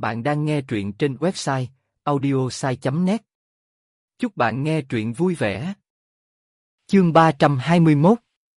Bạn đang nghe truyện trên website audiosai.net. Chúc bạn nghe truyện vui vẻ. Chương 321.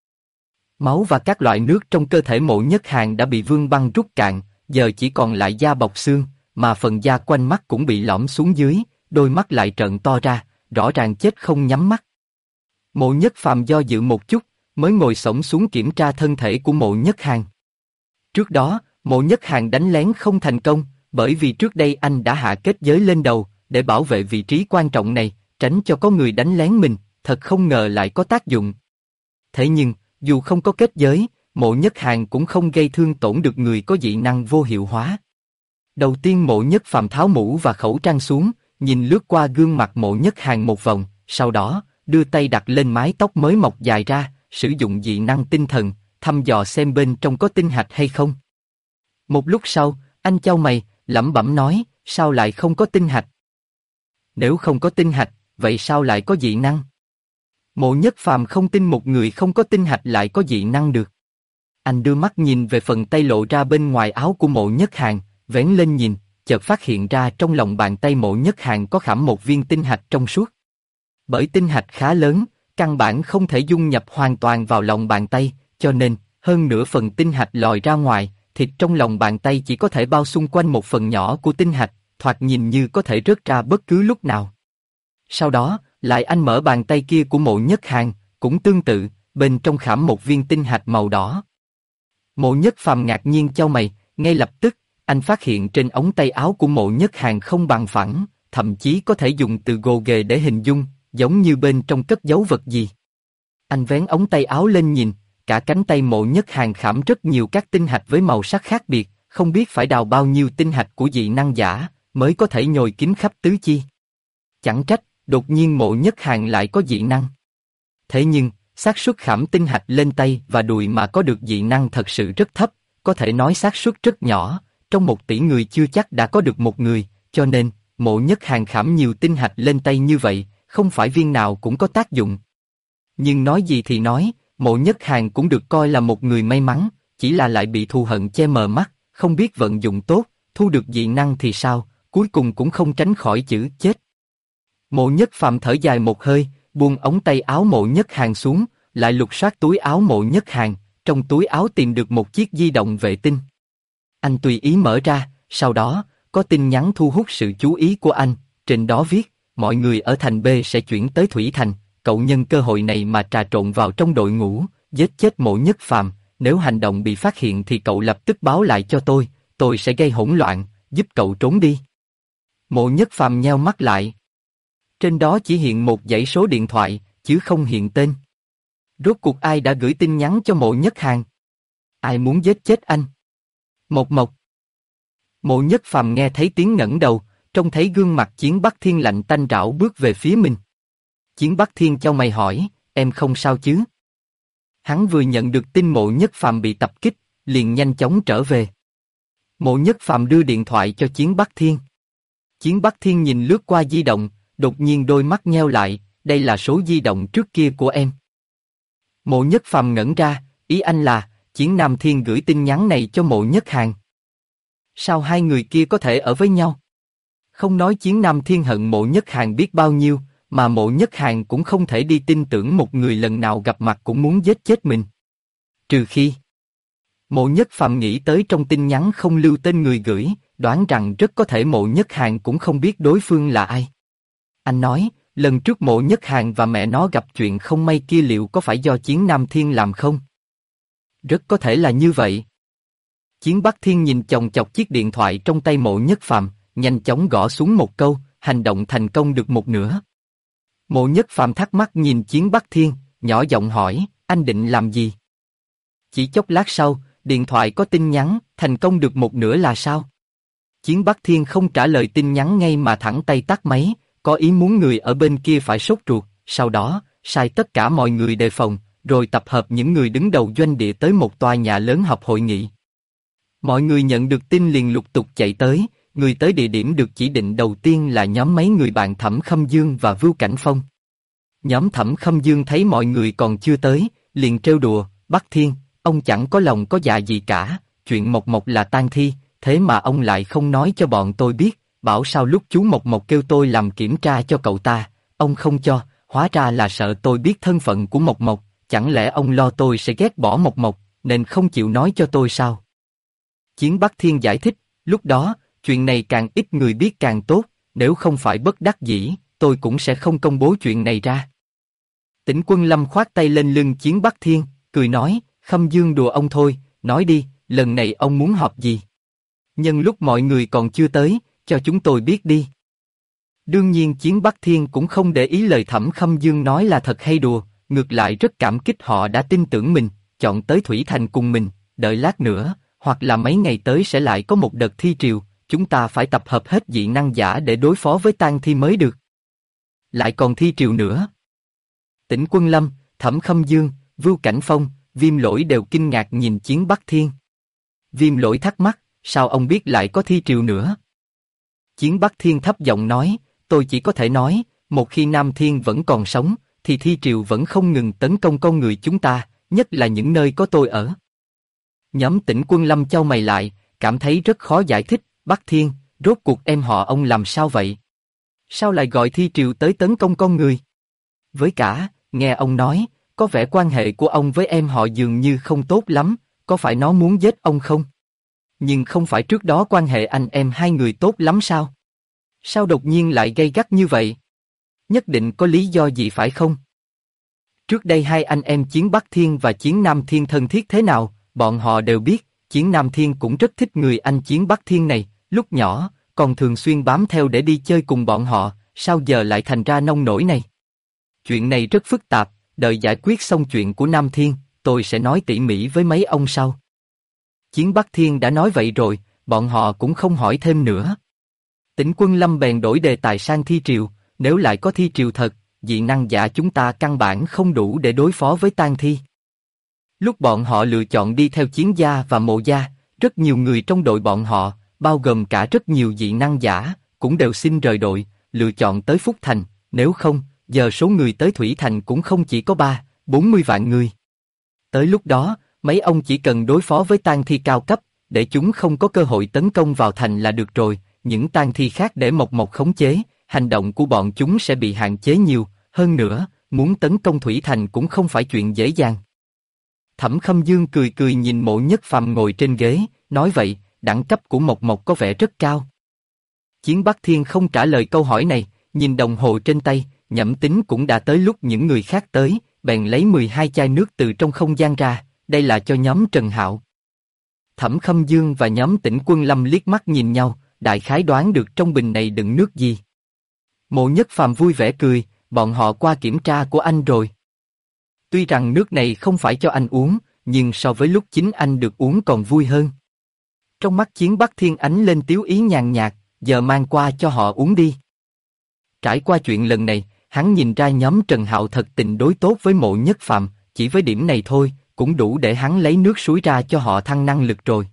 Máu và các loại nước trong cơ thể Mộ Nhất Hàn đã bị Vương Băng rút cạn, giờ chỉ còn lại da bọc xương, mà phần da quanh mắt cũng bị lõm xuống dưới, đôi mắt lại trợn to ra, rõ ràng chết không nhắm mắt. Mộ Nhất Phàm do dự một chút, mới ngồi xổm xuống kiểm tra thân thể của Mộ Nhất Hàn. Trước đó, Mộ Nhất Hàn đánh lén không thành công, bởi vì trước đây anh đã hạ kết giới lên đầu, để bảo vệ vị trí quan trọng này, tránh cho có người đánh lén mình, thật không ngờ lại có tác dụng. Thế nhưng, dù không có kết giới, Mộ Nhất Hàn cũng không gây thương tổn được người có dị năng vô hiệu hóa. Đầu tiên Mộ Nhất Phàm tháo mũ và khẩu trang xuống, nhìn lướt qua gương mặt Mộ Nhất Hàn một vòng, sau đó, đưa tay đặt lên mái tóc mới mọc dài ra, sử dụng dị năng tinh thần, thăm dò xem bên trong có tinh hạch hay không. Một lúc sau, anh chau mày, lẩm bẩm nói, sao lại không có tinh hạch? Nếu không có tinh hạch, vậy sao lại có dị năng? Mộ Nhất Phàm không tin một người không có tinh hạch lại có dị năng được. Anh đưa mắt nhìn về phần tay lộ ra bên ngoài áo của Mộ Nhất Hàn, vén lên nhìn, chợt phát hiện ra trong lòng bàn tay Mộ Nhất Hàn có khảm một viên tinh hạch trong suốt. Bởi tinh hạch khá lớn, căn bản không thể dung nhập hoàn toàn vào lòng bàn tay, cho nên, hơn nửa phần tinh hạch lòi ra ngoài, thịt trong lòng bàn tay chỉ có thể bao xung quanh một phần nhỏ của tinh hạch, thoạt nhìn như có thể rớt ra bất cứ lúc nào. Sau đó, lại anh mở bàn tay kia của Mộ Nhất Hàn, cũng tương tự, bên trong khảm một viên tinh hạch màu đỏ. Mộ Nhất Phàm ngạc nhiên chau mày, ngay lập tức, anh phát hiện trên ống tay áo của Mộ Nhất Hàn không bằng phẳng, thậm chí có thể dùng từ gồ ghề để hình dung, giống như bên trong cất giấu vật gì. Anh vén ống tay áo lên nhìn, cả cánh tay Mộ Nhất Hàn khảm rất nhiều các tinh hạch với màu sắc khác biệt, không biết phải đào bao nhiêu tinh hạch của dị năng giả, mới có thể nhồi kín khắp tứ chi. Chẳng trách, đột nhiên Mộ Nhất Hàn lại có dị năng. Thế nhưng, xác suất khảm tinh hạch lên tay và đùi mà có được dị năng thật sự rất thấp, có thể nói xác suất rất nhỏ, trong 1 tỷ người chưa chắc đã có được một người, cho nên, Mộ Nhất Hàn khảm nhiều tinh hạch lên tay như vậy, không phải viên nào cũng có tác dụng. Nhưng nói gì thì nói, Mộ Nhất Hàn cũng được coi là một người may mắn, chỉ là lại bị thù hận che mờ mắt, không biết vận dụng tốt, thu được dị năng thì sao, cuối cùng cũng không tránh khỏi chữ chết. Mộ Nhất Phàm thở dài một hơi, buông ống tay áo Mộ Nhất Hàn xuống, lại lục soát túi áo Mộ Nhất Hàn, trong túi áo tìm được một chiếc di động vệ tinh. Anh tùy ý mở ra, sau đó, có tin nhắn thu hút sự chú ý của anh, trên đó viết, mọi người ở thành B sẽ chuyển tới Thủy Thành, cậu nhân cơ hội này mà trà trộn vào trong đội ngũ, giết chết Mộ Nhất Phàm, nếu hành động bị phát hiện thì cậu lập tức báo lại cho tôi sẽ gây hỗn loạn, giúp cậu trốn đi. Mộ Nhất Phàm nheo mắt lại. Trên đó chỉ hiện một dãy số điện thoại, chứ không hiện tên. Rốt cuộc ai đã gửi tin nhắn cho Mộ Nhất Hàn? Ai muốn giết chết anh? Mộc Mộc. Mộ Nhất Phàm nghe thấy tiếng ngẩng đầu, trông thấy gương mặt Chiến Bắc Thiên lạnh tanh rảo bước về phía mình. Chiến Bắc Thiên chau mày hỏi, em không sao chứ? Hắn vừa nhận được tin Mộ Nhất Phàm bị tập kích, liền nhanh chóng trở về. Mộ Nhất Phàm đưa điện thoại cho Chiến Bắc Thiên. Chiến Bắc Thiên nhìn lướt qua di động, đột nhiên đôi mắt nheo lại, đây là số di động trước kia của em. Mộ Nhất Phàm ngẩn ra, ý anh là, Chiến Nam Thiên gửi tin nhắn này cho Mộ Nhất Hàn. Sao hai người kia có thể ở với nhau? Không nói Chiến Nam Thiên hận Mộ Nhất Hàn biết bao nhiêu, mà Mộ Nhất Hàn cũng không thể đi tin tưởng một người lần nào gặp mặt cũng muốn giết chết mình. Trừ khi... Mộ Nhất Phàm nghĩ tới trong tin nhắn không lưu tên người gửi, đoán rằng rất có thể Mộ Nhất Hàn cũng không biết đối phương là ai. Anh nói, lần trước Mộ Nhất Hàn và mẹ nó gặp chuyện không may kia liệu có phải do Chiến Nam Thiên làm không? Rất có thể là như vậy. Chiến Bắc Thiên nhìn chòng chọc chiếc điện thoại trong tay Mộ Nhất Phàm, nhanh chóng gõ xuống một câu, hành động thành công được một nửa. Mộ Nhất Phàm thắc mắc nhìn Chiến Bắc Thiên, nhỏ giọng hỏi, anh định làm gì? Chỉ chốc lát sau, điện thoại có tin nhắn, thành công được một nửa là sao? Chiến Bắc Thiên không trả lời tin nhắn ngay mà thẳng tay tắt máy, có ý muốn người ở bên kia phải sốt ruột, sau đó, sai tất cả mọi người đề phòng, rồi tập hợp những người đứng đầu doanh địa tới một tòa nhà lớn họp hội nghị. Mọi người nhận được tin liền lục tục chạy tới, người tới địa điểm được chỉ định đầu tiên là nhóm mấy người bạn Thẩm Khâm Dương và Vưu Cảnh Phong. Nhóm Thẩm Khâm Dương thấy mọi người còn chưa tới, liền trêu đùa, Bắc Thiên, ông chẳng có lòng có dạ gì cả, chuyện Mộc Mộc là tang thi, thế mà ông lại không nói cho bọn tôi biết, bảo sao lúc chú Mộc Mộc kêu tôi làm kiểm tra cho cậu ta, ông không cho, hóa ra là sợ tôi biết thân phận của Mộc Mộc, chẳng lẽ ông lo tôi sẽ ghét bỏ Mộc Mộc, nên không chịu nói cho tôi sao? Chiến Bắc Thiên giải thích, lúc đó, chuyện này càng ít người biết càng tốt, nếu không phải bất đắc dĩ, tôi cũng sẽ không công bố chuyện này ra. Tĩnh Quân Lâm khoát tay lên lưng Chiến Bắc Thiên, cười nói, Khâm Dương đùa ông thôi, nói đi, lần này ông muốn họp gì? Nhân lúc mọi người còn chưa tới, cho chúng tôi biết đi. Đương nhiên Chiến Bắc Thiên cũng không để ý lời Thẩm Khâm Dương nói là thật hay đùa, ngược lại rất cảm kích họ đã tin tưởng mình, chọn tới Thủy Thành cùng mình, đợi lát nữa, hoặc là mấy ngày tới sẽ lại có một đợt thi triều, chúng ta phải tập hợp hết dị năng giả để đối phó với tang thi mới được. Lại còn thi triều nữa. Tĩnh Quân Lâm, Thẩm Khâm Dương, Vưu Cảnh Phong, Viêm Lỗi đều kinh ngạc nhìn Chiến Bắc Thiên. Viêm Lỗi thắc mắc, sao ông biết lại có thi triều nữa? Chiến Bắc Thiên thấp giọng nói, tôi chỉ có thể nói, một khi Nam Thiên vẫn còn sống, thì thi triều vẫn không ngừng tấn công con người chúng ta, nhất là những nơi có tôi ở. Nhóm Tĩnh Quân Lâm chau mày lại, cảm thấy rất khó giải thích, Bắc Thiên, rốt cuộc em họ ông làm sao vậy? Sao lại gọi thi triều tới tấn công con người? Với cả, nghe ông nói, có vẻ quan hệ của ông với em họ dường như không tốt lắm, có phải nó muốn giết ông không? Nhưng không phải trước đó quan hệ anh em hai người tốt lắm sao? Sao đột nhiên lại gay gắt như vậy? Nhất định có lý do gì phải không? Trước đây hai anh em Chiến Bắc Thiên và Chiến Nam Thiên thân thiết thế nào, bọn họ đều biết, Chiến Nam Thiên cũng rất thích người anh Chiến Bắc Thiên này, lúc nhỏ, còn thường xuyên bám theo để đi chơi cùng bọn họ, sao giờ lại thành ra nông nổi này? Chuyện này rất phức tạp, đợi giải quyết xong chuyện của Nam Thiên, tôi sẽ nói tỉ mỉ với mấy ông sau. Chiến Bắc Thiên đã nói vậy rồi, bọn họ cũng không hỏi thêm nữa. Tĩnh Quân Lâm bèn đổi đề tài sang thi triều, nếu lại có thi triều thật, dị năng giả chúng ta căn bản không đủ để đối phó với tang thi. Lúc bọn họ lựa chọn đi theo Chiến gia và Mộ gia, rất nhiều người trong đội bọn họ, bao gồm cả rất nhiều dị năng giả, cũng đều xin rời đội, lựa chọn tới Phúc Thành, nếu không, giờ số người tới Thủy Thành cũng không chỉ có 40 vạn người. Tới lúc đó, mấy ông chỉ cần đối phó với tang thi cao cấp, để chúng không có cơ hội tấn công vào thành là được rồi, những tang thi khác để Mộc Mộc khống chế, hành động của bọn chúng sẽ bị hạn chế nhiều, hơn nữa, muốn tấn công Thủy Thành cũng không phải chuyện dễ dàng. Thẩm Khâm Dương cười cười nhìn Mộ Nhất Phàm ngồi trên ghế, nói vậy, đẳng cấp của Mộc Mộc có vẻ rất cao. Chiến Bắc Thiên không trả lời câu hỏi này, nhìn đồng hồ trên tay, nhẩm tính cũng đã tới lúc những người khác tới, bèn lấy 12 chai nước từ trong không gian ra, đây là cho nhóm Trần Hạo. Thẩm Khâm Dương và nhóm Tĩnh Quân Lâm liếc mắt nhìn nhau, đại khái đoán được trong bình này đựng nước gì. Mộ Nhất Phàm vui vẻ cười, bọn họ qua kiểm tra của anh rồi. Tuy rằng nước này không phải cho anh uống, nhưng so với lúc chính anh được uống còn vui hơn. Trong mắt Chiến Bắc Thiên ánh lên tiếu ý nhàn nhạt, giờ mang qua cho họ uống đi. Trải qua chuyện lần này, hắn nhìn ra nhóm Trần Hạo thật tình đối tốt với Mộ Nhất Phàm, chỉ với điểm này thôi, cũng đủ để hắn lấy nước suối ra cho họ thăng năng lực rồi.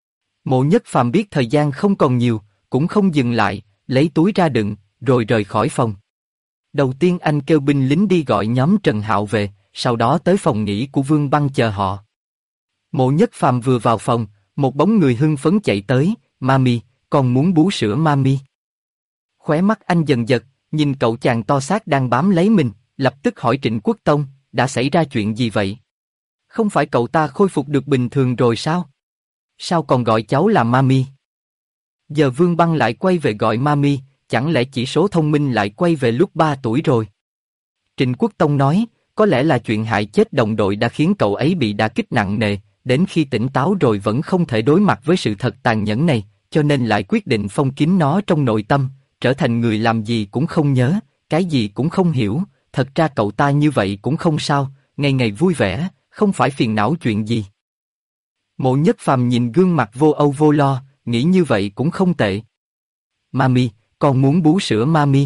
Mộ Nhất Phàm biết thời gian không còn nhiều, cũng không dừng lại, lấy túi ra đựng, rồi rời khỏi phòng. Đầu tiên anh kêu binh lính đi gọi nhóm Trần Hạo về, sau đó tới phòng nghỉ của Vương Băng chờ họ. Mộ Nhất Phàm vừa vào phòng, một bóng người hưng phấn chạy tới, Mami, con muốn bú sữa Mami. Khóe mắt anh dần giật, nhìn cậu chàng to xác đang bám lấy mình, lập tức hỏi Trịnh Quốc Tông, đã xảy ra chuyện gì vậy? Không phải cậu ta khôi phục được bình thường rồi sao? Sao còn gọi cháu là Mami? Giờ Vương Băng lại quay về gọi Mami, chẳng lẽ chỉ số thông minh lại quay về lúc 3 tuổi rồi? Trịnh Quốc Tông nói, có lẽ là chuyện hại chết đồng đội đã khiến cậu ấy bị đả kích nặng nề, đến khi tỉnh táo rồi vẫn không thể đối mặt với sự thật tàn nhẫn này, cho nên lại quyết định phong kín nó trong nội tâm, trở thành người làm gì cũng không nhớ, cái gì cũng không hiểu. Thật ra cậu ta như vậy cũng không sao, ngày ngày vui vẻ, không phải phiền não chuyện gì. Mộ Nhất Phàm nhìn gương mặt vô âu vô lo, nghĩ như vậy cũng không tệ. Mami, con muốn bú sữa Mami.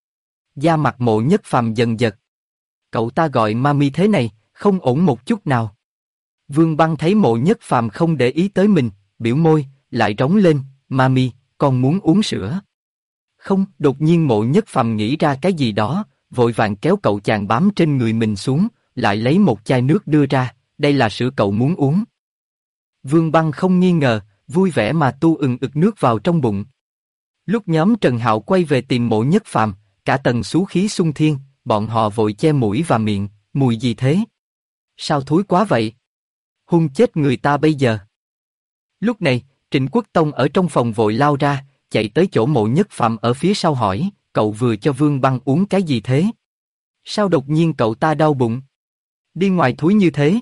Da mặt Mộ Nhất Phàm dần giật. Cậu ta gọi Mami thế này, không ổn một chút nào. Vương Băng thấy Mộ Nhất Phàm không để ý tới mình, biểu môi, lại rống lên, Mami, con muốn uống sữa. Không, đột nhiên Mộ Nhất Phàm nghĩ ra cái gì đó, vội vàng kéo cậu chàng bám trên người mình xuống, lại lấy một chai nước đưa ra, đây là sữa cậu muốn uống. Vương Băng không nghi ngờ, vui vẻ mà tu ực nước vào trong bụng. Lúc nhóm Trần Hạo quay về tìm Mộ Nhất Phàm, cả tầng xú khí xung thiên, bọn họ vội che mũi và miệng, mùi gì thế? Sao thúi quá vậy? Hung chết người ta bây giờ. Lúc này, Trịnh Quốc Tông ở trong phòng vội lao ra, chạy tới chỗ Mộ Nhất Phàm ở phía sau hỏi, cậu vừa cho Vương Băng uống cái gì thế? Sao đột nhiên cậu ta đau bụng? Đi ngoài thúi như thế?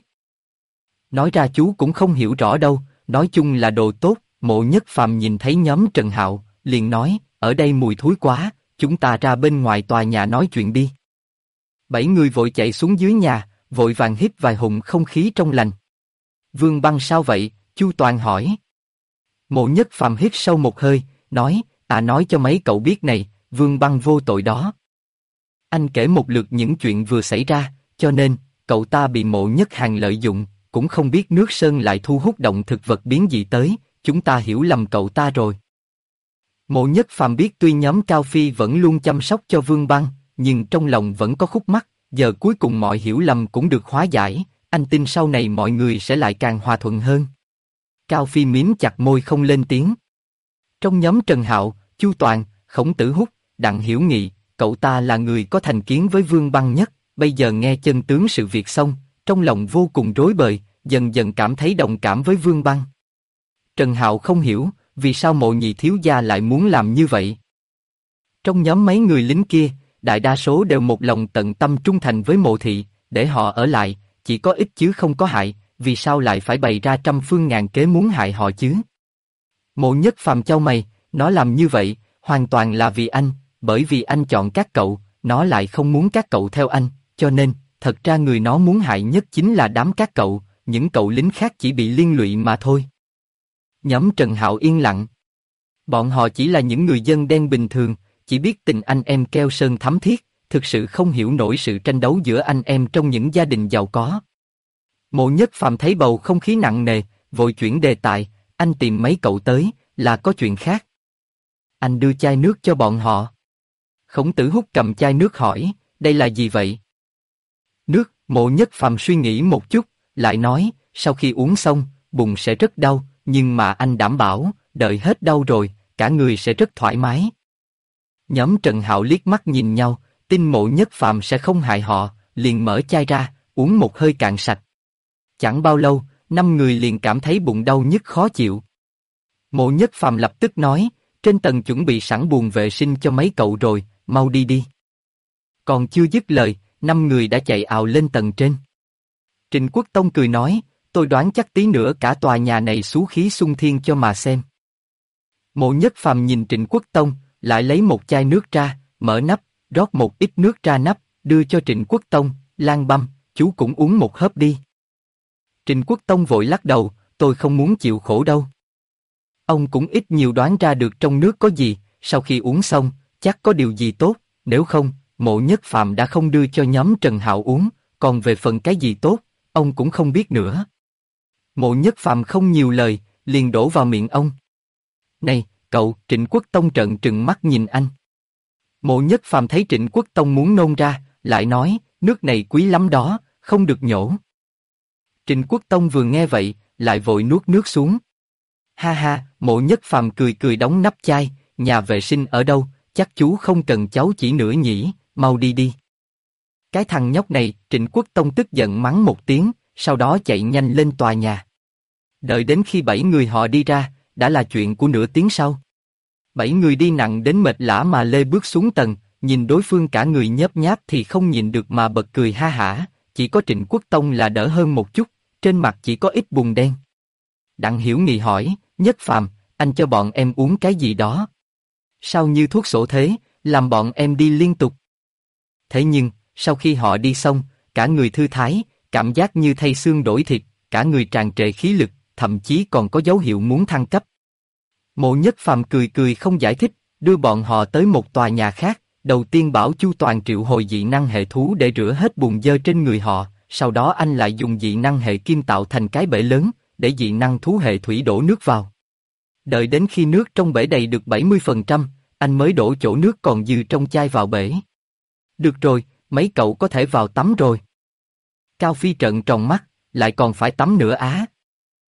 Nói ra chú cũng không hiểu rõ đâu, nói chung là đồ tốt. Mộ Nhất Phàm nhìn thấy nhóm Trần Hạo, liền nói, ở đây mùi thúi quá, chúng ta ra bên ngoài tòa nhà nói chuyện đi. 7 người vội chạy xuống dưới nhà, vội vàng hít vài hụm không khí trong lành. Vương Băng sao vậy? Chu Toàn hỏi. Mộ Nhất Phàm hít sâu một hơi, nói, nói cho mấy cậu biết này, Vương Băng vô tội đó. Anh kể một lượt những chuyện vừa xảy ra, cho nên, cậu ta bị Mộ Nhất Hàn lợi dụng, cũng không biết nước sơn lại thu hút động thực vật biến dị tới, chúng ta hiểu lầm cậu ta rồi. Mộ Nhất Phàm biết tuy nhóm Cao Phi vẫn luôn chăm sóc cho Vương Băng, nhưng trong lòng vẫn có khúc mắc, giờ cuối cùng mọi hiểu lầm cũng được hóa giải, anh tin sau này mọi người sẽ lại càng hòa thuận hơn. Cao Phi mím chặt môi không lên tiếng. Trong nhóm Trần Hạo, Chu Toàn, Khổng Tử Húc, Đặng Hiểu Nghị, cậu ta là người có thành kiến với Vương Băng nhất, bây giờ nghe chân tướng sự việc xong, trong lòng vô cùng rối bời, dần dần cảm thấy đồng cảm với Vương Băng. Trần Hạo không hiểu, vì sao Mộ nhị thiếu gia lại muốn làm như vậy. Trong nhóm mấy người lính kia, đại đa số đều một lòng tận tâm trung thành với Mộ thị, để họ ở lại, chỉ có ích chứ không có hại, vì sao lại phải bày ra trăm phương ngàn kế muốn hại họ chứ? Mộ Nhất Phàm chau mày, nó làm như vậy, hoàn toàn là vì anh, bởi vì anh chọn các cậu, nó lại không muốn các cậu theo anh, cho nên, thật ra người nó muốn hại nhất chính là đám các cậu, những cậu lính khác chỉ bị liên lụy mà thôi. Nhóm Trần Hạo yên lặng. Bọn họ chỉ là những người dân đen bình thường, chỉ biết tình anh em keo sơn thắm thiết, thực sự không hiểu nổi sự tranh đấu giữa anh em trong những gia đình giàu có. Mộ Nhất Phàm thấy bầu không khí nặng nề, vội chuyển đề tài, anh tìm mấy cậu tới, là có chuyện khác. Anh đưa chai nước cho bọn họ. Khổng Tử Húc cầm chai nước hỏi, đây là gì vậy? Nước. Mộ Nhất Phàm suy nghĩ một chút, lại nói, sau khi uống xong, bụng sẽ rất đau, nhưng mà anh đảm bảo, đợi hết đau rồi, cả người sẽ rất thoải mái. Nhóm Trần Hạo liếc mắt nhìn nhau, tin Mộ Nhất Phàm sẽ không hại họ, liền mở chai ra, uống một hơi cạn sạch. Chẳng bao lâu, 5 người liền cảm thấy bụng đau nhức khó chịu. Mộ Nhất Phàm lập tức nói, trên tầng chuẩn bị sẵn buồng vệ sinh cho mấy cậu rồi, mau đi đi. Còn chưa dứt lời, 5 người đã chạy ào lên tầng trên. Trịnh Quốc Tông cười nói, tôi đoán chắc tí nữa cả tòa nhà này xú khí xung thiên cho mà xem. Mộ Nhất Phàm nhìn Trịnh Quốc Tông, lại lấy một chai nước ra, mở nắp, rót một ít nước ra nắp, đưa cho Trịnh Quốc Tông, Lan Băm, chú cũng uống một hớp đi. Trịnh Quốc Tông vội lắc đầu, tôi không muốn chịu khổ đâu. Ông cũng ít nhiều đoán ra được trong nước có gì, sau khi uống xong, chắc có điều gì tốt, nếu không, Mộ Nhất Phàm đã không đưa cho nhóm Trần Hạo uống, còn về phần cái gì tốt, ông cũng không biết nữa. Mộ Nhất Phàm không nhiều lời, liền đổ vào miệng ông. Này, cậu! Trịnh Quốc Tông trợn trừng mắt nhìn anh. Mộ Nhất Phàm thấy Trịnh Quốc Tông muốn nôn ra, lại nói, nước này quý lắm đó, không được nhổ. Trịnh Quốc Tông vừa nghe vậy, lại vội nuốt nước xuống. Ha ha! Mộ Nhất Phàm cười cười đóng nắp chai, nhà vệ sinh ở đâu, chắc chú không cần cháu chỉ nữa nhỉ, mau đi đi. Cái thằng nhóc này, Trịnh Quốc Tông tức giận mắng một tiếng, sau đó chạy nhanh lên tòa nhà. Đợi đến khi 7 người họ đi ra, đã là chuyện của nửa tiếng sau. 7 người đi nặng đến mệt lả mà lê bước xuống tầng, nhìn đối phương cả người nhớp nháp thì không nhìn được mà bật cười ha hả, chỉ có Trịnh Quốc Tông là đỡ hơn một chút, trên mặt chỉ có ít bùn đen. Đặng Hiểu Nghị hỏi, Nhất Phàm, anh cho bọn em uống cái gì đó? Sao như thuốc sổ thế, làm bọn em đi liên tục? Thế nhưng, sau khi họ đi xong, cả người thư thái, cảm giác như thay xương đổi thịt, cả người tràn trề khí lực, thậm chí còn có dấu hiệu muốn thăng cấp. Mộ Nhất Phàm cười cười không giải thích, đưa bọn họ tới một tòa nhà khác, đầu tiên bảo Chu Toàn triệu hồi dị năng hệ thú để rửa hết bùn dơ trên người họ, sau đó anh lại dùng dị năng hệ kim tạo thành cái bể lớn, để dị năng thú hệ thủy đổ nước vào. Đợi đến khi nước trong bể đầy được 70%, anh mới đổ chỗ nước còn dư trong chai vào bể. Được rồi, mấy cậu có thể vào tắm rồi. Cao Phi trợn tròn mắt, lại còn phải tắm nữa á.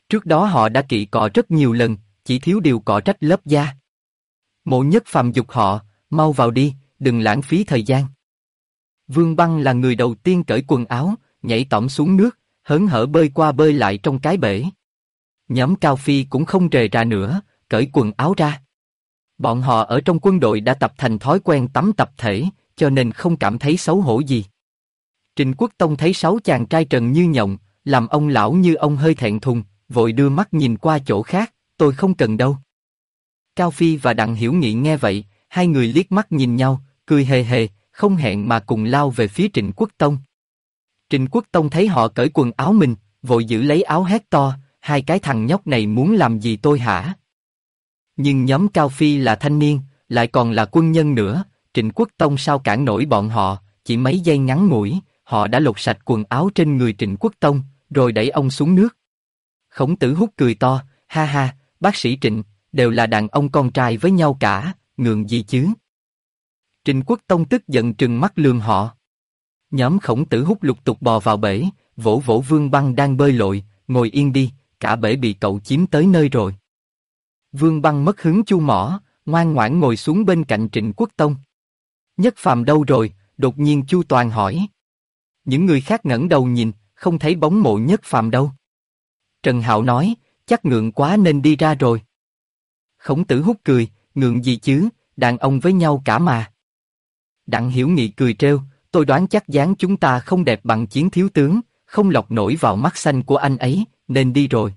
Trước đó họ đã kỵ cọ rất nhiều lần, chỉ thiếu điều cọ trách lớp da. Mộ Nhất Phàm giục họ, mau vào đi, đừng lãng phí thời gian. Vương Băng là người đầu tiên cởi quần áo, nhảy tõm xuống nước, hớn hở bơi qua bơi lại trong cái bể. Nhóm Cao Phi cũng không rề rà nữa, cởi quần áo ra. Bọn họ ở trong quân đội đã tập thành thói quen tắm tập thể, cho nên không cảm thấy xấu hổ gì. Trịnh Quốc Tông thấy 6 chàng trai trần như nhộng, làm ông lão như ông hơi thẹn thùng, vội đưa mắt nhìn qua chỗ khác, tôi không cần đâu. Cao Phi và Đặng Hiểu Nghị nghe vậy, hai người liếc mắt nhìn nhau, cười hề hề, không hẹn mà cùng lao về phía Trịnh Quốc Tông. Trịnh Quốc Tông thấy họ cởi quần áo mình, vội giữ lấy áo hét to, hai cái thằng nhóc này muốn làm gì tôi hả? Nhưng nhóm Cao Phi là thanh niên, lại còn là quân nhân nữa, Trịnh Quốc Tông sao cản nổi bọn họ, chỉ mấy giây ngắn ngủi, họ đã lột sạch quần áo trên người Trịnh Quốc Tông, rồi đẩy ông xuống nước. Khổng Tử Húc cười to, ha ha, bác sĩ Trịnh, đều là đàn ông con trai với nhau cả, ngượng gì chứ? Trịnh Quốc Tông tức giận trừng mắt lườm họ. Nhóm Khổng Tử Húc lục tục bò vào bể, vỗ vỗ Vương Băng đang bơi lội, ngồi yên đi, cả bể bị cậu chiếm tới nơi rồi. Vương Băng mất hứng chu mỏ, ngoan ngoãn ngồi xuống bên cạnh Trịnh Quốc Tông. Nhất Phàm đâu rồi? Đột nhiên Chu Toàn hỏi. Những người khác ngẩng đầu nhìn, không thấy bóng Mộ Nhất Phàm đâu. Trần Hạo nói, chắc ngượng quá nên đi ra rồi. Khổng Tử Húc cười, ngượng gì chứ, đàn ông với nhau cả mà. Đặng Hiểu Nghị cười trêu, tôi đoán chắc dáng chúng ta không đẹp bằng Chiến thiếu tướng, không lọt nổi vào mắt xanh của anh ấy, nên đi rồi.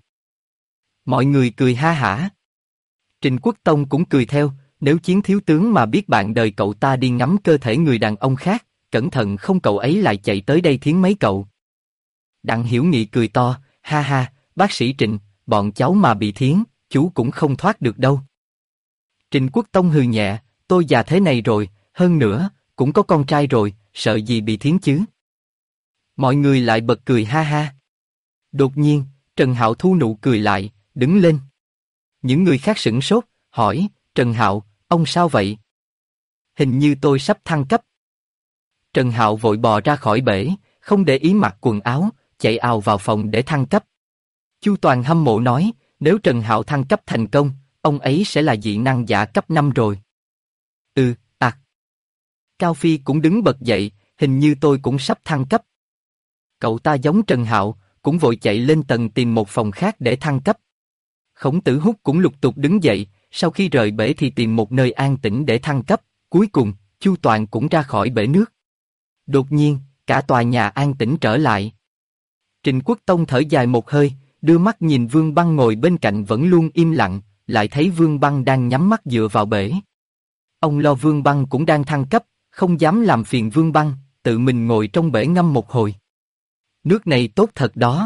Mọi người cười ha hả. Trịnh Quốc Tông cũng cười theo, nếu Chiến thiếu tướng mà biết bạn đời cậu ta đi ngắm cơ thể người đàn ông khác, cẩn thận không cậu ấy lại chạy tới đây thiến mấy cậu. Đặng Hiểu Nghị cười to, ha ha, bác sĩ Trịnh, bọn cháu mà bị thiến, chú cũng không thoát được đâu. Trịnh Quốc Tông hừ nhẹ, tôi già thế này rồi, hơn nữa, cũng có con trai rồi, sợ gì bị thiến chứ. Mọi người lại bật cười ha ha. Đột nhiên, Trần Hạo thu nụ cười lại, đứng lên. Những người khác sửng sốt, hỏi, Trần Hạo, ông sao vậy? Hình như tôi sắp thăng cấp. Trần Hạo vội bò ra khỏi bể, không để ý mặc quần áo, chạy ào vào phòng để thăng cấp. Chu Toàn hâm mộ nói, nếu Trần Hạo thăng cấp thành công, ông ấy sẽ là dị năng giả cấp 5 rồi. Cao Phi cũng đứng bật dậy, hình như tôi cũng sắp thăng cấp. Cậu ta giống Trần Hạo, cũng vội chạy lên tầng tìm một phòng khác để thăng cấp. Khổng Tử Húc cũng lục tục đứng dậy, sau khi rời bể thì tìm một nơi an tĩnh để thăng cấp. Cuối cùng, Chu Toàn cũng ra khỏi bể nước. Đột nhiên, cả tòa nhà an tĩnh trở lại. Trịnh Quốc Tông thở dài một hơi, đưa mắt nhìn Vương Băng ngồi bên cạnh vẫn luôn im lặng, lại thấy Vương Băng đang nhắm mắt dựa vào bể. Ông lo Vương Băng cũng đang thăng cấp, không dám làm phiền Vương Băng, tự mình ngồi trong bể ngâm một hồi. Nước này tốt thật đó.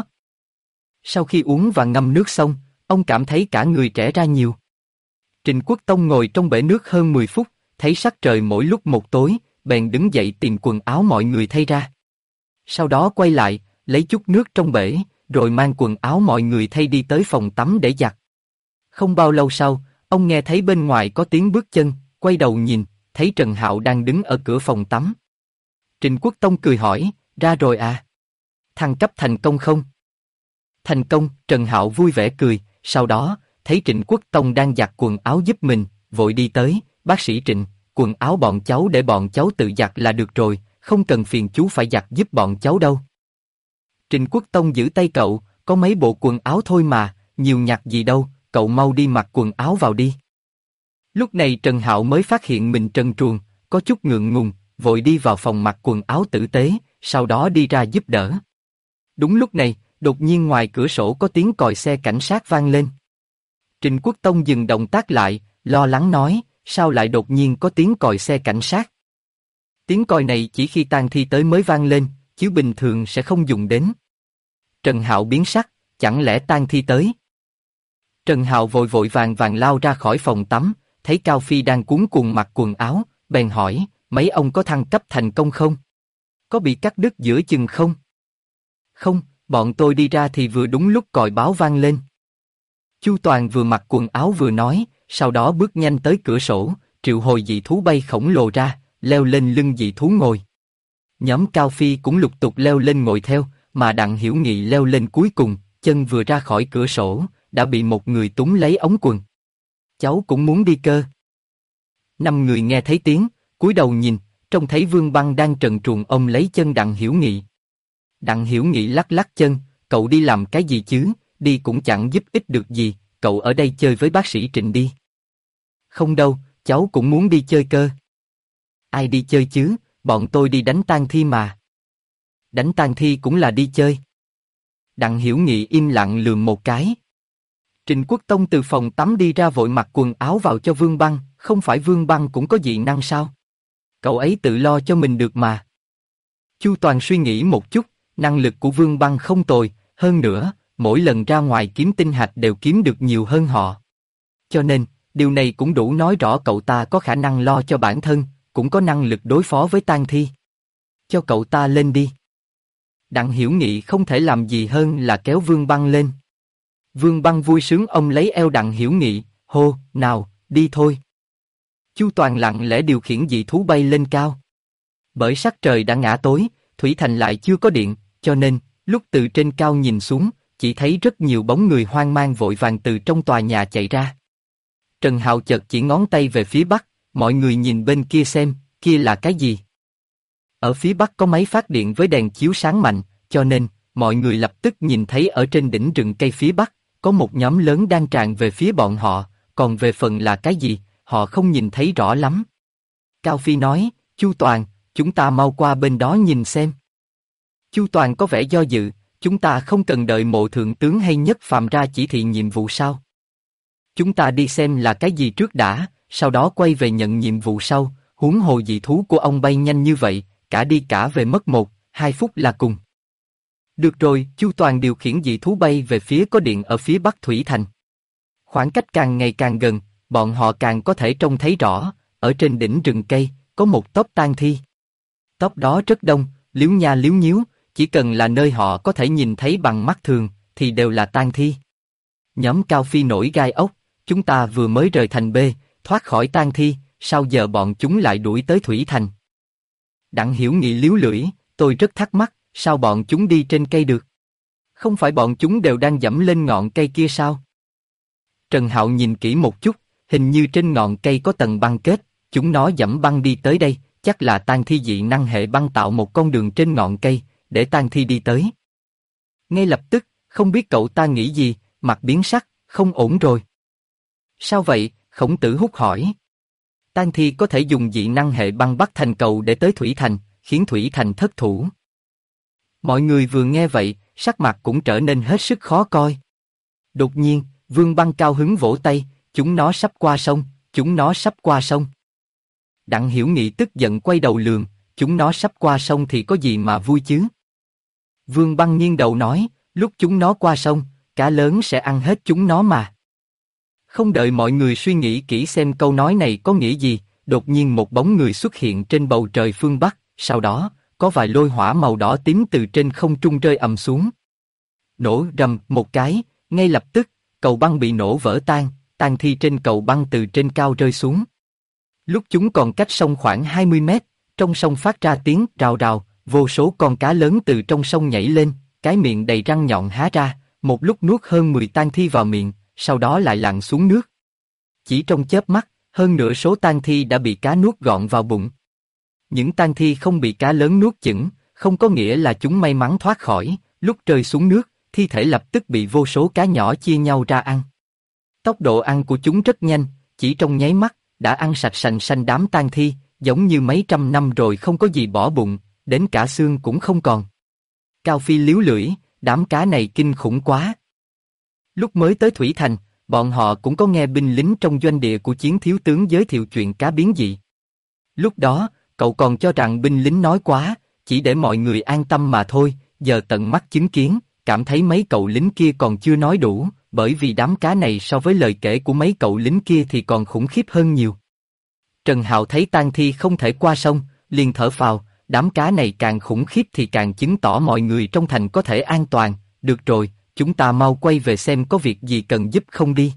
Sau khi uống và ngâm nước xong, ông cảm thấy cả người trẻ ra nhiều. Trịnh Quốc Tông ngồi trong bể nước hơn 10 phút, thấy sắc trời mỗi lúc một tối, bèn đứng dậy tìm quần áo mọi người thay ra. Sau đó quay lại, lấy chút nước trong bể, rồi mang quần áo mọi người thay đi tới phòng tắm để giặt. Không bao lâu sau, ông nghe thấy bên ngoài có tiếng bước chân, quay đầu nhìn, thấy Trần Hạo đang đứng ở cửa phòng tắm. Trịnh Quốc Tông cười hỏi, ra rồi à? Thăng cấp thành công không? Thành công, Trần Hạo vui vẻ cười, sau đó, thấy Trịnh Quốc Tông đang giặt quần áo giúp mình, vội đi tới, bác sĩ Trịnh, quần áo bọn cháu để bọn cháu tự giặt là được rồi, không cần phiền chú phải giặt giúp bọn cháu đâu. Trịnh Quốc Tông giữ tay cậu, có mấy bộ quần áo thôi mà, nhiều nhặt gì đâu, cậu mau đi mặc quần áo vào đi. Lúc này Trần Hạo mới phát hiện mình trần truồng, có chút ngượng ngùng, vội đi vào phòng mặc quần áo tử tế, sau đó đi ra giúp đỡ. Đúng lúc này, đột nhiên ngoài cửa sổ có tiếng còi xe cảnh sát vang lên. Trịnh Quốc Tông dừng động tác lại, lo lắng nói, sao lại đột nhiên có tiếng còi xe cảnh sát? Tiếng còi này chỉ khi tang thi tới mới vang lên, chứ bình thường sẽ không dùng đến. Trần Hạo biến sắc, chẳng lẽ tang thi tới? Trần Hạo vội vội vàng vàng lao ra khỏi phòng tắm, thấy Cao Phi đang cuống cuồng mặc quần áo, bèn hỏi, mấy ông có thăng cấp thành công không? Có bị cắt đứt giữa chừng không? Không, bọn tôi đi ra thì vừa đúng lúc còi báo vang lên. Chu Toàn vừa mặc quần áo vừa nói, sau đó bước nhanh tới cửa sổ, triệu hồi dị thú bay khổng lồ ra, leo lên lưng dị thú ngồi. Nhóm Cao Phi cũng lục tục leo lên ngồi theo, mà Đặng Hiểu Nghị leo lên cuối cùng, chân vừa ra khỏi cửa sổ, đã bị một người túm lấy ống quần. Cháu cũng muốn đi cơ. 5 người nghe thấy tiếng, cúi đầu nhìn, trông thấy Vương Băng đang trần truồng ôm lấy chân Đặng Hiểu Nghị. Đặng Hiểu Nghị lắc lắc chân, cậu đi làm cái gì chứ, đi cũng chẳng giúp ích được gì, cậu ở đây chơi với bác sĩ Trịnh đi. Không đâu, cháu cũng muốn đi chơi cơ. Ai đi chơi chứ, bọn tôi đi đánh tang thi mà. Đánh tang thi cũng là đi chơi. Đặng Hiểu Nghị im lặng lườm một cái. Trịnh Quốc Tông từ phòng tắm đi ra vội mặc quần áo vào cho Vương Băng, không phải Vương Băng cũng có dị năng sao? Cậu ấy tự lo cho mình được mà. Chu Toàn suy nghĩ một chút, năng lực của Vương Băng không tồi, hơn nữa, mỗi lần ra ngoài kiếm tinh hạch đều kiếm được nhiều hơn họ. Cho nên, điều này cũng đủ nói rõ cậu ta có khả năng lo cho bản thân, cũng có năng lực đối phó với tang thi. Cho cậu ta lên đi. Đặng Hiểu Nghị không thể làm gì hơn là kéo Vương Băng lên. Vương Băng vui sướng ôm lấy eo Đặng Hiểu Nghị, hô, nào, đi thôi. Chu Toàn lặng lẽ điều khiển dị thú bay lên cao. Bởi sắc trời đã ngã tối, Thủy Thành lại chưa có điện, cho nên, lúc từ trên cao nhìn xuống, chỉ thấy rất nhiều bóng người hoang mang vội vàng từ trong tòa nhà chạy ra. Trần Hạo chợt chỉ ngón tay về phía bắc, mọi người nhìn bên kia xem, kia là cái gì? Ở phía bắc có máy phát điện với đèn chiếu sáng mạnh, cho nên, mọi người lập tức nhìn thấy ở trên đỉnh rừng cây phía bắc, có một nhóm lớn đang tràn về phía bọn họ, còn về phần là cái gì, họ không nhìn thấy rõ lắm. Cao Phi nói, Chu Toàn, chúng ta mau qua bên đó nhìn xem. Chu Toàn có vẻ do dự, chúng ta không cần đợi Mộ Thượng tướng hay Nhất Phàm ra chỉ thị nhiệm vụ sao? Chúng ta đi xem là cái gì trước đã, sau đó quay về nhận nhiệm vụ sau, huống hồ dị thú của ông bay nhanh như vậy, cả đi cả về mất 1-2 phút là cùng. Được rồi, Chu Toàn điều khiển dị thú bay về phía có điện ở phía bắc Thủy Thành. Khoảng cách càng ngày càng gần, bọn họ càng có thể trông thấy rõ, ở trên đỉnh rừng cây, có một tốp tang thi. Tốp đó rất đông, liếu nha liếu nhíu, chỉ cần là nơi họ có thể nhìn thấy bằng mắt thường, thì đều là tang thi. Nhóm Cao Phi nổi gai ốc, chúng ta vừa mới rời thành B, thoát khỏi tang thi, sao giờ bọn chúng lại đuổi tới Thủy Thành? Đặng Hiểu Nghị liếu lưỡi, tôi rất thắc mắc, sao bọn chúng đi trên cây được? Không phải bọn chúng đều đang dẫm lên ngọn cây kia sao? Trần Hạo nhìn kỹ một chút, hình như trên ngọn cây có tầng băng kết, chúng nó dẫm băng đi tới đây, chắc là tang thi dị năng hệ băng tạo một con đường trên ngọn cây, để tang thi đi tới. Ngay lập tức, không biết cậu ta nghĩ gì, mặt biến sắc, không ổn rồi. Sao vậy? Khổng Tử Húc hỏi. Tang thi có thể dùng dị năng hệ băng bắt thành cầu để tới Thủy Thành, khiến Thủy Thành thất thủ. Mọi người vừa nghe vậy, sắc mặt cũng trở nên hết sức khó coi. Đột nhiên, Vương Băng cao hứng vỗ tay, chúng nó sắp qua sông, chúng nó sắp qua sông. Đặng Hiểu Nghị tức giận quay đầu lườm, chúng nó sắp qua sông thì có gì mà vui chứ? Vương Băng nghiêng đầu nói, lúc chúng nó qua sông, cá lớn sẽ ăn hết chúng nó mà. Không đợi mọi người suy nghĩ kỹ xem câu nói này có nghĩa gì, đột nhiên một bóng người xuất hiện trên bầu trời phương Bắc, sau đó, có vài lôi hỏa màu đỏ tím từ trên không trung rơi ầm xuống. Nổ rầm một cái, ngay lập tức, cầu băng bị nổ vỡ tan, tang thi trên cầu băng từ trên cao rơi xuống. Lúc chúng còn cách sông khoảng 20 mét, trong sông phát ra tiếng rào rào, vô số con cá lớn từ trong sông nhảy lên, cái miệng đầy răng nhọn há ra, một lúc nuốt hơn 10 tang thi vào miệng, sau đó lại lặn xuống nước. Chỉ trong chớp mắt, hơn nửa số tang thi đã bị cá nuốt gọn vào bụng. Những tang thi không bị cá lớn nuốt chửng, không có nghĩa là chúng may mắn thoát khỏi, lúc rơi xuống nước, thi thể lập tức bị vô số cá nhỏ chia nhau ra ăn. Tốc độ ăn của chúng rất nhanh, chỉ trong nháy mắt, đã ăn sạch sành xanh đám tang thi, giống như mấy trăm năm rồi không có gì bỏ bụng, đến cả xương cũng không còn. Cao Phi liếu lưỡi, đám cá này kinh khủng quá. Lúc mới tới Thủy Thành, bọn họ cũng có nghe binh lính trong doanh địa của Chiến thiếu tướng giới thiệu chuyện cá biến dị. Lúc đó, cậu còn cho rằng binh lính nói quá, chỉ để mọi người an tâm mà thôi, giờ tận mắt chứng kiến, cảm thấy mấy cậu lính kia còn chưa nói đủ, bởi vì đám cá này so với lời kể của mấy cậu lính kia thì còn khủng khiếp hơn nhiều. Trần Hạo thấy tang thi không thể qua sông, liền thở phào, đám cá này càng khủng khiếp thì càng chứng tỏ mọi người trong thành có thể an toàn, được rồi, chúng ta mau quay về xem có việc gì cần giúp không đi.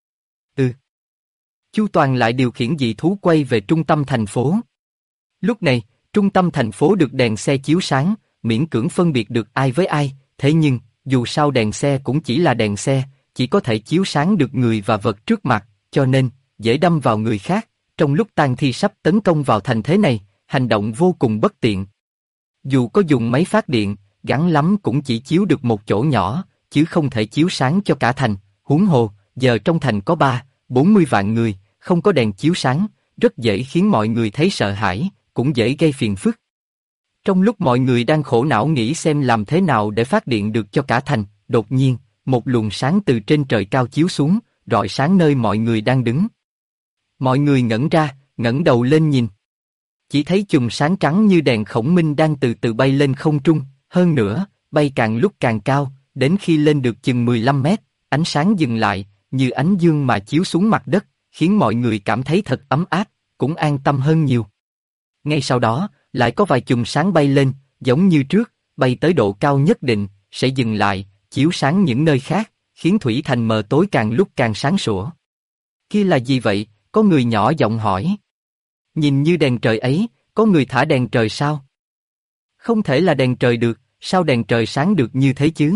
Chu Toàn lại điều khiển dị thú quay về trung tâm thành phố. Lúc này, trung tâm thành phố được đèn xe chiếu sáng, miễn cưỡng phân biệt được ai với ai, thế nhưng, dù sao đèn xe cũng chỉ là đèn xe, chỉ có thể chiếu sáng được người và vật trước mặt, cho nên, dễ đâm vào người khác, trong lúc tang thi sắp tấn công vào thành thế này, hành động vô cùng bất tiện. Dù có dùng máy phát điện, gắn lắm cũng chỉ chiếu được một chỗ nhỏ, chứ không thể chiếu sáng cho cả thành, huống hồ, giờ trong thành có 40 vạn người, không có đèn chiếu sáng, rất dễ khiến mọi người thấy sợ hãi, cũng dễ gây phiền phức. Trong lúc mọi người đang khổ não nghĩ xem làm thế nào để phát điện được cho cả thành, đột nhiên, một luồng sáng từ trên trời cao chiếu xuống, rọi sáng nơi mọi người đang đứng. Mọi người ngẩn ra, ngẩng đầu lên nhìn. Chỉ thấy chùm sáng trắng như đèn khổng minh đang từ từ bay lên không trung, hơn nữa, bay càng lúc càng cao, đến khi lên được chừng 15 mét, ánh sáng dừng lại, như ánh dương mà chiếu xuống mặt đất, khiến mọi người cảm thấy thật ấm áp, cũng an tâm hơn nhiều. Ngay sau đó, lại có vài chùm sáng bay lên, giống như trước, bay tới độ cao nhất định, sẽ dừng lại, chiếu sáng những nơi khác, khiến thủy thành mờ tối càng lúc càng sáng sủa. Kia là gì vậy? Có người nhỏ giọng hỏi. Nhìn như đèn trời ấy, có người thả đèn trời sao? Không thể là đèn trời được, sao đèn trời sáng được như thế chứ?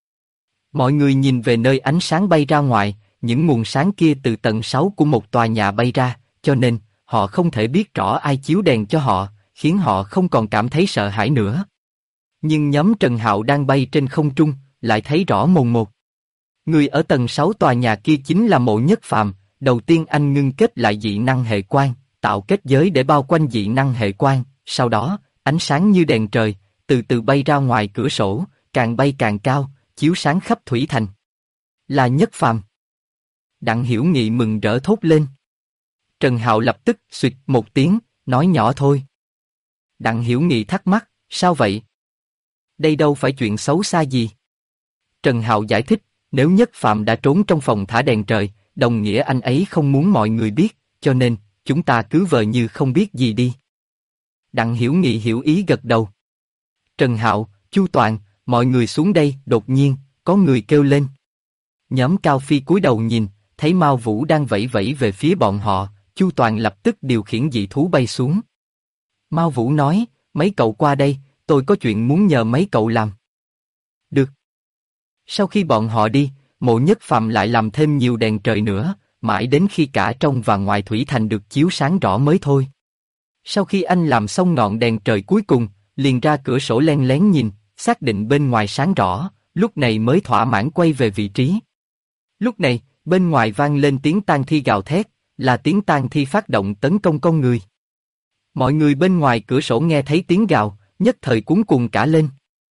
Mọi người nhìn về nơi ánh sáng bay ra ngoài, những nguồn sáng kia từ tầng 6 của một tòa nhà bay ra, cho nên, họ không thể biết rõ ai chiếu đèn cho họ, khiến họ không còn cảm thấy sợ hãi nữa. Nhưng nhóm Trần Hạo đang bay trên không trung, lại thấy rõ mồn một. Người ở tầng 6 tòa nhà kia chính là Mộ Nhất Phàm. Đầu tiên anh ngưng kết lại dị năng hệ quang, tạo kết giới để bao quanh dị năng hệ quang, sau đó, ánh sáng như đèn trời, từ từ bay ra ngoài cửa sổ, càng bay càng cao, chiếu sáng khắp thủy thành. Là Nhất Phàm. Đặng Hiểu Nghị mừng rỡ thốt lên. Trần Hạo lập tức xuyệt một tiếng, nói nhỏ thôi. Đặng Hiểu Nghị thắc mắc, sao vậy? Đây đâu phải chuyện xấu xa gì. Trần Hạo giải thích, nếu Nhất Phàm đã trốn trong phòng thả đèn trời, đồng nghĩa anh ấy không muốn mọi người biết, cho nên, chúng ta cứ vờ như không biết gì đi. Đặng Hiểu Nghị hiểu ý gật đầu. Trần Hạo, Chu Toàn, mọi người xuống đây, đột nhiên, có người kêu lên. Nhóm Cao Phi cúi đầu nhìn, thấy Mao Vũ đang vẫy vẫy về phía bọn họ, Chu Toàn lập tức điều khiển dị thú bay xuống. Mao Vũ nói, mấy cậu qua đây, tôi có chuyện muốn nhờ mấy cậu làm. Được. Sau khi bọn họ đi, Mộ Nhất Phàm lại làm thêm nhiều đèn trời nữa, mãi đến khi cả trong và ngoài thủy thành được chiếu sáng rõ mới thôi. Sau khi anh làm xong ngọn đèn trời cuối cùng, liền ra cửa sổ len lén nhìn, xác định bên ngoài sáng rõ, lúc này mới thỏa mãn quay về vị trí. Lúc này, bên ngoài vang lên tiếng tang thi gào thét, là tiếng tang thi phát động tấn công con người. Mọi người bên ngoài cửa sổ nghe thấy tiếng gào, nhất thời cuống cuồng cả lên.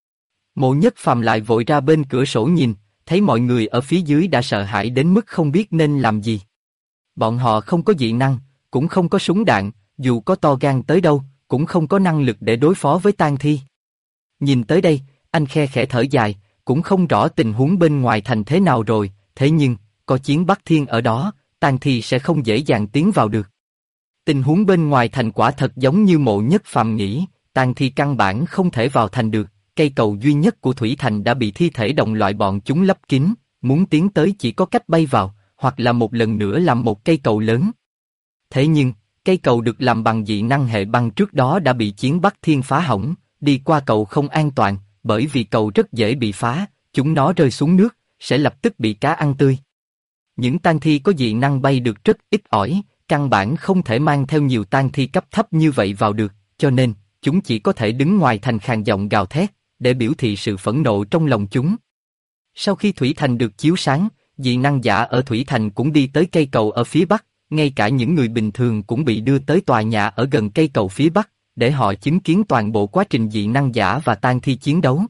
Mộ Nhất Phàm lại vội ra bên cửa sổ nhìn, thấy mọi người ở phía dưới đã sợ hãi đến mức không biết nên làm gì. Bọn họ không có dị năng, cũng không có súng đạn, dù có to gan tới đâu, cũng không có năng lực để đối phó với tang thi. Nhìn tới đây, anh khe khẽ thở dài, cũng không rõ tình huống bên ngoài thành thế nào rồi, thế nhưng, có chiến Bắc Thiên ở đó, tang thi sẽ không dễ dàng tiến vào được. Tình huống bên ngoài thành quả thật giống như Mộ Nhất Phàm nghĩ, tang thi căn bản không thể vào thành được. Cây cầu duy nhất của Thủy Thành đã bị thi thể đồng loại bọn chúng lấp kín, muốn tiến tới chỉ có cách bay vào, hoặc là một lần nữa làm một cây cầu lớn. Thế nhưng, cây cầu được làm bằng dị năng hệ băng trước đó đã bị chiến Bắc Thiên phá hỏng, đi qua cầu không an toàn, bởi vì cầu rất dễ bị phá, chúng nó rơi xuống nước, sẽ lập tức bị cá ăn tươi. Những tang thi có dị năng bay được rất ít ỏi, căn bản không thể mang theo nhiều tang thi cấp thấp như vậy vào được, cho nên, chúng chỉ có thể đứng ngoài thành khàn giọng gào thét, để biểu thị sự phẫn nộ trong lòng chúng. Sau khi Thủy Thành được chiếu sáng, dị năng giả ở Thủy Thành cũng đi tới cây cầu ở phía Bắc, ngay cả những người bình thường cũng bị đưa tới tòa nhà ở gần cây cầu phía Bắc, để họ chứng kiến toàn bộ quá trình dị năng giả và tang thi chiến đấu.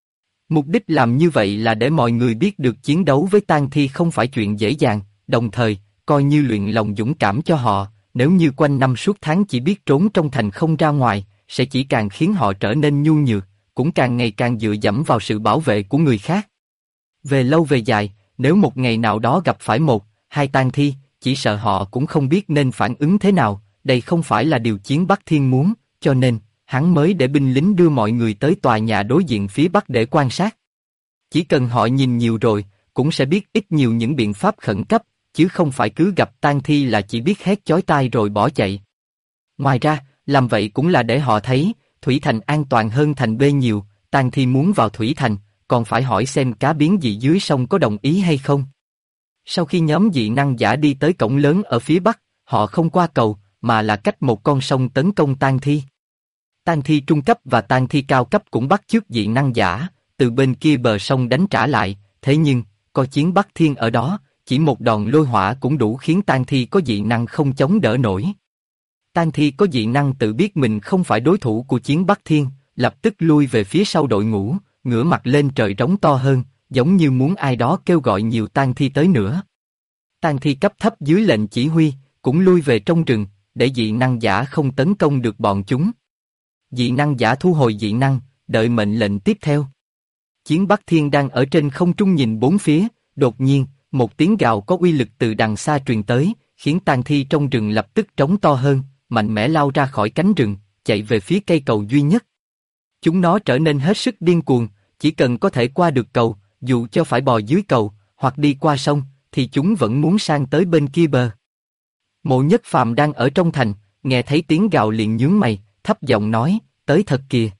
Mục đích làm như vậy là để mọi người biết được chiến đấu với tang thi không phải chuyện dễ dàng, đồng thời, coi như luyện lòng dũng cảm cho họ, nếu như quanh năm suốt tháng chỉ biết trốn trong thành không ra ngoài, sẽ chỉ càng khiến họ trở nên nhu nhược, cũng càng ngày càng dựa dẫm vào sự bảo vệ của người khác. Về lâu về dài, nếu một ngày nào đó gặp phải một, hai tang thi, chỉ sợ họ cũng không biết nên phản ứng thế nào, đây không phải là điều chiến Bắc Thiên muốn, cho nên, hắn mới để binh lính đưa mọi người tới tòa nhà đối diện phía Bắc để quan sát. Chỉ cần họ nhìn nhiều rồi, cũng sẽ biết ít nhiều những biện pháp khẩn cấp, chứ không phải cứ gặp tang thi là chỉ biết hét chói tai rồi bỏ chạy. Ngoài ra, làm vậy cũng là để họ thấy, Thủy Thành an toàn hơn thành B nhiều, tang thi muốn vào Thủy Thành, còn phải hỏi xem cá biến dị dưới sông có đồng ý hay không. Sau khi nhóm dị năng giả đi tới cổng lớn ở phía bắc, họ không qua cầu, mà là cách một con sông tấn công tang thi. Tang thi trung cấp và tang thi cao cấp cũng bắt chước dị năng giả, từ bên kia bờ sông đánh trả lại, thế nhưng, có chiến Bắc Thiên ở đó, chỉ một đòn lôi hỏa cũng đủ khiến tang thi có dị năng không chống đỡ nổi. Tang thi có dị năng tự biết mình không phải đối thủ của chiến Bắc Thiên, lập tức lui về phía sau đội ngũ, ngửa mặt lên trời rống to hơn, giống như muốn ai đó kêu gọi nhiều tang thi tới nữa. Tang thi cấp thấp dưới lệnh chỉ huy, cũng lui về trong rừng, để dị năng giả không tấn công được bọn chúng. Dị năng giả thu hồi dị năng, đợi mệnh lệnh tiếp theo. Chiến Bắc Thiên đang ở trên không trung nhìn bốn phía, đột nhiên, một tiếng gào có uy lực từ đằng xa truyền tới, khiến tang thi trong rừng lập tức trống to hơn, mạnh mẽ lao ra khỏi cánh rừng, chạy về phía cây cầu duy nhất. Chúng nó trở nên hết sức điên cuồng, chỉ cần có thể qua được cầu, dù cho phải bò dưới cầu, hoặc đi qua sông, thì chúng vẫn muốn sang tới bên kia bờ. Mộ Nhất Phàm đang ở trong thành, nghe thấy tiếng gào liền nhướng mày, thấp giọng nói, tới thật kìa.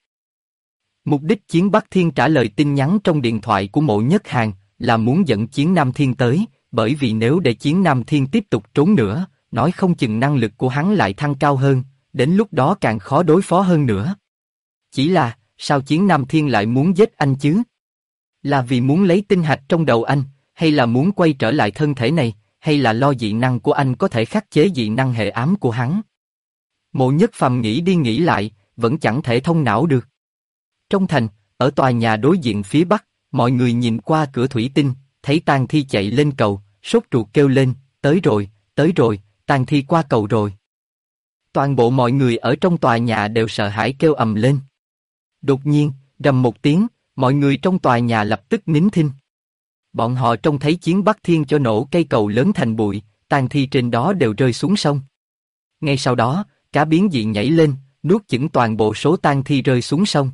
Mục đích chiến Bắc Thiên trả lời tin nhắn trong điện thoại của Mộ Nhất Hàn là muốn dẫn chiến Nam Thiên tới, bởi vì nếu để chiến Nam Thiên tiếp tục trốn nữa, nói không chừng năng lực của hắn lại thăng cao hơn, đến lúc đó càng khó đối phó hơn nữa. Chỉ là, sao chiến Nam Thiên lại muốn giết anh chứ? Là vì muốn lấy tinh hạch trong đầu anh, hay là muốn quay trở lại thân thể này, hay là lo dị năng của anh có thể khắc chế dị năng hệ ám của hắn? Mộ Nhất Phàm nghĩ đi nghĩ lại, vẫn chẳng thể thông não được. Trong thành, ở tòa nhà đối diện phía bắc, mọi người nhìn qua cửa thủy tinh, thấy tang thi chạy lên cầu, sốt ruột kêu lên, tới rồi, tang thi qua cầu rồi. Toàn bộ mọi người ở trong tòa nhà đều sợ hãi kêu ầm lên. Đột nhiên, rầm một tiếng, mọi người trong tòa nhà lập tức nín thinh. Bọn họ trông thấy chiến Bắc Thiên cho nổ cây cầu lớn thành bụi, tang thi trên đó đều rơi xuống sông. Ngay sau đó, cá biến dị nhảy lên, nuốt chửng toàn bộ số tang thi rơi xuống sông.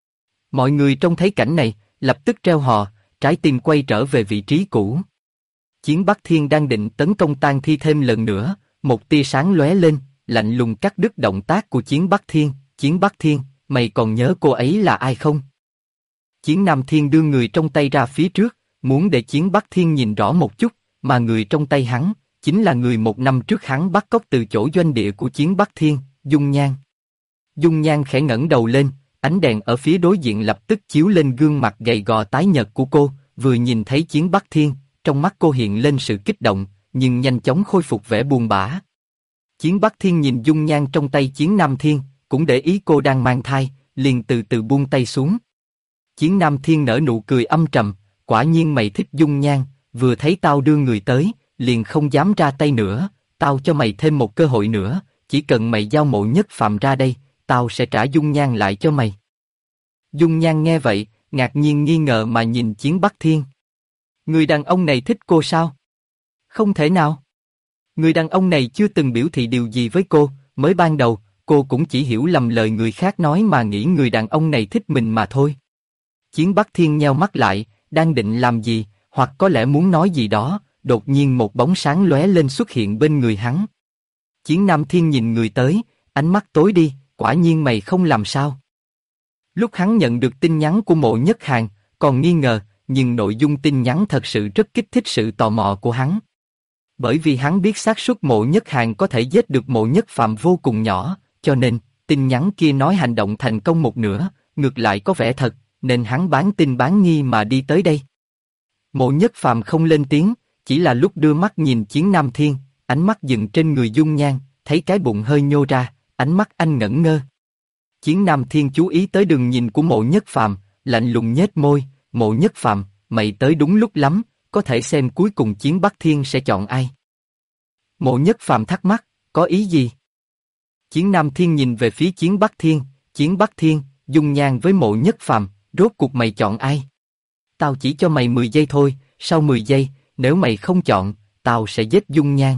Mọi người trông thấy cảnh này, lập tức reo hò, trái tim quay trở về vị trí cũ. Chiến Bắc Thiên đang định tấn công tang thi thêm lần nữa, một tia sáng lóe lên, lạnh lùng cắt đứt động tác của chiến Bắc Thiên. Chiến Bắc Thiên, mày còn nhớ cô ấy là ai không? Chiến Nam Thiên đưa người trong tay ra phía trước, muốn để chiến Bắc Thiên nhìn rõ một chút, mà người trong tay hắn, chính là người một năm trước hắn bắt cóc từ chỗ doanh địa của chiến Bắc Thiên, Dung Nhan. Dung Nhan khẽ ngẩng đầu lên, ánh đèn ở phía đối diện lập tức chiếu lên gương mặt gầy gò tái nhợt của cô, vừa nhìn thấy chiến Bắc Thiên, trong mắt cô hiện lên sự kích động, nhưng nhanh chóng khôi phục vẻ buồn bã. Chiến Bắc Thiên nhìn Dung Nhan trong tay chiến Nam Thiên, cũng để ý cô đang mang thai, liền từ từ buông tay xuống. Chiến Nam Thiên nở nụ cười âm trầm, quả nhiên mày thích Dung Nhan, vừa thấy tao đưa người tới, liền không dám ra tay nữa, tao cho mày thêm một cơ hội nữa, chỉ cần mày giao Mộ Nhất Phàm ra đây, tao sẽ trả Dung Nhan lại cho mày. Dung Nhan nghe vậy, ngạc nhiên nghi ngờ mà nhìn chiến Bắc Thiên. Người đàn ông này thích cô sao? Không thể nào. Người đàn ông này chưa từng biểu thị điều gì với cô, mới ban đầu, cô cũng chỉ hiểu lầm lời người khác nói mà nghĩ người đàn ông này thích mình mà thôi. Chiến Bắc Thiên nheo mắt lại, đang định làm gì, hoặc có lẽ muốn nói gì đó, đột nhiên một bóng sáng lóe lên xuất hiện bên người hắn. Chiến Nam Thiên nhìn người tới, ánh mắt tối đi, quả nhiên mày không làm sao. Lúc hắn nhận được tin nhắn của Mộ Nhất Hàn, còn nghi ngờ, nhưng nội dung tin nhắn thật sự rất kích thích sự tò mò của hắn. Bởi vì hắn biết xác suất Mộ Nhất Hàn có thể giết được Mộ Nhất Phàm vô cùng nhỏ, cho nên, tin nhắn kia nói hành động thành công một nửa, ngược lại có vẻ thật, nên hắn bán tin bán nghi mà đi tới đây. Mộ Nhất Phàm không lên tiếng, chỉ là lúc đưa mắt nhìn chiến Nam Thiên, ánh mắt dừng trên người Dung Nhan, thấy cái bụng hơi nhô ra, ánh mắt anh ngẩn ngơ. Chiến Nam Thiên chú ý tới đường nhìn của Mộ Nhất Phàm, lạnh lùng nhếch môi, Mộ Nhất Phàm, mày tới đúng lúc lắm, có thể xem cuối cùng chiến Bắc Thiên sẽ chọn ai. Mộ Nhất Phàm thắc mắc, có ý gì? Chiến Nam Thiên nhìn về phía chiến Bắc Thiên, Dung Nhan với Mộ Nhất Phàm, rốt cuộc mày chọn ai? Tao chỉ cho mày 10 giây thôi, sau 10 giây, nếu mày không chọn, tao sẽ giết Dung Nhan.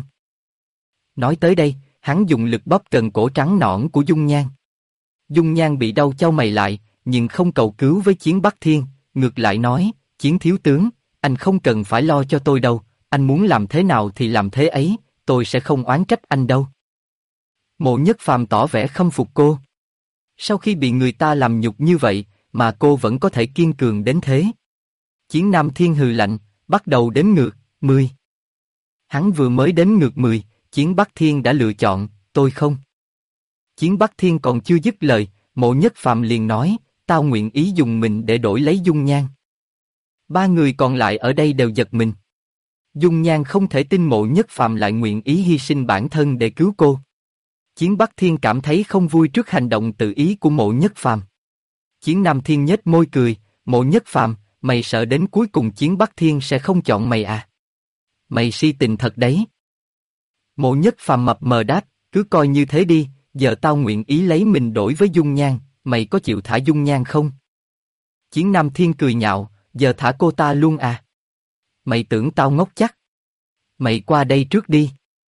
Nói tới đây, hắn dùng lực bóp cần cổ trắng nõn của Dung Nhan. Dung Nhan bị đau chau mày lại, nhưng không cầu cứu với chiến Bắc Thiên, ngược lại nói, chiến thiếu tướng, anh không cần phải lo cho tôi đâu, anh muốn làm thế nào thì làm thế ấy, tôi sẽ không oán trách anh đâu. Mộ Nhất Phàm tỏ vẻ khâm phục cô. Sau khi bị người ta làm nhục như vậy, mà cô vẫn có thể kiên cường đến thế. Chiến Nam Thiên hừ lạnh, bắt đầu đếm ngược, 10. Hắn vừa mới đếm ngược 10, Chiến Bắc Thiên đã lựa chọn, tôi không. Chiến Bắc Thiên còn chưa dứt lời, Mộ Nhất Phàm liền nói, tao nguyện ý dùng mình để đổi lấy dung nhan. Ba người còn lại ở đây đều giật mình. Dung nhan không thể tin Mộ Nhất Phàm lại nguyện ý hy sinh bản thân để cứu cô. Chiến Bắc Thiên cảm thấy không vui trước hành động tự ý của Mộ Nhất Phàm. Chiến Nam Thiên nhếch môi cười, Mộ Nhất Phàm, mày sợ đến cuối cùng Chiến Bắc Thiên sẽ không chọn mày à? Mày si tình thật đấy. Mộ Nhất Phàm mập mờ đáp, cứ coi như thế đi, giờ tao nguyện ý lấy mình đổi với dung nhan, mày có chịu thả dung nhan không? Chiến Nam Thiên cười nhạo, giờ thả cô ta luôn à? Mày tưởng tao ngốc chắc? Mày qua đây trước đi.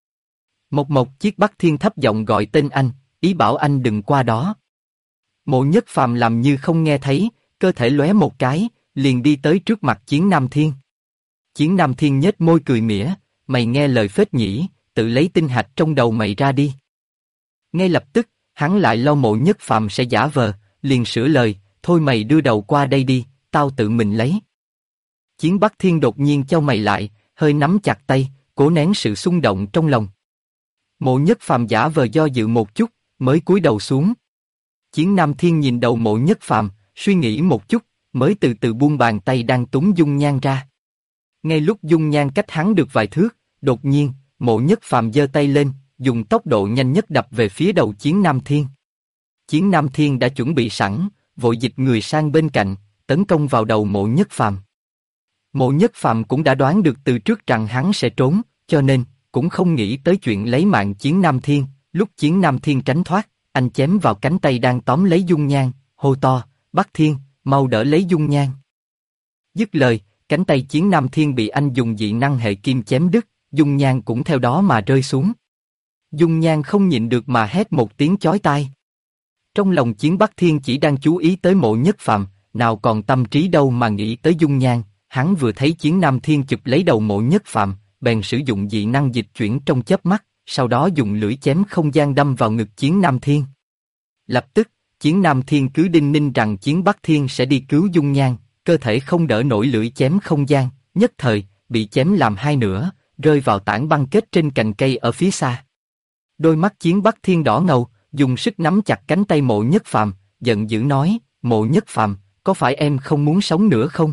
Một chiếc Bắc Thiên thấp giọng gọi tên anh, ý bảo anh đừng qua đó. Mộ Nhất Phàm làm như không nghe thấy, cơ thể lóe một cái, liền đi tới trước mặt Chiến Nam Thiên. Chiến Nam Thiên nhếch môi cười mỉa, mày nghe lời phết nhỉ, tự lấy tinh hạch trong đầu mày ra đi. Ngay lập tức, hắn lại lo Mộ Nhất Phàm sẽ giả vờ, liền sửa lời, thôi mày đưa đầu qua đây đi, tao tự mình lấy. Chiến Bắc Thiên đột nhiên chau mày lại, hơi nắm chặt tay, cố nén sự xung động trong lòng. Mộ Nhất Phàm giả vờ do dự một chút, mới cúi đầu xuống. Chiến Nam Thiên nhìn đầu Mộ Nhất Phàm, suy nghĩ một chút, mới từ từ buông bàn tay đang túng dung nhan ra. Ngay lúc dung nhan cách hắn được vài thước, đột nhiên, Mộ Nhất Phàm giơ tay lên, dùng tốc độ nhanh nhất đập về phía đầu Chiến Nam Thiên. Chiến Nam Thiên đã chuẩn bị sẵn, vội dịch người sang bên cạnh, tấn công vào đầu Mộ Nhất Phàm. Mộ Nhất Phàm cũng đã đoán được từ trước rằng hắn sẽ trốn, cho nên cũng không nghĩ tới chuyện lấy mạng Chiến Nam Thiên. Lúc Chiến Nam Thiên tránh thoát, anh chém vào cánh tay đang tóm lấy dung nhan, hô to, Bắc Thiên, mau đỡ lấy dung nhan. Dứt lời, cánh tay Chiến Nam Thiên bị anh dùng dị năng hệ kim chém đứt, dung nhan cũng theo đó mà rơi xuống. Dung nhan không nhịn được mà hét một tiếng chói tai. Trong lòng Chiến Bắc Thiên chỉ đang chú ý tới Mộ Nhất Phàm, nào còn tâm trí đâu mà nghĩ tới dung nhan. Hắn vừa thấy Chiến Nam Thiên chụp lấy đầu Mộ Nhất Phàm, bèn sử dụng dị năng dịch chuyển trong chớp mắt, sau đó dùng lưỡi chém không gian đâm vào ngực Chiến Nam Thiên. Lập tức, Chiến Nam Thiên cứ đinh ninh rằng Chiến Bắc Thiên sẽ đi cứu dung nhan, cơ thể không đỡ nổi lưỡi chém không gian, nhất thời bị chém làm hai nửa, rơi vào tảng băng kết trên cành cây ở phía xa. Đôi mắt Chiến Bắc Thiên đỏ ngầu, dùng sức nắm chặt cánh tay Mộ Nhất Phàm, giận dữ nói, Mộ Nhất Phàm, có phải em không muốn sống nữa không?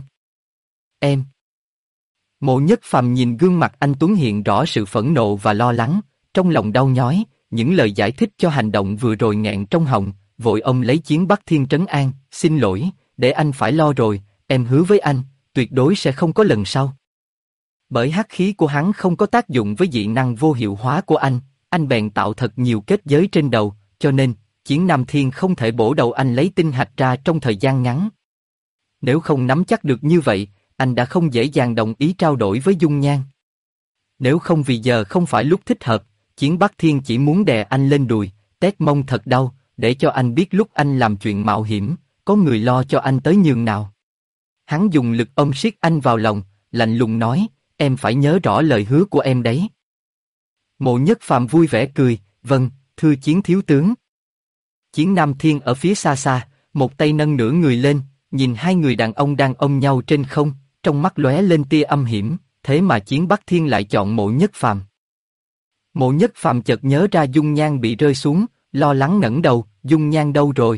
Em. Mộ Nhất Phàm nhìn gương mặt anh tuấn hiện rõ sự phẫn nộ và lo lắng, trong lòng đau nhói, những lời giải thích cho hành động vừa rồi nghẹn trong họng, vội ôm lấy Chiến Bắc Thiên trấn an, xin lỗi, để anh phải lo rồi, em hứa với anh, tuyệt đối sẽ không có lần sau. Bởi hắc khí của hắn không có tác dụng với dị năng vô hiệu hóa của anh bèn tạo thật nhiều kết giới trên đầu, cho nên, Chiến Nam Thiên không thể bổ đầu anh lấy tinh hạch ra trong thời gian ngắn. Nếu không nắm chắc được như vậy, anh đã không dễ dàng đồng ý trao đổi với dung nhan. Nếu không vì giờ không phải lúc thích hợp, Chiến Bắc Thiên chỉ muốn đè anh lên đùi, tét mông thật đau, để cho anh biết lúc anh làm chuyện mạo hiểm, có người lo cho anh tới nhường nào. Hắn dùng lực ôm siết anh vào lòng, lạnh lùng nói, em phải nhớ rõ lời hứa của em đấy. Mộ Nhất Phàm vui vẻ cười, vâng, thưa Chiến thiếu tướng. Chiến Nam Thiên ở phía xa xa, một tay nâng nửa người lên, nhìn hai người đàn ông đang ôm nhau trên không, trong mắt lóe lên tia âm hiểm, thế mà Chiến Bắc Thiên lại chọn Mộ Nhất Phàm. Mộ Nhất Phàm chợt nhớ ra dung nhan bị rơi xuống, lo lắng ngẩng đầu, dung nhan đâu rồi?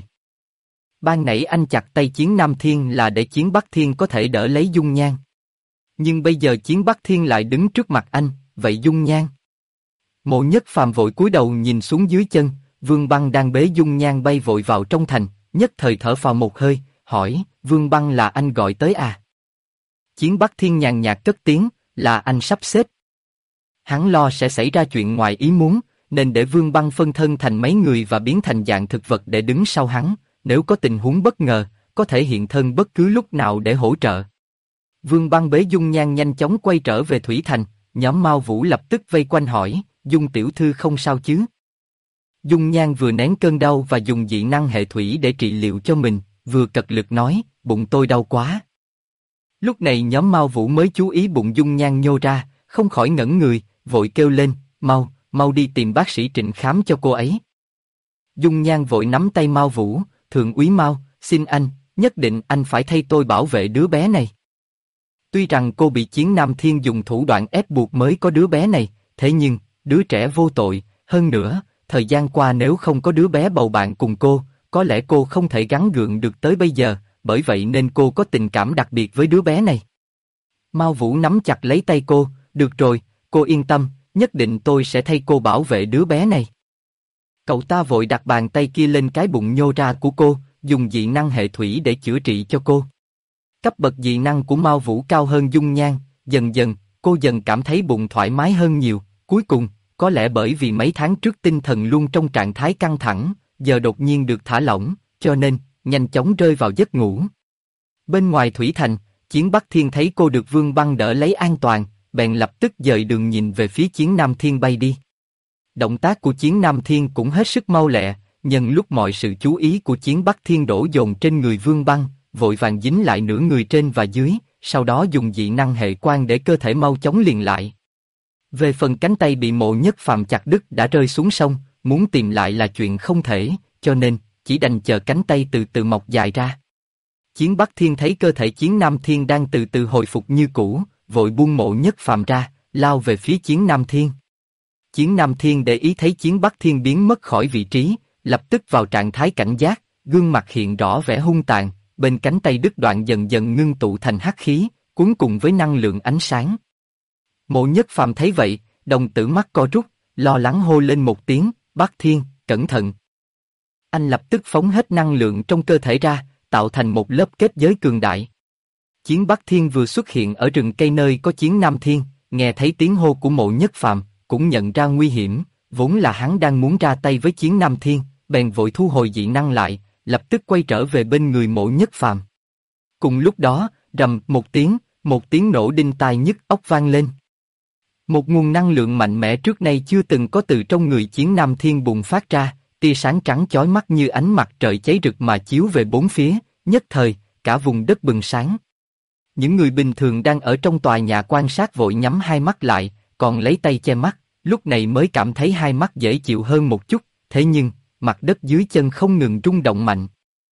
Ban nãy anh chặt tay Chiến Nam Thiên là để Chiến Bắc Thiên có thể đỡ lấy dung nhan. Nhưng bây giờ Chiến Bắc Thiên lại đứng trước mặt anh, vậy dung nhan? Mộ Nhất Phàm vội cúi đầu nhìn xuống dưới chân, Vương Băng đang bế dung nhan bay vội vào trong thành, nhất thời thở phào một hơi, hỏi, Vương Băng là anh gọi tới à? Chiến Bắc Thiên nhàn nhạt cất tiếng, là anh sắp xếp. Hắn lo sẽ xảy ra chuyện ngoài ý muốn, nên để Vương Băng phân thân thành mấy người và biến thành dạng thực vật để đứng sau hắn, nếu có tình huống bất ngờ, có thể hiện thân bất cứ lúc nào để hỗ trợ. Vương Băng bế dung nhan nhanh chóng quay trở về Thủy Thành, nhóm Mao Vũ lập tức vây quanh hỏi, Dung tiểu thư không sao chứ? Dung nhan vừa nén cơn đau và dùng dị năng hệ thủy để trị liệu cho mình, vừa cật lực nói, bụng tôi đau quá. Lúc này nhóm Mao Vũ mới chú ý bụng dung nhan nhô ra, không khỏi ngẩn người, vội kêu lên, mau đi tìm bác sĩ Trịnh khám cho cô ấy. Dung nhan vội nắm tay Mao Vũ, thượng úy Mao, xin anh, nhất định anh phải thay tôi bảo vệ đứa bé này. Tuy rằng cô bị Chiến Nam Thiên dùng thủ đoạn ép buộc mới có đứa bé này, thế nhưng, đứa trẻ vô tội, hơn nữa, thời gian qua nếu không có đứa bé bầu bạn cùng cô, có lẽ cô không thể gắng gượng được tới bây giờ, bởi vậy nên cô có tình cảm đặc biệt với đứa bé này. Mao Vũ nắm chặt lấy tay cô, được rồi, cô yên tâm, nhất định tôi sẽ thay cô bảo vệ đứa bé này. Cậu ta vội đặt bàn tay kia lên cái bụng nhô ra của cô, dùng dị năng hệ thủy để chữa trị cho cô. Cấp bậc dị năng của Mao Vũ cao hơn dung nhan, dần dần, cô dần cảm thấy bụng thoải mái hơn nhiều, cuối cùng, có lẽ bởi vì mấy tháng trước tinh thần luôn trong trạng thái căng thẳng, giờ đột nhiên được thả lỏng, cho nên, nhanh chóng rơi vào giấc ngủ. Bên ngoài Thủy Thành, Chiến Bắc Thiên thấy cô được Vương Băng đỡ lấy an toàn, bèn lập tức dời đường nhìn về phía Chiến Nam Thiên bay đi. Động tác của Chiến Nam Thiên cũng hết sức mau lẹ, nhân lúc mọi sự chú ý của Chiến Bắc Thiên đổ dồn trên người Vương Băng, vội vàng dính lại nửa người trên và dưới, sau đó dùng dị năng hệ quan để cơ thể mau chóng liền lại. Về phần cánh tay bị Mộ Nhất Phàm chặt đứt đã rơi xuống sông, muốn tìm lại là chuyện không thể, cho nên, chỉ đành chờ cánh tay từ từ mọc dài ra. Chiến Bắc Thiên thấy cơ thể Chiến Nam Thiên đang từ từ hồi phục như cũ, vội buông Mộ Nhất Phàm ra, lao về phía Chiến Nam Thiên. Chiến Nam Thiên để ý thấy Chiến Bắc Thiên biến mất khỏi vị trí, lập tức vào trạng thái cảnh giác, gương mặt hiện rõ vẻ hung tàn, bên cánh tay đứt đoạn dần dần ngưng tụ thành hắc khí, cuốn cùng với năng lượng ánh sáng. Mộ Nhất Phàm thấy vậy, đồng tử mắt co rút, lo lắng hô lên một tiếng, Bắc Thiên, cẩn thận. Anh lập tức phóng hết năng lượng trong cơ thể ra, tạo thành một lớp kết giới cường đại. Chiến Bắc Thiên vừa xuất hiện ở rừng cây nơi có Chiến Nam Thiên, nghe thấy tiếng hô của Mộ Nhất Phàm, cũng nhận ra nguy hiểm, vốn là hắn đang muốn ra tay với Chiến Nam Thiên, bèn vội thu hồi dị năng lại, lập tức quay trở về bên người Mộ Nhất Phàm. Cùng lúc đó, rầm một tiếng nổ đinh tai nhức óc vang lên. Một nguồn năng lượng mạnh mẽ trước nay chưa từng có từ trong người Chiến Nam Thiên bùng phát ra, tia sáng trắng chói mắt như ánh mặt trời cháy rực mà chiếu về bốn phía, nhất thời, cả vùng đất bừng sáng. Những người bình thường đang ở trong tòa nhà quan sát vội nhắm hai mắt lại, còn lấy tay che mắt, lúc này mới cảm thấy hai mắt dễ chịu hơn một chút, thế nhưng, mặt đất dưới chân không ngừng rung động mạnh.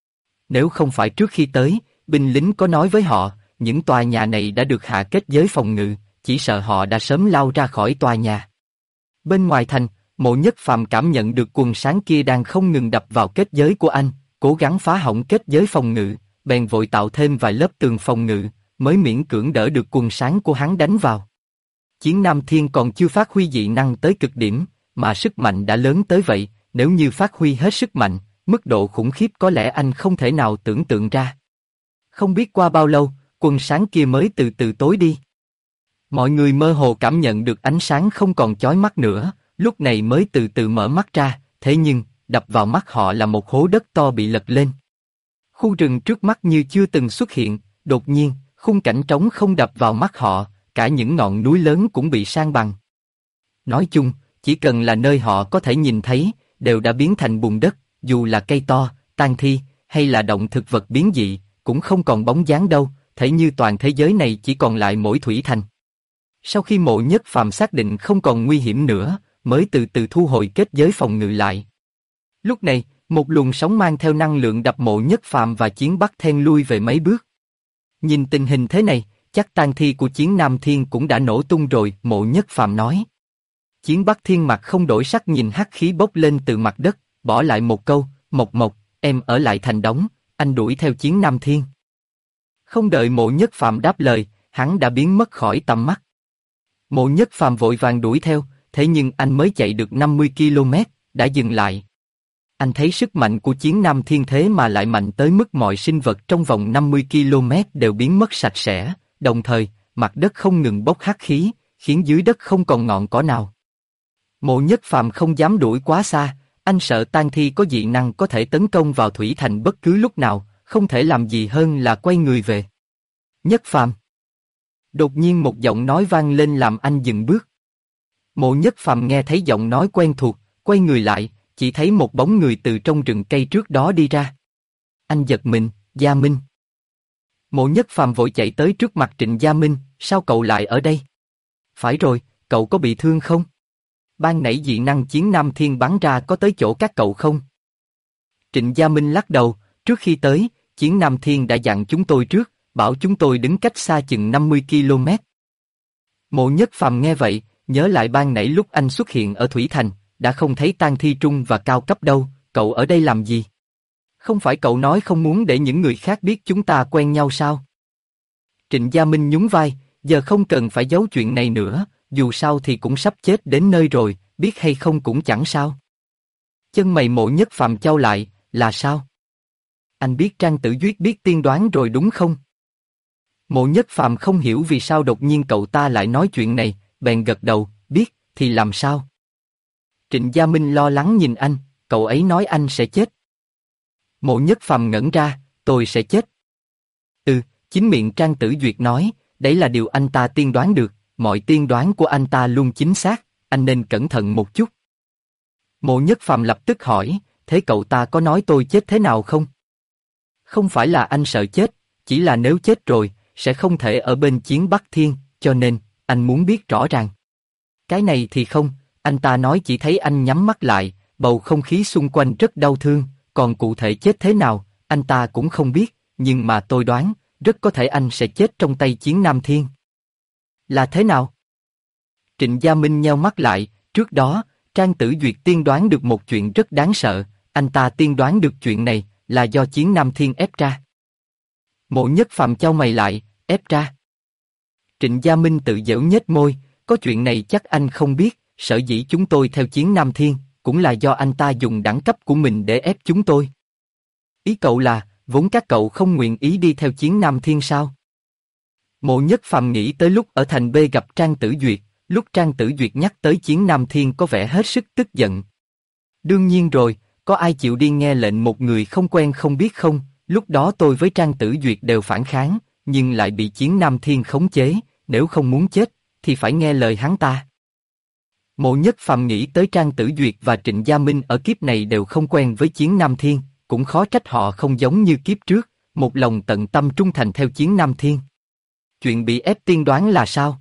Nếu không phải trước khi tới, binh lính có nói với họ, những tòa nhà này đã được hạ kết giới phòng ngự, chỉ sợ họ đã sớm lao ra khỏi tòa nhà. Bên ngoài thành, Mộ Nhất Phàm cảm nhận được quần sáng kia đang không ngừng đập vào kết giới của anh, cố gắng phá hỏng kết giới phòng ngự, bèn vội tạo thêm vài lớp tường phòng ngự, mới miễn cưỡng đỡ được quần sáng của hắn đánh vào. Chiến Nam Thiên còn chưa phát huy dị năng tới cực điểm, mà sức mạnh đã lớn tới vậy, nếu như phát huy hết sức mạnh, mức độ khủng khiếp có lẽ anh không thể nào tưởng tượng ra. Không biết qua bao lâu, quần sáng kia mới từ từ tối đi. Mọi người mơ hồ cảm nhận được ánh sáng không còn chói mắt nữa, lúc này mới từ từ mở mắt ra, thế nhưng, đập vào mắt họ là một hố đất to bị lật lên. Khu rừng trước mắt như chưa từng xuất hiện, đột nhiên, khung cảnh trống không đập vào mắt họ, cả những ngọn núi lớn cũng bị san bằng. Nói chung, chỉ cần là nơi họ có thể nhìn thấy, đều đã biến thành bùn đất, dù là cây to, tang thi, hay là động thực vật biến dị, cũng không còn bóng dáng đâu, thể như toàn thế giới này chỉ còn lại mỗi Thủy Thành. Sau khi Mộ Nhất Phàm xác định không còn nguy hiểm nữa, mới từ từ thu hồi kết giới phòng ngự lại. Lúc này, một luồng sóng mang theo năng lượng đập Mộ Nhất Phàm và Chiến Bắc Thiên lui về mấy bước. Nhìn tình hình thế này, chắc tang thi của Chiến Nam Thiên cũng đã nổ tung rồi, Mộ Nhất Phàm nói. Chiến Bắc Thiên mặt không đổi sắc nhìn hắc khí bốc lên từ mặt đất, bỏ lại một câu, Mộc Mộc, em ở lại thành đóng, anh đuổi theo Chiến Nam Thiên. Không đợi Mộ Nhất Phàm đáp lời, hắn đã biến mất khỏi tầm mắt. Mộ Nhất Phàm vội vàng đuổi theo, thế nhưng anh mới chạy được 50 km, đã dừng lại. Anh thấy sức mạnh của Chiến Nam Thiên thế mà lại mạnh tới mức mọi sinh vật trong vòng 50 km đều biến mất sạch sẽ, đồng thời, mặt đất không ngừng bốc hắc khí, khiến dưới đất không còn ngọn cỏ nào. Mộ Nhất Phàm không dám đuổi quá xa, anh sợ tang thi có dị năng có thể tấn công vào Thủy Thành bất cứ lúc nào, không thể làm gì hơn là quay người về. Nhất Phàm. Đột nhiên một giọng nói vang lên làm anh dừng bước. Mộ Nhất Phàm nghe thấy giọng nói quen thuộc, quay người lại, chỉ thấy một bóng người từ trong rừng cây trước đó đi ra. Anh giật mình, Gia Minh. Mộ Nhất Phàm vội chạy tới trước mặt Trịnh Gia Minh, sao cậu lại ở đây? Phải rồi, cậu có bị thương không? Ban nãy dị năng Chiến Nam Thiên bắn ra có tới chỗ các cậu không? Trịnh Gia Minh lắc đầu, trước khi tới, Chiến Nam Thiên đã dặn chúng tôi trước, bảo chúng tôi đứng cách xa chừng 50 km. Mộ Nhất Phàm nghe vậy, nhớ lại ban nãy lúc anh xuất hiện ở Thủy Thành, đã không thấy Tang Thi Trung và Cao Cấp đâu, cậu ở đây làm gì? Không phải cậu nói không muốn để những người khác biết chúng ta quen nhau sao? Trịnh Gia Minh nhún vai, giờ không cần phải giấu chuyện này nữa, dù sao thì cũng sắp chết đến nơi rồi, biết hay không cũng chẳng sao. Chân mày Mộ Nhất Phàm chau lại, là sao? Anh biết Trang Tử Duyết biết tiên đoán rồi đúng không? Mộ Nhất Phàm không hiểu vì sao đột nhiên cậu ta lại nói chuyện này, bèn gật đầu, biết, thì làm sao? Trịnh Gia Minh lo lắng nhìn anh, cậu ấy nói anh sẽ chết. Mộ Nhất Phàm ngẩn ra, tôi sẽ chết. Chính miệng Trang Tử Duyệt nói, đấy là điều anh ta tiên đoán được, mọi tiên đoán của anh ta luôn chính xác, anh nên cẩn thận một chút. Mộ Nhất Phàm lập tức hỏi, thế cậu ta có nói tôi chết thế nào không? Không phải là anh sợ chết, chỉ là nếu chết rồi, sẽ không thể ở bên chiến Bắc Thiên, cho nên, anh muốn biết rõ ràng. Cái này thì không, anh ta nói chỉ thấy anh nhắm mắt lại, bầu không khí xung quanh rất đau thương, còn cụ thể chết thế nào, anh ta cũng không biết, nhưng mà tôi đoán, rất có thể anh sẽ chết trong tay chiến Nam Thiên. Là thế nào? Trịnh Gia Minh nheo mắt lại, trước đó, Trang Tử Duyệt tiên đoán được một chuyện rất đáng sợ, anh ta tiên đoán được chuyện này, là do chiến Nam Thiên ép ra. Mộ Nhất Phàm chau mày lại, ép ra. Trịnh Gia Minh tự giễu nhếch môi, có chuyện này chắc anh không biết, sở dĩ chúng tôi theo chiến Nam Thiên, cũng là do anh ta dùng đẳng cấp của mình để ép chúng tôi. Ý cậu là, vốn các cậu không nguyện ý đi theo chiến Nam Thiên sao? Mộ Nhất Phàm nghĩ tới lúc ở thành B gặp Trang Tử Duyệt, lúc Trang Tử Duyệt nhắc tới chiến Nam Thiên có vẻ hết sức tức giận. Đương nhiên rồi, có ai chịu đi nghe lệnh một người không quen không biết không, lúc đó tôi với Trang Tử Duyệt đều phản kháng, nhưng lại bị chiến Nam Thiên khống chế, nếu không muốn chết, thì phải nghe lời hắn ta. Mộ Nhất Phàm nghĩ tới Trang Tử Duyệt và Trịnh Gia Minh ở kiếp này đều không quen với chiến Nam Thiên, cũng khó trách họ không giống như kiếp trước, một lòng tận tâm trung thành theo chiến Nam Thiên. Chuyện bị ép tiên đoán là sao?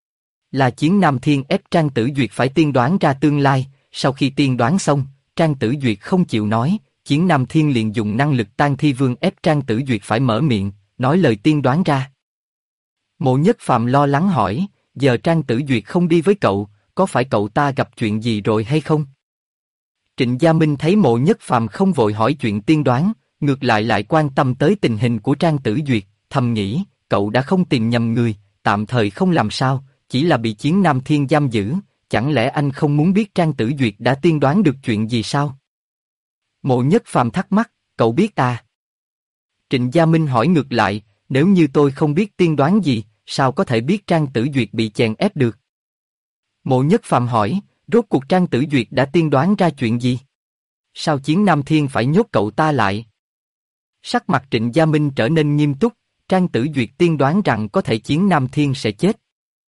Là chiến Nam Thiên ép Trang Tử Duyệt phải tiên đoán ra tương lai, sau khi tiên đoán xong, Trang Tử Duyệt không chịu nói, chiến Nam Thiên liền dùng năng lực Tang Thi Vương ép Trang Tử Duyệt phải mở miệng, nói lời tiên đoán ra. Mộ Nhất Phàm lo lắng hỏi, giờ Trang Tử Duyệt không đi với cậu, có phải cậu ta gặp chuyện gì rồi hay không? Trịnh Gia Minh thấy Mộ Nhất Phàm không vội hỏi chuyện tiên đoán, ngược lại quan tâm tới tình hình của Trang Tử Duyệt, thầm nghĩ, cậu đã không tìm nhầm người, tạm thời không làm sao, chỉ là bị chiến Nam Thiên giam giữ, chẳng lẽ anh không muốn biết Trang Tử Duyệt đã tiên đoán được chuyện gì sao? Mộ Nhất Phàm thắc mắc, cậu biết à? Trịnh Gia Minh hỏi ngược lại, nếu như tôi không biết tiên đoán gì, sao có thể biết Trang Tử Duyệt bị chèn ép được? Mộ Nhất Phàm hỏi, rốt cuộc Trang Tử Duyệt đã tiên đoán ra chuyện gì? Sao chiến Nam Thiên phải nhốt cậu ta lại? Sắc mặt Trịnh Gia Minh trở nên nghiêm túc, Trang Tử Duyệt tiên đoán rằng có thể chiến Nam Thiên sẽ chết.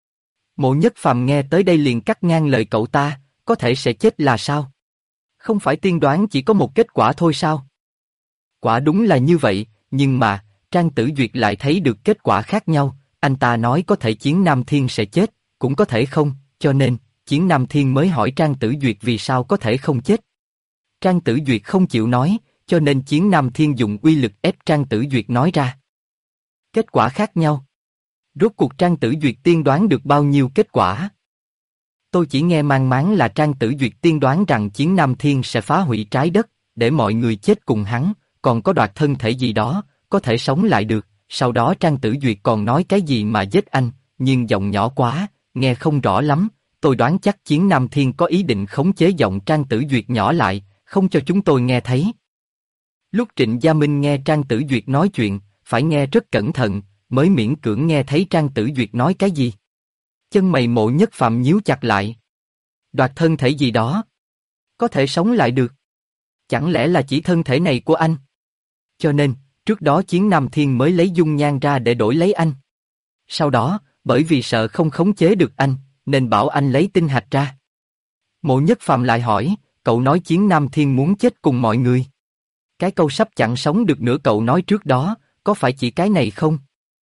Mộ Nhất Phàm nghe tới đây liền cắt ngang lời cậu ta, có thể sẽ chết là sao? Không phải tiên đoán chỉ có một kết quả thôi sao? Quả đúng là như vậy, nhưng mà, Trang Tử Duyệt lại thấy được kết quả khác nhau, anh ta nói có thể chiến Nam Thiên sẽ chết, cũng có thể không, cho nên, chiến Nam Thiên mới hỏi Trang Tử Duyệt vì sao có thể không chết. Trang Tử Duyệt không chịu nói, cho nên chiến Nam Thiên dùng uy lực ép Trang Tử Duyệt nói ra. Kết quả khác nhau. Rốt cuộc Trang Tử Duyệt tiên đoán được bao nhiêu kết quả? Tôi chỉ nghe mang máng là Trang Tử Duyệt tiên đoán rằng chiến Nam Thiên sẽ phá hủy trái đất, để mọi người chết cùng hắn, còn có đoạt thân thể gì đó, có thể sống lại được, sau đó Trang Tử Duyệt còn nói cái gì mà giết anh, nhưng giọng nhỏ quá, nghe không rõ lắm, tôi đoán chắc chiến Nam Thiên có ý định khống chế giọng Trang Tử Duyệt nhỏ lại, không cho chúng tôi nghe thấy. Lúc Trịnh Gia Minh nghe Trang Tử Duyệt nói chuyện, phải nghe rất cẩn thận, mới miễn cưỡng nghe thấy Trang Tử Duyệt nói cái gì. Chân mày Mộ Nhất Phàm nhíu chặt lại. Đoạt thân thể gì đó? Có thể sống lại được? Chẳng lẽ là chỉ thân thể này của anh? Cho nên, trước đó chiến Nam Thiên mới lấy dung nhan ra để đổi lấy anh. Sau đó, bởi vì sợ không khống chế được anh, nên bảo anh lấy tinh hạch ra. Mộ Nhất Phàm lại hỏi, cậu nói chiến Nam Thiên muốn chết cùng mọi người. Cái câu sắp chẳng sống được nữa cậu nói trước đó, có phải chỉ cái này không?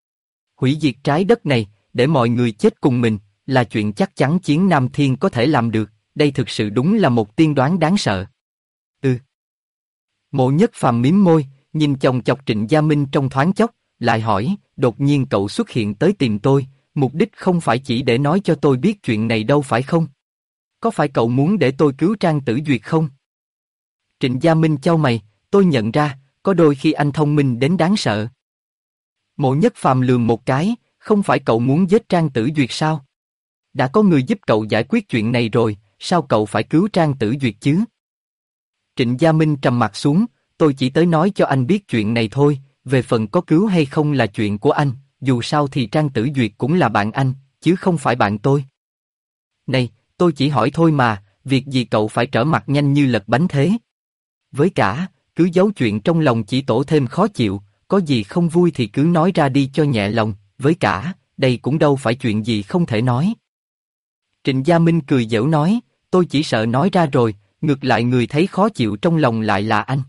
Hủy diệt trái đất này, để mọi người chết cùng mình, là chuyện chắc chắn chiến Nam Thiên có thể làm được, đây thực sự đúng là một tiên đoán đáng sợ. Mộ Nhất Phàm mím môi, nhìn chòng chọc Trịnh Gia Minh trong thoáng chốc, lại hỏi, đột nhiên cậu xuất hiện tới tìm tôi, mục đích không phải chỉ để nói cho tôi biết chuyện này đâu phải không? Có phải cậu muốn để tôi cứu Trang Tử Duyệt không? Trịnh Gia Minh chau mày, tôi nhận ra, có đôi khi anh thông minh đến đáng sợ. Mộ Nhất Phàm lườm một cái, không phải cậu muốn giết Trang Tử Duyệt sao? Đã có người giúp cậu giải quyết chuyện này rồi, sao cậu phải cứu Trang Tử Duyệt chứ? Trịnh Gia Minh trầm mặt xuống, tôi chỉ tới nói cho anh biết chuyện này thôi, về phần có cứu hay không là chuyện của anh, dù sao thì Trang Tử Duyệt cũng là bạn anh, chứ không phải bạn tôi. Này, tôi chỉ hỏi thôi mà, việc gì cậu phải trở mặt nhanh như lật bánh thế? Với cả, cứ giấu chuyện trong lòng chỉ tổ thêm khó chịu, có gì không vui thì cứ nói ra đi cho nhẹ lòng, với cả, đây cũng đâu phải chuyện gì không thể nói. Trịnh Gia Minh cười giễu nói, tôi chỉ sợ nói ra rồi, ngược lại người thấy khó chịu trong lòng lại là anh.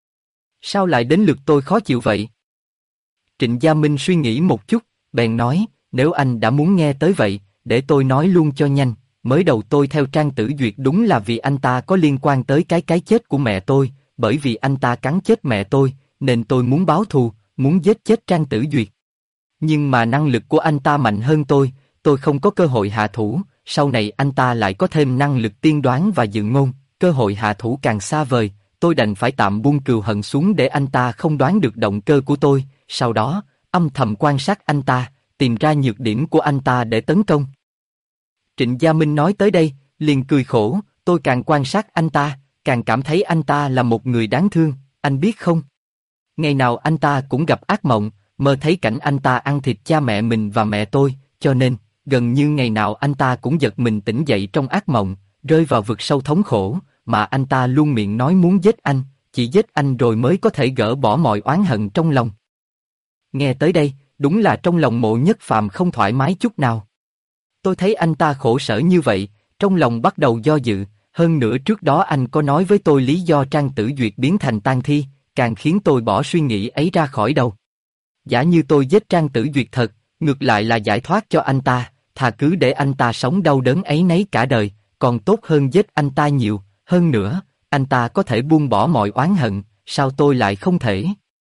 Sao lại đến lượt tôi khó chịu vậy? Trịnh Gia Minh suy nghĩ một chút, bèn nói, nếu anh đã muốn nghe tới vậy, để tôi nói luôn cho nhanh, mới đầu tôi theo Trang Tử Duyệt đúng là vì anh ta có liên quan tới cái chết của mẹ tôi, bởi vì anh ta cắn chết mẹ tôi, nên tôi muốn báo thù, muốn giết chết Trang Tử Duyệt. Nhưng mà năng lực của anh ta mạnh hơn tôi không có cơ hội hạ thủ, sau này anh ta lại có thêm năng lực tiên đoán và dự ngôn, cơ hội hạ thủ càng xa vời, tôi đành phải tạm buông cừu hận xuống để anh ta không đoán được động cơ của tôi, sau đó, âm thầm quan sát anh ta, tìm ra nhược điểm của anh ta để tấn công. Trịnh Gia Minh nói tới đây, liền cười khổ, tôi càng quan sát anh ta, càng cảm thấy anh ta là một người đáng thương, anh biết không? Ngày nào anh ta cũng gặp ác mộng, mơ thấy cảnh anh ta ăn thịt cha mẹ mình và mẹ tôi, cho nên, gần như ngày nào anh ta cũng giật mình tỉnh dậy trong ác mộng, rơi vào vực sâu thống khổ, mà anh ta luôn miệng nói muốn giết anh, chỉ giết anh rồi mới có thể gỡ bỏ mọi oán hận trong lòng. Nghe tới đây, đúng là trong lòng Mộ Nhất Phàm không thoải mái chút nào. Tôi thấy anh ta khổ sở như vậy, trong lòng bắt đầu do dự, hơn nữa trước đó anh có nói với tôi lý do Trang Tử Duyệt biến thành tang thi, càng khiến tôi bỏ suy nghĩ ấy ra khỏi đầu. Giả như tôi giết Trang Tử Duyệt thật, ngược lại là giải thoát cho anh ta, thà cứ để anh ta sống đau đớn ấy nấy cả đời, còn tốt hơn giết anh ta nhiều, hơn nữa, anh ta có thể buông bỏ mọi oán hận, sao tôi lại không thể?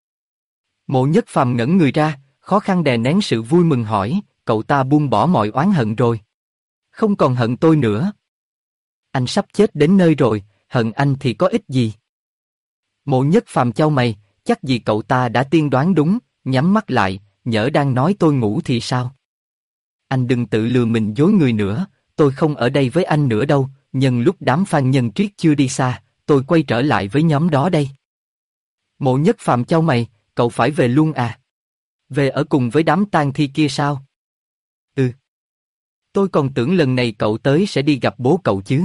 Mộ Nhất Phàm ngẩn người ra, khó khăn đè nén sự vui mừng hỏi, cậu ta buông bỏ mọi oán hận rồi. Không còn hận tôi nữa. Anh sắp chết đến nơi rồi, hận anh thì có ích gì? Mộ Nhất Phàm chau mày, chắc gì cậu ta đã tiên đoán đúng, nhắm mắt lại, nhỡ đang nói tôi ngủ thì sao? Anh đừng tự lừa mình dối người nữa, tôi không ở đây với anh nữa đâu, nhân lúc đám Phan Nhân Triết chưa đi xa, tôi quay trở lại với nhóm đó đây. Mộ Nhất Phàm chau mày, cậu phải về luôn à? Về ở cùng với đám tang thi kia sao? Ừ. Tôi còn tưởng lần này cậu tới sẽ đi gặp bố cậu chứ.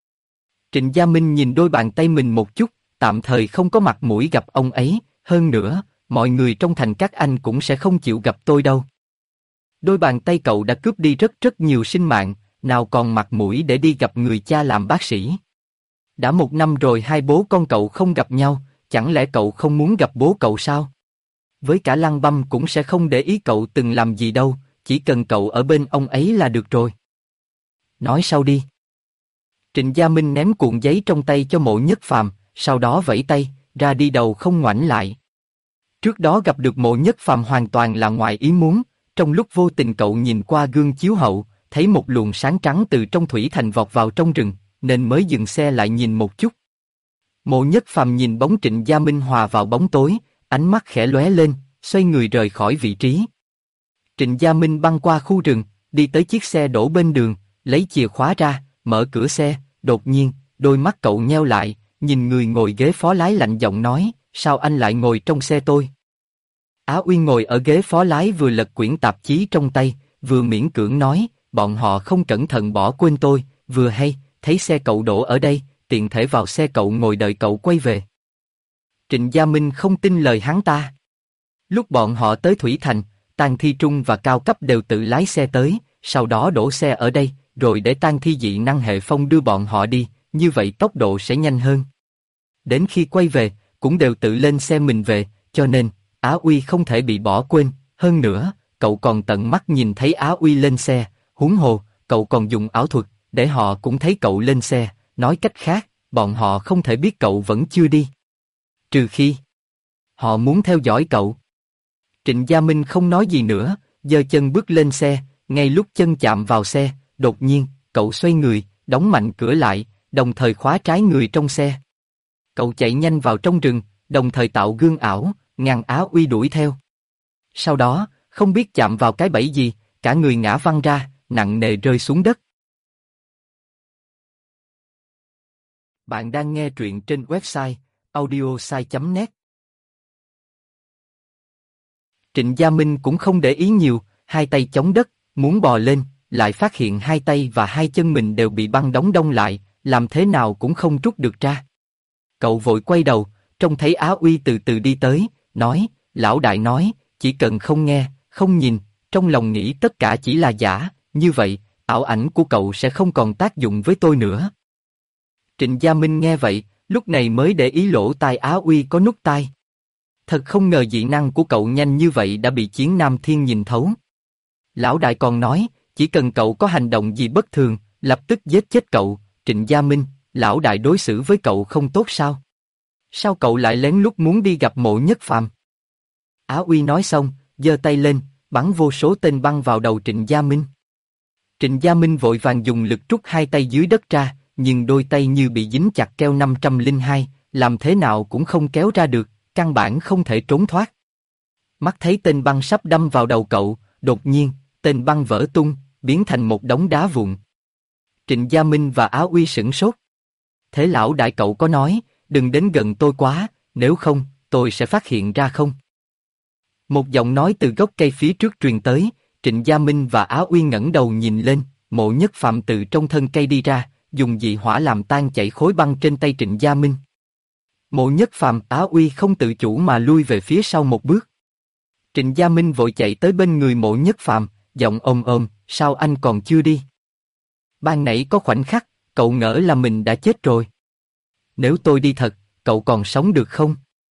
Trịnh Gia Minh nhìn đôi bàn tay mình một chút, tạm thời không có mặt mũi gặp ông ấy, hơn nữa, mọi người trong thành các anh cũng sẽ không chịu gặp tôi đâu. Đôi bàn tay cậu đã cướp đi rất nhiều sinh mạng, nào còn mặt mũi để đi gặp người cha làm bác sĩ. Đã 1 năm rồi hai bố con cậu không gặp nhau, chẳng lẽ cậu không muốn gặp bố cậu sao? Với cả Lăng Băm cũng sẽ không để ý cậu từng làm gì đâu, chỉ cần cậu ở bên ông ấy là được rồi. Nói sau đi. Trịnh Gia Minh ném cuộn giấy trong tay cho Mộ Nhất Phàm, sau đó vẫy tay, ra đi đầu không ngoảnh lại. Trước đó gặp được Mộ Nhất Phàm hoàn toàn là ngoài ý muốn, trong lúc vô tình cậu nhìn qua gương chiếu hậu, thấy một luồng sáng trắng từ trong thủy thành vọt vào trong rừng, nên mới dừng xe lại nhìn một chút. Mộ Nhất Phàm nhìn bóng Trịnh Gia Minh hòa vào bóng tối, ánh mắt khẽ lóe lên, xoay người rời khỏi vị trí. Trịnh Gia Minh băng qua khu rừng, đi tới chiếc xe đổ bên đường, lấy chìa khóa ra, mở cửa xe, đột nhiên, đôi mắt cậu nheo lại, nhìn người ngồi ghế phó lái lạnh giọng nói, sao anh lại ngồi trong xe tôi? Á Uyên ngồi ở ghế phó lái vừa lật quyển tạp chí trong tay, vừa miễn cưỡng nói, bọn họ không cẩn thận bỏ quên tôi, vừa hay, thấy xe cậu đổ ở đây, tiện thể vào xe cậu ngồi đợi cậu quay về. Trịnh Gia Minh không tin lời hắn ta. Lúc bọn họ tới Thủy Thành, tang thi trung và cao cấp đều tự lái xe tới, sau đó đổ xe ở đây, rồi để tang thi dị năng hệ phong đưa bọn họ đi, như vậy tốc độ sẽ nhanh hơn. Đến khi quay về, cũng đều tự lên xe mình về, cho nên, Á Uy không thể bị bỏ quên, hơn nữa, cậu còn tận mắt nhìn thấy Á Uy lên xe, huống hồ, cậu còn dùng ảo thuật, để họ cũng thấy cậu lên xe, nói cách khác, bọn họ không thể biết cậu vẫn chưa đi. Trừ khi, họ muốn theo dõi cậu. Trịnh Gia Minh không nói gì nữa, giơ chân bước lên xe, ngay lúc chân chạm vào xe, đột nhiên, cậu xoay người, đóng mạnh cửa lại, đồng thời khóa trái người trong xe. Cậu chạy nhanh vào trong rừng, đồng thời tạo gương ảo, ngăn Á Uy đuổi theo. Sau đó, không biết chạm vào cái bẫy gì, cả người ngã văng ra, nặng nề rơi xuống đất. Bạn đang nghe truyện trên website audiosai.net. Trịnh Gia Minh cũng không để ý nhiều, hai tay chống đất, muốn bò lên, lại phát hiện hai tay và hai chân mình đều bị băng đóng đông lại, làm thế nào cũng không rút được ra. Cậu vội quay đầu, trông thấy Á Uy từ từ đi tới, nói, lão đại nói, chỉ cần không nghe, không nhìn, trong lòng nghĩ tất cả chỉ là giả, như vậy, ảo ảnh của cậu sẽ không còn tác dụng với tôi nữa. Trịnh Gia Minh nghe vậy, lúc này mới để ý lỗ tai Á Uy có nút tai. Thật không ngờ dị năng của cậu nhanh như vậy đã bị Chiến Nam Thiên nhìn thấu. Lão đại còn nói, chỉ cần cậu có hành động gì bất thường, lập tức giết chết cậu. Trịnh Gia Minh, lão đại đối xử với cậu không tốt sao? Sao cậu lại lén lút muốn đi gặp Mộ Nhất Phàm? Á Uy nói xong, giơ tay lên, bắn vô số tên băng vào đầu Trịnh Gia Minh. Trịnh Gia Minh vội vàng dùng lực trút hai tay dưới đất ra, nhưng đôi tay như bị dính chặt keo 502, làm thế nào cũng không kéo ra được, căn bản không thể trốn thoát. Mắt thấy tên băng sắp đâm vào đầu cậu, đột nhiên, tên băng vỡ tung, biến thành một đống đá vụn. Trịnh Gia Minh và Á Uy sửng sốt. Thế lão đại cậu có nói, đừng đến gần tôi quá, nếu không, tôi sẽ phát hiện ra không? Một giọng nói từ gốc cây phía trước truyền tới, Trịnh Gia Minh và Á Uy ngẩng đầu nhìn lên, Mộ Nhất Phàm từ trong thân cây đi ra, dùng dị hỏa làm tan chảy khối băng trên tay Trịnh Gia Minh. Mộ Nhất Phàm, Á Uy không tự chủ mà lui về phía sau một bước. Trịnh Gia Minh vội chạy tới bên người Mộ Nhất Phàm, giọng ôm ôm, sao anh còn chưa đi? Ban nãy có khoảnh khắc, cậu ngỡ là mình đã chết rồi. Nếu tôi đi thật, cậu còn sống được không?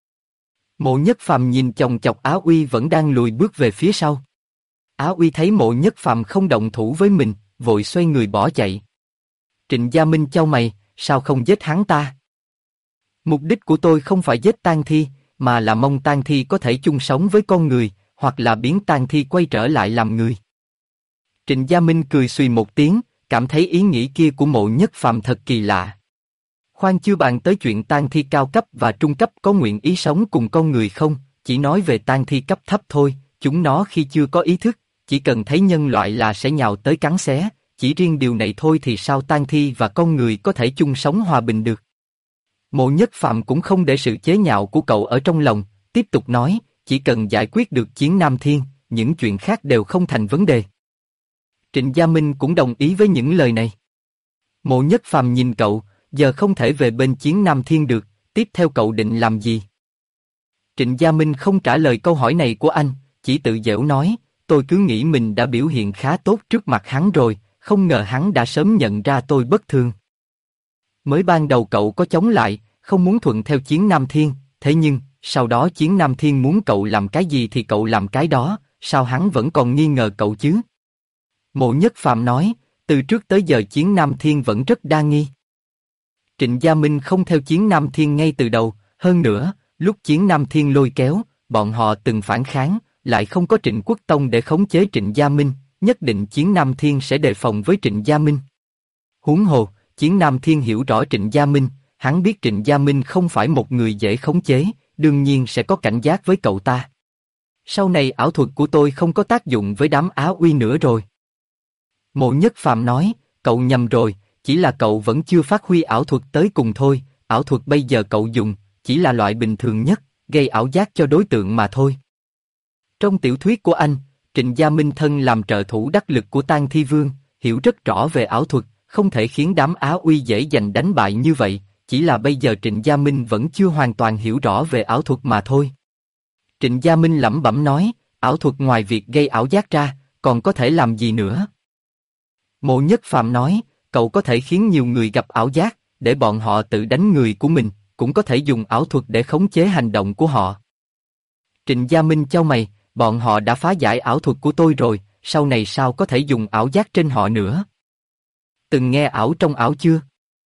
Mộ Nhất Phàm nhìn chòng chọc Á Uy vẫn đang lùi bước về phía sau. Á Uy thấy Mộ Nhất Phàm không động thủ với mình, vội xoay người bỏ chạy. Trịnh Gia Minh chau mày, sao không giết hắn ta? Mục đích của tôi không phải giết tang thi, mà là mong tang thi có thể chung sống với con người, hoặc là biến tang thi quay trở lại làm người. Trịnh Gia Minh cười xùy một tiếng, cảm thấy ý nghĩ kia của Mộ Nhất Phàm thật kỳ lạ. Khoan chưa bàn tới chuyện tang thi cao cấp và trung cấp có nguyện ý sống cùng con người không, chỉ nói về tang thi cấp thấp thôi, chúng nó khi chưa có ý thức, chỉ cần thấy nhân loại là sẽ nhào tới cắn xé, chỉ riêng điều này thôi thì sao tang thi và con người có thể chung sống hòa bình được. Mộ Nhất Phàm cũng không để sự chế nhạo của cậu ở trong lòng, tiếp tục nói, chỉ cần giải quyết được Chiến Nam Thiên, những chuyện khác đều không thành vấn đề. Trịnh Gia Minh cũng đồng ý với những lời này. Mộ Nhất Phàm nhìn cậu, giờ không thể về bên Chiến Nam Thiên được, tiếp theo cậu định làm gì? Trịnh Gia Minh không trả lời câu hỏi này của anh, chỉ tự giễu nói, tôi cứ nghĩ mình đã biểu hiện khá tốt trước mặt hắn rồi, không ngờ hắn đã sớm nhận ra tôi bất thường. Mới ban đầu cậu có chống lại, không muốn thuận theo Chiến Nam Thiên, thế nhưng, sau đó Chiến Nam Thiên muốn cậu làm cái gì thì cậu làm cái đó, sao hắn vẫn còn nghi ngờ cậu chứ? Mộ Nhất Phàm nói, từ trước tới giờ Chiến Nam Thiên vẫn rất đa nghi. Trịnh Gia Minh không theo Chiến Nam Thiên ngay từ đầu, hơn nữa, lúc Chiến Nam Thiên lôi kéo, bọn họ từng phản kháng, lại không có Trịnh Quốc Tông để khống chế Trịnh Gia Minh, nhất định Chiến Nam Thiên sẽ đề phòng với Trịnh Gia Minh. Huống hồ, Chiến Nam Thiên hiểu rõ Trịnh Gia Minh, hắn biết Trịnh Gia Minh không phải một người dễ khống chế, đương nhiên sẽ có cảnh giác với cậu ta. Sau này ảo thuật của tôi không có tác dụng với đám Á Uy nữa rồi. Mộ Nhất Phàm nói, cậu nhầm rồi, chỉ là cậu vẫn chưa phát huy ảo thuật tới cùng thôi, ảo thuật bây giờ cậu dùng, chỉ là loại bình thường nhất, gây ảo giác cho đối tượng mà thôi. Trong tiểu thuyết của anh, Trịnh Gia Minh thân làm trợ thủ đắc lực của Tang Thi Vương, hiểu rất rõ về ảo thuật, không thể khiến đám Á Uy dễ dàng đánh bại như vậy, chỉ là bây giờ Trịnh Gia Minh vẫn chưa hoàn toàn hiểu rõ về ảo thuật mà thôi. Trịnh Gia Minh lẩm bẩm nói, ảo thuật ngoài việc gây ảo giác ra, còn có thể làm gì nữa? Mộ Nhất Phàm nói, cậu có thể khiến nhiều người gặp ảo giác, để bọn họ tự đánh người của mình, cũng có thể dùng ảo thuật để khống chế hành động của họ. Trịnh Gia Minh chau mày, bọn họ đã phá giải ảo thuật của tôi rồi, sau này sao có thể dùng ảo giác trên họ nữa? Từng nghe ảo trong ảo chưa?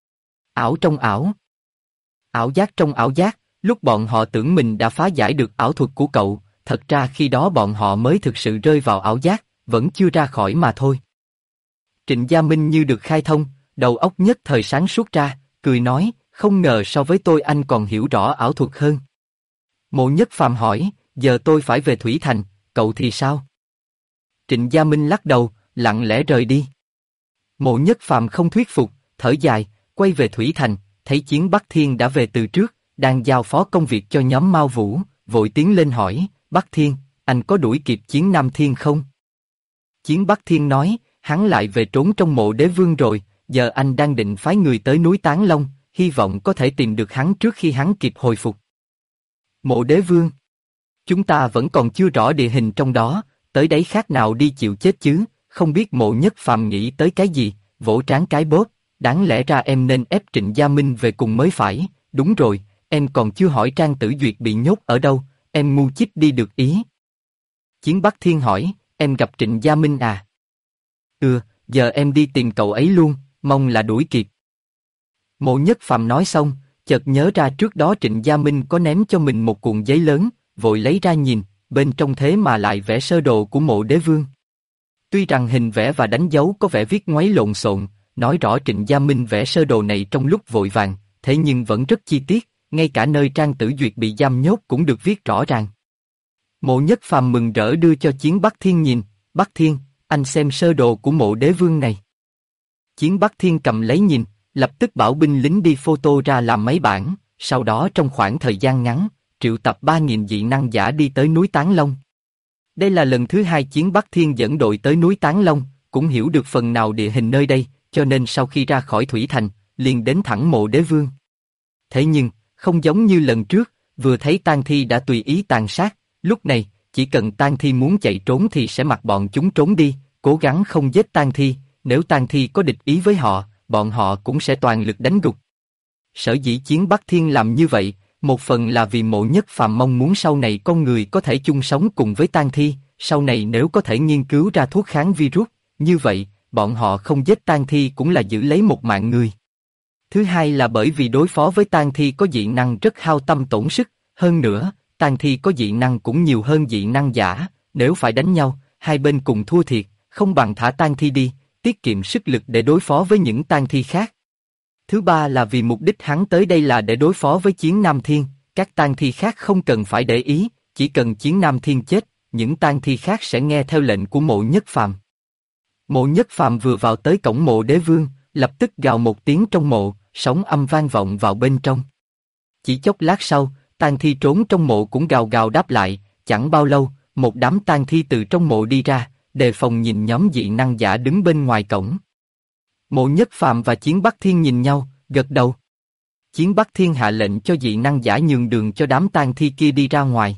Ảo trong ảo. Ảo giác trong ảo giác, lúc bọn họ tưởng mình đã phá giải được ảo thuật của cậu, thật ra khi đó bọn họ mới thực sự rơi vào ảo giác, vẫn chưa ra khỏi mà thôi. Trịnh Gia Minh như được khai thông, đầu óc nhất thời sáng suốt ra, cười nói, không ngờ so với tôi anh còn hiểu rõ ảo thuật hơn. Mộ Nhất Phàm hỏi, giờ tôi phải về Thủy Thành, cậu thì sao? Trịnh Gia Minh lắc đầu, lặng lẽ rời đi. Mộ Nhất Phàm không thuyết phục, thở dài, quay về Thủy Thành, thấy Chiến Bắc Thiên đã về từ trước, đang giao phó công việc cho nhóm Mao Vũ, vội tiến lên hỏi, Bắc Thiên, anh có đuổi kịp Chiến Nam Thiên không? Chiến Bắc Thiên nói, hắn lại về trốn trong Mộ Đế Vương rồi, giờ anh đang định phái người tới núi Tán Long, hy vọng có thể tìm được hắn trước khi hắn kịp hồi phục. Mộ Đế Vương, chúng ta vẫn còn chưa rõ địa hình trong đó, tới đấy khác nào đi chịu chết chứ, không biết Mộ Nhất Phàm nghĩ tới cái gì, vỗ trán cái bóp, đáng lẽ ra em nên ép Trịnh Gia Minh về cùng mới phải, đúng rồi, em còn chưa hỏi Trang Tử Duyệt bị nhốt ở đâu, em ngu chích đi được ý. Chiến Bắc Thiên hỏi, em gặp Trịnh Gia Minh à? Giờ em đi tìm cậu ấy luôn, mong là đuổi kịp. Mộ Nhất Phàm nói xong, chợt nhớ ra trước đó Trịnh Gia Minh có ném cho mình một cuộn giấy lớn, vội lấy ra nhìn, bên trong thế mà lại vẽ sơ đồ của Mộ Đế Vương. Tuy rằng hình vẽ và đánh dấu có vẻ viết ngoáy lộn xộn, nói rõ Trịnh Gia Minh vẽ sơ đồ này trong lúc vội vàng, thế nhưng vẫn rất chi tiết, ngay cả nơi Trang Tử Duyệt bị giam nhốt cũng được viết rõ ràng. Mộ Nhất Phàm mừng rỡ đưa cho Chiến Bắc Thiên nhìn, Bắc Thiên, anh xem sơ đồ của Mộ Đế Vương này. Chiến Bắc Thiên cầm lấy nhìn, lập tức bảo binh lính đi photo ra làm mấy bản, sau đó trong khoảng thời gian ngắn, triệu tập 3.000 dị năng giả đi tới núi Tán Long. Đây là lần thứ 2 Chiến Bắc Thiên dẫn đội tới núi Tán Long, cũng hiểu được phần nào địa hình nơi đây, cho nên sau khi ra khỏi Thủy Thành, liền đến thẳng Mộ Đế Vương. Thế nhưng, không giống như lần trước, vừa thấy tang thi đã tùy ý tàn sát, lúc này, chỉ cần tang thi muốn chạy trốn thì sẽ mặc bọn chúng trốn đi, cố gắng không giết tang thi, nếu tang thi có địch ý với họ, bọn họ cũng sẽ toàn lực đánh gục. Sở dĩ Chiến Bắc Thiên làm như vậy, một phần là vì Mộ Nhất Phàm mong muốn sau này con người có thể chung sống cùng với tang thi, sau này nếu có thể nghiên cứu ra thuốc kháng virus, như vậy, bọn họ không giết tang thi cũng là giữ lấy một mạng người. Thứ hai là bởi vì đối phó với tang thi có dị năng rất hao tâm tổn sức, hơn nữa, tang thi có dị năng cũng nhiều hơn dị năng giả, nếu phải đánh nhau, hai bên cùng thua thiệt, không bằng thả tang thi đi, tiết kiệm sức lực để đối phó với những tang thi khác. Thứ ba là vì mục đích hắn tới đây là để đối phó với Chiến Nam Thiên, các tang thi khác không cần phải để ý, chỉ cần Chiến Nam Thiên chết, những tang thi khác sẽ nghe theo lệnh của Mộ Nhất Phàm. Mộ Nhất Phàm vừa vào tới cổng Mộ Đế Vương, lập tức gào một tiếng trong mộ, sóng âm vang vọng vào bên trong. Chỉ chốc lát sau, tang thi trốn trong mộ cũng gào gào đáp lại, chẳng bao lâu, một đám tang thi từ trong mộ đi ra, đề phòng nhìn nhóm dị năng giả đứng bên ngoài cổng. Mộ Nhất Phàm và Chiến Bắc Thiên nhìn nhau, gật đầu. Chiến Bắc Thiên hạ lệnh cho dị năng giả nhường đường cho đám tang thi kia đi ra ngoài.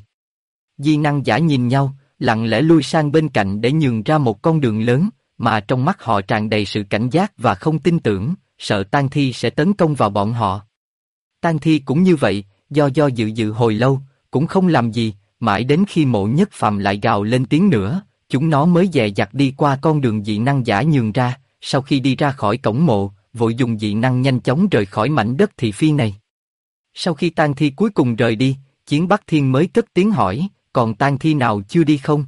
Dị năng giả nhìn nhau, lặng lẽ lui sang bên cạnh để nhường ra một con đường lớn, mà trong mắt họ tràn đầy sự cảnh giác và không tin tưởng, sợ tang thi sẽ tấn công vào bọn họ. Tang thi cũng như vậy, do dự hồi lâu, cũng không làm gì, mãi đến khi Mộ Nhất Phàm lại gào lên tiếng nữa, chúng nó mới dè dặt đi qua con đường dị năng giả nhường ra, sau khi đi ra khỏi cổng mộ, vội dùng dị năng nhanh chóng rời khỏi mảnh đất thị phi này. Sau khi tang thi cuối cùng rời đi, Chiến Bắc Thiên mới cất tiếng hỏi, còn tang thi nào chưa đi không?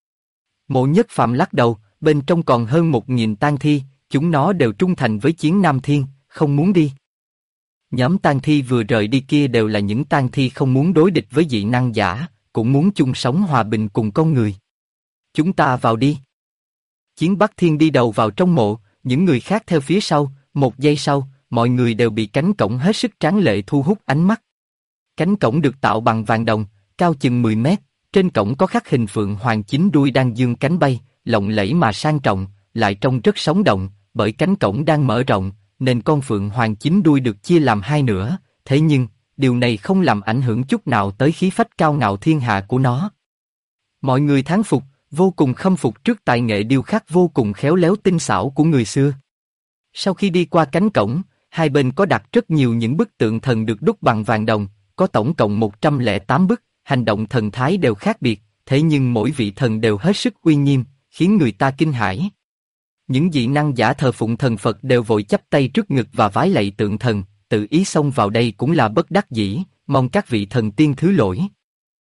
Mộ Nhất Phàm lắc đầu, bên trong còn hơn 1.000 tang thi, chúng nó đều trung thành với Chiến Nam Thiên, không muốn đi. Nhóm tang thi vừa rời đi kia đều là những tang thi không muốn đối địch với dị năng giả, cũng muốn chung sống hòa bình cùng con người. Chúng ta vào đi. Chiến Bắc Thiên đi đầu vào trong mộ, những người khác theo phía sau, một giây sau, mọi người đều bị cánh cổng hết sức tráng lệ thu hút ánh mắt. Cánh cổng được tạo bằng vàng đồng, cao chừng 10 mét, trên cổng có khắc hình phượng hoàng 9 đuôi đang dương cánh bay, lộng lẫy mà sang trọng, lại trông rất sống động, bởi cánh cổng đang mở rộng, nên con phượng hoàng 9 đuôi được chia làm hai nửa, thế nhưng, điều này không làm ảnh hưởng chút nào tới khí phách cao ngạo thiên hạ của nó. Mọi người thán phục, vô cùng khâm phục trước tài nghệ điêu khắc vô cùng khéo léo tinh xảo của người xưa. Sau khi đi qua cánh cổng, hai bên có đặt rất nhiều những bức tượng thần được đúc bằng vàng đồng, có tổng cộng 108 bức, hành động thần thái đều khác biệt, thế nhưng mỗi vị thần đều hết sức uy nghiêm, khiến người ta kinh hãi. Những dị năng giả thờ phụng thần Phật đều vội chắp tay trước ngực và vái lạy tượng thần, tự ý xông vào đây cũng là bất đắc dĩ, mong các vị thần tiên thứ lỗi.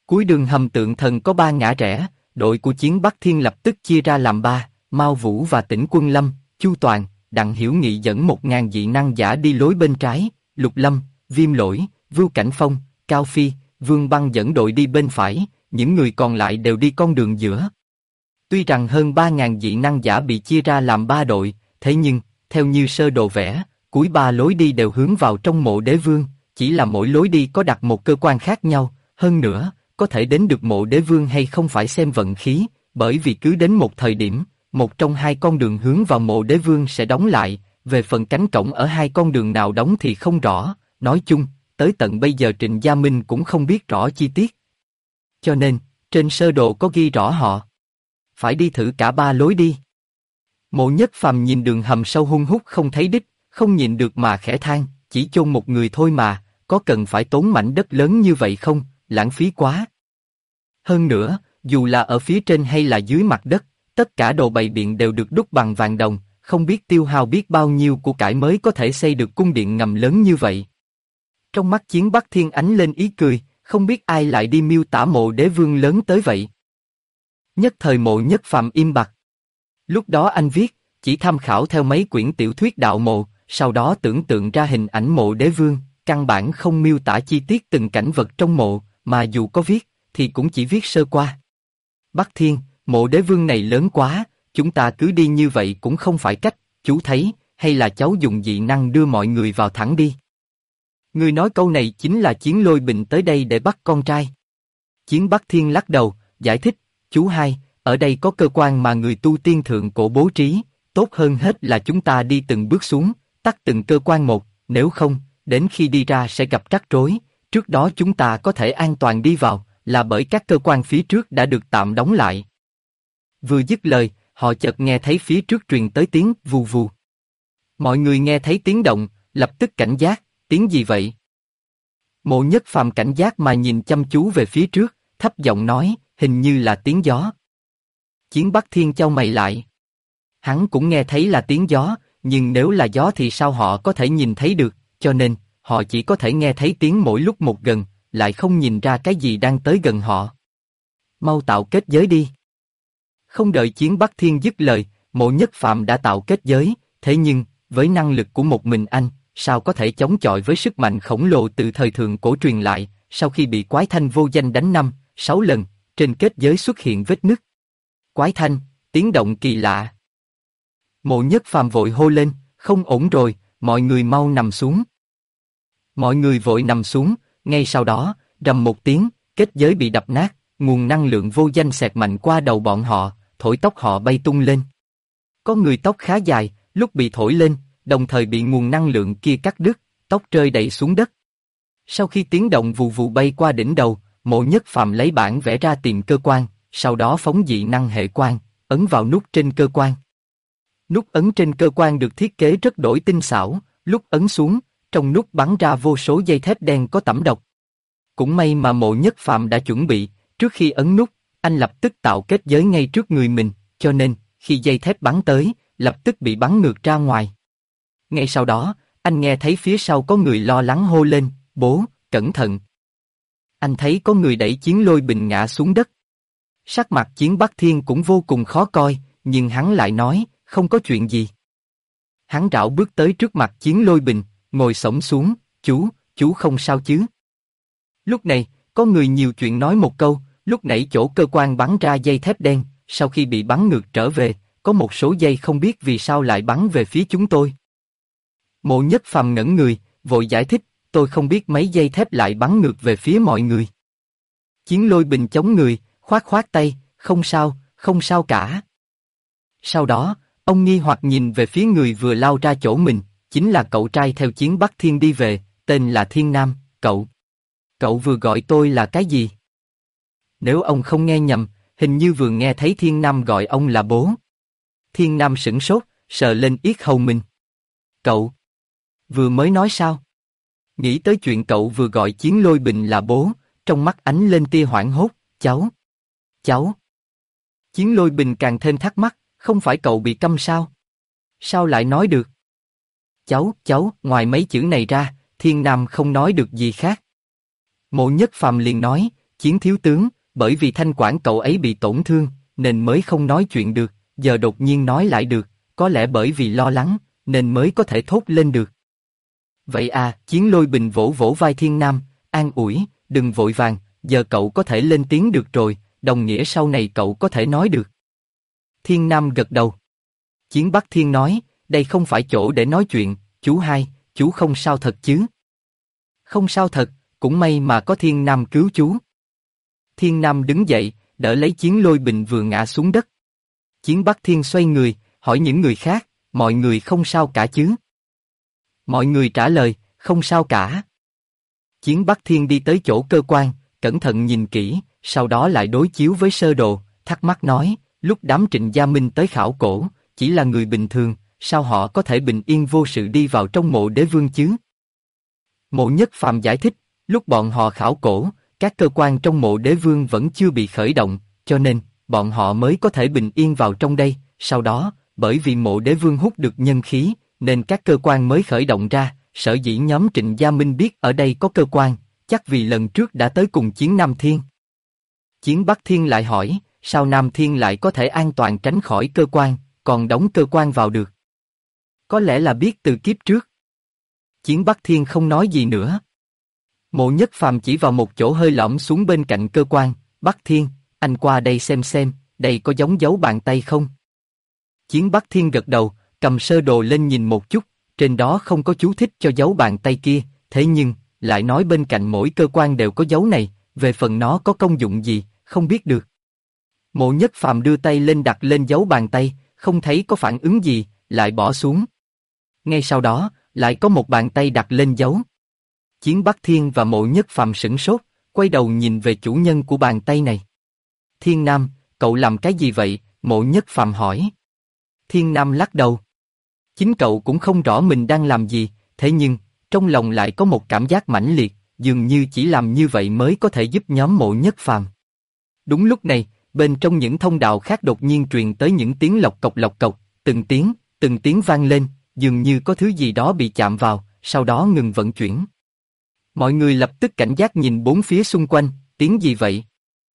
Cuối đường hầm tượng thần có 3 ngã rẽ, đội của Chiến Bắc Thiên lập tức chia ra làm 3, Mao Vũ và Tĩnh Quân Lâm, Chu Toàn, Đặng Hiểu Nghị dẫn 1000 dị năng giả đi lối bên trái, Lục Lâm, Viêm Lỗi, Vưu Cảnh Phong, Cao Phi, Vương Băng dẫn đội đi bên phải, những người còn lại đều đi con đường giữa. Tuy rằng hơn 3000 dị năng giả bị chia ra làm 3 đội, thế nhưng, theo như sơ đồ vẽ, cuối 3 lối đi đều hướng vào trong mộ đế vương, chỉ là mỗi lối đi có đặt một cơ quan khác nhau, hơn nữa, có thể đến được mộ đế vương hay không phải xem vận khí, bởi vì cứ đến một thời điểm, một trong 2 con đường hướng vào mộ đế vương sẽ đóng lại, về phần cánh cổng ở 2 con đường nào đóng thì không rõ, nói chung, tới tận bây giờ Trịnh Gia Minh cũng không biết rõ chi tiết. Cho nên, trên sơ đồ có ghi rõ họ phải đi thử cả 3 lối đi. Mộ Nhất Phàm nhìn đường hầm sâu hun hút không thấy đích, không nhịn được mà khẽ than, chỉ chôn một người thôi mà, có cần phải tốn mảnh đất lớn như vậy không, lãng phí quá. Hơn nữa, dù là ở phía trên hay là dưới mặt đất, tất cả đồ bày biện đều được đúc bằng vàng đồng, không biết tiêu hao biết bao nhiêu của cải mới có thể xây được cung điện ngầm lớn như vậy. Trong mắt Chiến Bắc Thiên ánh lên ý cười, không biết ai lại đi miêu tả mộ đế vương lớn tới vậy. Nhất thời Mộ Nhất Phàm im bặt. Lúc đó anh viết, chỉ tham khảo theo mấy quyển tiểu thuyết đạo mộ, sau đó tưởng tượng ra hình ảnh mộ đế vương, căn bản không miêu tả chi tiết từng cảnh vật trong mộ, mà dù có viết, thì cũng chỉ viết sơ qua. Bắc Thiên, mộ đế vương này lớn quá, chúng ta cứ đi như vậy cũng không phải cách, chú thấy, hay là cháu dùng dị năng đưa mọi người vào thẳng đi. Người nói câu này chính là Chiến Lôi Bình tới đây để bắt con trai. Chiến Bắc Thiên lắc đầu, giải thích, chú hai, ở đây có cơ quan mà người tu tiên thượng cổ bố trí, tốt hơn hết là chúng ta đi từng bước xuống, tắt từng cơ quan một, nếu không, đến khi đi ra sẽ gặp rắc rối, trước đó chúng ta có thể an toàn đi vào, là bởi các cơ quan phía trước đã được tạm đóng lại. Vừa dứt lời, họ chợt nghe thấy phía trước truyền tới tiếng vù vù. Mọi người nghe thấy tiếng động, lập tức cảnh giác, tiếng gì vậy? Mộ Nhất Phàm cảnh giác mà nhìn chăm chú về phía trước, thấp giọng nói, hình như là tiếng gió. Chiến Bắc Thiên chau mày lại. Hắn cũng nghe thấy là tiếng gió, nhưng nếu là gió thì sao họ có thể nhìn thấy được, cho nên, họ chỉ có thể nghe thấy tiếng mỗi lúc một gần, lại không nhìn ra cái gì đang tới gần họ. Mau tạo kết giới đi. Không đợi Chiến Bắc Thiên dứt lời, Mộ Nhất Phàm đã tạo kết giới, thế nhưng, với năng lực của một mình anh, sao có thể chống chọi với sức mạnh khổng lồ từ thời thượng cổ truyền lại, sau khi bị Quái Thanh vô danh đánh 5-6 lần, trên kết giới xuất hiện vết nứt. Quái Thanh, tiếng động kỳ lạ. Mộ Nhất Phàm vội hô lên, không ổn rồi, mọi người mau nằm xuống. Mọi người vội nằm xuống, ngay sau đó, rầm một tiếng, kết giới bị đập nát, nguồn năng lượng vô danh xẹt mạnh qua đầu bọn họ, thổi tóc họ bay tung lên. Có người tóc khá dài, lúc bị thổi lên, đồng thời bị nguồn năng lượng kia cắt đứt, tóc rơi đầy xuống đất. Sau khi tiếng động vù vù bay qua đỉnh đầu, Mộ Nhất Phàm lấy bản vẽ ra tìm cơ quan, sau đó phóng dị năng hệ quan, ấn vào nút trên cơ quan. Nút ấn trên cơ quan được thiết kế rất đổi tinh xảo, lúc ấn xuống, trong nút bắn ra vô số dây thép đen có tẩm độc. Cũng may mà Mộ Nhất Phàm đã chuẩn bị, trước khi ấn nút, anh lập tức tạo kết giới ngay trước người mình, cho nên, khi dây thép bắn tới, lập tức bị bắn ngược ra ngoài. Ngay sau đó, anh nghe thấy phía sau có người lo lắng hô lên, bố, cẩn thận. Anh thấy có người đẩy Chiến Lôi Bình ngã xuống đất. Sắc mặt Chiến Bắc Thiên cũng vô cùng khó coi, nhưng hắn lại nói, không có chuyện gì. Hắn rảo bước tới trước mặt Chiến Lôi Bình, ngồi xổm xuống, chú không sao chứ? Lúc này, có người nhiều chuyện nói một câu, lúc nãy chỗ cơ quan bắn ra dây thép đen, sau khi bị bắn ngược trở về, có một số dây không biết vì sao lại bắn về phía chúng tôi. Mộ Nhất Phàm ngẩn người, vội giải thích, tôi không biết mấy dây thép lại bắn ngược về phía mọi người. Chiến Lôi Bình chống người, khoát khoát tay, không sao cả. Sau đó, ông nghi hoặc nhìn về phía người vừa lao ra chỗ mình, chính là cậu trai theo Chiến Bắc Thiên đi về, tên là Thiên Nam, Cậu vừa gọi tôi là cái gì? Nếu ông không nghe nhầm, hình như vừa nghe thấy Thiên Nam gọi ông là bố. Thiên Nam sửng sốt, sờ lên yết hầu mình. Cậu vừa mới nói sao? Nghĩ tới chuyện cậu vừa gọi Chiến Lôi Bình là bố, trong mắt ánh lên tia hoảng hốt, cháu. Chiến Lôi Bình càng thêm thắc mắc, không phải cậu bị câm sao? Sao lại nói được? Cháu, ngoài mấy chữ này ra, Thiên Nam không nói được gì khác. Mộ Nhất Phàm liền nói, Chiến thiếu tướng, bởi vì thanh quản cậu ấy bị tổn thương, nên mới không nói chuyện được, giờ đột nhiên nói lại được, có lẽ bởi vì lo lắng, nên mới có thể thốt lên được. Vậy à, Chiến Lôi Bình vỗ vỗ vai Thiên Nam, an ủi, đừng vội vàng, giờ cậu có thể lên tiếng được rồi, đồng nghĩa sau này cậu có thể nói được. Thiên Nam gật đầu. Chiến Bắc Thiên nói, đây không phải chỗ để nói chuyện, chú hai, chú không sao thật chứ? Không sao thật, cũng may mà có Thiên Nam cứu chú. Thiên Nam đứng dậy, đỡ lấy Chiến Lôi Bình vừa ngã xuống đất. Chiến Bắc Thiên xoay người, hỏi những người khác, mọi người không sao cả chứ? Mọi người trả lời, không sao cả. Chiến Bắc Thiên đi tới chỗ cơ quan, cẩn thận nhìn kỹ, sau đó lại đối chiếu với sơ đồ, thắc mắc nói, lúc đám Trịnh Gia Minh tới khảo cổ, chỉ là người bình thường, sao họ có thể bình yên vô sự đi vào trong mộ đế vương chứ? Mộ Nhất Phàm giải thích, lúc bọn họ khảo cổ, các cơ quan trong mộ đế vương vẫn chưa bị khởi động, cho nên, bọn họ mới có thể bình yên vào trong đây, sau đó, bởi vì mộ đế vương hút được nhân khí, nên các cơ quan mới khởi động ra, sở dĩ nhóm Trịnh Gia Minh biết ở đây có cơ quan, chắc vì lần trước đã tới cùng Chiến Nam Thiên. Chiến Bắc Thiên lại hỏi, sao Nam Thiên lại có thể an toàn tránh khỏi cơ quan, còn đóng cơ quan vào được? Có lẽ là biết từ kiếp trước. Chiến Bắc Thiên không nói gì nữa. Mộ Nhất Phàm chỉ vào một chỗ hơi lõm xuống bên cạnh cơ quan, Bắc Thiên, anh qua đây xem, đây có giống dấu bàn tay không? Chiến Bắc Thiên gật đầu, cầm sơ đồ lên nhìn một chút, trên đó không có chú thích cho dấu bàn tay kia, thế nhưng, lại nói bên cạnh mỗi cơ quan đều có dấu này, về phần nó có công dụng gì, không biết được. Mộ Nhất Phàm đưa tay lên đặt lên dấu bàn tay, không thấy có phản ứng gì, lại bỏ xuống. Ngay sau đó, lại có một bàn tay đặt lên dấu. Chiến Bắc Thiên và Mộ Nhất Phàm sửng sốt, quay đầu nhìn về chủ nhân của bàn tay này. Thiên Nam, cậu làm cái gì vậy? Mộ Nhất Phàm hỏi. Thiên Nam lắc đầu. Chính cậu cũng không rõ mình đang làm gì, thế nhưng, trong lòng lại có một cảm giác mãnh liệt, dường như chỉ làm như vậy mới có thể giúp nhóm Mộ Nhất Phàm. Đúng lúc này, bên trong những thông đạo khác đột nhiên truyền tới những tiếng lộc cộc, từng tiếng vang lên, dường như có thứ gì đó bị chạm vào, sau đó ngừng vận chuyển. Mọi người lập tức cảnh giác nhìn bốn phía xung quanh, tiếng gì vậy?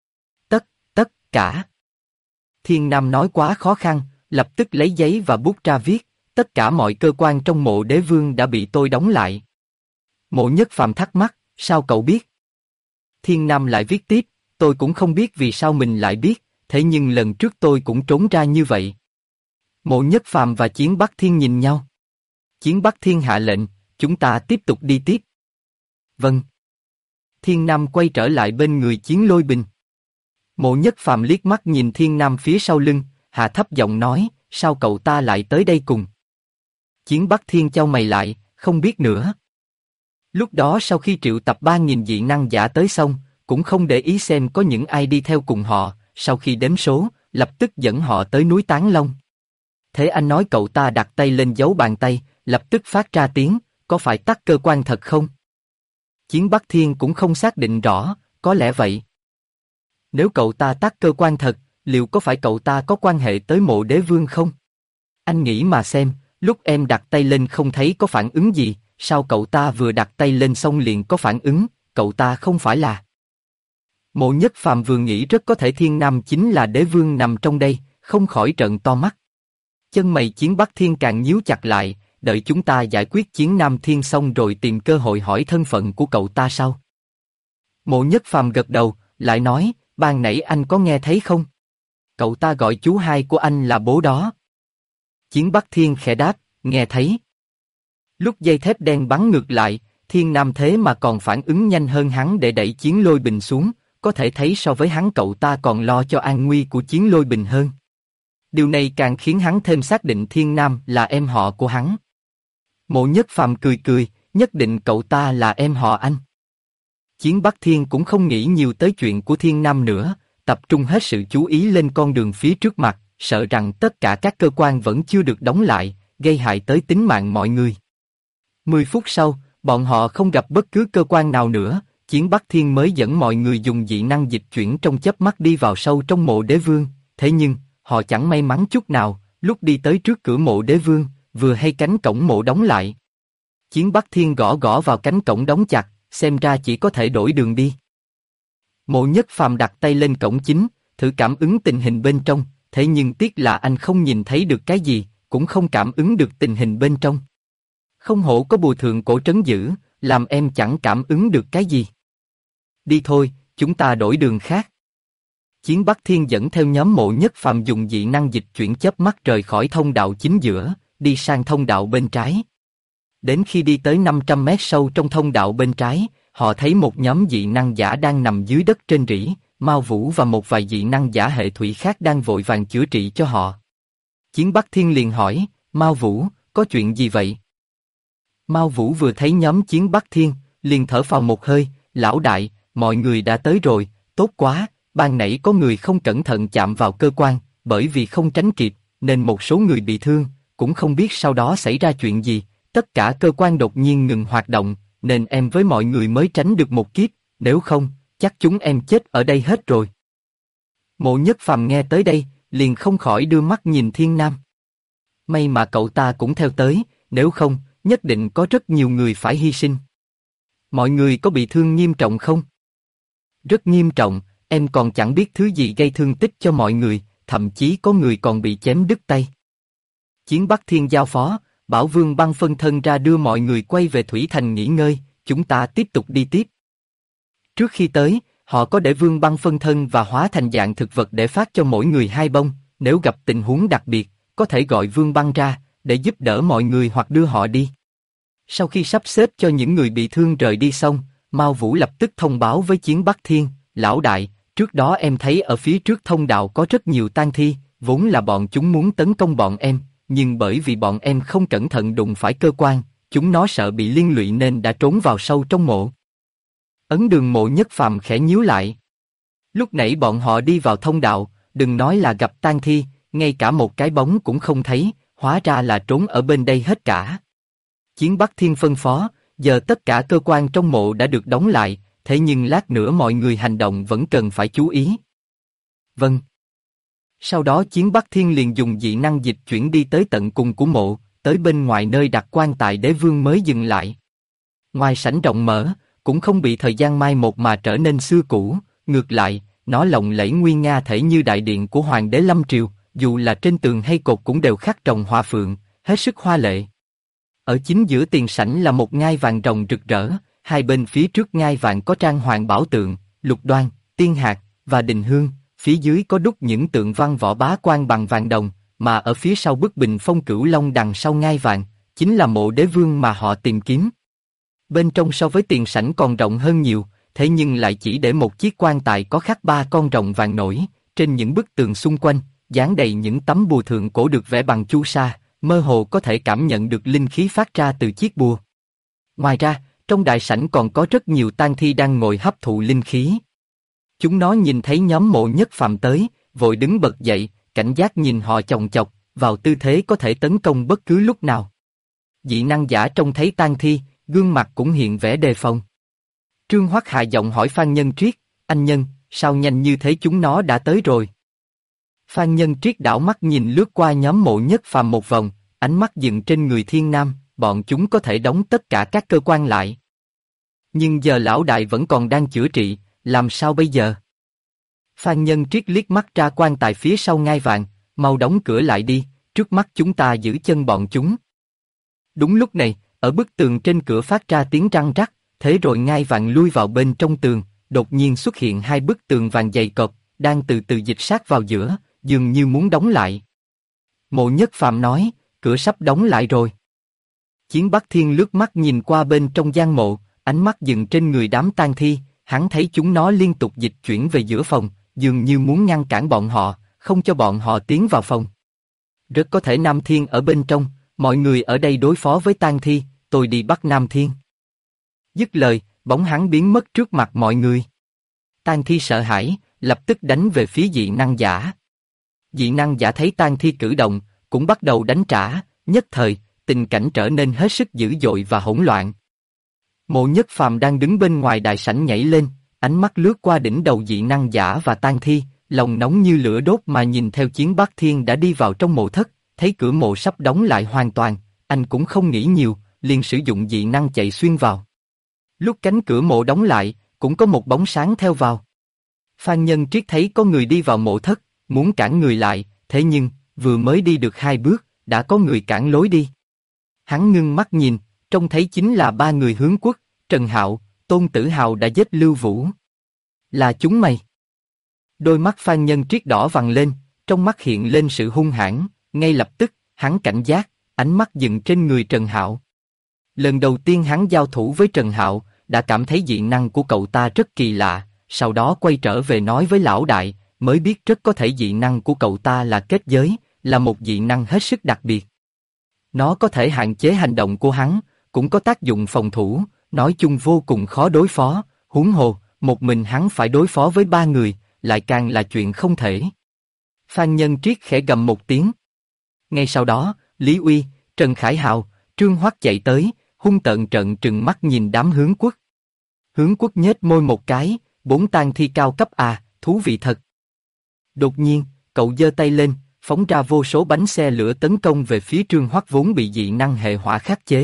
Tất cả. Thiên Nam nói quá khó khăn, lập tức lấy giấy và bút ra viết, tất cả mọi cơ quan trong mộ đế vương đã bị tôi đóng lại. Mộ Nhất Phàm thắc mắc, sao cậu biết? Thiên Nam lại viết tiếp, tôi cũng không biết vì sao mình lại biết, thế nhưng lần trước tôi cũng trốn ra như vậy. Mộ Nhất Phàm và Chiến Bắc Thiên nhìn nhau. Chiến Bắc Thiên hạ lệnh, chúng ta tiếp tục đi tiếp. Vâng. Thiên Nam quay trở lại bên người Chiến Lôi Bình. Mộ Nhất Phàm liếc mắt nhìn Thiên Nam phía sau lưng, hạ thấp giọng nói, sao cậu ta lại tới đây cùng? Chiến Bắc Thiên chau mày lại, không biết nữa. Lúc đó sau khi triệu tập 3.000 dị năng giả tới xong, cũng không để ý xem có những ai đi theo cùng họ, sau khi đếm số, lập tức dẫn họ tới núi Tán Long. Thế anh nói cậu ta đặt tay lên dấu bàn tay, lập tức phát ra tiếng, có phải tắt cơ quan thật không? Chiến Bắc Thiên cũng không xác định rõ, có lẽ vậy. Nếu cậu ta tắt cơ quan thật, liệu có phải cậu ta có quan hệ tới mộ đế vương không? Anh nghĩ mà xem, lúc em đặt tay lên không thấy có phản ứng gì, sao cậu ta vừa đặt tay lên xong liền có phản ứng, cậu ta không phải là... Mộ Nhất Phàm vừa nghĩ rất có thể Thiên Nam chính là đế vương nằm trong đây, không khỏi trợn to mắt. Chân mày Chiến Bắc Thiên càng nhíu chặt lại, đợi chúng ta giải quyết Chiến Nam Thiên xong rồi tìm cơ hội hỏi thân phận của cậu ta sau. Mộ Nhất Phàm gật đầu, lại nói, ban nãy anh có nghe thấy không? Cậu ta gọi chú hai của anh là bố đó. Chiến Bắc Thiên khẽ đáp, nghe thấy. Lúc dây thép đen bắn ngược lại, Thiên Nam thế mà còn phản ứng nhanh hơn hắn để đẩy Chiến Lôi Bình xuống, có thể thấy so với hắn cậu ta còn lo cho an nguy của Chiến Lôi Bình hơn. Điều này càng khiến hắn thêm xác định Thiên Nam là em họ của hắn. Mộ Nhất Phàm cười, nhất định cậu ta là em họ anh. Chiến Bắc Thiên cũng không nghĩ nhiều tới chuyện của Thiên Nam nữa, tập trung hết sự chú ý lên con đường phía trước mặt, sợ rằng tất cả các cơ quan vẫn chưa được đóng lại, gây hại tới tính mạng mọi người. 10 phút sau, bọn họ không gặp bất cứ cơ quan nào nữa, Chiến Bắc Thiên mới dẫn mọi người dùng dị năng dịch chuyển trong chớp mắt đi vào sâu trong mộ đế vương, thế nhưng, họ chẳng may mắn chút nào, lúc đi tới trước cửa mộ đế vương, vừa hay cánh cổng mộ đóng lại. Chiến Bắc Thiên gõ vào cánh cổng đóng chặt, xem ra chỉ có thể đổi đường đi. Mộ Nhất Phàm đặt tay lên cổng chính, thử cảm ứng tình hình bên trong, thế nhưng tiếc là anh không nhìn thấy được cái gì, cũng không cảm ứng được tình hình bên trong. Không hổ có bùa thượng cổ trấn giữ, làm em chẳng cảm ứng được cái gì. Đi thôi, chúng ta đổi đường khác. Chiến Bắc Thiên dẫn theo nhóm Mộ Nhất Phàm dùng dị năng dịch chuyển chớp mắt rời khỏi thông đạo chính giữa, đi sang thông đạo bên trái. Đến khi đi tới 500 mét sâu trong thông đạo bên trái, họ thấy một nhóm dị năng giả đang nằm dưới đất trên rỉ, Mao Vũ và một vài dị năng giả hệ thủy khác đang vội vàng chữa trị cho họ. Chiến Bắc Thiên liền hỏi, Mao Vũ, có chuyện gì vậy? Mao Vũ vừa thấy nhóm Chiến Bắc Thiên, liền thở phào một hơi, lão đại, mọi người đã tới rồi, tốt quá, ban nãy có người không cẩn thận chạm vào cơ quan, bởi vì không tránh kịp, nên một số người bị thương, cũng không biết sau đó xảy ra chuyện gì, tất cả cơ quan đột nhiên ngừng hoạt động, nên em với mọi người mới tránh được một kiếp, nếu không, chắc chúng em chết ở đây hết rồi. Mộ Nhất Phàm nghe tới đây, liền không khỏi đưa mắt nhìn Thiên Nam. May mà cậu ta cũng theo tới, nếu không, nhất định có rất nhiều người phải hy sinh. Mọi người có bị thương nghiêm trọng không? Rất nghiêm trọng, em còn chẳng biết thứ gì gây thương tích cho mọi người, thậm chí có người còn bị chém đứt tay. Chiến Bắc Thiên giao phó, bảo Vương Băng phân thân ra đưa mọi người quay về Thủy Thành nghỉ ngơi, chúng ta tiếp tục đi tiếp. Trước khi tới, họ có để Vương Băng phân thân và hóa thành dạng thực vật để phát cho mỗi người 2 bông, nếu gặp tình huống đặc biệt, có thể gọi Vương Băng ra, để giúp đỡ mọi người hoặc đưa họ đi. Sau khi sắp xếp cho những người bị thương rời đi xong, Mao Vũ lập tức thông báo với Chiến Bắc Thiên, lão đại, trước đó em thấy ở phía trước thông đạo có rất nhiều tang thi, vốn là bọn chúng muốn tấn công bọn em, nhưng bởi vì bọn em không cẩn thận đụng phải cơ quan, chúng nó sợ bị liên lụy nên đã trốn vào sâu trong mộ. Ấn Đường Mộ Nhất Phàm khẽ nhíu lại. Lúc nãy bọn họ đi vào thông đạo, đừng nói là gặp tang thi, ngay cả một cái bóng cũng không thấy, hóa ra là trốn ở bên đây hết cả. Chiến Bắc Thiên phân phó, giờ tất cả cơ quan trong mộ đã được đóng lại, thế nhưng lát nữa mọi người hành động vẫn cần phải chú ý. Vâng. Sau đó Chiến Bắc Thiên liền dùng dị năng dịch chuyển đi tới tận cùng của mộ, tới bên ngoài nơi đặt quan tài đế vương mới dừng lại. Ngoài sảnh rộng mở, cũng không bị thời gian mai một mà trở nên xưa cũ, ngược lại, nó lộng lẫy nguy nga thể như đại điện của Hoàng đế Lâm Triều, dù là trên tường hay cột cũng đều khắc rồng hoa phượng, hết sức hoa lệ. Ở chính giữa tiền sảnh là một ngai vàng rồng rực rỡ, hai bên phía trước ngai vàng có trang hoàng bảo tượng, Lục Đoan, Tiên Hạc và Đình Hương, phía dưới có đúc những tượng văn võ bá quan bằng vàng đồng, mà ở phía sau bức bình phong Cửu Long đằng sau ngai vàng, chính là mộ đế vương mà họ tìm kiếm. Bên trong so với tiền sảnh còn rộng hơn nhiều, thế nhưng lại chỉ để một chiếc quan tài có khắc 3 con rồng vàng nổi, trên những bức tường xung quanh, dán đầy những tấm bùa thượng cổ được vẽ bằng chu sa, mơ hồ có thể cảm nhận được linh khí phát ra từ chiếc bùa. Ngoài ra, trong đại sảnh còn có rất nhiều tang thi đang ngồi hấp thụ linh khí. Chúng nó nhìn thấy nhóm Mộ Nhất Phàm tới, vội đứng bật dậy, cảnh giác nhìn họ chòng chọc, vào tư thế có thể tấn công bất cứ lúc nào. Dị năng giả trông thấy tang thi, gương mặt cũng hiện vẻ đề phòng. Trương Hoắc hạ giọng hỏi Phan Nhân Triết, anh Nhân, sao nhanh như thế chúng nó đã tới rồi? Phan Nhân Triết đảo mắt nhìn lướt qua nhóm Mộ Nhất Phàm một vòng, ánh mắt dừng trên người Thiên Nam, bọn chúng có thể đóng tất cả các cơ quan lại. Nhưng giờ lão đại vẫn còn đang chữa trị, làm sao bây giờ? Phan Nhân Triết liếc mắt ra quan tài phía sau ngai vàng, mau đóng cửa lại đi, trước mắt chúng ta giữ chân bọn chúng. Đúng lúc này, ở bức tường trên cửa phát ra tiếng răng rắc, thế rồi ngai vàng lui vào bên trong tường, đột nhiên xuất hiện 2 bức tường vàng dày cộp, đang từ từ dịch sát vào giữa, dường như muốn đóng lại. Mộ Nhất Phàm nói, cửa sắp đóng lại rồi. Chiến Bắc Thiên lướt mắt nhìn qua bên trong gian mộ, ánh mắt dừng trên người đám tang thi, hắn thấy chúng nó liên tục dịch chuyển về giữa phòng, dường như muốn ngăn cản bọn họ, không cho bọn họ tiến vào phòng. Rất có thể Nam Thiên ở bên trong, mọi người ở đây đối phó với tang thi, tôi đi bắt Nam Thiên. Dứt lời, bóng hắn biến mất trước mặt mọi người. Tang thi sợ hãi, lập tức đánh về phía dị năng giả. Dị năng giả thấy tang thi cử động, cũng bắt đầu đánh trả, nhất thời, tình cảnh trở nên hết sức dữ dội và hỗn loạn. Mộ Nhất Phàm đang đứng bên ngoài đại sảnh nhảy lên, ánh mắt lướt qua đỉnh đầu dị năng giả và tang thi, lòng nóng như lửa đốt mà nhìn theo Chiến Bắc Thiên đã đi vào trong mộ thất, thấy cửa mộ sắp đóng lại hoàn toàn, anh cũng không nghĩ nhiều, liền sử dụng dị năng chạy xuyên vào. Lúc cánh cửa mộ đóng lại, cũng có một bóng sáng theo vào. Phan Nhân Triết thấy có người đi vào mộ thất, muốn cản người lại, thế nhưng, vừa mới đi được 2 bước, đã có người cản lối đi. Hắn ngưng mắt nhìn, trông thấy chính là 3 người Hướng Quốc, Trần Hạo, Tôn Tử Hào đã giết Lưu Vũ. Là chúng mày. Đôi mắt Phan Nhân Triết đỏ vằn lên, trong mắt hiện lên sự hung hãn, ngay lập tức, hắn cảnh giác, ánh mắt dừng trên người Trần Hạo. Lần đầu tiên hắn giao thủ với Trần Hạo, đã cảm thấy dị năng của cậu ta rất kỳ lạ, sau đó quay trở về nói với lão đại, mới biết rất có thể dị năng của cậu ta là kết giới, là một dị năng hết sức đặc biệt. Nó có thể hạn chế hành động của hắn, cũng có tác dụng phòng thủ, nói chung vô cùng khó đối phó, huống hồ, một mình hắn phải đối phó với 3 người, lại càng là chuyện không thể. Phan Nhân Triết khẽ gầm một tiếng. Ngay sau đó, Lý Uy, Trần Khải Hào, Trương Hoắc chạy tới, hung tợn trợn trừng mắt nhìn đám Hướng Quốc. Hướng Quốc nhếch môi một cái, 4 tang thi cao cấp à, thú vị thật. Đột nhiên, cậu giơ tay lên, phóng ra vô số bánh xe lửa tấn công về phía Trương Hoắc vốn bị dị năng hệ hỏa khắc chế.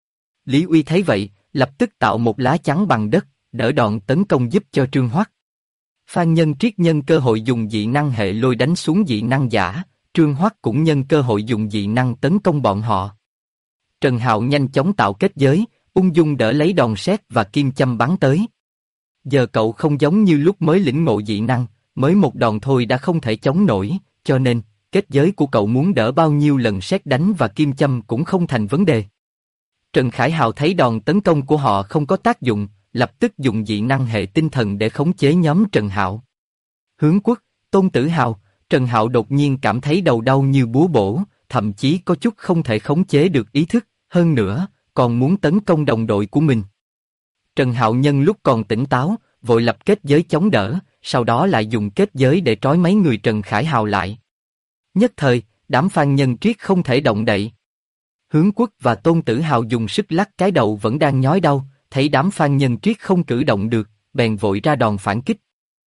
Lý Uy thấy vậy, lập tức tạo một lá chắn bằng đất, đỡ đòn tấn công giúp cho Trương Hoắc. Phan Nhân Triết nhân cơ hội dùng dị năng hệ lôi đánh xuống dị năng giả, Trương Hoắc cũng nhân cơ hội dùng dị năng tấn công bọn họ. Trần Hạo nhanh chóng tạo kết giới, ung dung đỡ lấy đòn sét và kim châm bắn tới. Giờ cậu không giống như lúc mới lĩnh ngộ dị năng, mới một đòn thôi đã không thể chống nổi, cho nên, kết giới của cậu muốn đỡ bao nhiêu lần sét đánh và kim châm cũng không thành vấn đề. Trần Khải Hào thấy đòn tấn công của họ không có tác dụng, lập tức dùng dị năng hệ tinh thần để khống chế nhóm Trần Hạo. Hướng Quốc, Tôn Tử Hào, Trần Hạo đột nhiên cảm thấy đầu đau như búa bổ, thậm chí có chút không thể khống chế được ý thức, hơn nữa, còn muốn tấn công đồng đội của mình. Trần Hạo nhân lúc còn tỉnh táo, vội lập kết giới chống đỡ, sau đó lại dùng kết giới để trói mấy người Trần Khải Hào lại. Nhất thời, đám Phan Nhân Triết không thể động đậy. Hướng Quốc và Tôn Tử Hào dùng sức lắc cái đầu vẫn đang nhói đau, thấy đám Phan Nhân Triết không cử động được, bèn vội ra đòn phản kích.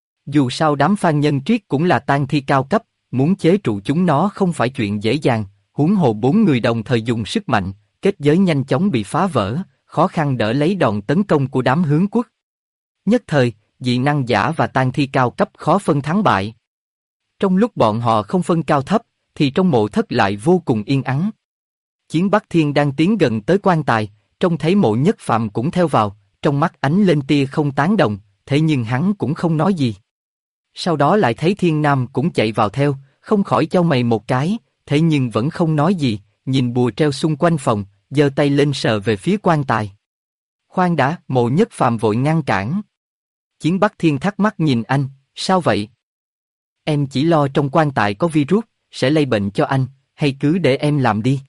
Dù sao đám Phan Nhân Triết cũng là tang thi cao cấp, muốn chế trụ chúng nó không phải chuyện dễ dàng, huống hồ 4 người đồng thời dùng sức mạnh, kết giới nhanh chóng bị phá vỡ, khó khăn đỡ lấy đòn tấn công của đám Hướng Quốc. Nhất thời, dị năng giả và tang thi cao cấp khó phân thắng bại. Trong lúc bọn họ không phân cao thấp, thì trong mộ thất lại vô cùng yên ắng. Chiến Bắc Thiên đang tiến gần tới quan tài, trông thấy Mộ Nhất Phàm cũng theo vào, trong mắt ánh lên tia không tán đồng, thế nhưng hắn cũng không nói gì. Sau đó lại thấy Thiên Nam cũng chạy vào theo, không khỏi chau mày một cái, thế nhưng vẫn không nói gì, nhìn bùa treo xung quanh phòng, giơ tay lên sờ về phía quan tài. Khoan đã, Mộ Nhất Phàm vội ngăn cản. Chiến Bắc Thiên thắc mắc nhìn anh, sao vậy? Em chỉ lo trong quan tài có virus, sẽ lây bệnh cho anh, hay cứ để em làm đi.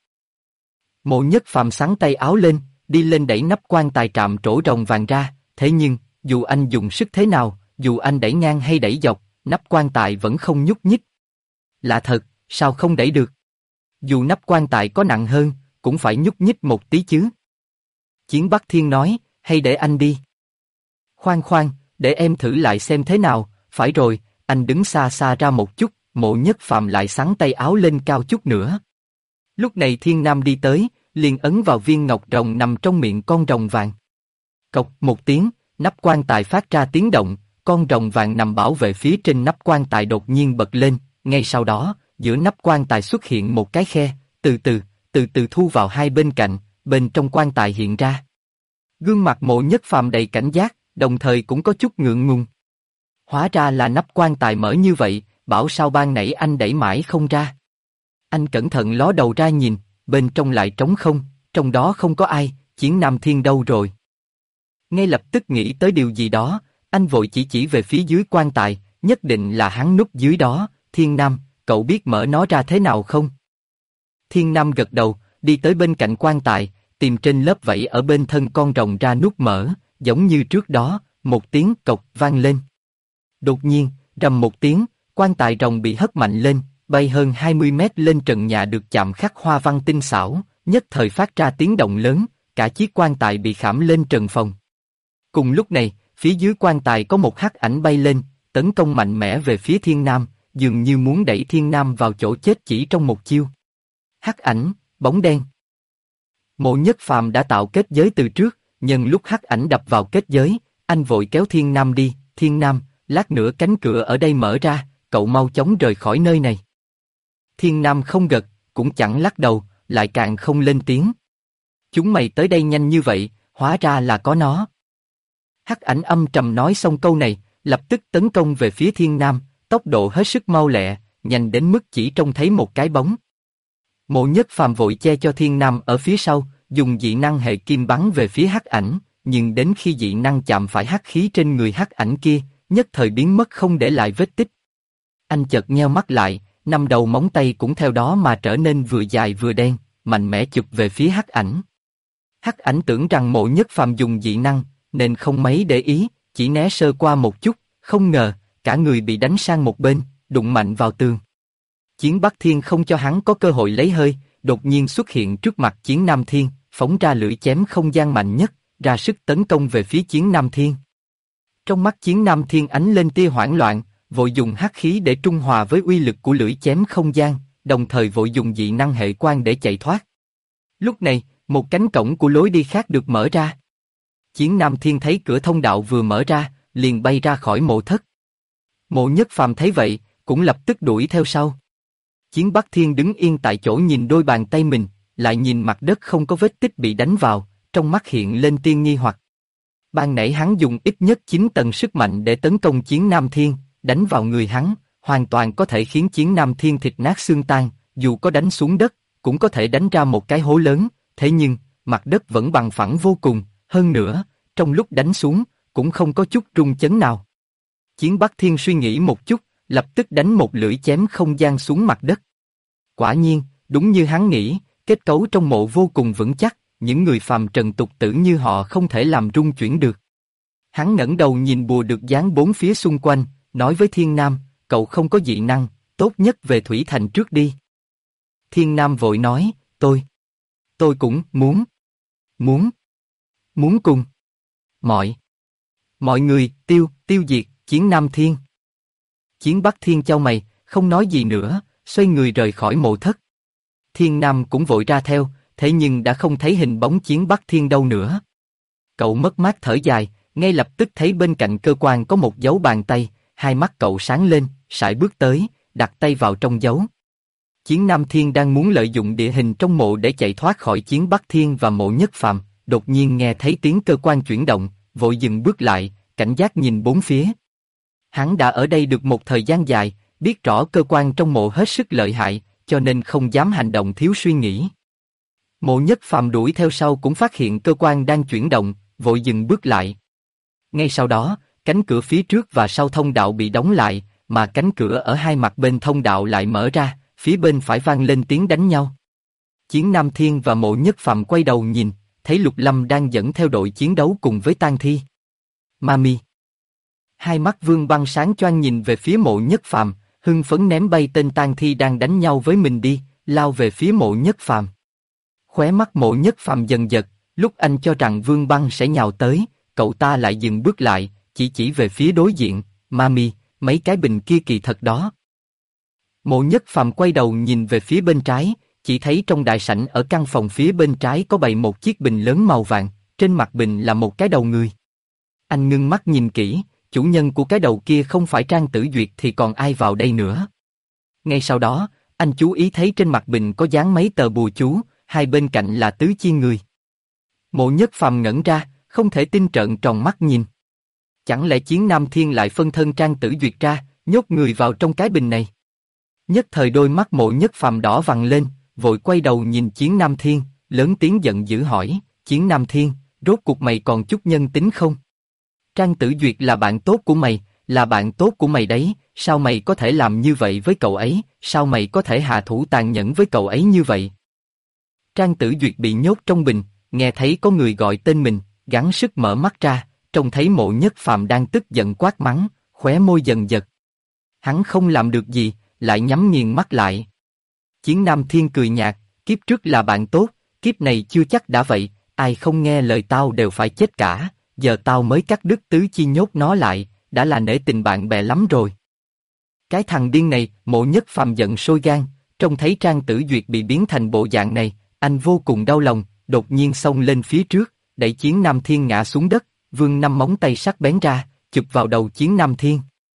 Mộ Nhất Phàm xắn tay áo lên, đi lên đẩy nắp quan tài trạm trổ rồng vàng ra, thế nhưng, dù anh dùng sức thế nào, dù anh đẩy ngang hay đẩy dọc, nắp quan tài vẫn không nhúc nhích. Lạ thật, sao không đẩy được? Dù nắp quan tài có nặng hơn, cũng phải nhúc nhích một tí chứ. Chiến Bắc Thiên nói, hay để anh đi. Khoan khoan, để em thử lại xem thế nào, phải rồi, anh đứng xa xa ra một chút, Mộ Nhất Phàm lại xắn tay áo lên cao chút nữa. Lúc này Thiên Nam đi tới, liền ấn vào viên ngọc rồng nằm trong miệng con rồng vàng. Cộc một tiếng, nắp quan tài phát ra tiếng động, con rồng vàng nằm bảo vệ phía trên nắp quan tài đột nhiên bật lên, ngay sau đó, giữa nắp quan tài xuất hiện một cái khe, từ từ thu vào hai bên cạnh, bên trong quan tài hiện ra. Gương mặt Mộ Nhất Phàm đầy cảnh giác, đồng thời cũng có chút ngượng ngùng. Hóa ra là nắp quan tài mở như vậy, bảo sao ban nãy anh đẩy mãi không ra. Anh cẩn thận ló đầu ra nhìn, bên trong lại trống không, trong đó không có ai, Chiến Nam Thiên đâu rồi? Ngay lập tức nghĩ tới điều gì đó, anh vội chỉ về phía dưới quan tài, nhất định là hắn núp dưới đó, Thiên Nam, cậu biết mở nó ra thế nào không? Thiên Nam gật đầu, đi tới bên cạnh quan tài, tìm trên lớp vảy ở bên thân con rồng ra nút mở, giống như trước đó, một tiếng cộc vang lên. Đột nhiên, rầm một tiếng, quan tài rồng bị hất mạnh lên, bay hơn 20 mét lên trần nhà được chạm khắc hoa văn tinh xảo, nhất thời phát ra tiếng động lớn, cả chiếc quan tài bị khảm lên trần phòng. Cùng lúc này, phía dưới quan tài có một hắc ảnh bay lên, tấn công mạnh mẽ về phía Thiên Nam, dường như muốn đẩy Thiên Nam vào chỗ chết chỉ trong một chiêu. Hắc ảnh, bóng đen. Mộ Nhất Phàm đã tạo kết giới từ trước, nhân lúc hắc ảnh đập vào kết giới, anh vội kéo Thiên Nam đi, Thiên Nam, lát nữa cánh cửa ở đây mở ra, cậu mau chóng rời khỏi nơi này. Thiên Nam không gật, cũng chẳng lắc đầu, lại càng không lên tiếng. Chúng mày tới đây nhanh như vậy, hóa ra là có nó. Hắc ảnh âm trầm nói xong câu này, lập tức tấn công về phía Thiên Nam, tốc độ hết sức mau lẹ, nhanh đến mức chỉ trông thấy một cái bóng. Mộ Nhất Phàm vội che cho Thiên Nam ở phía sau, dùng dị năng hệ kim bắn về phía hắc ảnh, nhưng đến khi dị năng chạm phải hắc khí trên người hắc ảnh kia, nhất thời biến mất không để lại vết tích. Anh chợt nheo mắt lại, 5 đầu móng tay cũng theo đó mà trở nên vừa dài vừa đen, mạnh mẽ chụp về phía hắc ảnh. Hắc ảnh tưởng rằng Mộ Nhất Phàm dùng dị năng, nên không mấy để ý, chỉ né sơ qua một chút, không ngờ, cả người bị đánh sang một bên, đụng mạnh vào tường. Chiến Bắc Thiên không cho hắn có cơ hội lấy hơi, đột nhiên xuất hiện trước mặt Chiến Nam Thiên, phóng ra lưỡi chém không gian mạnh nhất, ra sức tấn công về phía Chiến Nam Thiên. Trong mắt Chiến Nam Thiên ánh lên tia hoảng loạn, vội dùng hắc khí để trung hòa với uy lực của lưỡi chém không gian, đồng thời vội dùng dị năng hệ quang để chạy thoát. Lúc này, một cánh cổng của lối đi khác được mở ra. Chiến Nam Thiên thấy cửa thông đạo vừa mở ra, liền bay ra khỏi mộ thất. Mộ Nhất Phàm thấy vậy, cũng lập tức đuổi theo sau. Chiến Bắc Thiên đứng yên tại chỗ nhìn đôi bàn tay mình, lại nhìn mặt đất không có vết tích bị đánh vào, trong mắt hiện lên tia nghi hoặc. Ban nãy hắn dùng ít nhất 9 tầng sức mạnh để tấn công Chiến Nam Thiên, đánh vào người hắn, hoàn toàn có thể khiến Chiến Nam Thiên thịt nát xương tan, dù có đánh xuống đất, cũng có thể đánh ra một cái hố lớn, thế nhưng, mặt đất vẫn bằng phẳng vô cùng, hơn nữa, trong lúc đánh xuống, cũng không có chút rung chấn nào. Chiến Bắc Thiên suy nghĩ một chút, lập tức đánh một lưỡi chém không gian xuống mặt đất. Quả nhiên, đúng như hắn nghĩ, kết cấu trong mộ vô cùng vững chắc, những người phàm trần tục tử như họ không thể làm rung chuyển được. Hắn ngẩng đầu nhìn bùa được dán bốn phía xung quanh, nói với Thiên Nam, cậu không có dị năng, tốt nhất về Thủy Thành trước đi. Thiên Nam vội nói, tôi cũng muốn cùng mọi người tiêu diệt Chiến Nam Thiên. Chiến Bắc Thiên chau mày, không nói gì nữa, xoay người rời khỏi mộ thất. Thiên Nam cũng vội ra theo, thế nhưng đã không thấy hình bóng Chiến Bắc Thiên đâu nữa. Cậu mất mát thở dài, ngay lập tức thấy bên cạnh cơ quan có một dấu bàn tay, hai mắt cậu sáng lên, sải bước tới, đặt tay vào trong dấu. Chiến Nam Thiên đang muốn lợi dụng địa hình trong mộ để chạy thoát khỏi Chiến Bắc Thiên và Mộ Nhất Phàm, đột nhiên nghe thấy tiếng cơ quan chuyển động, vội dừng bước lại, cảnh giác nhìn bốn phía. Hắn đã ở đây được một thời gian dài, biết rõ cơ quan trong mộ hết sức lợi hại, cho nên không dám hành động thiếu suy nghĩ. Mộ Nhất Phàm đuổi theo sau cũng phát hiện cơ quan đang chuyển động, vội dừng bước lại. Ngay sau đó, cánh cửa phía trước và sau thông đạo bị đóng lại, mà cánh cửa ở hai mặt bên thông đạo lại mở ra, phía bên phải vang lên tiếng đánh nhau. Chiến Nam Thiên và Mộ Nhất Phàm quay đầu nhìn, thấy Lục Lâm đang dẫn theo đội chiến đấu cùng với tang thi. Mami. Hai mắt Vương Băng sáng choang nhìn về phía Mộ Nhất Phàm, hưng phấn ném bay tên tang thi đang đánh nhau với mình đi, lao về phía Mộ Nhất Phàm. Khóe mắt Mộ Nhất Phàm dần giật, lúc anh cho rằng Vương Băng sẽ nhào tới, cậu ta lại dừng bước lại, chỉ về phía đối diện, Mami, mấy cái bình kia kỳ thật đó. Mộ Nhất Phàm quay đầu nhìn về phía bên trái, chỉ thấy trong đại sảnh ở căn phòng phía bên trái có bày một chiếc bình lớn màu vàng, trên mặt bình là một cái đầu người. Anh ngưng mắt nhìn kỹ, chủ nhân của cái đầu kia không phải Trang Tử Duyệt thì còn ai vào đây nữa. Ngay sau đó, anh chú ý thấy trên mặt bình có dán mấy tờ bùa chú, hai bên cạnh là tứ chi người. Mộ Nhất Phàm ngẩn ra, không thể tin trợn tròn mắt nhìn. Chẳng lẽ Chiến Nam Thiên lại phân thân Trang Tử Duyệt ra, nhốt người vào trong cái bình này? Nhất thời đôi mắt Mộ Nhất Phàm đỏ vằn lên, vội quay đầu nhìn Chiến Nam Thiên, lớn tiếng giận dữ hỏi, Chiến Nam Thiên, rốt cuộc mày còn chút nhân tính không? Trang Tử Duyệt là bạn tốt của mày, là bạn tốt của mày đấy, sao mày có thể làm như vậy với cậu ấy, sao mày có thể hạ thủ tàn nhẫn với cậu ấy như vậy? Trang Tử Duyệt bị nhốt trong bình, nghe thấy có người gọi tên mình, gắng sức mở mắt ra, trông thấy Mộ Nhất Phàm đang tức giận quát mắng, khóe môi dần giật. Hắn không làm được gì, lại nhắm nghiền mắt lại. Chiến Nam Thiên cười nhạt, kiếp trước là bạn tốt, kiếp này chưa chắc đã vậy, ai không nghe lời tao đều phải chết cả, giờ tao mới cắt đứt tứ chi nhốt nó lại, đã là nể tình bạn bè lắm rồi. Cái thằng điên này, Mộ Nhất Phàm giận sôi gan, trông thấy Trang Tử Duyệt bị biến thành bộ dạng này, anh vô cùng đau lòng, đột nhiên xông lên phía trước, đẩy Chiến Nam Thiên ngã xuống đất, vươn 5 móng tay sắc bén ra, chụp vào đầu Chiến Nam Thiên.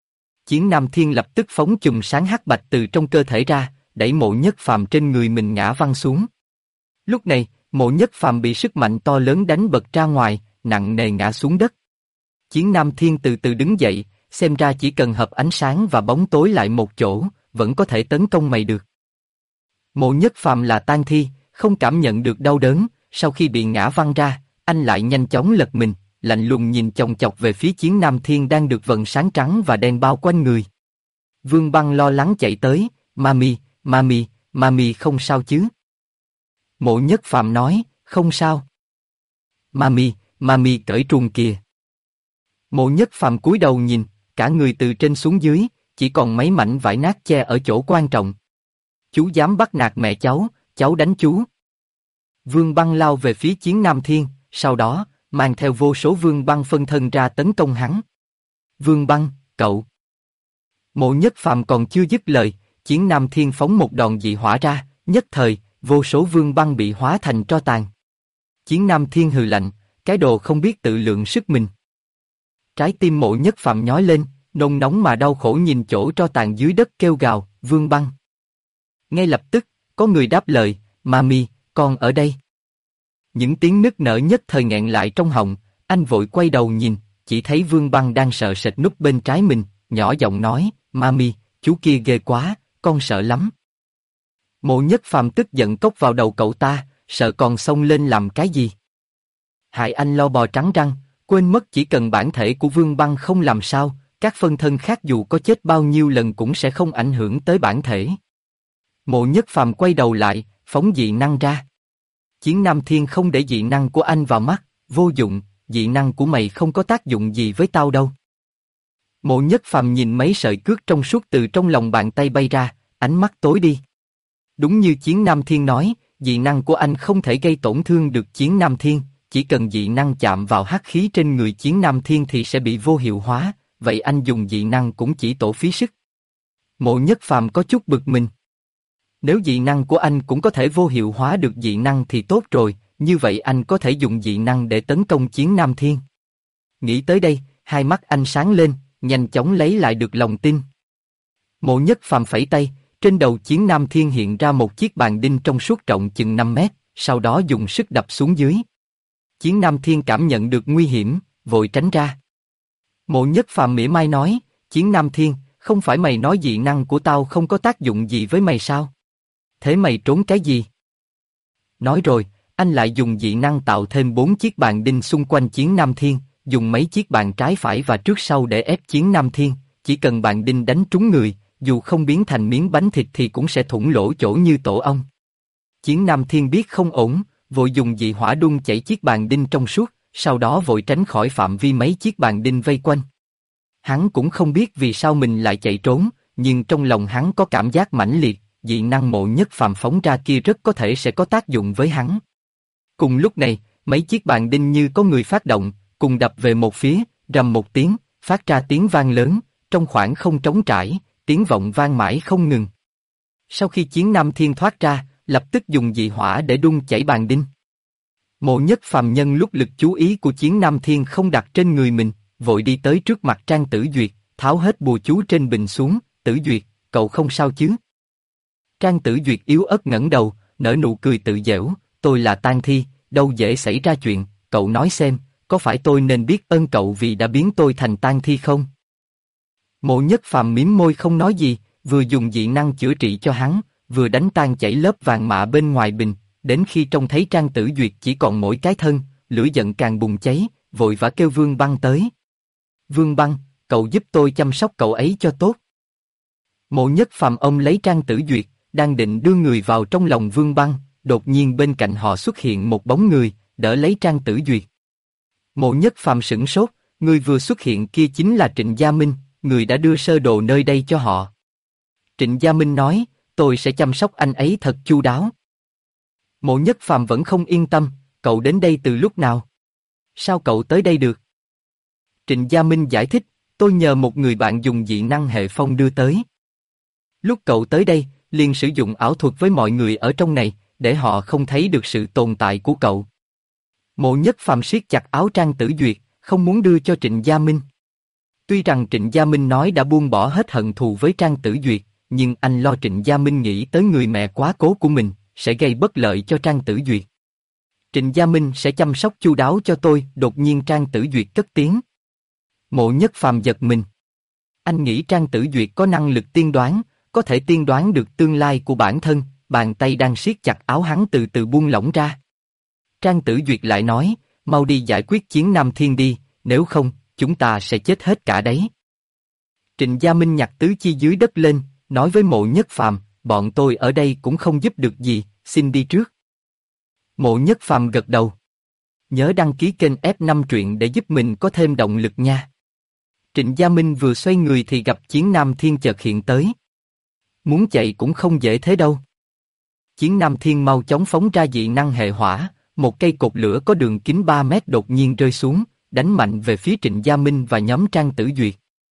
Chiến Nam Thiên lập tức phóng chùm sáng hắc bạch từ trong cơ thể ra, đẩy Mộ Nhất Phàm trên người mình ngã văng xuống. Lúc này, Mộ Nhất Phàm bị sức mạnh to lớn đánh bật ra ngoài, nặng nề ngã xuống đất. Chiến Nam Thiên từ từ đứng dậy, xem ra chỉ cần hợp ánh sáng và bóng tối lại một chỗ, vẫn có thể tấn công mày được. Mộ Nhất Phàm là tang thi, không cảm nhận được đau đớn, sau khi bị ngã văng ra, anh lại nhanh chóng lật mình, lạnh lùng nhìn chòng chọc về phía Chiến Nam Thiên đang được vầng sáng trắng và đen bao quanh người. Vương Băng lo lắng chạy tới, Mami, Mami, Mami không sao chứ? Mộ Nhất Phàm nói, không sao. Mami, Mami cởi truồng kìa. Mộ Nhất Phàm cúi đầu nhìn, cả người từ trên xuống dưới, chỉ còn mấy mảnh vải nát che ở chỗ quan trọng. Chú dám bắt nạt mẹ cháu đánh chú. Vương Băng lao về phía Chiến Nam Thiên, sau đó, mang theo vô số Vương Băng phân thân ra tấn công hắn. Vương Băng, cậu. Mộ Nhất Phàm còn chưa dứt lời, Chiến Nam Thiên phóng một đòn dị hỏa ra, nhất thời, vô số Vương Băng bị hóa thành tro tàn. Chiến Nam Thiên hừ lạnh, cái đồ không biết tự lượng sức mình. Trái tim Mộ Nhất Phàm nhói lên, nôn nóng mà đau khổ nhìn chỗ tro tàn dưới đất kêu gào, Vương Băng. Ngay lập tức, có người đáp lời, Mami, con ở đây. Những tiếng nức nở nhất thời nghẹn lại trong họng, anh vội quay đầu nhìn, chỉ thấy Vương Băng đang sợ sệt núp bên trái mình, nhỏ giọng nói, Mami, chú kia ghê quá, con sợ lắm. Mộ Nhất Phàm tức giận cốc vào đầu cậu ta, sợ còn xông lên làm cái gì. Hại anh lo bò trắng răng, quên mất chỉ cần bản thể của Vương Băng không làm sao, các phân thân khác dù có chết bao nhiêu lần cũng sẽ không ảnh hưởng tới bản thể. Mộ Nhất Phàm quay đầu lại, phóng dị năng ra. Chiến Nam Thiên không để dị năng của anh vào mắt, vô dụng, dị năng của mày không có tác dụng gì với tao đâu. Mộ Nhất Phàm nhìn mấy sợi cước trong suốt từ trong lòng bàn tay bay ra, ánh mắt tối đi. Đúng như Chiến Nam Thiên nói, dị năng của anh không thể gây tổn thương được Chiến Nam Thiên, chỉ cần dị năng chạm vào hắc khí trên người Chiến Nam Thiên thì sẽ bị vô hiệu hóa, vậy anh dùng dị năng cũng chỉ tổ phí sức. Mộ Nhất Phàm có chút bực mình. Nếu dị năng của anh cũng có thể vô hiệu hóa được dị năng thì tốt rồi, như vậy anh có thể dùng dị năng để tấn công Chiến Nam Thiên. Nghĩ tới đây, hai mắt anh sáng lên, nhanh chóng lấy lại được lòng tin. Mộ Nhất Phàm phẩy tay, trên đầu Chiến Nam Thiên hiện ra một chiếc bàn đinh trong suốt rộng chừng 5 mét, sau đó dùng sức đập xuống dưới. Chiến Nam Thiên cảm nhận được nguy hiểm, vội tránh ra. Mộ Nhất Phàm mỉa mai nói, Chiến Nam Thiên, không phải mày nói dị năng của tao không có tác dụng gì với mày sao? Thế mày trốn cái gì? Nói rồi, anh lại dùng dị năng tạo thêm 4 chiếc bàn đinh xung quanh Chiến Nam Thiên, dùng mấy chiếc bàn trái phải và trước sau để ép Chiến Nam Thiên, chỉ cần bàn đinh đánh trúng người, dù không biến thành miếng bánh thịt thì cũng sẽ thủng lỗ chỗ như tổ ong. Chiến Nam Thiên biết không ổn, vội dùng dị hỏa đun chảy chiếc bàn đinh trong suốt, sau đó vội tránh khỏi phạm vi mấy chiếc bàn đinh vây quanh. Hắn cũng không biết vì sao mình lại chạy trốn, nhưng trong lòng hắn có cảm giác mãnh liệt, dị năng Mộ Nhất Phàm phóng ra kia rất có thể sẽ có tác dụng với hắn. Cùng lúc này, mấy chiếc bàn đinh như có người phát động, cùng đập về một phía, rầm một tiếng, phát ra tiếng vang lớn, trong khoảng không trống trải, tiếng vọng vang mãi không ngừng. Sau khi Chiến Nam Thiên thoát ra, lập tức dùng dị hỏa để đun chảy bàn đinh. Mộ Nhất Phàm nhân lúc lực chú ý của Chiến Nam Thiên không đặt trên người mình, vội đi tới trước mặt Trang Tử Duyệt, tháo hết bùa chú trên bình xuống, Tử Duyệt, cậu không sao chứ? Trang Tử Duyệt yếu ớt ngẩng đầu, nở nụ cười tự giễu, tôi là tang thi, đâu dễ xảy ra chuyện, cậu nói xem, có phải tôi nên biết ơn cậu vì đã biến tôi thành tang thi không? Mộ Nhất Phàm mím môi không nói gì, vừa dùng dị năng chữa trị cho hắn, vừa đánh tan chảy lớp vàng mạ bên ngoài bình, đến khi trông thấy Trang Tử Duyệt chỉ còn mỗi cái thân, lửa giận càng bùng cháy, vội vã kêu Vương Băng tới. Vương Băng, cậu giúp tôi chăm sóc cậu ấy cho tốt. Mộ Nhất Phàm ông lấy Trang Tử Duyệt, đang định đưa người vào trong lòng Vương Băng, đột nhiên bên cạnh họ xuất hiện một bóng người, đỡ lấy Trang Tử Duyệt. Mộ Nhất Phàm sửng sốt, người vừa xuất hiện kia chính là Trịnh Gia Minh, người đã đưa sơ đồ nơi đây cho họ. Trịnh Gia Minh nói, tôi sẽ chăm sóc anh ấy thật chu đáo. Mộ Nhất Phàm vẫn không yên tâm, cậu đến đây từ lúc nào? Sao cậu tới đây được? Trịnh Gia Minh giải thích, tôi nhờ một người bạn dùng dị năng hệ phong đưa tới. Lúc cậu tới đây, liền sử dụng ảo thuật với mọi người ở trong này, để họ không thấy được sự tồn tại của cậu. Mộ Nhất Phàm siết chặt áo Trang Tử Duyệt, không muốn đưa cho Trịnh Gia Minh. Tuy rằng Trịnh Gia Minh nói đã buông bỏ hết hận thù với Trang Tử Duyệt, nhưng anh lo Trịnh Gia Minh nghĩ tới người mẹ quá cố của mình, sẽ gây bất lợi cho Trang Tử Duyệt. Trịnh Gia Minh sẽ chăm sóc chu đáo cho tôi, đột nhiên Trang Tử Duyệt cất tiếng. Mộ Nhất Phàm giật mình. Anh nghĩ Trang Tử Duyệt có năng lực tiên đoán, có thể tiên đoán được tương lai của bản thân, bàn tay đang siết chặt áo hắn từ từ buông lỏng ra. Trang Tử Duyệt lại nói, mau đi giải quyết chiến Nam Thiên đi, nếu không, chúng ta sẽ chết hết cả đấy. Trịnh Gia Minh nhặt tứ chi dưới đất lên, nói với Mộ Nhất Phàm, bọn tôi ở đây cũng không giúp được gì, xin đi trước. Mộ Nhất Phàm gật đầu. Nhớ đăng ký kênh F5 truyện để giúp mình có thêm động lực nha. Trịnh Gia Minh vừa xoay người thì gặp Chiến Nam Thiên chợt hiện tới. Muốn chạy cũng không dễ thế đâu. Chiến Nam Thiên mau chóng phóng ra dị năng hệ hỏa, một cây cột lửa có đường kính 3 mét đột nhiên rơi xuống, đánh mạnh về phía Trịnh Gia Minh và nhóm Trang Tử Duyệt.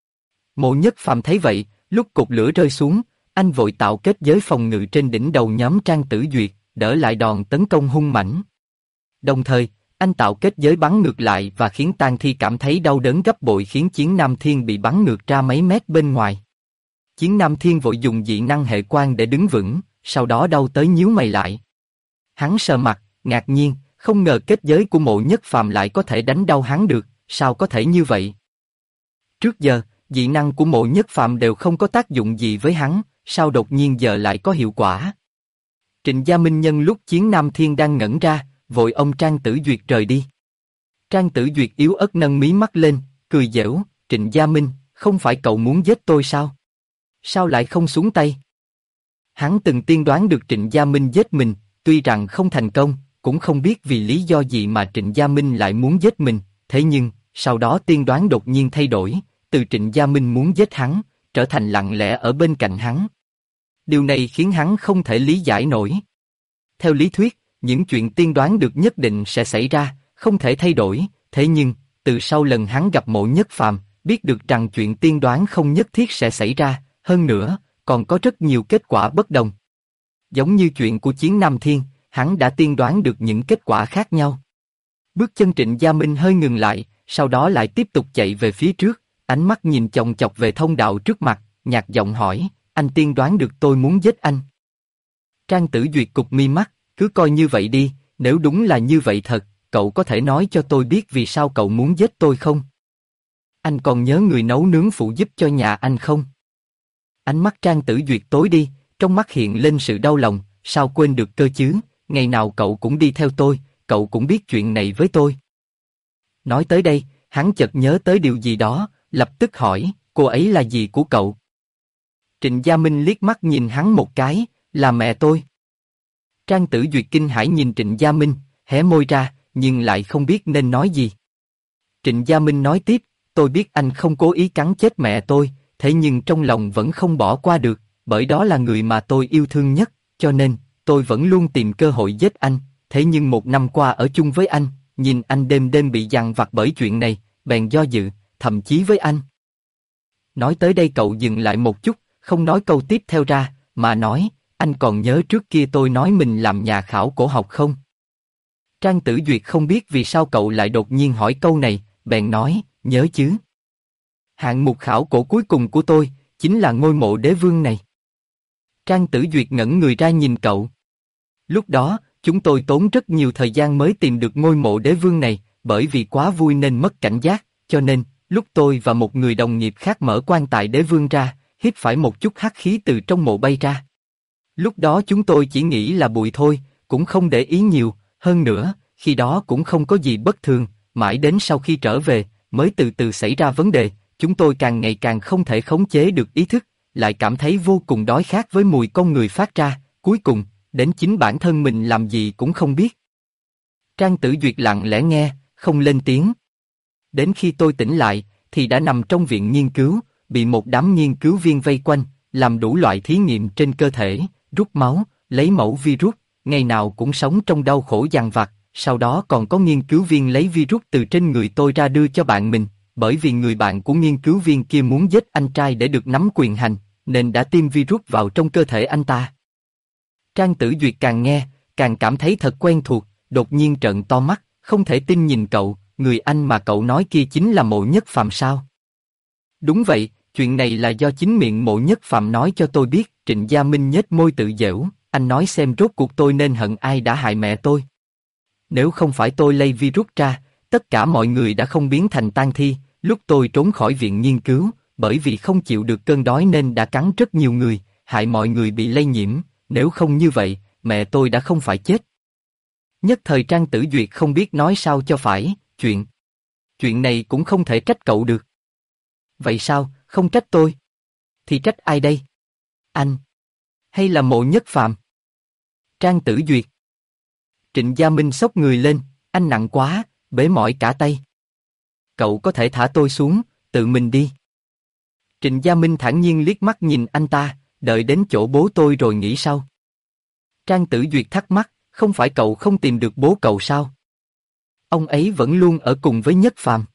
Mộ Nhất Phàm thấy vậy, lúc cột lửa rơi xuống, anh vội tạo kết giới phòng ngự trên đỉnh đầu nhóm Trang Tử Duyệt, đỡ lại đòn tấn công hung mãnh. Đồng thời, anh tạo kết giới bắn ngược lại và khiến Tang Thi cảm thấy đau đớn gấp bội khiến Chiến Nam Thiên bị bắn ngược ra mấy mét bên ngoài. Chiến Nam Thiên vội dùng dị năng hệ quang để đứng vững, sau đó đau tới nhíu mày lại. Hắn sờ mặt, ngạc nhiên, không ngờ kết giới của Mộ Nhất Phàm lại có thể đánh đau hắn được, sao có thể như vậy? Trước giờ, dị năng của Mộ Nhất Phàm đều không có tác dụng gì với hắn, sao đột nhiên giờ lại có hiệu quả? Trịnh Gia Minh nhân lúc Chiến Nam Thiên đang ngẩn ra, vội ông Trang Tử Duyệt rời đi. Trang Tử Duyệt yếu ớt nâng mí mắt lên, cười giễu, Trịnh Gia Minh, không phải cậu muốn giết tôi sao? Sao lại không xuống tay? Hắn từng tiên đoán được Trịnh Gia Minh giết mình, tuy rằng không thành công, cũng không biết vì lý do gì mà Trịnh Gia Minh lại muốn giết mình, thế nhưng, sau đó tiên đoán đột nhiên thay đổi, từ Trịnh Gia Minh muốn giết hắn, trở thành lặng lẽ ở bên cạnh hắn. Điều này khiến hắn không thể lý giải nổi. Theo lý thuyết, những chuyện tiên đoán được nhất định sẽ xảy ra, không thể thay đổi, thế nhưng, từ sau lần hắn gặp Mộ Nhất Phàm, biết được rằng chuyện tiên đoán không nhất thiết sẽ xảy ra, hơn nữa, còn có rất nhiều kết quả bất đồng. Giống như chuyện của Chiến Nam Thiên, hắn đã tiên đoán được những kết quả khác nhau. Bước chân Trịnh Gia Minh hơi ngừng lại, sau đó lại tiếp tục chạy về phía trước, ánh mắt nhìn chòng chọc về thông đạo trước mặt, nhạt giọng hỏi, anh tiên đoán được tôi muốn giết anh. Trang Tử Duyệt cụp mi mắt, cứ coi như vậy đi, nếu đúng là như vậy thật, cậu có thể nói cho tôi biết vì sao cậu muốn giết tôi không? Anh còn nhớ người nấu nướng phụ giúp cho nhà anh không? Ánh mắt Trang Tử Duyệt tối đi, trong mắt hiện lên sự đau lòng, sao quên được cơ chứ, ngày nào cậu cũng đi theo tôi, cậu cũng biết chuyện này với tôi. Nói tới đây, hắn chợt nhớ tới điều gì đó, lập tức hỏi, cô ấy là gì của cậu? Trịnh Gia Minh liếc mắt nhìn hắn một cái, là mẹ tôi. Trang Tử Duyệt kinh hãi nhìn Trịnh Gia Minh, hé môi ra, nhưng lại không biết nên nói gì. Trịnh Gia Minh nói tiếp, tôi biết anh không cố ý cắn chết mẹ tôi, thế nhưng trong lòng vẫn không bỏ qua được, bởi đó là người mà tôi yêu thương nhất, cho nên, tôi vẫn luôn tìm cơ hội giết anh, thế nhưng một năm qua ở chung với anh, nhìn anh đêm đêm bị dằn vặt bởi chuyện này, bèn do dự, thậm chí với anh. Nói tới đây cậu dừng lại một chút, không nói câu tiếp theo ra, mà nói, anh còn nhớ trước kia tôi nói mình làm nhà khảo cổ học không? Trang Tử Duyệt không biết vì sao cậu lại đột nhiên hỏi câu này, bèn nói, nhớ chứ. Hạng mục khảo cổ cuối cùng của tôi, chính là ngôi mộ đế vương này. Trang Tử Duyệt ngẩn người ra nhìn cậu. Lúc đó, chúng tôi tốn rất nhiều thời gian mới tìm được ngôi mộ đế vương này, bởi vì quá vui nên mất cảnh giác, cho nên, lúc tôi và một người đồng nghiệp khác mở quan tài đế vương ra, hít phải một chút hắc khí từ trong mộ bay ra. Lúc đó chúng tôi chỉ nghĩ là bụi thôi, cũng không để ý nhiều, hơn nữa, khi đó cũng không có gì bất thường, mãi đến sau khi trở về, mới từ từ xảy ra vấn đề, chúng tôi càng ngày càng không thể khống chế được ý thức, lại cảm thấy vô cùng đói khát với mùi con người phát ra, cuối cùng, đến chính bản thân mình làm gì cũng không biết. Trang Tử Duyệt lặng lẽ nghe, không lên tiếng. Đến khi tôi tỉnh lại, thì đã nằm trong viện nghiên cứu, bị một đám nghiên cứu viên vây quanh, làm đủ loại thí nghiệm trên cơ thể, rút máu, lấy mẫu virus, ngày nào cũng sống trong đau khổ dằn vặt, sau đó còn có nghiên cứu viên lấy virus từ trên người tôi ra đưa cho bạn mình, bởi vì người bạn của nghiên cứu viên kia muốn giết anh trai để được nắm quyền hành, nên đã tiêm virus vào trong cơ thể anh ta. Trang Tử Duyệt càng nghe, càng cảm thấy thật quen thuộc, đột nhiên trợn to mắt, không thể tin nhìn cậu, người anh mà cậu nói kia chính là Mộ Nhất Phàm sao? Đúng vậy, chuyện này là do chính miệng Mộ Nhất Phàm nói cho tôi biết. Trịnh Gia Minh nhếch môi tự giễu, anh nói xem rốt cuộc tôi nên hận ai đã hại mẹ tôi. Nếu không phải tôi lây virus ra, tất cả mọi người đã không biến thành tang thi. Lúc tôi trốn khỏi viện nghiên cứu, bởi vì không chịu được cơn đói nên đã cắn rất nhiều người, hại mọi người bị lây nhiễm. Nếu không như vậy, mẹ tôi đã không phải chết. Nhất thời Trang Tử Duyệt không biết nói sao cho phải. Chuyện này cũng không thể trách cậu được. Vậy sao, không trách tôi? Thì trách ai đây? Anh? Hay là Mộ Nhất Phàm? Trang Tử Duyệt. Trịnh Gia Minh xốc người lên, anh nặng quá, bể mỏi cả tay. Cậu có thể thả tôi xuống, tự mình đi. Trịnh Gia Minh thản nhiên liếc mắt nhìn anh ta, đợi đến chỗ bố tôi rồi nghĩ sau. Trang Tử Duyệt thắc mắc, không phải cậu không tìm được bố cậu sao? Ông ấy vẫn luôn ở cùng với Nhất Phàm.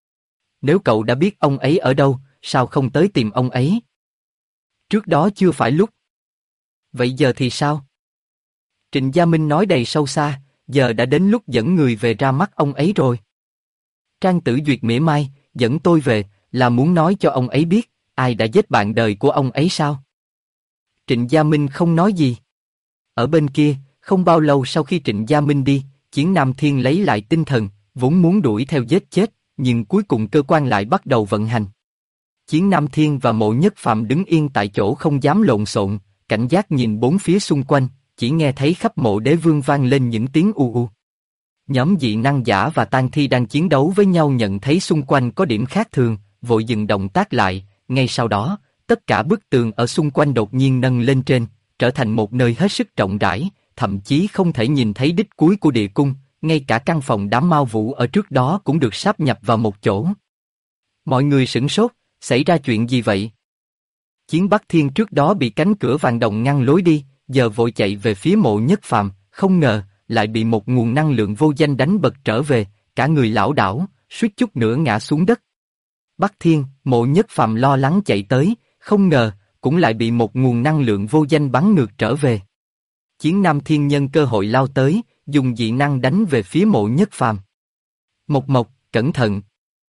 Nếu cậu đã biết ông ấy ở đâu, sao không tới tìm ông ấy? Trước đó chưa phải lúc. Vậy giờ thì sao? Trịnh Gia Minh nói đầy sâu xa, giờ đã đến lúc dẫn người về ra mắt ông ấy rồi. Trang Tử Duyệt mỉa mai, dẫn tôi về, là muốn nói cho ông ấy biết, ai đã giết bạn đời của ông ấy sao? Trịnh Gia Minh không nói gì. Ở bên kia, không bao lâu sau khi Trịnh Gia Minh đi, Chiến Nam Thiên lấy lại tinh thần, vốn muốn đuổi theo giết chết, nhưng cuối cùng cơ quan lại bắt đầu vận hành. Chiến Nam Thiên và Mộ Nhất Phàm đứng yên tại chỗ không dám lộn xộn, cảnh giác nhìn bốn phía xung quanh, chỉ nghe thấy khắp Mộ Đế Vương vang lên những tiếng u u. Nhóm dị năng giả và tang thi đang chiến đấu với nhau nhận thấy xung quanh có điểm khác thường, vội dừng động tác lại, ngay sau đó, tất cả bức tường ở xung quanh đột nhiên nâng lên trên, trở thành một nơi hết sức rộng rãi, thậm chí không thể nhìn thấy đích cuối của địa cung, ngay cả căn phòng đám ma vũ ở trước đó cũng được sáp nhập vào một chỗ. Mọi người sửng sốt, xảy ra chuyện gì vậy? Chiến Bắc Thiên trước đó bị cánh cửa vàng đồng ngăn lối đi, giờ vội chạy về phía Mộ Nhất Phàm, không ngờ lại bị một nguồn năng lượng vô danh đánh bật trở về, cả người lảo đảo, suýt chút nữa ngã xuống đất. Bắc Thiên, Mộ Nhất Phàm lo lắng chạy tới, không ngờ cũng lại bị một nguồn năng lượng vô danh bắn ngược trở về. Chiến Nam Thiên nhân cơ hội lao tới, dùng dị năng đánh về phía Mộ Nhất Phàm. Mộc Mộc, cẩn thận.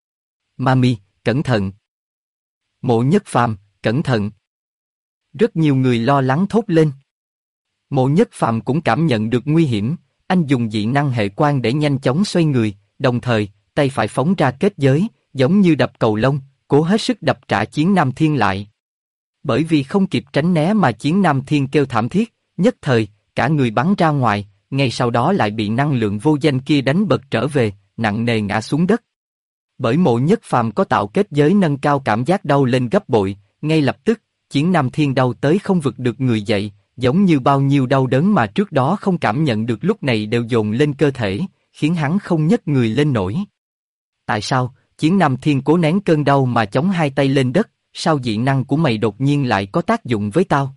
Mami, cẩn thận. Mộ Nhất Phàm, cẩn thận. Rất nhiều người lo lắng thốt lên. Mộ Nhất Phàm cũng cảm nhận được nguy hiểm, anh dùng dị năng hệ quan để nhanh chóng xoay người, đồng thời, tay phải phóng ra kết giới, giống như đập cầu lông, cố hết sức đập trả Chiến Nam Thiên lại. Bởi vì không kịp tránh né mà Chiến Nam Thiên kêu thảm thiết, nhất thời, cả người bắn ra ngoài, ngay sau đó lại bị năng lượng vô danh kia đánh bật trở về, nặng nề ngã xuống đất. Bởi Mộ Nhất Phàm có tạo kết giới nâng cao cảm giác đau lên gấp bội, ngay lập tức, Chiến Nam Thiên đau tới không vực được người dậy, giống như bao nhiêu đau đớn mà trước đó không cảm nhận được lúc này đều dồn lên cơ thể, khiến hắn không nhấc người lên nổi. Tại sao, Chiến Nam Thiên cố nén cơn đau mà chống hai tay lên đất, sao dị năng của mày đột nhiên lại có tác dụng với tao?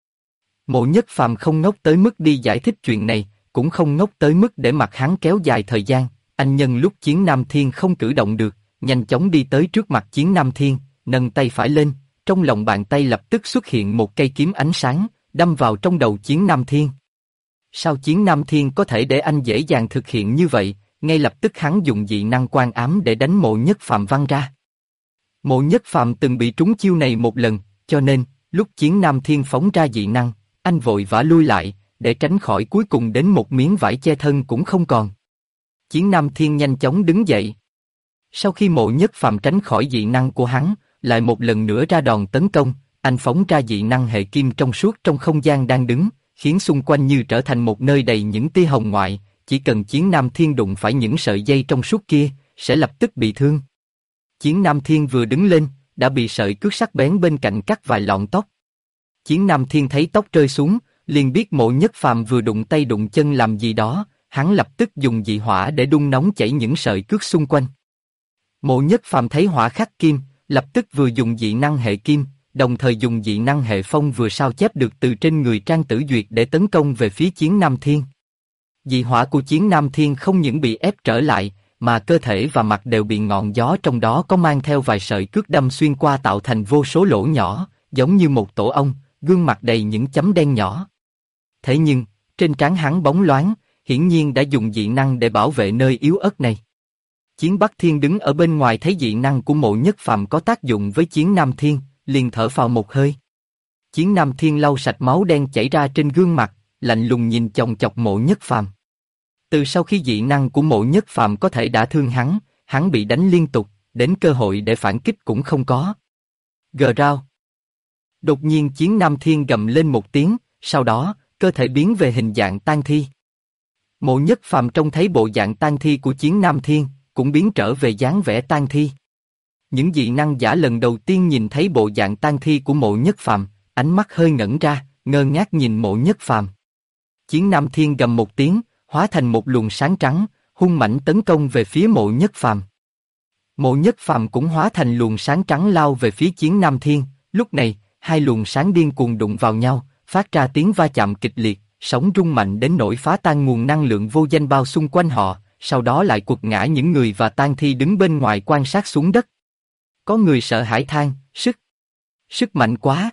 Mộ Nhất Phàm không ngốc tới mức đi giải thích chuyện này, cũng không ngốc tới mức để mặc hắn kéo dài thời gian, anh nhân lúc Chiến Nam Thiên không cử động được, nhanh chóng đi tới trước mặt Chiến Nam Thiên, nâng tay phải lên, trong lòng bàn tay lập tức xuất hiện một cây kiếm ánh sáng, đâm vào trong đầu Chiến Nam Thiên. Sao Chiến Nam Thiên có thể để anh dễ dàng thực hiện như vậy? Ngay lập tức hắn dùng dị năng quan ám để đánh Mộ Nhất Phàm văng ra. Mộ Nhất Phàm từng bị trúng chiêu này một lần, cho nên, lúc Chiến Nam Thiên phóng ra dị năng, anh vội vã lui lại, để tránh khỏi cuối cùng đến một miếng vải che thân cũng không còn. Chiến Nam Thiên nhanh chóng đứng dậy. Sau khi Mộ Nhất Phàm tránh khỏi dị năng của hắn, lại một lần nữa ra đòn tấn công, anh phóng ra dị năng hệ kim trong suốt trong không gian đang đứng, khiến xung quanh như trở thành một nơi đầy những tia hồng ngoại, chỉ cần Chiến Nam Thiên đụng phải những sợi dây trong suốt kia, sẽ lập tức bị thương. Chiến Nam Thiên vừa đứng lên, đã bị sợi cước sắc bén bên cạnh cắt vài lọn tóc. Chiến Nam Thiên thấy tóc rơi xuống, liền biết Mộ Nhất Phàm vừa đụng tay đụng chân làm gì đó, hắn lập tức dùng dị hỏa để đun nóng chảy những sợi cước xung quanh. Mộ Nhất Phàm thấy hỏa khắc kim, lập tức vừa dùng dị năng hệ kim, đồng thời dùng dị năng hệ phong vừa sao chép được từ trên người Trang Tử Duyệt để tấn công về phía Chiến Nam Thiên. Dị hỏa của Chiến Nam Thiên không những bị ép trở lại, mà cơ thể và mặt đều bị ngọn gió trong đó có mang theo vài sợi cước đâm xuyên qua tạo thành vô số lỗ nhỏ, giống như một tổ ong, gương mặt đầy những chấm đen nhỏ. Thế nhưng, trên trán hắn bóng loáng, hiển nhiên đã dùng dị năng để bảo vệ nơi yếu ớt này. Chiến Bắc Thiên đứng ở bên ngoài thấy dị năng của Mộ Nhất Phàm có tác dụng với Chiến Nam Thiên, liền thở phào một hơi. Chiến Nam Thiên lau sạch máu đen chảy ra trên gương mặt, lạnh lùng nhìn chòng chọc Mộ Nhất Phàm. Từ sau khi dị năng của Mộ Nhất Phàm có thể đả thương hắn bị đánh liên tục, đến cơ hội để phản kích cũng không có. Gờ rao. Đột nhiên Chiến Nam Thiên gầm lên một tiếng, sau đó, cơ thể biến về hình dạng tang thi. Mộ Nhất Phàm trông thấy bộ dạng tang thi của Chiến Nam Thiên, cũng biến trở về dáng vẻ tang thi. Những dị năng giả lần đầu tiên nhìn thấy bộ dạng tang thi của Mộ Nhất Phàm, ánh mắt hơi ngẩn ra, ngơ ngác nhìn Mộ Nhất Phàm. Chiến Nam Thiên gầm một tiếng, hóa thành một luồng sáng trắng, hung mãnh tấn công về phía Mộ Nhất Phàm. Mộ Nhất Phàm cũng hóa thành luồng sáng trắng lao về phía Chiến Nam Thiên. Lúc này, hai luồng sáng điên cuồng đụng vào nhau, phát ra tiếng va chạm kịch liệt, sóng rung mạnh đến nỗi phá tan nguồn năng lượng vô danh bao xung quanh họ, sau đó lại quật ngã những người và tang thi đứng bên ngoài quan sát xuống đất. Có người sợ hãi than, sức mạnh quá.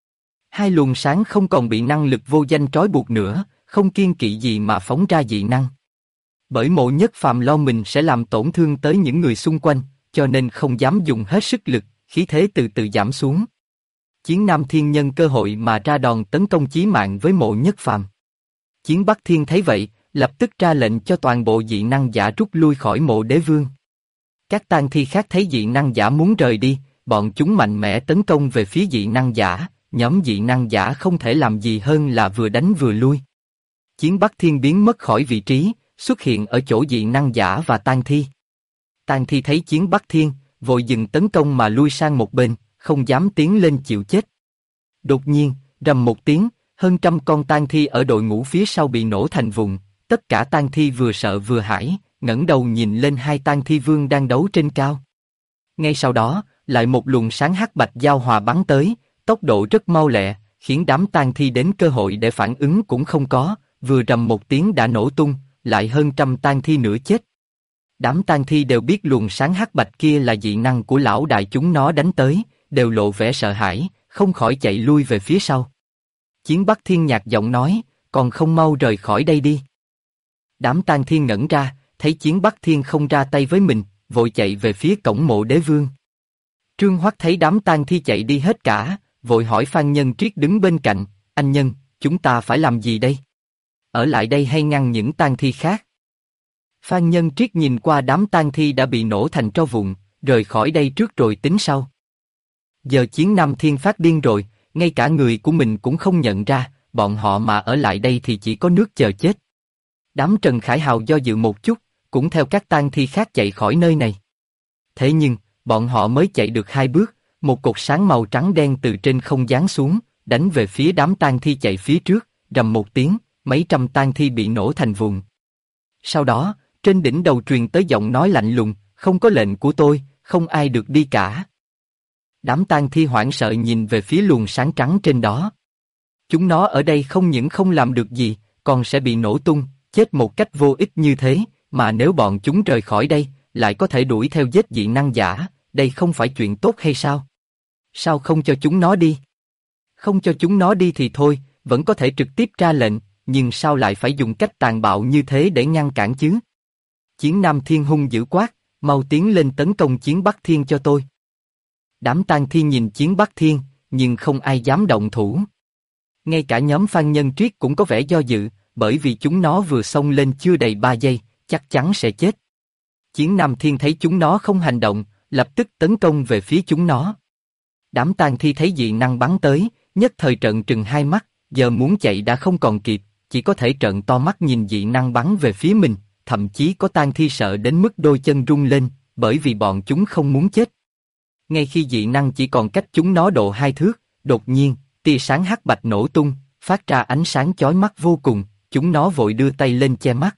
Hai luồng sáng không còn bị năng lực vô danh trói buộc nữa, không kiêng kỵ gì mà phóng ra dị năng. Bởi Mộ Nhất Phàm lo mình sẽ làm tổn thương tới những người xung quanh, cho nên không dám dùng hết sức lực, khí thế từ từ giảm xuống. Chiến Nam Thiên nhân cơ hội mà ra đòn tấn công chí mạng với Mộ Nhất Phàm. Chiến Bắc Thiên thấy vậy, lập tức ra lệnh cho toàn bộ dị năng giả rút lui khỏi Mộ Đế Vương. Các tang thi khác thấy dị năng giả muốn rời đi, bọn chúng mạnh mẽ tấn công về phía dị năng giả, nhóm dị năng giả không thể làm gì hơn là vừa đánh vừa lui. Chiến Bắc Thiên biến mất khỏi vị trí, xuất hiện ở chỗ dị năng giả và tang thi. Tang thi thấy Chiến Bắc Thiên, vội dừng tấn công mà lui sang một bên, không dám tiến lên chịu chết. Đột nhiên, rầm một tiếng, hơn trăm con tang thi ở đội ngũ phía sau bị nổ thành vụn. Tất cả tang thi vừa sợ vừa hãi, ngẩng đầu nhìn lên hai tang thi vương đang đấu trên cao. Ngay sau đó, lại một luồng sáng hắc bạch giao hòa bắn tới, tốc độ rất mau lẹ, khiến đám tang thi đến cơ hội để phản ứng cũng không có, vừa rầm một tiếng đã nổ tung, lại hơn trăm tang thi nữa chết. Đám tang thi đều biết luồng sáng hắc bạch kia là dị năng của lão đại chúng nó đánh tới, đều lộ vẻ sợ hãi, không khỏi chạy lui về phía sau. Chiến Bắc Thiên nhạt giọng nói, còn không mau rời khỏi đây đi. Đám tang thi ngẩn ra, thấy Chiến Bắc Thiên không ra tay với mình, vội chạy về phía cổng Mộ Đế Vương. Trương Hoắc thấy đám tang thi chạy đi hết cả, vội hỏi Phan Nhân Triết đứng bên cạnh, anh Nhân, chúng ta phải làm gì đây? Ở lại đây hay ngăn những tang thi khác? Phan Nhân Triết nhìn qua đám tang thi đã bị nổ thành tro vụn, rời khỏi đây trước rồi tính sau. Giờ Chiến Nam Thiên phát điên rồi, ngay cả người của mình cũng không nhận ra, bọn họ mà ở lại đây thì chỉ có nước chờ chết. Đám Trần Khải Hào do dự một chút, cũng theo các tang thi khác chạy khỏi nơi này. Thế nhưng, bọn họ mới chạy được 2 bước, một cột sáng màu trắng đen từ trên không giáng xuống, đánh về phía đám tang thi chạy phía trước, rầm một tiếng, mấy trăm tang thi bị nổ thành vụn. Sau đó, trên đỉnh đầu truyền tới giọng nói lạnh lùng, không có lệnh của tôi, không ai được đi cả. Đám tang thi hoảng sợ nhìn về phía luồng sáng trắng trên đó. Chúng nó ở đây không những không làm được gì, còn sẽ bị nổ tung, chết một cách vô ích như thế, mà nếu bọn chúng rời khỏi đây, lại có thể đuổi theo giết dị năng giả, đây không phải chuyện tốt hay sao? Sao không cho chúng nó đi? Không cho chúng nó đi thì thôi, vẫn có thể trực tiếp ra lệnh, nhưng sao lại phải dùng cách tàn bạo như thế để ngăn cản chứ? Chiến Nam Thiên hung dữ quát, mau tiến lên tấn công Chiến Bắc Thiên cho tôi. Đám tang thi nhìn Chiến Bắc Thiên, nhưng không ai dám động thủ. Ngay cả nhóm Phan Nhân Triết cũng có vẻ do dự, bởi vì chúng nó vừa xông lên chưa đầy 3 giây, chắc chắn sẽ chết. Chiến Nam Thiên thấy chúng nó không hành động, lập tức tấn công về phía chúng nó. Đám tang thi thấy dị năng bắn tới, nhất thời trợn trừng hai mắt, giờ muốn chạy đã không còn kịp, chỉ có thể trợn to mắt nhìn dị năng bắn về phía mình, thậm chí có tang thi sợ đến mức đôi chân rung lên, bởi vì bọn chúng không muốn chết. Ngay khi dị năng chỉ còn cách chúng nó độ 2 thước, đột nhiên, tia sáng hắc bạch nổ tung, phát ra ánh sáng chói mắt vô cùng, chúng nó vội đưa tay lên che mắt.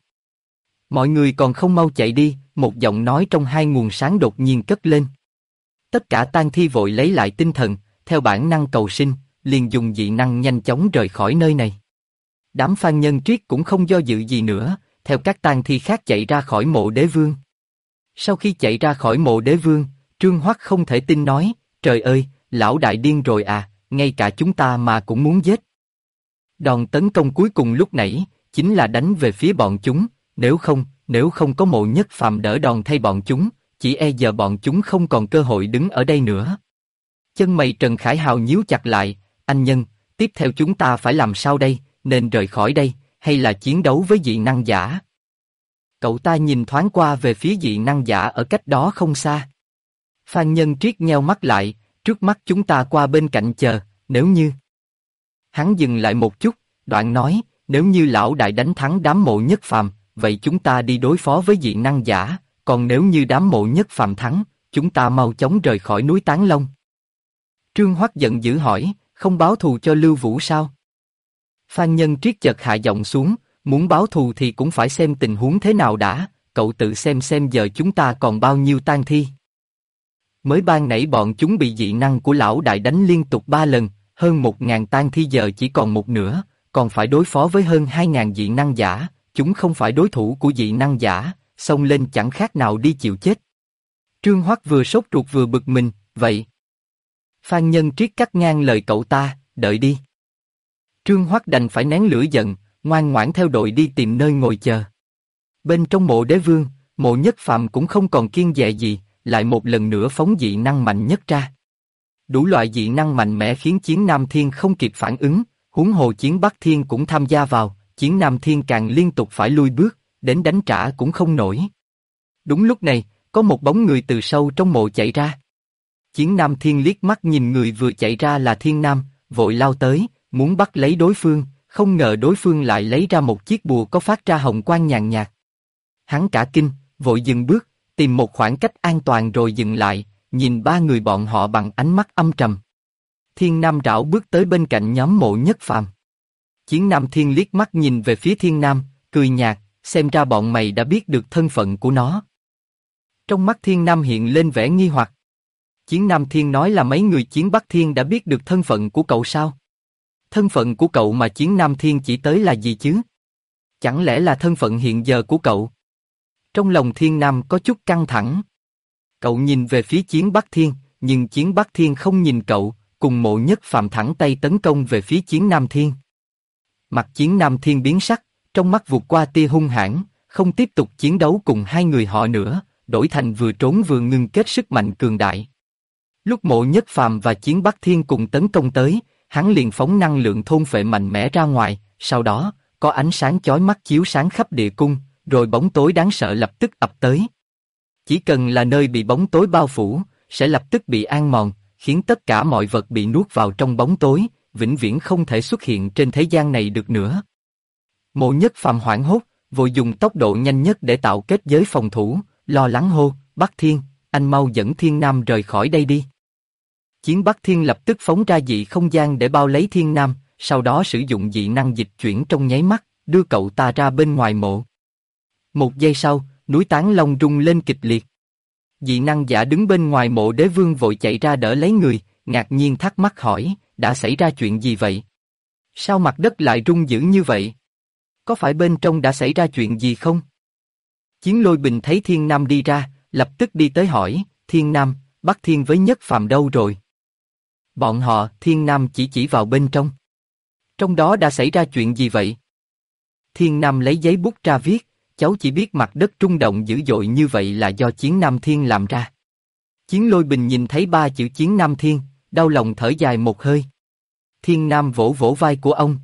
Mọi người còn không mau chạy đi, một giọng nói trong hai nguồn sáng đột nhiên cất lên. Tất cả tang thi vội lấy lại tinh thần, theo bản năng cầu sinh, liền dùng dị năng nhanh chóng rời khỏi nơi này. Đám Phan Nhân Triết cũng không do dự gì nữa, theo các tang thi khác chạy ra khỏi Mộ Đế Vương. Sau khi chạy ra khỏi Mộ Đế Vương, Trương Hoắc không thể tin nói, trời ơi, lão đại điên rồi à, ngay cả chúng ta mà cũng muốn giết. Đòn tấn công cuối cùng lúc nãy, chính là đánh về phía bọn chúng, nếu nếu không có Mộ Nhất Phàm đỡ đòn thay bọn chúng, chỉ e giờ bọn chúng không còn cơ hội đứng ở đây nữa. Chân mày Trần Khải Hào nhíu chặt lại, anh Nhân, tiếp theo chúng ta phải làm sao đây, nên rời khỏi đây, hay là chiến đấu với dị năng giả? Cậu ta nhìn thoáng qua về phía dị năng giả ở cách đó không xa. Phan Nhân Triết nheo mắt lại, trước mắt chúng ta qua bên cạnh chờ, nếu như... Hắn dừng lại một chút, đoạn nói, nếu như lão đại đánh thắng đám Mộ Nhất Phàm, vậy chúng ta đi đối phó với dị năng giả, còn nếu như đám Mộ Nhất Phàm thắng, chúng ta mau chóng rời khỏi núi Tán Long. Trương Hoắc giận dữ hỏi, không báo thù cho Lưu Vũ sao? Phan Nhân Triết chợt hạ giọng xuống, muốn báo thù thì cũng phải xem tình huống thế nào đã, cậu tự xem giờ chúng ta còn bao nhiêu tang thi. Mới ban nãy bọn chúng bị dị năng của lão đại đánh liên tục 3 lần, hơn 1.000 tang thi giờ chỉ còn một nửa, còn phải đối phó với hơn 2.000 dị năng giả, chúng không phải đối thủ của dị năng giả, xông lên chẳng khác nào đi chịu chết. Trương Hoắc vừa sốt ruột vừa bực mình, vậy. Phan Nhân Triết cắt ngang lời cậu ta, đợi đi. Trương Hoắc đành phải nén lửa giận, ngoan ngoãn theo đội đi tìm nơi ngồi chờ. Bên trong Mộ Đế Vương, Mộ Nhất Phàm cũng không còn kiêng dè gì, lại một lần nữa phóng dị năng mạnh nhất ra. Đủ loại dị năng mạnh mẽ khiến Chiến Nam Thiên không kịp phản ứng, huống hồ Chiến Bắc Thiên cũng tham gia vào, Chiến Nam Thiên càng liên tục phải lui bước, đến đánh trả cũng không nổi. Đúng lúc này, có một bóng người từ sâu trong mộ chạy ra. Chiến Nam Thiên liếc mắt nhìn người vừa chạy ra là Thiên Nam, vội lao tới, muốn bắt lấy đối phương, không ngờ đối phương lại lấy ra một chiếc bùa có phát ra hồng quang nhàn nhạt. Hắn cả kinh, vội dừng bước, tìm một khoảng cách an toàn rồi dừng lại, nhìn ba người bọn họ bằng ánh mắt âm trầm. Thiên Nam rảo bước tới bên cạnh nhóm Mộ Nhất Phàm. Chiến Nam Thiên liếc mắt nhìn về phía Thiên Nam, cười nhạt, xem ra bọn mày đã biết được thân phận của nó. Trong mắt Thiên Nam hiện lên vẻ nghi hoặc. Chiến Nam Thiên nói là mấy người Chiến Bắc Thiên đã biết được thân phận của cậu sao? Thân phận của cậu mà Chiến Nam Thiên chỉ tới là gì chứ? Chẳng lẽ là thân phận hiện giờ của cậu? Trong lòng Thiên Nam có chút căng thẳng. Cậu nhìn về phía Chiến Bắc Thiên, nhưng Chiến Bắc Thiên không nhìn cậu, cùng Mộ Nhất Phàm thẳng tay tấn công về phía Chiến Nam Thiên. Mặt Chiến Nam Thiên biến sắc, trong mắt vụt qua tia hung hãn, không tiếp tục chiến đấu cùng hai người họ nữa, đổi thành vừa trốn vừa ngưng kết sức mạnh cường đại. Lúc Mộ Nhất Phàm và Chiến Bắc Thiên cùng tấn công tới, hắn liền phóng năng lượng thôn phệ mạnh mẽ ra ngoài, sau đó, có ánh sáng chói mắt chiếu sáng khắp địa cung, rồi bóng tối đáng sợ lập tức ập tới. Chỉ cần là nơi bị bóng tối bao phủ, sẽ lập tức bị ăn mòn, khiến tất cả mọi vật bị nuốt vào trong bóng tối, vĩnh viễn không thể xuất hiện trên thế gian này được nữa. Mộ Nhất Phàm hoảng hốt, vội dùng tốc độ nhanh nhất để tạo kết giới phòng thủ, lo lắng hô, Bắc Thiên, anh mau dẫn Thiên Nam rời khỏi đây đi. Chiến Bắc Thiên lập tức phóng ra dị không gian để bao lấy Thiên Nam, sau đó sử dụng dị năng dịch chuyển trong nháy mắt, đưa cậu ta ra bên ngoài mộ. Một giây sau, núi Tán Long rung lên kịch liệt. Dị năng giả đứng bên ngoài Mộ Đế Vương vội chạy ra đỡ lấy người, ngạc nhiên thắc mắc hỏi, đã xảy ra chuyện gì vậy? Sao mặt đất lại rung dữ như vậy? Có phải bên trong đã xảy ra chuyện gì không? Chiến Lôi Bình thấy Thiên Nam đi ra, lập tức đi tới hỏi, Thiên Nam, Bắc Thiên với Nhất Phàm đâu rồi? Bọn họ, Thiên Nam chỉ vào bên trong. Trong đó đã xảy ra chuyện gì vậy? Thiên Nam lấy giấy bút ra viết, cháu chỉ biết mặt đất rung động dữ dội như vậy là do Chiến Nam Thiên làm ra. Chiến Lôi Bình nhìn thấy 3 chữ Chiến Nam Thiên, đau lòng thở dài một hơi. Thiên Nam vỗ vỗ vai của ông,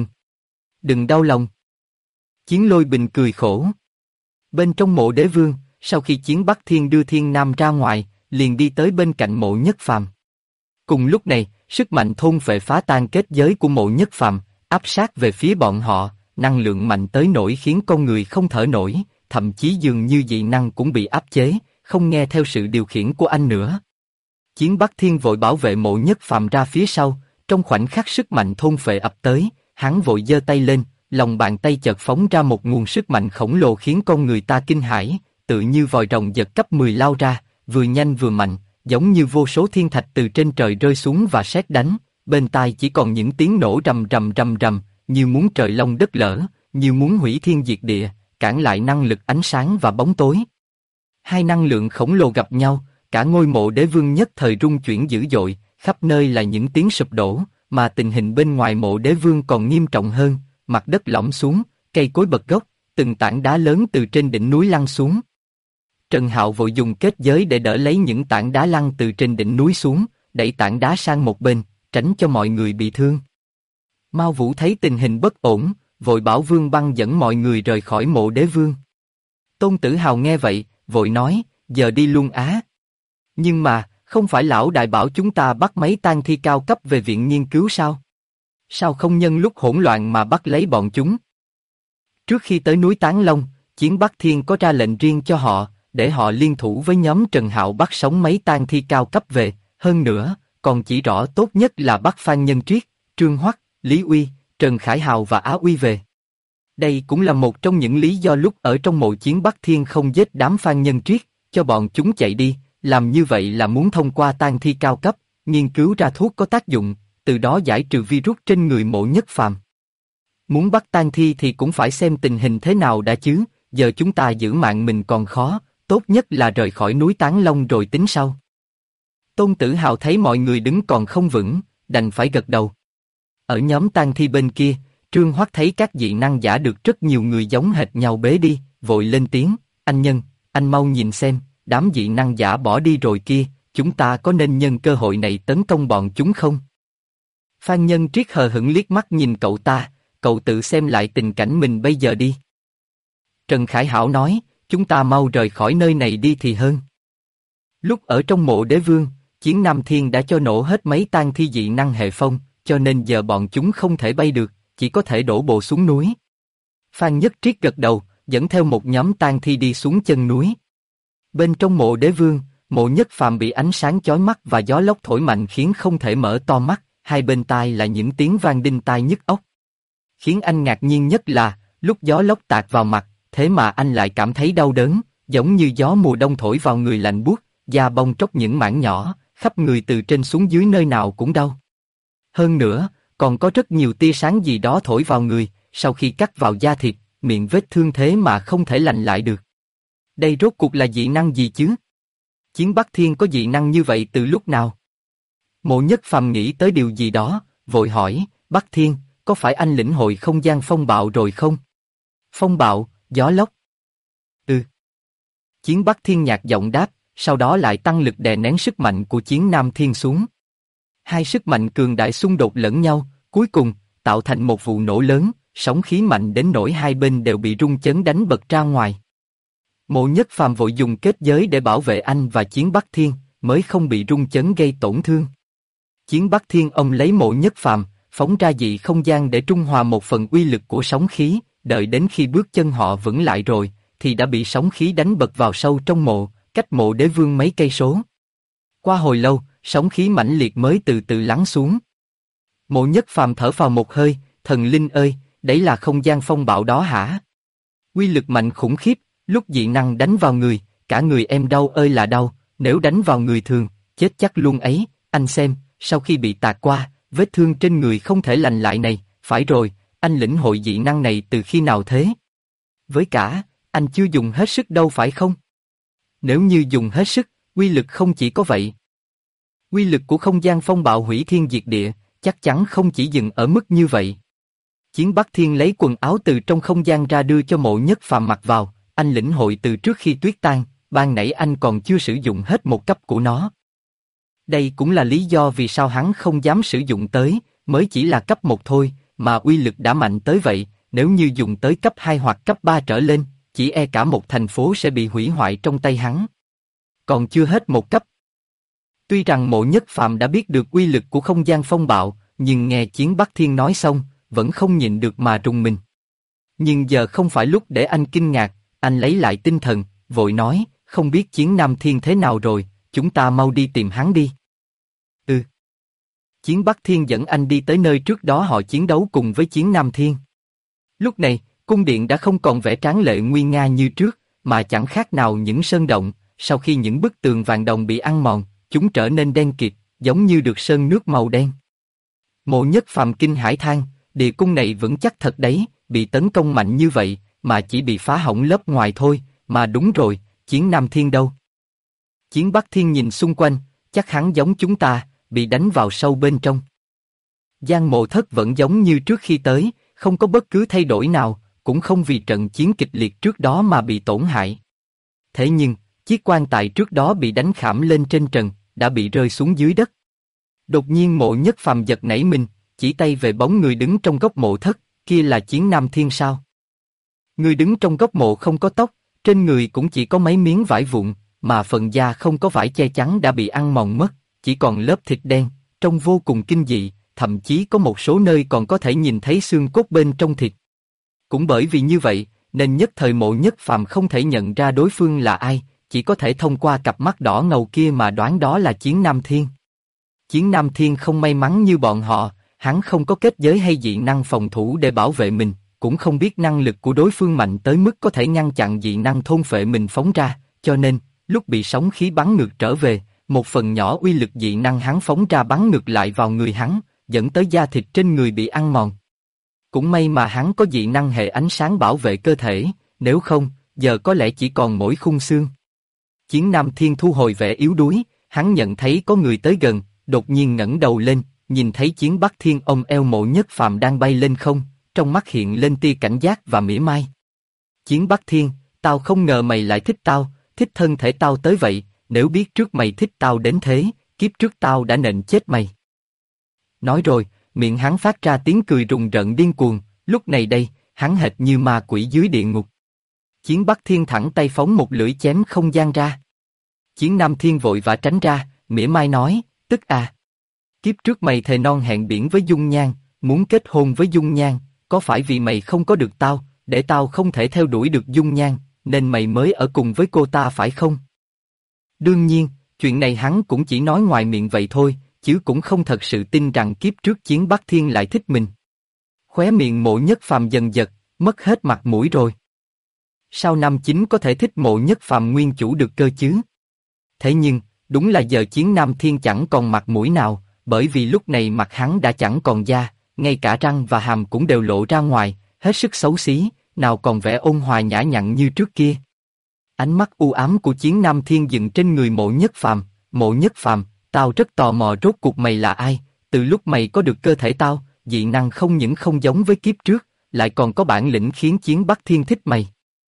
đừng đau lòng. Chiến Lôi Bình cười khổ. Bên trong Mộ Đế Vương, sau khi Chiến Bắc Thiên đưa Thiên Nam ra ngoài, liền đi tới bên cạnh Mộ Nhất Phàm. Cùng lúc này, sức mạnh thôn phệ phá tan kết giới của Mộ Nhất Phàm, áp sát về phía bọn họ, năng lượng mạnh tới nỗi khiến con người không thở nổi, thậm chí dường như dị năng cũng bị áp chế, không nghe theo sự điều khiển của anh nữa. Chiến Bắc Thiên vội bảo vệ Mộ Nhất Phàm ra phía sau, trong khoảnh khắc sức mạnh thôn phệ ập tới, hắn vội giơ tay lên, lòng bàn tay chợt phóng ra một nguồn sức mạnh khổng lồ khiến con người ta kinh hãi, tự như vòi rồng giật cấp 10 lao ra, vừa nhanh vừa mạnh, giống như vô số thiên thạch từ trên trời rơi xuống và sét đánh, bên tai chỉ còn những tiếng nổ rầm rầm rầm rầm, như muốn trời long đất lở, như muốn hủy thiên diệt địa, cản lại năng lực ánh sáng và bóng tối. Hai năng lượng khổng lồ gặp nhau, cả ngôi Mộ Đế Vương nhất thời rung chuyển dữ dội, khắp nơi là những tiếng sụp đổ, mà tình hình bên ngoài Mộ Đế Vương còn nghiêm trọng hơn, mặt đất lõm xuống, cây cối bật gốc, từng tảng đá lớn từ trên đỉnh núi lăn xuống. Trần Hạo vội dùng kết giới để đỡ lấy những tảng đá lăn từ trên đỉnh núi xuống, đẩy tảng đá sang một bên, tránh cho mọi người bị thương. Mao Vũ thấy tình hình bất ổn, vội bảo Vương Băng dẫn mọi người rời khỏi Mộ Đế Vương. Tôn Tử Hào nghe vậy, vội nói, giờ đi luôn á. Nhưng mà, không phải lão đại bảo chúng ta bắt mấy tang thi cao cấp về viện nghiên cứu sao? Sao không nhân lúc hỗn loạn mà bắt lấy bọn chúng? Trước khi tới núi Tán Long, Chiến Bắc Thiên có ra lệnh riêng cho họ, để họ liên thủ với nhóm Trần Hạo bắt sống mấy tang thi cao cấp về, hơn nữa, còn chỉ rõ tốt nhất là bắt Phan Nhân Triết, Trương Hoắc, Lý Uy, Trần Khải Hào và Á Uy về. Đây cũng là một trong những lý do lúc ở trong mộ Chiến Bắc Thiên không giết đám Phan Nhân Triết, cho bọn chúng chạy đi, làm như vậy là muốn thông qua tang thi cao cấp, nghiên cứu ra thuốc có tác dụng, từ đó giải trừ virus trên người Mộ Nhất Phàm. Muốn bắt tang thi thì cũng phải xem tình hình thế nào đã chứ, giờ chúng ta giữ mạng mình còn khó, tốt nhất là rời khỏi núi Tán Long rồi tính sau. Tôn Tử Hào thấy mọi người đứng còn không vững, đành phải gật đầu. Ở nhóm tang thi bên kia, Trương Hoắc thấy các dị năng giả được rất nhiều người giống hệt nhau bế đi, vội lên tiếng, anh Nhân, anh mau nhìn xem, đám dị năng giả bỏ đi rồi kia, chúng ta có nên nhân cơ hội này tấn công bọn chúng không? Phan Nhân Triết hờ hững liếc mắt nhìn cậu ta, cậu tự xem lại tình cảnh mình bây giờ đi. Trần Khải Hảo nói, chúng ta mau rời khỏi nơi này đi thì hơn. Lúc ở trong Mộ Đế Vương, Chiến Nam Thiên đã cho nổ hết mấy tang thi dị năng hệ phong, cho nên giờ bọn chúng không thể bay được, chỉ có thể đổ bộ xuống núi. Phan Nhất Triết gật đầu, dẫn theo một nhóm tang thi đi xuống chân núi. Bên trong Mộ Đế Vương, Mộ Nhất Phàm bị ánh sáng chói mắt và gió lốc thổi mạnh khiến không thể mở to mắt, hai bên tai là những tiếng vang đinh tai nhức óc. Khiến anh ngạc nhiên nhất là, lúc gió lốc tạt vào mặt, thế mà anh lại cảm thấy đau đớn, giống như gió mùa đông thổi vào người lạnh buốt, da bong tróc những mảng nhỏ, khắp người từ trên xuống dưới nơi nào cũng đau. Hơn nữa, còn có rất nhiều tia sáng gì đó thổi vào người, sau khi cắt vào da thịt, miệng vết thương thế mà không thể lành lại được. Đây rốt cuộc là dị năng gì chứ? Chiến Bắc Thiên có dị năng như vậy từ lúc nào? Mộ Nhất Phàm nghĩ tới điều gì đó, vội hỏi, Bắc Thiên, có phải anh lĩnh hội không gian phong bạo rồi không? Phong bạo, gió lốc. Ừ. Chiến Bắc Thiên nhạt giọng đáp, sau đó lại tăng lực đè nén sức mạnh của Chiến Nam Thiên xuống. Hai sức mạnh cường đại xung đột lẫn nhau, cuối cùng, tạo thành một vụ nổ lớn, sóng khí mạnh đến nỗi hai bên đều bị rung chấn đánh bật ra ngoài. Mộ Nhất Phàm vội dùng kết giới để bảo vệ anh và Chiến Bắc Thiên, mới không bị rung chấn gây tổn thương. Chiến Bắc Thiên ông lấy Mộ Nhất Phàm, phóng ra dị không gian để trung hòa một phần uy lực của sóng khí, đợi đến khi bước chân họ vững lại rồi, thì đã bị sóng khí đánh bật vào sâu trong mộ, cách Mộ Đế Vương mấy cây số. Qua hồi lâu, sóng khí mãnh liệt mới từ từ lắng xuống. Mộ Nhất Phàm thở phào một hơi, thần linh ơi, đấy là không gian phong bạo đó hả? Uy lực mạnh khủng khiếp, lúc dị năng đánh vào người, cả người em đau ơi là đau, nếu đánh vào người thường, chết chắc luôn ấy, anh xem, sau khi bị tạt qua, vết thương trên người không thể lành lại này, phải rồi, anh lĩnh hội dị năng này từ khi nào thế? Với cả, anh chưa dùng hết sức đâu phải không? Nếu như dùng hết sức, uy lực không chỉ có vậy. Uy lực của không gian phong bạo hủy thiên diệt địa, chắc chắn không chỉ dừng ở mức như vậy. Chiến Bắc Thiên lấy quần áo từ trong không gian ra đưa cho Mộ Nhất Phàm mặc vào, anh lĩnh hội từ trước khi tuyết tan, ban nãy anh còn chưa sử dụng hết một cấp của nó. Đây cũng là lý do vì sao hắn không dám sử dụng tới, mới chỉ là cấp 1 thôi, mà uy lực đã mạnh tới vậy, nếu như dùng tới cấp 2 hoặc cấp 3 trở lên, chỉ e cả một thành phố sẽ bị hủy hoại trong tay hắn. Còn chưa hết một cấp. Tuy rằng Mộ Nhất Phàm đã biết được uy lực của không gian phong bạo, nhưng nghe Chiến Bắc Thiên nói xong, vẫn không nhịn được mà rùng mình. Nhưng giờ không phải lúc để anh kinh ngạc, anh lấy lại tinh thần, vội nói, không biết Chiến Nam Thiên thế nào rồi, chúng ta mau đi tìm hắn đi. Ừ. Chiến Bắc Thiên dẫn anh đi tới nơi trước đó họ chiến đấu cùng với Chiến Nam Thiên. Lúc này, cung điện đã không còn vẻ tráng lệ nguy nga như trước, mà chẳng khác nào những sơn động, sau khi những bức tường vàng đồng bị ăn mòn, chúng trở nên đen kịt, giống như được sơn nước màu đen. Mộ Nhất Phàm kinh hãi than, địa cung này vững chắc thật đấy, bị tấn công mạnh như vậy, mà chỉ bị phá hỏng lớp ngoài thôi, mà đúng rồi, Chiến Nam Thiên đâu? Chiến Bắc Thiên nhìn xung quanh, chắc hắn giống chúng ta, bị đánh vào sâu bên trong. Giang Mộ Thất vẫn giống như trước khi tới, không có bất cứ thay đổi nào, cũng không vì trận chiến kịch liệt trước đó mà bị tổn hại. Thế nhưng, chiếc quan tài trước đó bị đánh khảm lên trên trần, đã bị rơi xuống dưới đất. Đột nhiên Mộ Nhất Phàm giật nảy mình, chỉ tay về bóng người đứng trong góc mộ thất, kia là Chiến Nam Thiên sao? Người đứng trong góc mộ không có tóc, trên người cũng chỉ có mấy miếng vải vụn, mà phần da không có vải che chắn đã bị ăn mòn mất, chỉ còn lớp thịt đen, trông vô cùng kinh dị, thậm chí có một số nơi còn có thể nhìn thấy xương cốt bên trong thịt. Cũng bởi vì như vậy, nên nhất thời Mộ Nhất Phàm không thể nhận ra đối phương là ai, chỉ có thể thông qua cặp mắt đỏ ngầu kia mà đoán đó là Chiến Nam Thiên. Chiến Nam Thiên không may mắn như bọn họ, hắn không có kết giới hay dị năng phòng thủ để bảo vệ mình, cũng không biết năng lực của đối phương mạnh tới mức có thể ngăn chặn dị năng thôn phệ mình phóng ra, cho nên, lúc bị sóng khí bắn ngược trở về, một phần nhỏ uy lực dị năng hắn phóng ra bắn ngược lại vào người hắn, dẫn tới da thịt trên người bị ăn mòn. Cũng may mà hắn có dị năng hệ ánh sáng bảo vệ cơ thể, nếu không, giờ có lẽ chỉ còn mỗi khung xương. Chiến Nam Thiên thu hồi vẻ yếu đuối, hắn nhận thấy có người tới gần, đột nhiên ngẩng đầu lên, nhìn thấy Chiến Bắc Thiên ôm eo Mộ Nhất Phàm đang bay lên không, trong mắt hiện lên tia cảnh giác và mỉa mai. Chiến Bắc Thiên, tao không ngờ mày lại thích tao, thích thân thể tao tới vậy, nếu biết trước mày thích tao đến thế, kiếp trước tao đã nện chết mày. Nói rồi, miệng hắn phát ra tiếng cười rùng rợn điên cuồng, lúc này đây, hắn hệt như ma quỷ dưới địa ngục. Chiến Bắc Thiên thẳng tay phóng một lưỡi chém không gian ra. Chiến Nam Thiên vội vã tránh ra, mỉa mai nói, tức à. Kiếp trước mày thề non hẹn biển với Dung Nhan, muốn kết hôn với Dung Nhan, có phải vì mày không có được tao, để tao không thể theo đuổi được Dung Nhan, nên mày mới ở cùng với cô ta phải không? Đương nhiên, chuyện này hắn cũng chỉ nói ngoài miệng vậy thôi, chứ cũng không thật sự tin rằng kiếp trước Chiến Bắc Thiên lại thích mình. Khóe miệng Mộ Nhất Phàm dần giật, mất hết mặt mũi rồi. Sao nam chính có thể thích Mộ Nhất Phàm nguyên chủ được cơ chứ? Thế nhưng, đúng là giờ Chiến Nam Thiên chẳng còn mặt mũi nào, bởi vì lúc này mặt hắn đã chẳng còn da, ngay cả răng và hàm cũng đều lộ ra ngoài, hết sức xấu xí, nào còn vẻ ôn hòa nhã nhặn như trước kia. Ánh mắt u ám của Chiến Nam Thiên dừng trên người Mộ Nhất Phàm, Mộ Nhất Phàm, tao rất tò mò rốt cuộc mày là ai, từ lúc mày có được cơ thể tao, dị năng không những không giống với kiếp trước, lại còn có bản lĩnh khiến Chiến Bắc Thiên thích mày.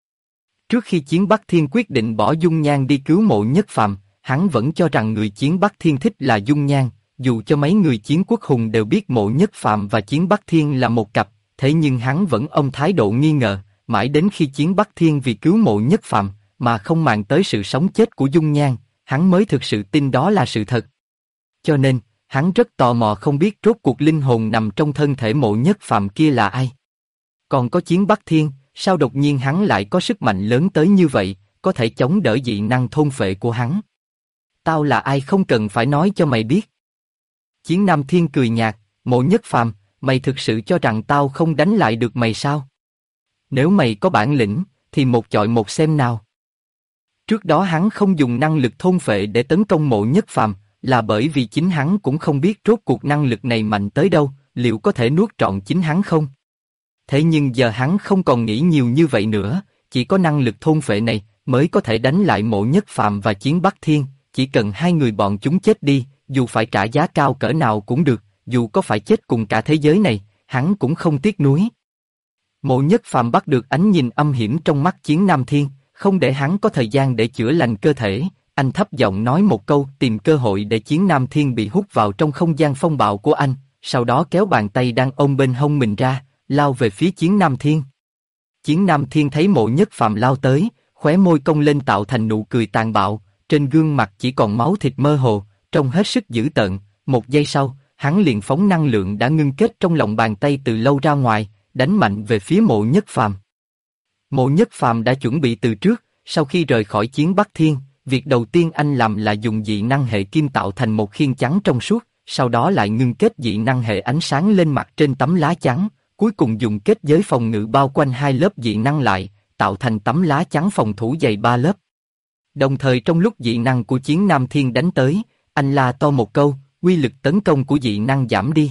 Trước khi Chiến Bắc Thiên quyết định bỏ Dung Nhan đi cứu Mộ Nhất Phàm, hắn vẫn cho rằng người Chiến Bắc Thiên thích là Dung Nhan, dù cho mấy người Chiến Quốc Hùng đều biết Mộ Nhất Phàm và Chiến Bắc Thiên là một cặp, thế nhưng hắn vẫn ôm thái độ nghi ngờ, mãi đến khi Chiến Bắc Thiên vì cứu Mộ Nhất Phàm mà không màng tới sự sống chết của Dung Nhan, hắn mới thực sự tin đó là sự thật. Cho nên, hắn rất tò mò không biết rốt cuộc linh hồn nằm trong thân thể Mộ Nhất Phàm kia là ai. Còn có Chiến Bắc Thiên, sao đột nhiên hắn lại có sức mạnh lớn tới như vậy, có thể chống đỡ dị năng thôn phệ của hắn. Tao là ai không cần phải nói cho mày biết. Chiến Nam Thiên cười nhạt, Mộ Nhất Phàm, mày thực sự cho rằng tao không đánh lại được mày sao? Nếu mày có bản lĩnh, thì một chọi một xem nào. Trước đó hắn không dùng năng lực thôn phệ để tấn công Mộ Nhất Phàm, là bởi vì chính hắn cũng không biết rốt cuộc năng lực này mạnh tới đâu, liệu có thể nuốt trọn chính hắn không? Thế nhưng giờ hắn không còn nghĩ nhiều như vậy nữa, chỉ có năng lực thôn phệ này mới có thể đánh lại Mộ Nhất Phàm và Chiến Bắc Thiên, chỉ cần hai người bọn chúng chết đi, dù phải trả giá cao cỡ nào cũng được, dù có phải chết cùng cả thế giới này, hắn cũng không tiếc nuối. Mộ Nhất Phàm bắt được ánh nhìn âm hiểm trong mắt Chiến Nam Thiên, không để hắn có thời gian để chữa lành cơ thể, anh thấp giọng nói một câu tìm cơ hội để Chiến Nam Thiên bị hút vào trong không gian phong bạo của anh, sau đó kéo bàn tay đang ôm bên hông mình ra, lao về phía Chiến Nam Thiên. Chiến Nam Thiên thấy Mộ Nhất Phàm lao tới, khóe môi cong lên tạo thành nụ cười tàn bạo, trên gương mặt chỉ còn máu thịt mơ hồ, trông hết sức dữ tợn. Một giây sau, hắn liền phóng năng lượng đã ngưng kết trong lòng bàn tay từ lâu ra ngoài, đánh mạnh về phía Mộ Nhất Phàm. Mộ Nhất Phàm đã chuẩn bị từ trước, sau khi rời khỏi Chiến Bắc Thiên, việc đầu tiên anh làm là dùng dị năng hệ kim tạo thành một khiên trắng trong suốt, sau đó lại ngưng kết dị năng hệ ánh sáng lên mặt trên tấm lá trắng, cuối cùng dùng kết giới phòng ngự bao quanh hai lớp dị năng lại, tạo thành tấm lá trắng phòng thủ dày 3 lớp. Đồng thời trong lúc dị năng của Chiến Nam Thiên đánh tới, anh la to một câu, uy lực tấn công của dị năng giảm đi.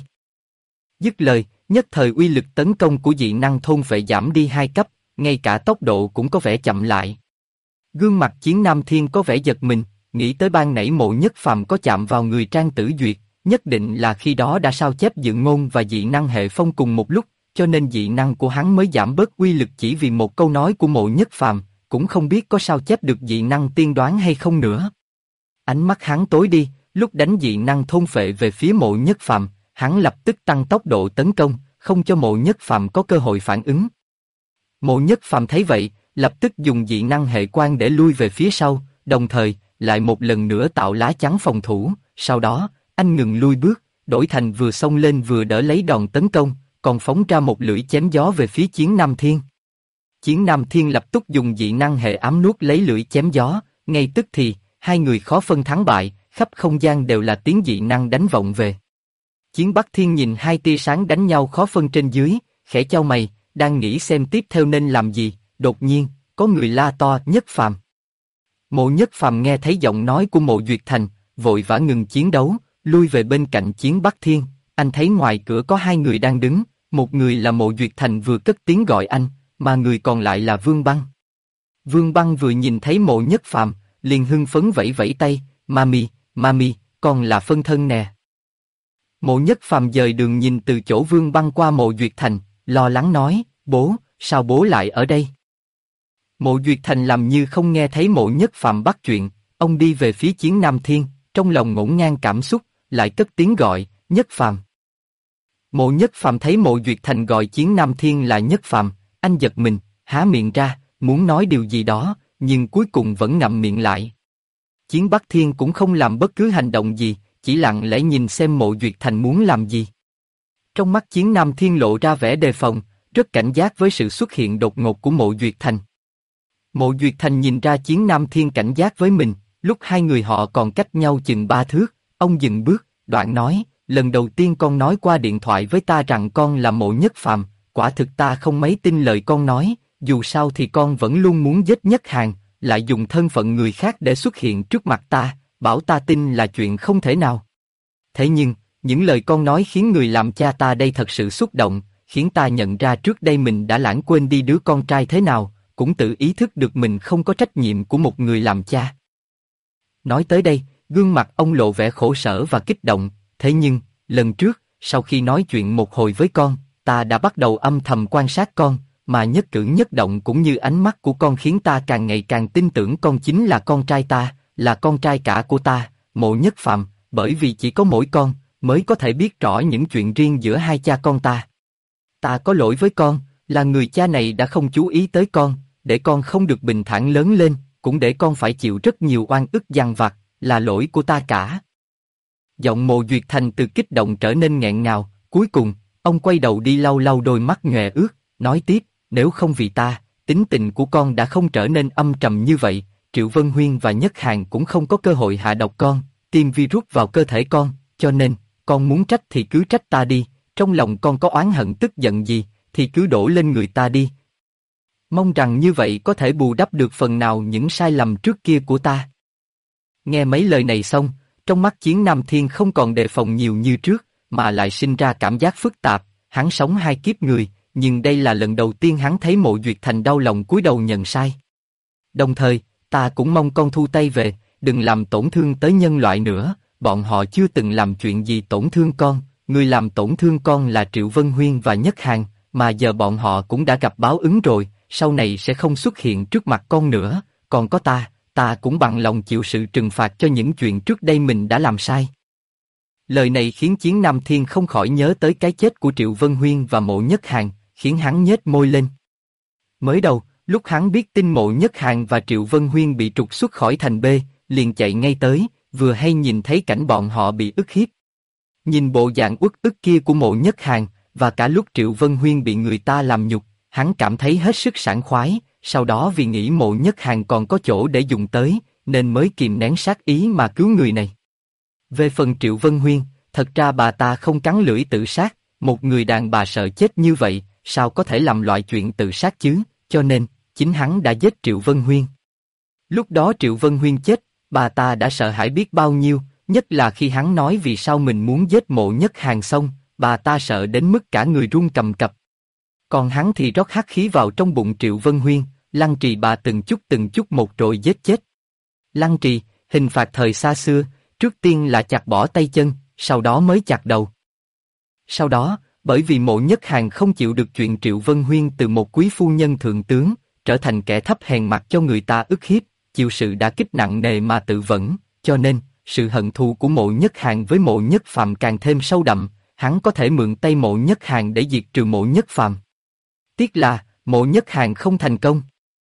Dứt lời, nhất thời uy lực tấn công của dị năng thôn phệ giảm đi 2 cấp, ngay cả tốc độ cũng có vẻ chậm lại. Gương mặt Chiến Nam Thiên có vẻ giật mình, nghĩ tới ban nãy Mộ Nhất Phàm có chạm vào người Trang Tử Duyệt, nhất định là khi đó đã sao chép dự ngôn và dị năng hệ phong cùng một lúc, cho nên dị năng của hắn mới giảm bớt uy lực chỉ vì một câu nói của Mộ Nhất Phàm, cũng không biết có sao chép được dị năng tiên đoán hay không nữa. Ánh mắt hắn tối đi, lúc đánh dị năng thôn phệ về phía Mộ Nhất Phàm, hắn lập tức tăng tốc độ tấn công, không cho Mộ Nhất Phàm có cơ hội phản ứng. Mộ Nhất Phàm thấy vậy, lập tức dùng dị năng hệ quan để lui về phía sau, đồng thời lại một lần nữa tạo lá chắn phòng thủ. Sau đó, anh ngừng lui bước, đổi thành vừa xông lên vừa đỡ lấy đòn tấn công, còn phóng ra một lưỡi chém gió về phía Chiến Nam Thiên. Chiến Nam Thiên lập tức dùng dị năng hệ ám nuốt lấy lưỡi chém gió, ngay tức thì hai người khó phân thắng bại, khắp không gian đều là tiếng dị năng đánh vọng về. Chiến Bắc Thiên nhìn hai tia sáng đánh nhau khó phân trên dưới, khẽ chau mày, đang nghĩ xem tiếp theo nên làm gì. Đột nhiên, có người la to Nhất Phàm. Mộ Nhất Phàm nghe thấy giọng nói của Mộ Duyệt Thành, vội vã ngừng chiến đấu, lui về bên cạnh Chiến Bắc Thiên. Anh thấy ngoài cửa có hai người đang đứng, một người là Mộ Duyệt Thành vừa cất tiếng gọi anh, mà người còn lại là Vương Băng. Vương Băng vừa nhìn thấy Mộ Nhất Phàm, liền hưng phấn vẫy vẫy tay, Mami, con là phân thân nè. Mộ Nhất Phàm dời đường nhìn từ chỗ Vương Băng qua Mộ Duyệt Thành, lo lắng nói, bố, sao bố lại ở đây? Mộ Duyệt Thành làm như không nghe thấy Mộ Nhất Phàm bắt chuyện, ông đi về phía Chiến Nam Thiên, trong lòng ngổn ngang cảm xúc, lại cất tiếng gọi, Nhất Phàm. Mộ Nhất Phàm thấy Mộ Duyệt Thành gọi Chiến Nam Thiên là Nhất Phàm, anh giật mình, há miệng ra, muốn nói điều gì đó, nhưng cuối cùng vẫn ngậm miệng lại. Chiến Bắc Thiên cũng không làm bất cứ hành động gì, chỉ lặng lẽ nhìn xem Mộ Duyệt Thành muốn làm gì. Trong mắt Chiến Nam Thiên lộ ra vẻ đề phòng, rất cảnh giác với sự xuất hiện đột ngột của Mộ Duyệt Thành. Mộ Duyệt Thành nhìn ra Chiến Nam Thiên cảnh giác với mình, lúc hai người họ còn cách nhau chừng 3 thước, ông dừng bước, đoạn nói, lần đầu tiên con nói qua điện thoại với ta rằng con là Mộ Nhất Phàm, quả thực ta không mấy tin lời con nói, dù sao thì con vẫn luôn muốn giết Nhất Hàn, lại dùng thân phận người khác để xuất hiện trước mặt ta, bảo ta tin là chuyện không thể nào. Thế nhưng, những lời con nói khiến người làm cha ta đây thật sự xúc động, khiến ta nhận ra trước đây mình đã lãng quên đi đứa con trai thế nào, cũng tự ý thức được mình không có trách nhiệm của một người làm cha. Nói tới đây, gương mặt ông lộ vẻ khổ sở và kích động, thế nhưng, lần trước, sau khi nói chuyện một hồi với con, ta đã bắt đầu âm thầm quan sát con, mà nhất cử nhất động cũng như ánh mắt của con khiến ta càng ngày càng tin tưởng con chính là con trai ta, là con trai cả của ta, Mộ Nhất Phàm, bởi vì chỉ có mỗi con mới có thể biết rõ những chuyện riêng giữa hai cha con ta. Ta có lỗi với con, là người cha này đã không chú ý tới con, để con không được bình thản lớn lên, cũng để con phải chịu rất nhiều oan ức dằn vặt, là lỗi của ta cả. Giọng Mộ Duyệt Thành từ kích động trở nên nghẹn ngào, cuối cùng, ông quay đầu đi lau lau đôi mắt nhòe ướt, nói tiếp, nếu không vì ta, tính tình của con đã không trở nên âm trầm như vậy, Triệu Vân Huyên và Nhất Hàn cũng không có cơ hội hạ độc con, tiêm virus vào cơ thể con, cho nên, con muốn trách thì cứ trách ta đi, trong lòng con có oán hận tức giận gì, thì cứ đổ lên người ta đi. Mong rằng như vậy có thể bù đắp được phần nào những sai lầm trước kia của ta. Nghe mấy lời này xong, trong mắt Chiến Nam Thiên không còn đề phòng nhiều như trước, mà lại sinh ra cảm giác phức tạp, hắn sống hai kiếp người, nhưng đây là lần đầu tiên hắn thấy Mộ Duyệt Thành đau lòng cúi đầu nhận sai. Đồng thời, ta cũng mong con thu tay về, đừng làm tổn thương tới nhân loại nữa, bọn họ chưa từng làm chuyện gì tổn thương con, người làm tổn thương con là Triệu Vân Huyên và Nhất Hàn, mà giờ bọn họ cũng đã gặp báo ứng rồi, sau này sẽ không xuất hiện trước mặt con nữa, còn có ta cũng bằng lòng chịu sự trừng phạt cho những chuyện trước đây mình đã làm sai. Lời này khiến Chiến Nam Thiên không khỏi nhớ tới cái chết của Triệu Vân Huyên và Mộ Nhất Hàn, khiến hắn nhếch môi lên. Mới đầu, lúc hắn biết tin Mộ Nhất Hàn và Triệu Vân Huyên bị trục xuất khỏi thành B, liền chạy ngay tới, vừa hay nhìn thấy cảnh bọn họ bị ức hiếp. Nhìn bộ dạng uất ức kia của Mộ Nhất Hàn, và cả lúc Triệu Vân Huyên bị người ta làm nhục, hắn cảm thấy hết sức sảng khoái, sau đó vì nghĩ Mộ Nhất Hàn còn có chỗ để dùng tới, nên mới kìm nén sát ý mà cứu người này. Về phần Triệu Vân Huyên, thật ra bà ta không cắn lưỡi tự sát, một người đàn bà sợ chết như vậy, sao có thể làm loại chuyện tự sát chứ, cho nên, chính hắn đã giết Triệu Vân Huyên. Lúc đó Triệu Vân Huyên chết, bà ta đã sợ hãi biết bao nhiêu, nhất là khi hắn nói vì sao mình muốn giết Mộ Nhất Hàn xong, bà ta sợ đến mức cả người run cầm cập. Còn hắn thì rót hắc khí vào trong bụng Triệu Vân Huyên, lăng trì bà từng chút một rồi giết chết. Lăng trì, hình phạt thời xa xưa, trước tiên là chặt bỏ tay chân, sau đó mới chặt đầu. Sau đó, bởi vì Mộ Nhất Hàn không chịu được chuyện Triệu Vân Huyên từ một quý phu nhân thượng tướng, trở thành kẻ thấp hèn mặt cho người ta ức hiếp, chịu sự đả kích nặng nề mà tự vẫn, cho nên, sự hận thù của Mộ Nhất Hàn với Mộ Nhất Phàm càng thêm sâu đậm, hắn có thể mượn tay Mộ Nhất Hàn để diệt trừ Mộ Nhất Phàm. Tiếc là, Mộ Nhất Hàn không thành công.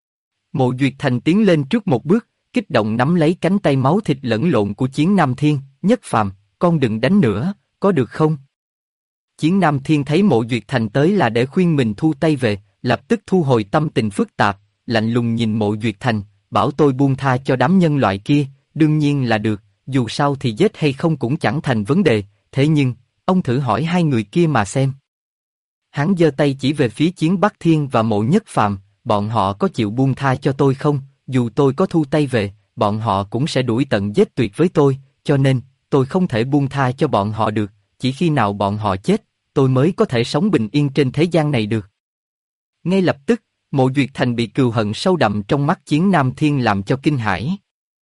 Mộ Duyệt Thành tiến lên trước một bước, kích động nắm lấy cánh tay máu thịt lẫn lộn của Chiến Nam Thiên. Nhất Phàm, con đừng đánh nữa, có được không? Chiến Nam Thiên thấy Mộ Duyệt Thành tới là để khuyên mình thu tay về, lập tức thu hồi tâm tình phức tạp, lạnh lùng nhìn Mộ Duyệt Thành, bảo tôi buông tha cho đám nhân loại kia, đương nhiên là được, dù sao thì giết hay không cũng chẳng thành vấn đề, thế nhưng, ông thử hỏi hai người kia mà xem. Hắn giơ tay chỉ về phía Chiến Bắc Thiên và Mộ Nhất Phàm, bọn họ có chịu buông tha cho tôi không? Dù tôi có thu tay về, bọn họ cũng sẽ đuổi tận giết tuyệt với tôi, cho nên, tôi không thể buông tha cho bọn họ được, chỉ khi nào bọn họ chết, tôi mới có thể sống bình yên trên thế gian này được. Ngay lập tức, Mộ Duyệt Thành bị cừu hận sâu đậm trong mắt Chiến Nam Thiên làm cho kinh hãi.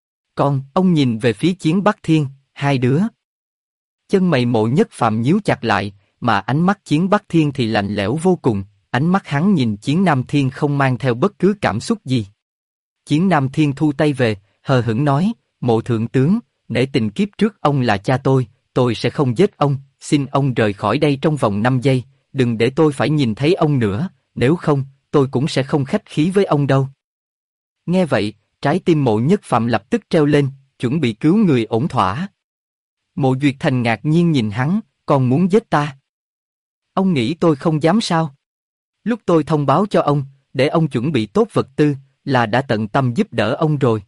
Ông nhìn về phía Chiến Bắc Thiên, hai đứa. Chân mày Mộ Nhất Phàm nhíu chặt lại, mà ánh mắt Chiến Bắc Thiên thì lạnh lẽo vô cùng, ánh mắt hắn nhìn Chiến Nam Thiên không mang theo bất cứ cảm xúc gì. Chiến Nam Thiên thu tay về, hờ hững nói, Mộ thượng tướng, nể tình kiếp trước ông là cha tôi sẽ không giết ông, xin ông rời khỏi đây trong vòng 5 giây, đừng để tôi phải nhìn thấy ông nữa, nếu không, tôi cũng sẽ không khách khí với ông đâu. Nghe vậy, trái tim Mộ Nhất Phàm lập tức treo lên, chuẩn bị cứu người ổn thỏa. Mộ Duyệt Thành ngạc nhiên nhìn hắn, còn muốn giết ta? Ông nghĩ tôi không dám sao? Lúc tôi thông báo cho ông, để ông chuẩn bị tốt vật tư, là đã tận tâm giúp đỡ ông rồi.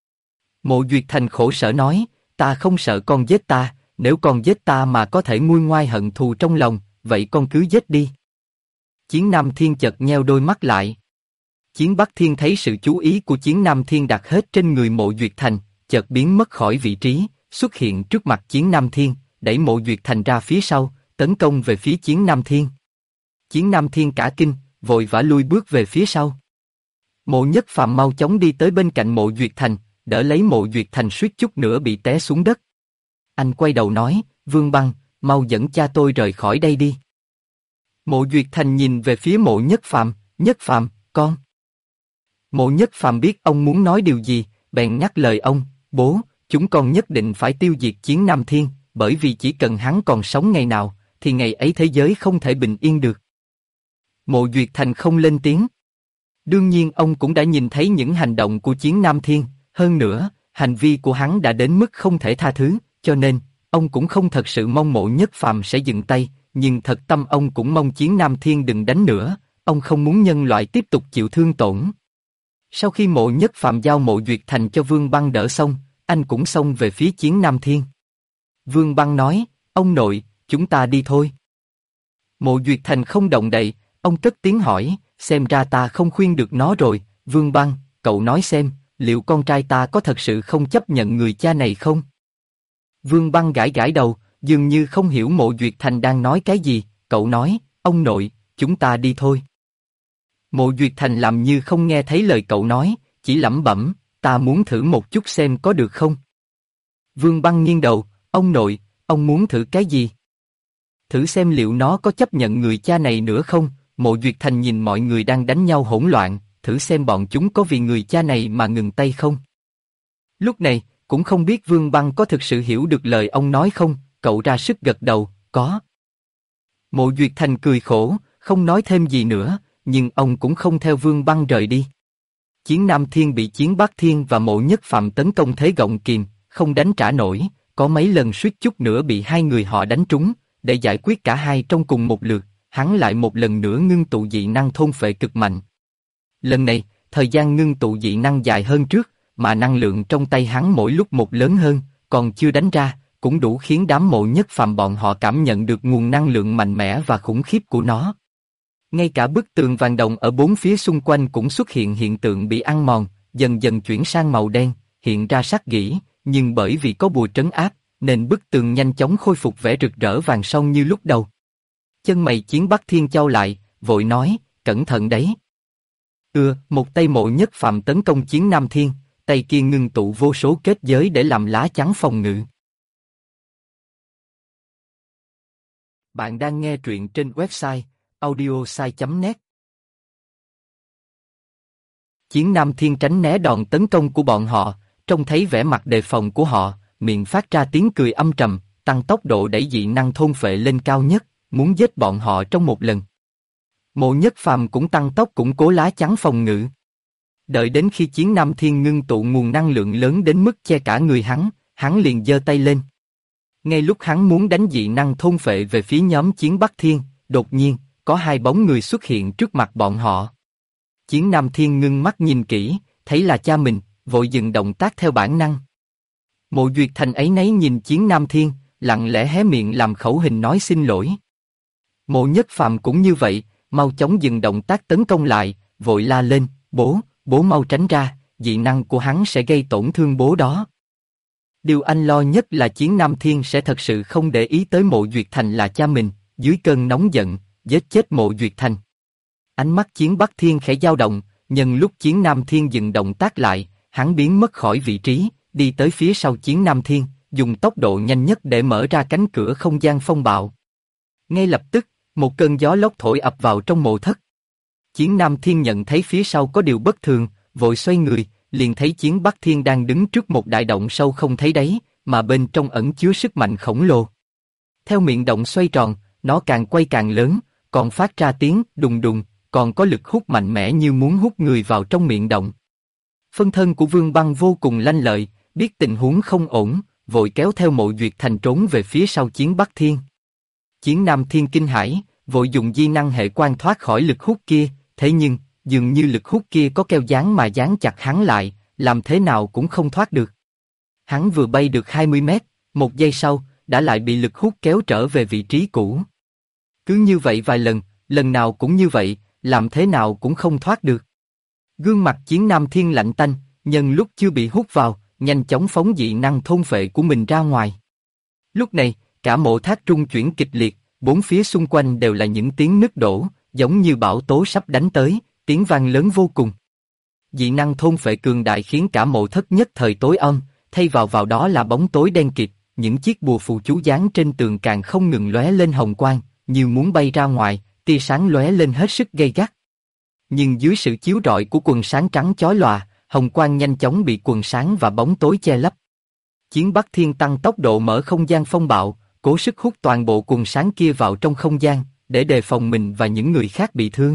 Mộ Duyệt Thành khổ sở nói, ta không sợ con giết ta, nếu con giết ta mà có thể nguôi ngoai hận thù trong lòng, vậy con cứ giết đi. Chiến Nam Thiên chợt nheo đôi mắt lại. Chiến Bắc Thiên thấy sự chú ý của Chiến Nam Thiên đặt hết trên người Mộ Duyệt Thành, chợt biến mất khỏi vị trí, xuất hiện trước mặt Chiến Nam Thiên, đẩy Mộ Duyệt Thành ra phía sau, tấn công về phía Chiến Nam Thiên. Chiến Nam Thiên cả kinh, vội vã lui bước về phía sau. Mộ Nhất Phàm mau chóng đi tới bên cạnh Mộ Duyệt Thành, đỡ lấy Mộ Duyệt Thành suýt chút nữa bị té xuống đất. Anh quay đầu nói, Vương Băng, mau dẫn cha tôi rời khỏi đây đi. Mộ Duyệt Thành nhìn về phía Mộ Nhất Phàm, con. Mộ Nhất Phàm biết ông muốn nói điều gì, bèn nhắc lời ông, bố, chúng con nhất định phải tiêu diệt Chiến Nam Thiên, bởi vì chỉ cần hắn còn sống ngày nào, thì ngày ấy thế giới không thể bình yên được. Mộ Duyệt Thành không lên tiếng. Đương nhiên ông cũng đã nhìn thấy những hành động của Chiến Nam Thiên, hơn nữa, hành vi của hắn đã đến mức không thể tha thứ, cho nên, ông cũng không thật sự mong Mộ Nhất Phàm sẽ dừng tay, nhưng thật tâm ông cũng mong Chiến Nam Thiên đừng đánh nữa, ông không muốn nhân loại tiếp tục chịu thương tổn. Sau khi Mộ Nhất Phàm giao Mộ Duyệt Thành cho Vương Băng đỡ xong, anh cũng xông về phía Chiến Nam Thiên. Vương Băng nói, ông nội, chúng ta đi thôi. Mộ Duyệt Thành không động đậy, ông cất tiếng hỏi, xem ra ta không khuyên được nó rồi, Vương Băng, cậu nói xem, liệu con trai ta có thật sự không chấp nhận người cha này không? Vương Băng gãi gãi đầu, dường như không hiểu Mộ Duyệt Thành đang nói cái gì, cậu nói, ông nội, chúng ta đi thôi. Mộ Duyệt Thành làm như không nghe thấy lời cậu nói, chỉ lẩm bẩm, ta muốn thử một chút xem có được không? Vương Băng nghiêng đầu, ông nội, ông muốn thử cái gì? Thử xem liệu nó có chấp nhận người cha này nữa không? Mộ Duyệt Thành nhìn mọi người đang đánh nhau hỗn loạn, thử xem bọn chúng có vì người cha này mà ngừng tay không? Lúc này, cũng không biết Vương Băng có thực sự hiểu được lời ông nói không, cậu ra sức gật đầu, có. Mộ Duyệt Thành cười khổ, không nói thêm gì nữa, nhưng ông cũng không theo Vương Băng rời đi. Chiến Nam Thiên bị Chiến Bắc Thiên và Mộ Nhất Phàm tấn công thế gọng kìm, không đánh trả nổi, có mấy lần suýt chút nữa bị hai người họ đánh trúng, để giải quyết cả hai trong cùng một lượt, hắn lại một lần nữa ngưng tụ dị năng thôn phệ cực mạnh. Lần này, thời gian ngưng tụ dị năng dài hơn trước, mà năng lượng trong tay hắn mỗi lúc một lớn hơn, còn chưa đánh ra, cũng đủ khiến đám Mộ Nhất Phàm bọn họ cảm nhận được nguồn năng lượng mạnh mẽ và khủng khiếp của nó. Ngay cả bức tường vàng đồng ở bốn phía xung quanh cũng xuất hiện hiện tượng bị ăn mòn, dần dần chuyển sang màu đen, hiện ra sắc gỉ, nhưng bởi vì có bùa trấn áp, nên bức tường nhanh chóng khôi phục vẻ rực rỡ vàng son như lúc đầu. Chân mày Chiến Bắc Thiên chau lại, vội nói, cẩn thận đấy. Một tay Mộ Nhất Phàm tấn công Chiến Nam Thiên, tay kia ngưng tụ vô số kết giới để làm lá chắn phòng ngự. Bạn đang nghe truyện trên website audiosai.net. Chiến Nam Thiên tránh né đòn tấn công của bọn họ, trông thấy vẻ mặt đề phòng của họ, miệng phát ra tiếng cười âm trầm, tăng tốc độ đẩy dị năng thôn phệ lên cao nhất, muốn giết bọn họ trong một lần. Mộ Nhất Phàm cũng tăng tốc củng cố lá chắn phòng ngự. Đợi đến khi Chiến Nam Thiên ngưng tụ nguồn năng lượng lớn đến mức che cả người hắn liền giơ tay lên. Ngay lúc hắn muốn đánh dị năng thôn phệ về phía nhóm Chiến Bắc Thiên, đột nhiên, có hai bóng người xuất hiện trước mặt bọn họ. Chiến Nam Thiên ngưng mắt nhìn kỹ, thấy là cha mình, vội dừng động tác theo bản năng. Mộ Duyệt Thành ấy nấy nhìn Chiến Nam Thiên, lặng lẽ hé miệng làm khẩu hình nói xin lỗi. Mộ Nhất Phàm cũng như vậy, mau chóng dừng động tác tấn công lại, vội la lên, bố mau tránh ra, dị năng của hắn sẽ gây tổn thương bố đó. Điều anh lo nhất là Chiến Nam Thiên sẽ thật sự không để ý tới Mộ Duyệt Thành là cha mình, dưới cơn nóng giận, giết chết Mộ Duyệt Thành. Ánh mắt Chiến Bắc Thiên khẽ dao động, nhân lúc Chiến Nam Thiên dừng động tác lại, hắn biến mất khỏi vị trí, đi tới phía sau Chiến Nam Thiên, dùng tốc độ nhanh nhất để mở ra cánh cửa không gian phong bạo. Ngay lập tức, một cơn gió lốc thổi ập vào trong mộ thất. Chiến Nam Thiên nhận thấy phía sau có điều bất thường, vội xoay người, liền thấy Chiến Bắc Thiên đang đứng trước một đại động sâu không thấy đáy, mà bên trong ẩn chứa sức mạnh khổng lồ. Theo miệng động xoay tròn, nó càng quay càng lớn, còn phát ra tiếng đùng đùng, còn có lực hút mạnh mẽ như muốn hút người vào trong miệng động. Phân thân của Vương Băng vô cùng lanh lợi, biết tình huống không ổn, vội kéo theo Mộ Duyệt Thành trốn về phía sau Chiến Bắc Thiên. Chiến Nam Thiên kinh hãi, vội dùng di năng hệ quan thoát khỏi lực hút kia, thế nhưng, dường như lực hút kia có keo dán mà dán chặt hắn lại, làm thế nào cũng không thoát được. Hắn vừa bay được 20 mét, một giây sau, đã lại bị lực hút kéo trở về vị trí cũ. Cứ như vậy vài lần, lần nào cũng như vậy, làm thế nào cũng không thoát được. Gương mặt Chiến Nam Thiên lạnh tanh, nhân lúc chưa bị hút vào, nhanh chóng phóng dị năng thôn phệ của mình ra ngoài. Lúc này, cả mộ tháp trung chuyển kịch liệt, bốn phía xung quanh đều là những tiếng nứt đổ, giống như bão tố sắp đánh tới, tiếng vang lớn vô cùng. Dị năng thôn phệ cường đại khiến cả mộ thất nhất thời tối om, thay vào đó là bóng tối đen kịt, những chiếc bùa phù chú dán trên tường càng không ngừng lóe lên hồng quang, như muốn bay ra ngoài, tia sáng lóe lên hết sức gay gắt. Nhưng dưới sự chiếu rọi của quần sáng trắng chói lòa, hồng quang nhanh chóng bị quần sáng và bóng tối che lấp. Chiến Bắc Thiên tăng tốc độ mở không gian phong bạo, cố sức hút toàn bộ quần sáng kia vào trong không gian, để đề phòng mình và những người khác bị thương.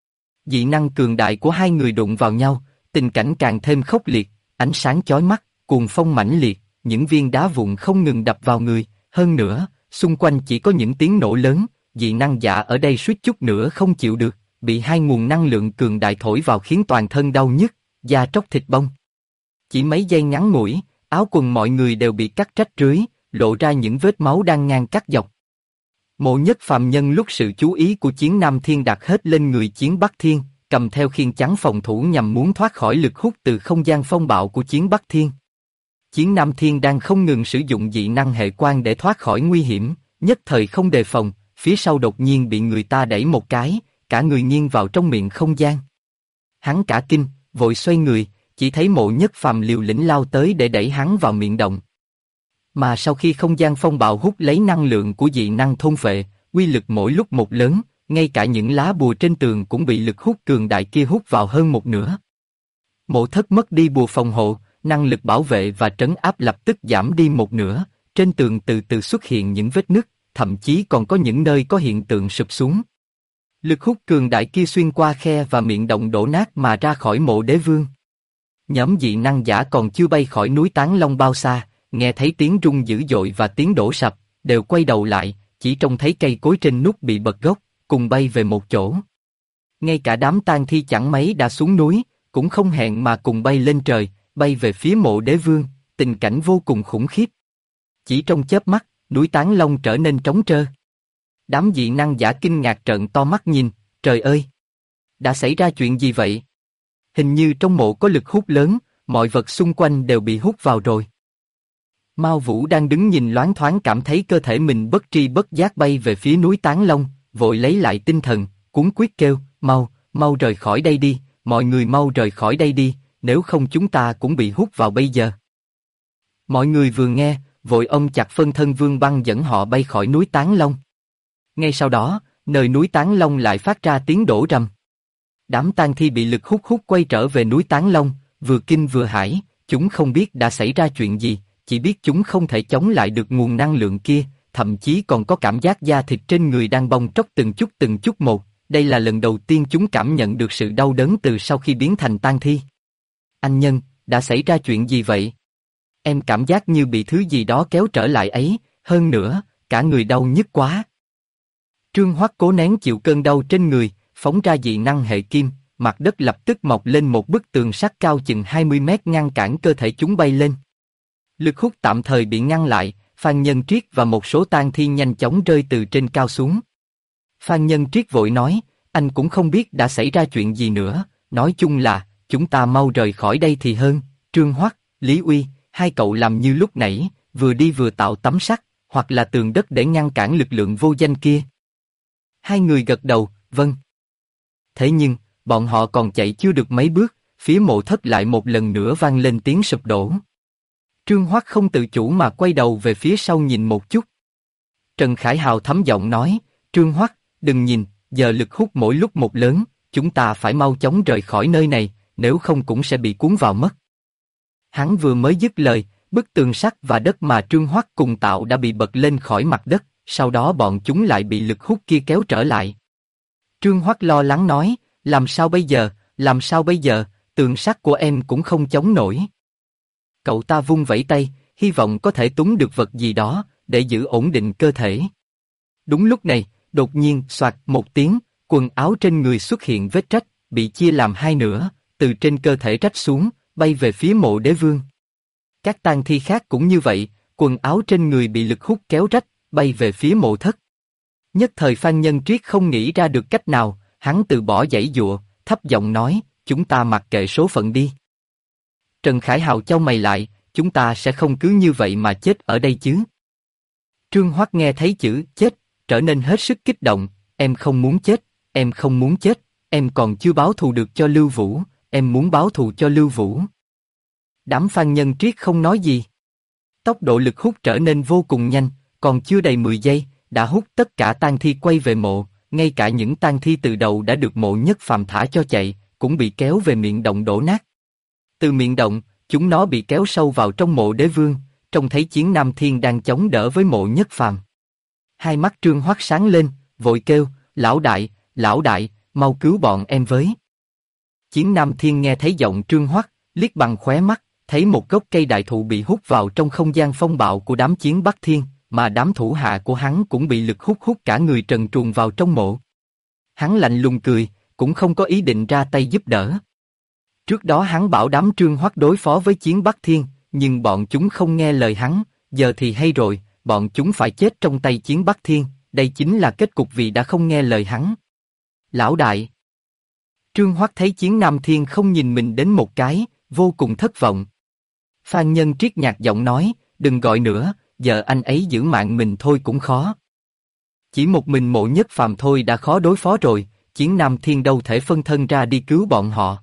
Dị năng cường đại của hai người đụng vào nhau, tình cảnh càng thêm khốc liệt, ánh sáng chói mắt, cuồng phong mãnh liệt, những viên đá vụn không ngừng đập vào người, hơn nữa, xung quanh chỉ có những tiếng nổ lớn, dị năng giả ở đây suýt chút nữa không chịu được, bị hai nguồn năng lượng cường đại thổi vào khiến toàn thân đau nhức, da tróc thịt bong. Chỉ mấy giây ngắn ngủi, áo quần mọi người đều bị cắt rách rưới, lộ ra những vết máu đang ngang cắt dọc. Mộ Nhất Phàm nhân lúc sự chú ý của Chiến Nam Thiên đặt hết lên người Chiến Bắc Thiên, cầm theo khiên chắn phòng thủ nhằm muốn thoát khỏi lực hút từ không gian phong bạo của Chiến Bắc Thiên. Chiến Nam Thiên đang không ngừng sử dụng dị năng hệ quan để thoát khỏi nguy hiểm, nhất thời không đề phòng, phía sau đột nhiên bị người ta đẩy một cái, cả người nghiêng vào trong miệng không gian. Hắn cả kinh, vội xoay người, chỉ thấy Mộ Nhất Phàm liều lĩnh lao tới để đẩy hắn vào miệng động. Mà sau khi không gian phong bạo hút lấy năng lượng của dị năng thôn phệ, uy lực mỗi lúc một lớn, ngay cả những lá bùa trên tường cũng bị lực hút cường đại kia hút vào hơn một nửa. Mộ thất mất đi bùa phòng hộ, năng lực bảo vệ và trấn áp lập tức giảm đi một nửa, trên tường từ từ xuất hiện những vết nứt, thậm chí còn có những nơi có hiện tượng sụp xuống. Lực hút cường đại kia xuyên qua khe và miệng động đổ nát mà ra khỏi mộ đế vương. Nhóm dị năng giả còn chưa bay khỏi núi Tán Long bao xa, nghe thấy tiếng rung dữ dội và tiếng đổ sập, đều quay đầu lại, chỉ trông thấy cây cối trên nút bị bật gốc, cùng bay về một chỗ. Ngay cả đám tang thi chẳng mấy đã xuống núi, cũng không hẹn mà cùng bay lên trời, bay về phía mộ đế vương, tình cảnh vô cùng khủng khiếp. Chỉ trong chớp mắt, núi Tán Long trở nên trống trơ. Đám dị năng giả kinh ngạc trợn to mắt nhìn, trời ơi! Đã xảy ra chuyện gì vậy? Hình như trong mộ có lực hút lớn, mọi vật xung quanh đều bị hút vào rồi. Mao Vũ đang đứng nhìn loáng thoáng cảm thấy cơ thể mình bất tri bất giác bay về phía núi Tán Long, vội lấy lại tinh thần, cuống quýt kêu, mau rời khỏi đây đi, mọi người mau rời khỏi đây đi, nếu không chúng ta cũng bị hút vào bây giờ. Mọi người vừa nghe, vội ôm chặt phân thân Vương Băng dẫn họ bay khỏi núi Tán Long. Ngay sau đó, nơi núi Tán Long lại phát ra tiếng đổ rầm. Đám tang thi bị lực hút quay trở về núi Tán Long, vừa kinh vừa hãi, chúng không biết đã xảy ra chuyện gì, chỉ biết chúng không thể chống lại được nguồn năng lượng kia, thậm chí còn có cảm giác da thịt trên người đang bong tróc từng chút một. Đây là lần đầu tiên chúng cảm nhận được sự đau đớn từ sau khi biến thành tang thi. Anh Nhân, đã xảy ra chuyện gì vậy? Em cảm giác như bị thứ gì đó kéo trở lại ấy, hơn nữa, cả người đau nhức quá. Trương Hoắc cố nén chịu cơn đau trên người, phóng ra dị năng hệ kim, mặt đất lập tức mọc lên một bức tường sắt cao chừng 20 mét ngăn cản cơ thể chúng bay lên. Lực hút tạm thời bị ngăn lại, Phan Nhân Triết và một số tang thi nhanh chóng rơi từ trên cao xuống. Phan Nhân Triết vội nói, anh cũng không biết đã xảy ra chuyện gì nữa, nói chung là, chúng ta mau rời khỏi đây thì hơn. Trương Hoắc, Lý Uy, hai cậu làm như lúc nãy, vừa đi vừa tạo tấm sắt, hoặc là tường đất để ngăn cản lực lượng vô danh kia. Hai người gật đầu, vâng. Thế nhưng, bọn họ còn chạy chưa được mấy bước, phía mộ thất lại một lần nữa vang lên tiếng sụp đổ. Trương Hoắc không tự chủ mà quay đầu về phía sau nhìn một chút. Trần Khải Hào thấm giọng nói, Trương Hoắc, đừng nhìn, giờ lực hút mỗi lúc một lớn, chúng ta phải mau chóng rời khỏi nơi này, nếu không cũng sẽ bị cuốn vào mất. Hắn vừa mới dứt lời, bức tường sắt và đất mà Trương Hoắc cùng tạo đã bị bật lên khỏi mặt đất, sau đó bọn chúng lại bị lực hút kia kéo trở lại. Trương Hoắc lo lắng nói, làm sao bây giờ, tường sắt của em cũng không chống nổi. Cậu ta vung vẩy tay, hy vọng có thể túm được vật gì đó, để giữ ổn định cơ thể. Đúng lúc này, đột nhiên, xoạt một tiếng, quần áo trên người xuất hiện vết rách, bị chia làm hai nửa, từ trên cơ thể rách xuống, bay về phía mộ đế vương. Các tang thi khác cũng như vậy, quần áo trên người bị lực hút kéo rách, bay về phía mộ thất. Nhất thời Phan Nhân Triết không nghĩ ra được cách nào, hắn từ bỏ giãy giụa, thấp giọng nói, chúng ta mặc kệ số phận đi. Trần Khải Hào chau mày lại, chúng ta sẽ không cứ như vậy mà chết ở đây chứ. Trương Hoắc nghe thấy chữ chết, trở nên hết sức kích động, em không muốn chết, em còn chưa báo thù được cho Lưu Vũ, em muốn báo thù cho Lưu Vũ. Đám Phan Nhân Triết không nói gì. Tốc độ lực hút trở nên vô cùng nhanh, còn chưa đầy 10 giây, đã hút tất cả tang thi quay về mộ, ngay cả những tang thi từ đầu đã được Mộ Nhất Phàm thả cho chạy, cũng bị kéo về miệng động đổ nát. Từ miệng động, chúng nó bị kéo sâu vào trong mộ đế vương, trông thấy Chiến Nam Thiên đang chống đỡ với Mộ Nhất Phàm. Hai mắt Trương Hoắc sáng lên, vội kêu, lão đại, mau cứu bọn em với. Chiến Nam Thiên nghe thấy giọng Trương Hoắc, liếc bằng khóe mắt, thấy một gốc cây đại thụ bị hút vào trong không gian phong bạo của đám Chiến Bắc Thiên, mà đám thủ hạ của hắn cũng bị lực hút cả người trần truồng vào trong mộ. Hắn lạnh lùng cười, cũng không có ý định ra tay giúp đỡ. Trước đó hắn bảo đám Trương Hoắc đối phó với Chiến Bắc Thiên, nhưng bọn chúng không nghe lời hắn, giờ thì hay rồi, bọn chúng phải chết trong tay Chiến Bắc Thiên, đây chính là kết cục vì đã không nghe lời hắn. Lão đại. Trương Hoắc thấy Chiến Nam Thiên không nhìn mình đến một cái, vô cùng thất vọng. Phan Nhân Triết nhạt giọng nói, đừng gọi nữa, giờ anh ấy giữ mạng mình thôi cũng khó. Chỉ một mình Mộ Nhất Phàm thôi đã khó đối phó rồi, Chiến Nam Thiên đâu thể phân thân ra đi cứu bọn họ.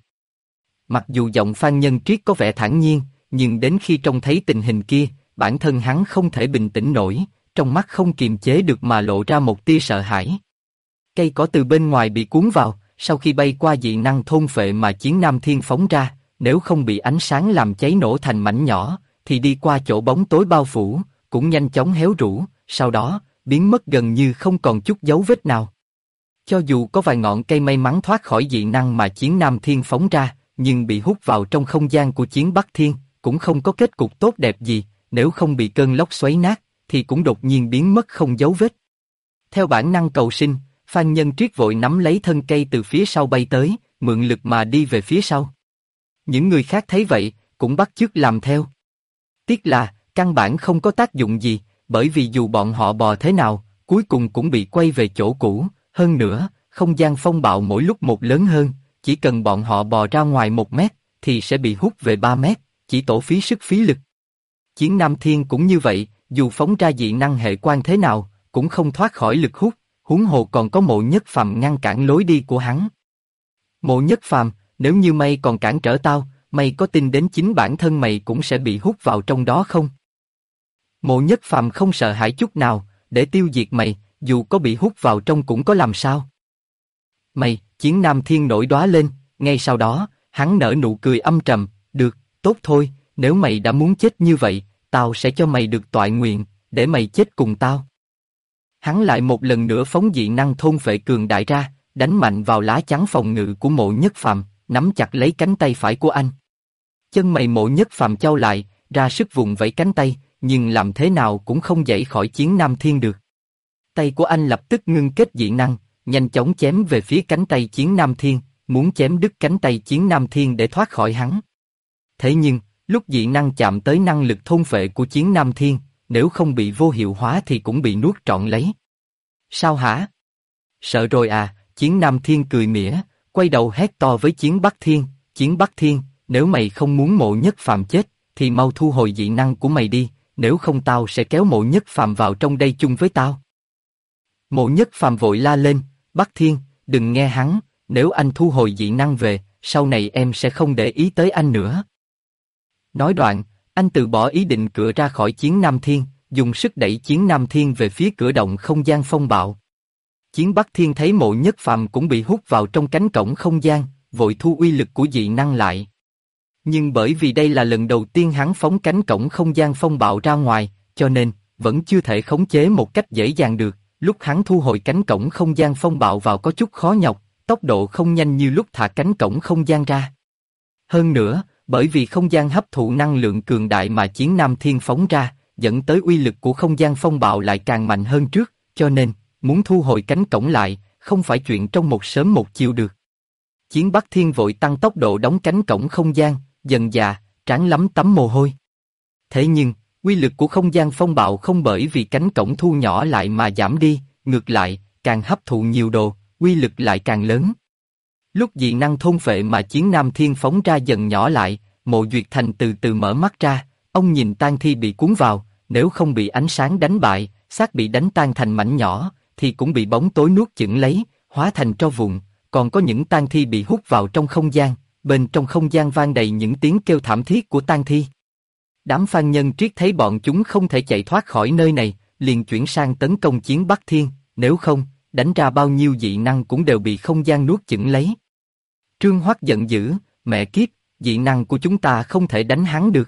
Mặc dù giọng Phan Nhân Triết có vẻ thản nhiên, nhưng đến khi trông thấy tình hình kia, bản thân hắn không thể bình tĩnh nổi, trong mắt không kiềm chế được mà lộ ra một tia sợ hãi. Cây cỏ từ bên ngoài bị cuốn vào, sau khi bay qua dị năng thôn phệ mà Chiến Nam Thiên phóng ra, nếu không bị ánh sáng làm cháy nổ thành mảnh nhỏ, thì đi qua chỗ bóng tối bao phủ, cũng nhanh chóng héo rũ, sau đó, biến mất gần như không còn chút dấu vết nào. Cho dù có vài ngọn cây may mắn thoát khỏi dị năng mà Chiến Nam Thiên phóng ra, nhưng bị hút vào trong không gian của Chiến Bắc Thiên, cũng không có kết cục tốt đẹp gì, nếu không bị cơn lốc xoáy nát, thì cũng đột nhiên biến mất không dấu vết. Theo bản năng cầu sinh, Phan Nhân Triết vội nắm lấy thân cây từ phía sau bay tới, mượn lực mà đi về phía sau. Những người khác thấy vậy, cũng bắt chước làm theo. Tiếc là, căn bản không có tác dụng gì, bởi vì dù bọn họ bò thế nào, cuối cùng cũng bị quay về chỗ cũ, hơn nữa, không gian phong bạo mỗi lúc một lớn hơn, chỉ cần bọn họ bò ra ngoài 1 mét, thì sẽ bị hút về 3 mét, chỉ tổ phí sức phí lực. Chiến Nam Thiên cũng như vậy, dù phóng ra dị năng hệ quan thế nào, cũng không thoát khỏi lực hút, huống hồ còn có Mộ Nhất Phàm ngăn cản lối đi của hắn. Mộ Nhất Phàm, nếu như mày còn cản trở tao, mày có tin đến chính bản thân mày cũng sẽ bị hút vào trong đó không? Mộ Nhất Phàm không sợ hãi chút nào, để tiêu diệt mày, dù có bị hút vào trong cũng có làm sao. Mày, Chiến Nam Thiên nổi đoá lên, ngay sau đó, hắn nở nụ cười âm trầm, được, tốt thôi, nếu mày đã muốn chết như vậy, tao sẽ cho mày được toại nguyện, để mày chết cùng tao. Hắn lại một lần nữa phóng dị năng thôn phệ cường đại ra, đánh mạnh vào lá chắn phòng ngự của Mộ Nhất Phàm, nắm chặt lấy cánh tay phải của anh. Chân mày Mộ Nhất Phàm chau lại, ra sức vùng vẫy cánh tay, nhưng làm thế nào cũng không dãy khỏi Chiến Nam Thiên được. Tay của anh lập tức ngưng kết dị năng, nhanh chóng chém về phía cánh tay Chiến Nam Thiên, muốn chém đứt cánh tay Chiến Nam Thiên để thoát khỏi hắn. Thế nhưng, lúc dị năng chạm tới năng lực thôn phệ của Chiến Nam Thiên, nếu không bị vô hiệu hóa thì cũng bị nuốt trọn lấy. Sao hả? Sợ rồi à? Chiến Nam Thiên cười mỉa, quay đầu hét to với Chiến Bắc Thiên, Chiến Bắc Thiên, nếu mày không muốn Mộ Nhất Phàm chết, thì mau thu hồi dị năng của mày đi, nếu không tao sẽ kéo Mộ Nhất Phàm vào trong đây chung với tao. Mộ Nhất Phàm vội la lên, Bắc Thiên, đừng nghe hắn, nếu anh thu hồi dị năng về, sau này em sẽ không để ý tới anh nữa. Nói đoạn, anh từ bỏ ý định cựa ra khỏi Chiến Nam Thiên, dùng sức đẩy Chiến Nam Thiên về phía cửa động không gian phong bạo. Chiến Bắc Thiên thấy Mộ Nhất Phàm cũng bị hút vào trong cánh cổng không gian, vội thu uy lực của dị năng lại. Nhưng bởi vì đây là lần đầu tiên hắn phóng cánh cổng không gian phong bạo ra ngoài, cho nên vẫn chưa thể khống chế một cách dễ dàng được. Lúc hắn thu hồi cánh cổng không gian phong bạo vào có chút khó nhọc, tốc độ không nhanh như lúc thả cánh cổng không gian ra. Hơn nữa, bởi vì không gian hấp thụ năng lượng cường đại mà Chiến Nam Thiên phóng ra, dẫn tới uy lực của không gian phong bạo lại càng mạnh hơn trước, cho nên, muốn thu hồi cánh cổng lại, không phải chuyện trong một sớm một chiều được. Chiến Bắc Thiên vội tăng tốc độ đóng cánh cổng không gian, dần dà, trán lấm tấm mồ hôi. Thế nhưng, uy lực của không gian phong bạo không bởi vì cánh cổng thu nhỏ lại mà giảm đi, ngược lại, càng hấp thụ nhiều đồ, uy lực lại càng lớn. Lúc dị năng thôn phệ mà Chiến Nam Thiên phóng ra dần nhỏ lại, Mộ Duyệt Thành từ từ mở mắt ra, ông nhìn tang thi bị cuốn vào, nếu không bị ánh sáng đánh bại, xác bị đánh tan thành mảnh nhỏ, thì cũng bị bóng tối nuốt chửng lấy, hóa thành tro vụn, còn có những tang thi bị hút vào trong không gian, bên trong không gian vang đầy những tiếng kêu thảm thiết của tang thi. Đám Phan Nhân Triết thấy bọn chúng không thể chạy thoát khỏi nơi này, liền chuyển sang tấn công Chiến Bắc Thiên, nếu không, đánh ra bao nhiêu dị năng cũng đều bị không gian nuốt chửng lấy. Trương Hoắc giận dữ, mẹ kiếp, dị năng của chúng ta không thể đánh hắn được.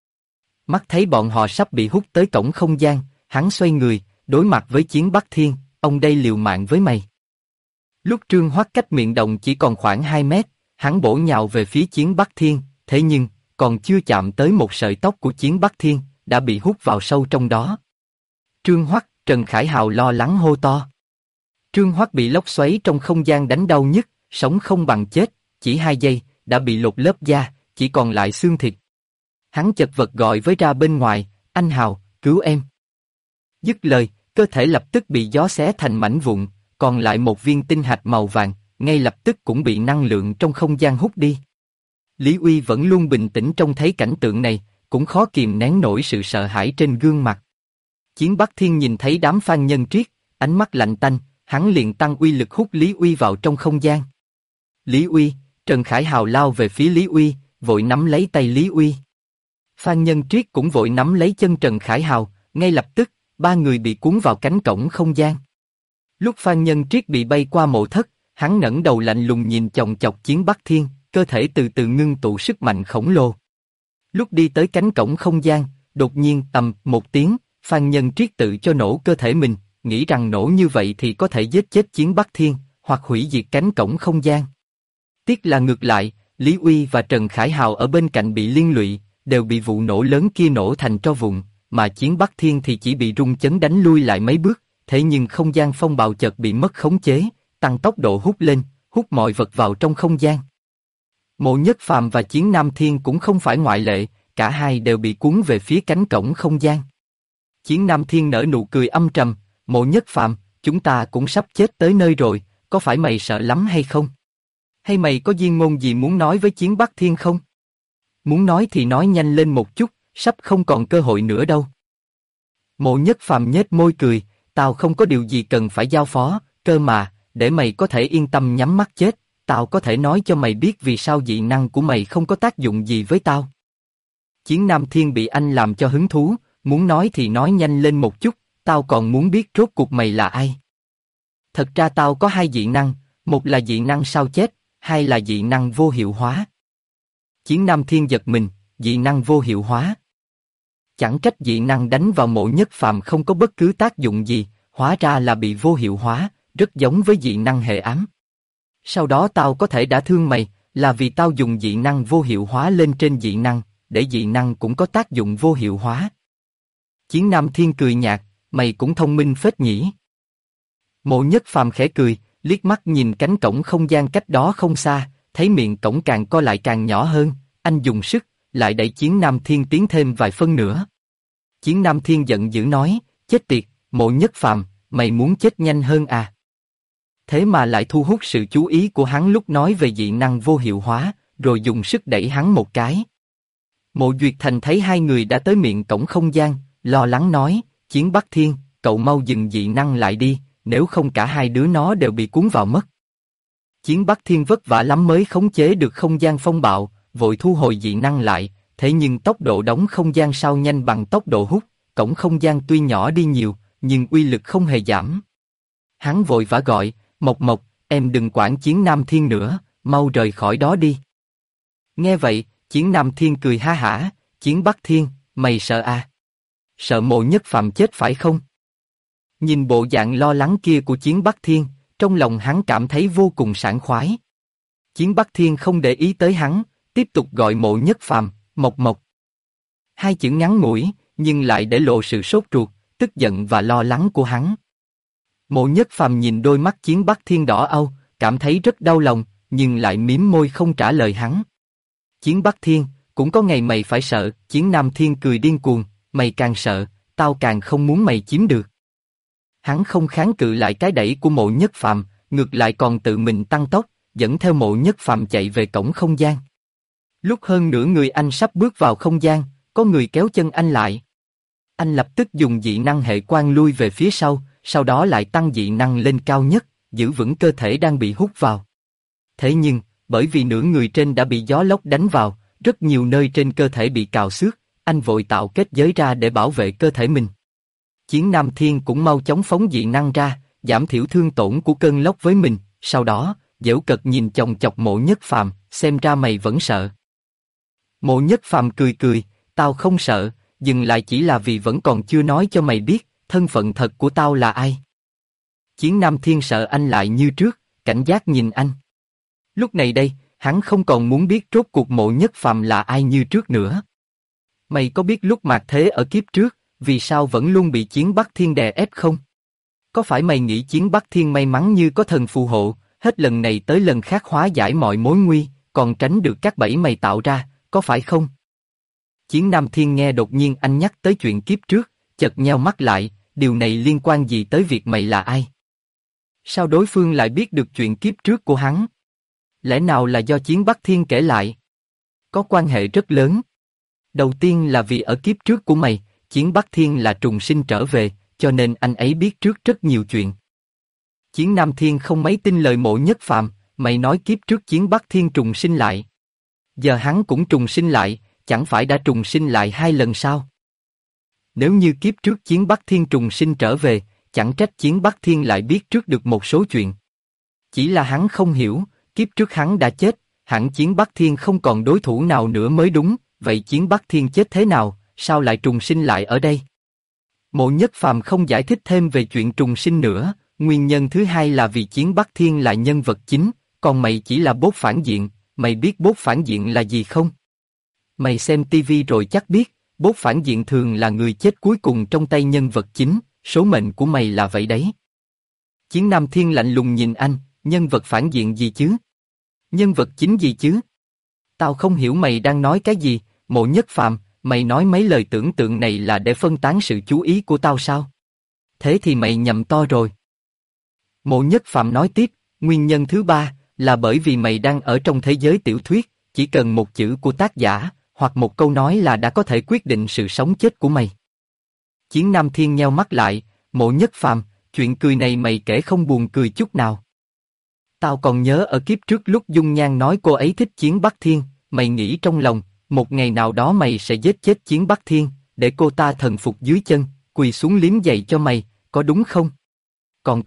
Mắt thấy bọn họ sắp bị hút tới cổng không gian, hắn xoay người, đối mặt với Chiến Bắc Thiên, ông đây liều mạng với mày. Lúc Trương Hoắc cách miệng động chỉ còn khoảng 2 mét, hắn bổ nhào về phía Chiến Bắc Thiên, thế nhưng, còn chưa chạm tới một sợi tóc của Chiến Bắc Thiên, đã bị hút vào sâu trong đó. Trương Hoắc, Trần Khải Hào lo lắng hô to. Trương Hoắc bị lốc xoáy trong không gian đánh đau nhức, sống không bằng chết, chỉ 2 giây, đã bị lột lớp da, chỉ còn lại xương thịt. Hắn chật vật gọi với ra bên ngoài, anh Hào, cứu em. Dứt lời, cơ thể lập tức bị gió xé thành mảnh vụn, còn lại một viên tinh hạch màu vàng, ngay lập tức cũng bị năng lượng trong không gian hút đi. Lý Uy vẫn luôn bình tĩnh trông thấy cảnh tượng này, cũng khó kìm nén nổi sự sợ hãi trên gương mặt. Chiến Bắc Thiên nhìn thấy đám Phan Nhân Triết, ánh mắt lạnh tanh, hắn liền tăng uy lực hút Lý Uy vào trong không gian. Lý Uy, Trần Khải Hào lao về phía Lý Uy, vội nắm lấy tay Lý Uy. Phan Nhân Triết cũng vội nắm lấy chân Trần Khải Hào, ngay lập tức, 3 người bị cuốn vào cánh cổng không gian. Lúc Phan Nhân Triết bị bay qua mộ thất, hắn ngẩng đầu lạnh lùng nhìn chòng chọc Chiến Bắc Thiên, cơ thể từ từ ngưng tụ sức mạnh khổng lồ. Lúc đi tới cánh cổng không gian, đột nhiên ầm một tiếng, Phan Nhân Triết tự cho nổ cơ thể mình, nghĩ rằng nổ như vậy thì có thể giết chết Chiến Bắc Thiên, hoặc hủy diệt cánh cổng không gian. Tiếc là ngược lại, Lý Uy và Trần Khải Hào ở bên cạnh bị liên lụy, đều bị vụ nổ lớn kia nổ thành tro vụn, mà Chiến Bắc Thiên thì chỉ bị rung chấn đánh lui lại mấy bước, thế nhưng không gian phong bạo chợt bị mất khống chế, tăng tốc độ hút lên, hút mọi vật vào trong không gian. Mộ Nhất Phàm và Chiến Nam Thiên cũng không phải ngoại lệ, cả hai đều bị cuốn về phía cánh cổng không gian. Chiến Nam Thiên nở nụ cười âm trầm, Mộ Nhất Phàm, chúng ta cũng sắp chết tới nơi rồi, có phải mày sợ lắm hay không? Hay mày có viên ngôn gì muốn nói với Chiến Bắc Thiên không? Muốn nói thì nói nhanh lên một chút, sắp không còn cơ hội nữa đâu. Mộ Nhất Phàm nhếch môi cười, tao không có điều gì cần phải giao phó, cơ mà, để mày có thể yên tâm nhắm mắt chết, tao có thể nói cho mày biết vì sao dị năng của mày không có tác dụng gì với tao. Chiến Nam Thiên bị anh làm cho hứng thú, muốn nói thì nói nhanh lên một chút, tao còn muốn biết rốt cuộc mày là ai. Thật ra tao có hai dị năng, một là dị năng sao chết, hai là dị năng vô hiệu hóa. Chiến Nam Thiên giật mình, dị năng vô hiệu hóa. Chẳng trách dị năng đánh vào Mộ Nhất Phàm không có bất cứ tác dụng gì, hóa ra là bị vô hiệu hóa, rất giống với dị năng hệ ám. Sau đó tao có thể đã thương mày, là vì tao dùng dị năng vô hiệu hóa lên trên dị năng, để dị năng cũng có tác dụng vô hiệu hóa. Chiến Nam Thiên cười nhạt, mày cũng thông minh phết nhỉ. Mộ Nhất Phàm khẽ cười, liếc mắt nhìn cánh cổng không gian cách đó không xa, thấy miệng cổng càng co lại càng nhỏ hơn, anh dùng sức, lại đẩy Chiến Nam Thiên tiến thêm vài phân nữa. Chiến Nam Thiên giận dữ nói, chết tiệt, Mộ Nhất Phàm, mày muốn chết nhanh hơn à? Thế mà lại thu hút sự chú ý của hắn lúc nói về dị năng vô hiệu hóa, rồi dùng sức đẩy hắn một cái. Mộ Duyệt Thành thấy hai người đã tới miệng cổng không gian, lo lắng nói, Chiến Bắc Thiên, cậu mau dừng dị năng lại đi, nếu không cả hai đứa nó đều bị cuốn vào mất. Chiến Bắc Thiên vất vả lắm mới khống chế được không gian phong bạo, vội thu hồi dị năng lại, thế nhưng tốc độ đóng không gian sao nhanh bằng tốc độ hút, cổng không gian tuy nhỏ đi nhiều, nhưng uy lực không hề giảm. Hắn vội vã gọi, Mộc Mộc, em đừng quản Chiến Nam Thiên nữa, mau rời khỏi đó đi. Nghe vậy, Chiến Nam Thiên cười ha hả, Chiến Bắc Thiên, mày sợ à? Sợ Mộ Nhất Phàm chết phải không? Nhìn bộ dạng lo lắng kia của Chiến Bắc Thiên, trong lòng hắn cảm thấy vô cùng sảng khoái. Chiến Bắc Thiên không để ý tới hắn, tiếp tục gọi Mộ Nhất Phàm, Mộc Mộc. Hai chữ ngắn ngủi, nhưng lại để lộ sự sốt ruột, tức giận và lo lắng của hắn. Mộ Nhất Phàm nhìn đôi mắt Chiến Bắc Thiên đỏ au, cảm thấy rất đau lòng, nhưng lại mím môi không trả lời hắn. Chiến Bắc Thiên, cũng có ngày mày phải sợ. Chiến Nam Thiên cười điên cuồng, mày càng sợ, tao càng không muốn mày chiếm được. Hắn không kháng cự lại cái đẩy của Mộ Nhất Phàm, ngược lại còn tự mình tăng tốc, dẫn theo Mộ Nhất Phàm chạy về cổng không gian. Lúc hơn nửa người anh sắp bước vào không gian, có người kéo chân anh lại. Anh lập tức dùng dị năng hệ quang lui về phía sau đó lại tăng dị năng lên cao nhất, giữ vững cơ thể đang bị hút vào. Thế nhưng, bởi vì nửa người trên đã bị gió lốc đánh vào, rất nhiều nơi trên cơ thể bị cào xước, anh vội tạo kết giới ra để bảo vệ cơ thể mình. Chiến Nam Thiên cũng mau chóng phóng dị năng ra, giảm thiểu thương tổn của cơn lốc với mình, sau đó, giễu cợt nhìn chòng chọc Mộ Nhất Phàm, xem ra mày vẫn sợ. Mộ Nhất Phàm cười cười, tao không sợ, dừng lại chỉ là vì vẫn còn chưa nói cho mày biết, thân phận thật của tao là ai. Chiến Nam Thiên sợ anh lại như trước, cảnh giác nhìn anh. Lúc này đây, hắn không còn muốn biết rốt cuộc Mộ Nhất Phàm là ai như trước nữa. Mày có biết lúc mạt thế ở kiếp trước, vì sao vẫn luôn bị Chiến Bắc Thiên đè ép không? Có phải mày nghĩ Chiến Bắc Thiên may mắn như có thần phù hộ, hết lần này tới lần khác hóa giải mọi mối nguy, còn tránh được các bẫy mày tạo ra, có phải không? Chiến Nam Thiên nghe đột nhiên anh nhắc tới chuyện kiếp trước, chợt nheo mắt lại, điều này liên quan gì tới việc mày là ai? Sao đối phương lại biết được chuyện kiếp trước của hắn? Lẽ nào là do Chiến Bắc Thiên kể lại? Có quan hệ rất lớn. Đầu tiên là vì ở kiếp trước của mày, Chiến Bắc Thiên là trùng sinh trở về, cho nên anh ấy biết trước rất nhiều chuyện. Chiến Nam Thiên không mấy tin lời Mộ Nhất Phàm, mày nói kiếp trước Chiến Bắc Thiên trùng sinh lại. Giờ hắn cũng trùng sinh lại, chẳng phải đã trùng sinh lại 2 lần sao? Nếu như kiếp trước Chiến Bắc Thiên trùng sinh trở về, chẳng trách Chiến Bắc Thiên lại biết trước được một số chuyện. Chỉ là hắn không hiểu, kiếp trước hắn đã chết, hẳn Chiến Bắc Thiên không còn đối thủ nào nữa mới đúng, vậy Chiến Bắc Thiên chết thế nào, sao lại trùng sinh lại ở đây? Mộ Nhất Phàm không giải thích thêm về chuyện trùng sinh nữa, nguyên nhân thứ hai là vì Chiến Bắc Thiên là nhân vật chính, còn mày chỉ là bốt phản diện, mày biết bốt phản diện là gì không? Mày xem tivi rồi chắc biết, bốt phản diện thường là người chết cuối cùng trong tay nhân vật chính, số mệnh của mày là vậy đấy. Chiến Nam Thiên lạnh lùng nhìn anh, nhân vật phản diện gì chứ? Nhân vật chính gì chứ? Tao không hiểu mày đang nói cái gì, Mộ Nhất Phàm, mày nói mấy lời tưởng tượng này là để phân tán sự chú ý của tao sao? Thế thì mày nhầm to rồi. Mộ Nhất Phàm nói tiếp, nguyên nhân thứ ba là bởi vì mày đang ở trong thế giới tiểu thuyết, chỉ cần một chữ của tác giả, hoặc một câu nói là đã có thể quyết định sự sống chết của mày. Chiến Nam Thiên nheo mắt lại, Mộ Nhất Phàm, chuyện cười này mày kể không buồn cười chút nào. Tao còn nhớ ở kiếp trước lúc Dung Nhan nói cô ấy thích Chiến Bắc Thiên, mày nghĩ trong lòng, một ngày nào đó mày sẽ giết chết Chiến Bắc Thiên, để cô ta thần phục dưới chân, quỳ xuống liếm giày cho mày, có đúng không? Còn có,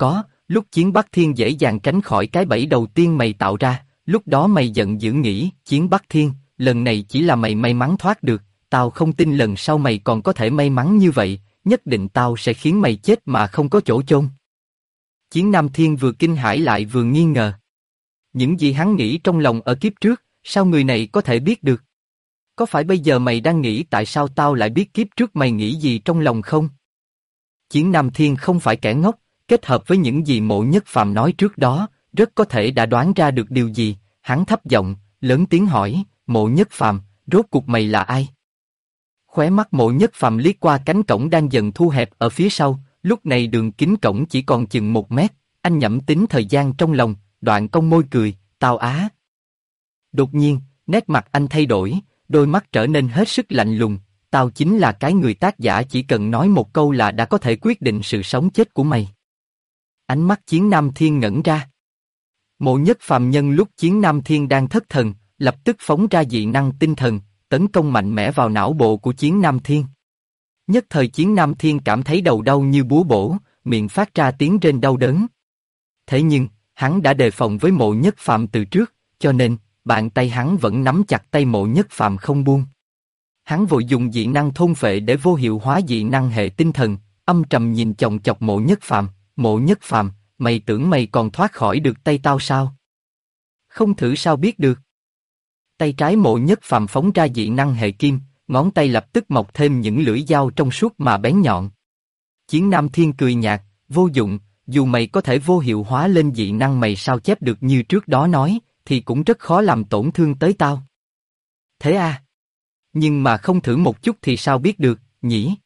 lúc Chiến Bắc Thiên dễ dàng tránh khỏi cái bẫy đầu tiên mày tạo ra, lúc đó mày giận dữ nghĩ, Chiến Bắc Thiên, lần này chỉ là mày may mắn thoát được, tao không tin lần sau mày còn có thể may mắn như vậy, nhất định tao sẽ khiến mày chết mà không có chỗ chôn. Chiến Nam Thiên vừa kinh hãi lại vừa nghi ngờ. Những gì hắn nghĩ trong lòng ở kiếp trước, sao người này có thể biết được? Có phải bây giờ mày đang nghĩ tại sao tao lại biết kiếp trước mày nghĩ gì trong lòng không? Chiến Nam Thiên không phải kẻ ngốc, kết hợp với những gì Mộ Nhất Phàm nói trước đó, rất có thể đã đoán ra được điều gì, hắn thấp giọng, lớn tiếng hỏi, Mộ Nhất Phàm, rốt cuộc mày là ai? Khóe mắt Mộ Nhất Phàm liếc qua cánh cổng đang dần thu hẹp ở phía sau, lúc này đường kính cổng chỉ còn chừng 1 mét, anh nhẩm tính thời gian trong lòng, đoạn cong môi cười, tao á. Đột nhiên, nét mặt anh thay đổi, đôi mắt trở nên hết sức lạnh lùng, tao chính là cái người tác giả chỉ cần nói một câu là đã có thể quyết định sự sống chết của mày. Ánh mắt Chiến Nam Thiên ngẩn ra. Mộ Nhất Phàm nhân lúc Chiến Nam Thiên đang thất thần, lập tức phóng ra dị năng tinh thần, tấn công mạnh mẽ vào não bộ của Chiến Nam Thiên. Nhất thời Chiến Nam Thiên cảm thấy đầu đau như búa bổ, miệng phát ra tiếng rên đau đớn. Thế nhưng, hắn đã đề phòng với Mộ Nhất Phàm từ trước, cho nên, bàn tay hắn vẫn nắm chặt tay Mộ Nhất Phàm không buông. Hắn vội dùng dị năng thôn phệ để vô hiệu hóa dị năng hệ tinh thần, âm trầm nhìn chòng chọc Mộ Nhất Phàm, Mộ Nhất Phàm, mày tưởng mày còn thoát khỏi được tay tao sao? Không thử sao biết được. Tay trái Mộ Nhất Phàm phóng ra dị năng hệ kim, ngón tay lập tức mọc thêm những lưỡi dao trong suốt mà bén nhọn. Chiến Nam Thiên cười nhạt, vô dụng, dù mày có thể vô hiệu hóa lên dị năng mày sao chép được như trước đó nói, thì cũng rất khó làm tổn thương tới tao. Thế à? Nhưng mà không thử một chút thì sao biết được, nhỉ?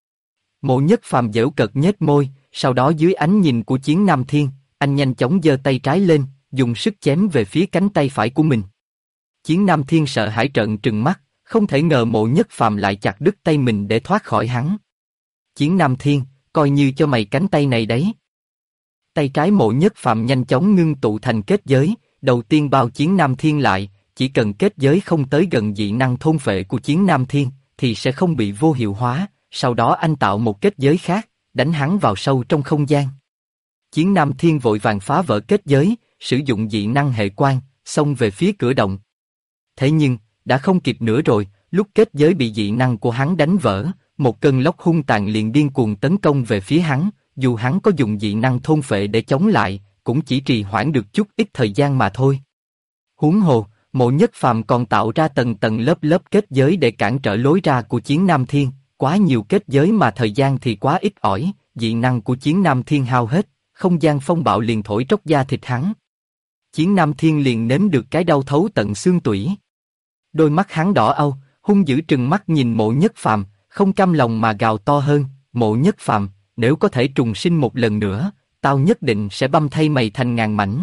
Mộ Nhất Phàm giễu cợt nhếch môi, sau đó dưới ánh nhìn của Chiến Nam Thiên, anh nhanh chóng giơ tay trái lên, dùng sức chém về phía cánh tay phải của mình. Chiến Nam Thiên sợ hãi trợn trừng mắt, không thể ngờ Mộ Nhất Phàm lại chặt đứt tay mình để thoát khỏi hắn. Chiến Nam Thiên, coi như cho mày cánh tay này đấy. Tay trái Mộ Nhất Phàm nhanh chóng ngưng tụ thành kết giới, đầu tiên bao Chiến Nam Thiên lại, chỉ cần kết giới không tới gần dị năng thôn phệ của Chiến Nam Thiên, thì sẽ không bị vô hiệu hóa, sau đó anh tạo một kết giới khác, đánh hắn vào sâu trong không gian. Chiến Nam Thiên vội vàng phá vỡ kết giới, sử dụng dị năng hệ quang, xông về phía cửa động. Thế nhưng, đã không kịp nữa rồi, lúc kết giới bị dị năng của hắn đánh vỡ, một cơn lốc hung tàn liền điên cuồng tấn công về phía hắn, dù hắn có dùng dị năng thôn phệ để chống lại, cũng chỉ trì hoãn được chút ít thời gian mà thôi. Huống hồ, Mộ Nhất Phàm còn tạo ra tầng tầng lớp lớp kết giới để cản trở lối ra của Chiến Nam Thiên, quá nhiều kết giới mà thời gian thì quá ít ỏi, dị năng của Chiến Nam Thiên hao hết, không gian phong bạo liền thổi tróc da thịt hắn. Chiến Nam Thiên liền nếm được cái đau thấu tận xương tủy. Đôi mắt hắn đỏ au, hung dữ trừng mắt nhìn Mộ Nhất Phàm, không cam lòng mà gào to hơn, Mộ Nhất Phàm, nếu có thể trùng sinh một lần nữa, tao nhất định sẽ băm thay mày thành ngàn mảnh.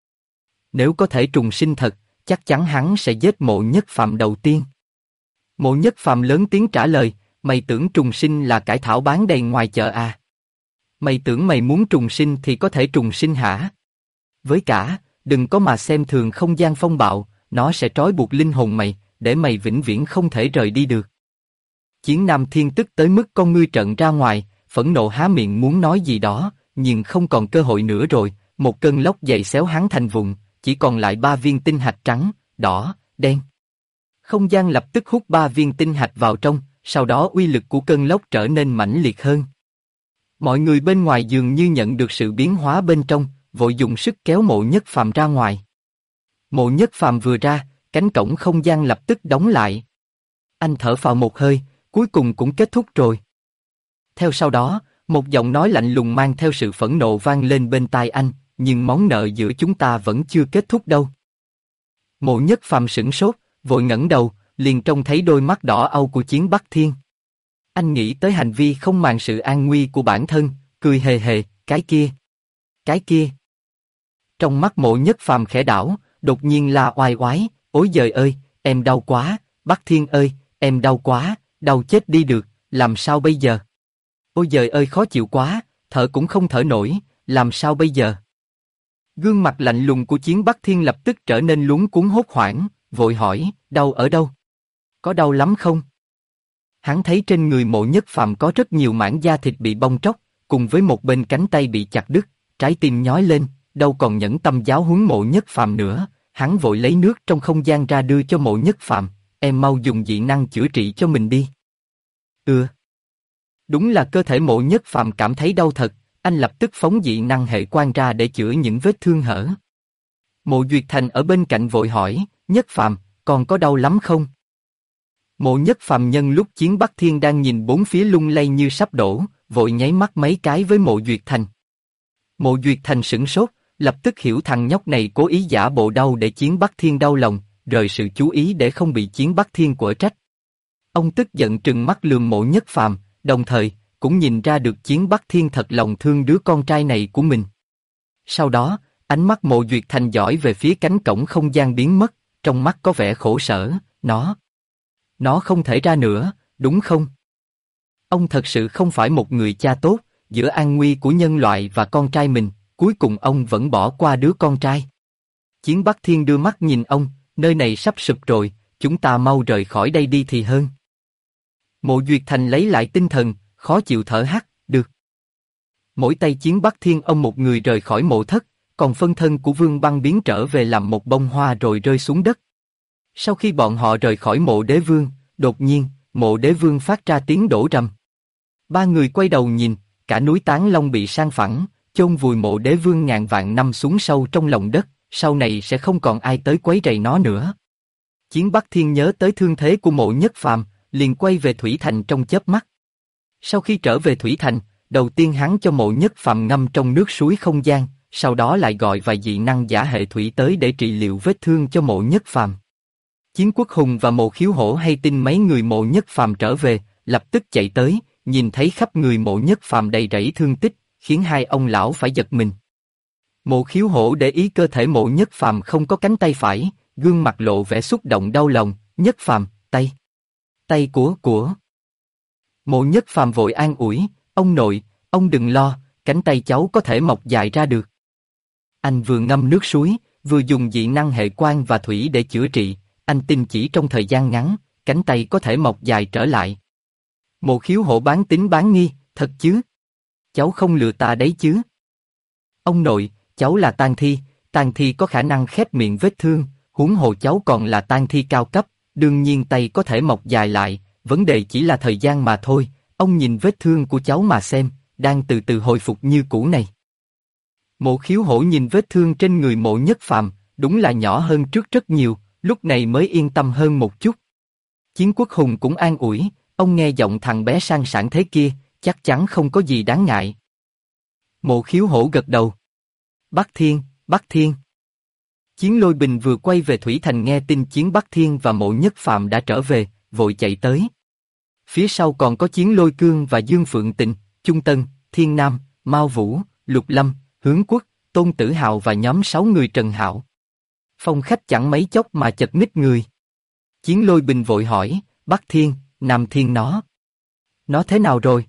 Nếu có thể trùng sinh thật, chắc chắn hắn sẽ giết Mộ Nhất Phàm đầu tiên. Mộ Nhất Phàm lớn tiếng trả lời, mày tưởng trùng sinh là cải thảo bán đầy ngoài chợ à? Mày tưởng mày muốn trùng sinh thì có thể trùng sinh hả? Với cả, đừng có mà xem thường không gian phong bạo, nó sẽ trói buộc linh hồn mày, để mày vĩnh viễn không thể rời đi được. Chiến Nam Thiên tức tới mức con ngươi trợn ra ngoài, phẫn nộ há miệng muốn nói gì đó, nhưng không còn cơ hội nữa rồi, một cơn lốc dày xéo hắn thành vụn, chỉ còn lại 3 viên tinh hạch trắng, đỏ, đen. Không gian lập tức hút 3 viên tinh hạch vào trong, sau đó uy lực của cơn lốc trở nên mãnh liệt hơn. Mọi người bên ngoài dường như nhận được sự biến hóa bên trong, vội dùng sức kéo Mộ Nhất Phàm ra ngoài. Mộ Nhất Phàm vừa ra, cánh cổng không gian lập tức đóng lại. Anh thở phào một hơi, cuối cùng cũng kết thúc rồi. Theo sau đó, một giọng nói lạnh lùng mang theo sự phẫn nộ vang lên bên tai anh, nhưng món nợ giữa chúng ta vẫn chưa kết thúc đâu. Mộ Nhất Phàm sửng sốt, vội ngẩng đầu, liền trông thấy đôi mắt đỏ au của Chiến Bắc Thiên. Anh nghĩ tới hành vi không màng sự an nguy của bản thân, cười hề hề, cái kia. Trong mắt Mộ Nhất Phàm khẽ đảo, đột nhiên la oai oái, ối giời ơi, em đau quá, Bắc Thiên ơi, em đau quá, đau chết đi được, làm sao bây giờ? Ôi giời ơi khó chịu quá, thở cũng không thở nổi, làm sao bây giờ? Gương mặt lạnh lùng của Chiến Bắc Thiên lập tức trở nên luống cuống hốt hoảng, vội hỏi, đau ở đâu? Có đau lắm không? Hắn thấy trên người Mộ Nhất Phàm có rất nhiều mảng da thịt bị bong tróc, cùng với một bên cánh tay bị chặt đứt, trái tim nhói lên, đâu còn nhẫn tâm giáo huấn Mộ Nhất Phàm nữa, hắn vội lấy nước trong không gian ra đưa cho Mộ Nhất Phàm, em mau dùng dị năng chữa trị cho mình đi. Đúng là cơ thể Mộ Nhất Phàm cảm thấy đau thật, anh lập tức phóng dị năng hệ quan ra để chữa những vết thương hở. Mộ Duyệt Thành ở bên cạnh vội hỏi, Nhất Phàm, còn có đau lắm không? Mộ Nhất Phàm nhân lúc Chiến Bắc Thiên đang nhìn bốn phía lung lay như sắp đổ, vội nháy mắt mấy cái với Mộ Duyệt Thành. Mộ Duyệt Thành sửng sốt, lập tức hiểu thằng nhóc này cố ý giả bộ đau để Chiến Bắc Thiên đau lòng, rời sự chú ý để không bị Chiến Bắc Thiên quở trách. Ông tức giận trừng mắt lườm Mộ Nhất Phàm, đồng thời cũng nhìn ra được Chiến Bắc Thiên thật lòng thương đứa con trai này của mình. Sau đó, ánh mắt Mộ Duyệt Thành dõi về phía cánh cổng không gian biến mất, trong mắt có vẻ khổ sở, nó không thể ra nữa, đúng không? Ông thật sự không phải một người cha tốt, giữa an nguy của nhân loại và con trai mình, cuối cùng ông vẫn bỏ qua đứa con trai. Chiến Bắc Thiên đưa mắt nhìn ông, nơi này sắp sụp rồi, chúng ta mau rời khỏi đây đi thì hơn. Mộ Duyệt Thành lấy lại tinh thần, khó chịu thở hắt, được. Mỗi tay Chiến Bắc Thiên ông một người rời khỏi mộ thất, còn phân thân của Vương Băng biến trở về làm một bông hoa rồi rơi xuống đất. Sau khi bọn họ rời khỏi mộ đế vương, đột nhiên, mộ đế vương phát ra tiếng đổ rầm. Ba người quay đầu nhìn, cả núi Tán Long bị san phẳng, chôn vùi mộ đế vương ngàn vạn năm xuống sâu trong lòng đất, sau này sẽ không còn ai tới quấy rầy nó nữa. Chiến Bắc Thiên nhớ tới thương thế của Mộ Nhất Phàm, liền quay về Thủy Thành trong chớp mắt. Sau khi trở về Thủy Thành, đầu tiên hắn cho Mộ Nhất Phàm ngâm trong nước suối không gian, sau đó lại gọi vài dị năng giả hệ thủy tới để trị liệu vết thương cho Mộ Nhất Phàm. Chiến Quốc Hùng và Mộ Khiếu Hổ hay tin mấy người Mộ Nhất Phàm trở về, lập tức chạy tới, nhìn thấy khắp người Mộ Nhất Phàm đầy rẫy thương tích, khiến hai ông lão phải giật mình. Mộ Khiếu Hổ để ý cơ thể Mộ Nhất Phàm không có cánh tay phải, gương mặt lộ vẻ xúc động đau lòng, Nhất Phàm, tay của. Mộ Nhất Phàm vội an ủi, ông nội, ông đừng lo, cánh tay cháu có thể mọc dài ra được. Anh vừa ngâm nước suối, vừa dùng dị năng hệ quang và thủy để chữa trị, anh tin chỉ trong thời gian ngắn, cánh tay có thể mọc dài trở lại. Mộ Khiếu Hổ bán tín bán nghi, thật chứ? Cháu không lừa ta đấy chứ? Ông nội, cháu là tang thi có khả năng khép miệng vết thương, huống hồ cháu còn là tang thi cao cấp, đương nhiên tay có thể mọc dài lại, vấn đề chỉ là thời gian mà thôi, ông nhìn vết thương của cháu mà xem, đang từ từ hồi phục như cũ này. Mộ Khiếu Hổ nhìn vết thương trên người Mộ Nhất Phàm, đúng là nhỏ hơn trước rất nhiều, lúc này mới yên tâm hơn một chút. Chiến Quốc Hùng cũng an ủi, ông nghe giọng thằng bé sang sảng thế kia, chắc chắn không có gì đáng ngại. Mộ Khiếu Hổ gật đầu. Bắc Thiên. Chiến Lôi Bình vừa quay về Thủy Thành nghe tin Chiến Bắc Thiên và Mộ Nhất Phàm đã trở về, vội chạy tới. Phía sau còn có Chiến Lôi Cương và Dương Phượng Tịnh, Trung Tân, Thiên Nam, Mao Vũ, Lục Lâm, Hướng Quốc, Tôn Tử Hào và nhóm 6 người Trần Hạo. Phòng khách chẳng mấy chốc mà chật ních người. Chiến Lôi Bình vội hỏi, Bắc Thiên, Nam Thiên nó thế nào rồi?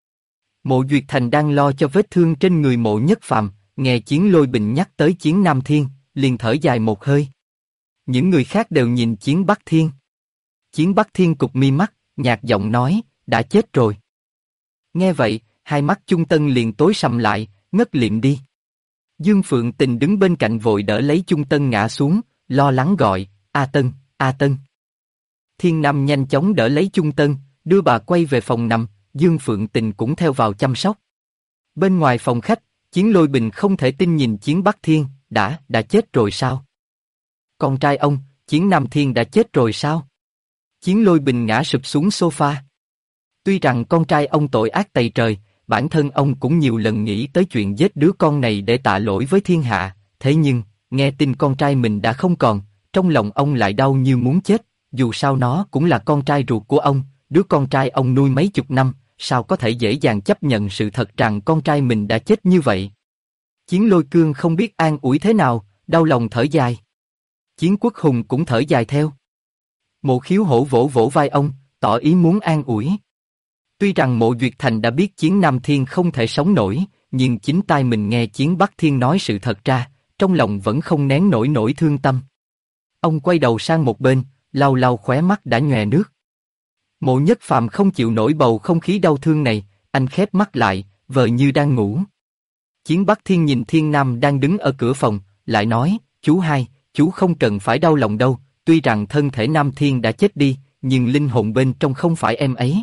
Mộ Duyệt Thành đang lo cho vết thương trên người Mộ Nhất Phàm, nghe Chiến Lôi Bình nhắc tới Chiến Nam Thiên, liền thở dài một hơi. Những người khác đều nhìn Chiến Bắc Thiên. Chiến Bắc Thiên cụp mi mắt, nhạt giọng nói, đã chết rồi. Nghe vậy, hai mắt Trung Tân liền tối sầm lại, ngất liệm đi. Dương Phượng Tình đứng bên cạnh vội đỡ lấy Trung Tân ngã xuống, lo lắng gọi, A Tân. Thiên Nam nhanh chóng đỡ lấy Trung Tân, đưa bà quay về phòng nằm, Dương Phượng Tình cũng theo vào chăm sóc. Bên ngoài phòng khách, Chiến Lôi Bình không thể tin nhìn Chiến Bắc Thiên, đã chết rồi sao? Con trai ông, Chiến Nam Thiên đã chết rồi sao? Chiến Lôi Bình ngã sụp xuống sofa. Tuy rằng con trai ông tội ác tày trời, bản thân ông cũng nhiều lần nghĩ tới chuyện giết đứa con này để tạ lỗi với thiên hạ, thế nhưng, nghe tin con trai mình đã không còn, trong lòng ông lại đau như muốn chết, dù sao nó cũng là con trai ruột của ông, đứa con trai ông nuôi mấy chục năm, sao có thể dễ dàng chấp nhận sự thật rằng con trai mình đã chết như vậy. Chiến Lôi Cương không biết an ủi thế nào, đau lòng thở dài. Chiến Quốc Hùng cũng thở dài theo. Mộ Khiếu Hổ vỗ vỗ vai ông, tỏ ý muốn an ủi. Tuy rằng Mộ Duyệt Thành đã biết Chiến Nam Thiên không thể sống nổi, nhưng chính tai mình nghe Chiến Bắc Thiên nói sự thật ra, trong lòng vẫn không nén nổi thương tâm. Ông quay đầu sang một bên, lau lau khóe mắt đã nhòe nước. Mộ Nhất Phàm không chịu nổi bầu không khí đau thương này, anh khép mắt lại, vờ như đang ngủ. Chiến Bắc Thiên nhìn Thiên Nam đang đứng ở cửa phòng, lại nói, chú hai, chú không cần phải đau lòng đâu, tuy rằng thân thể Nam Thiên đã chết đi, nhưng linh hồn bên trong không phải em ấy.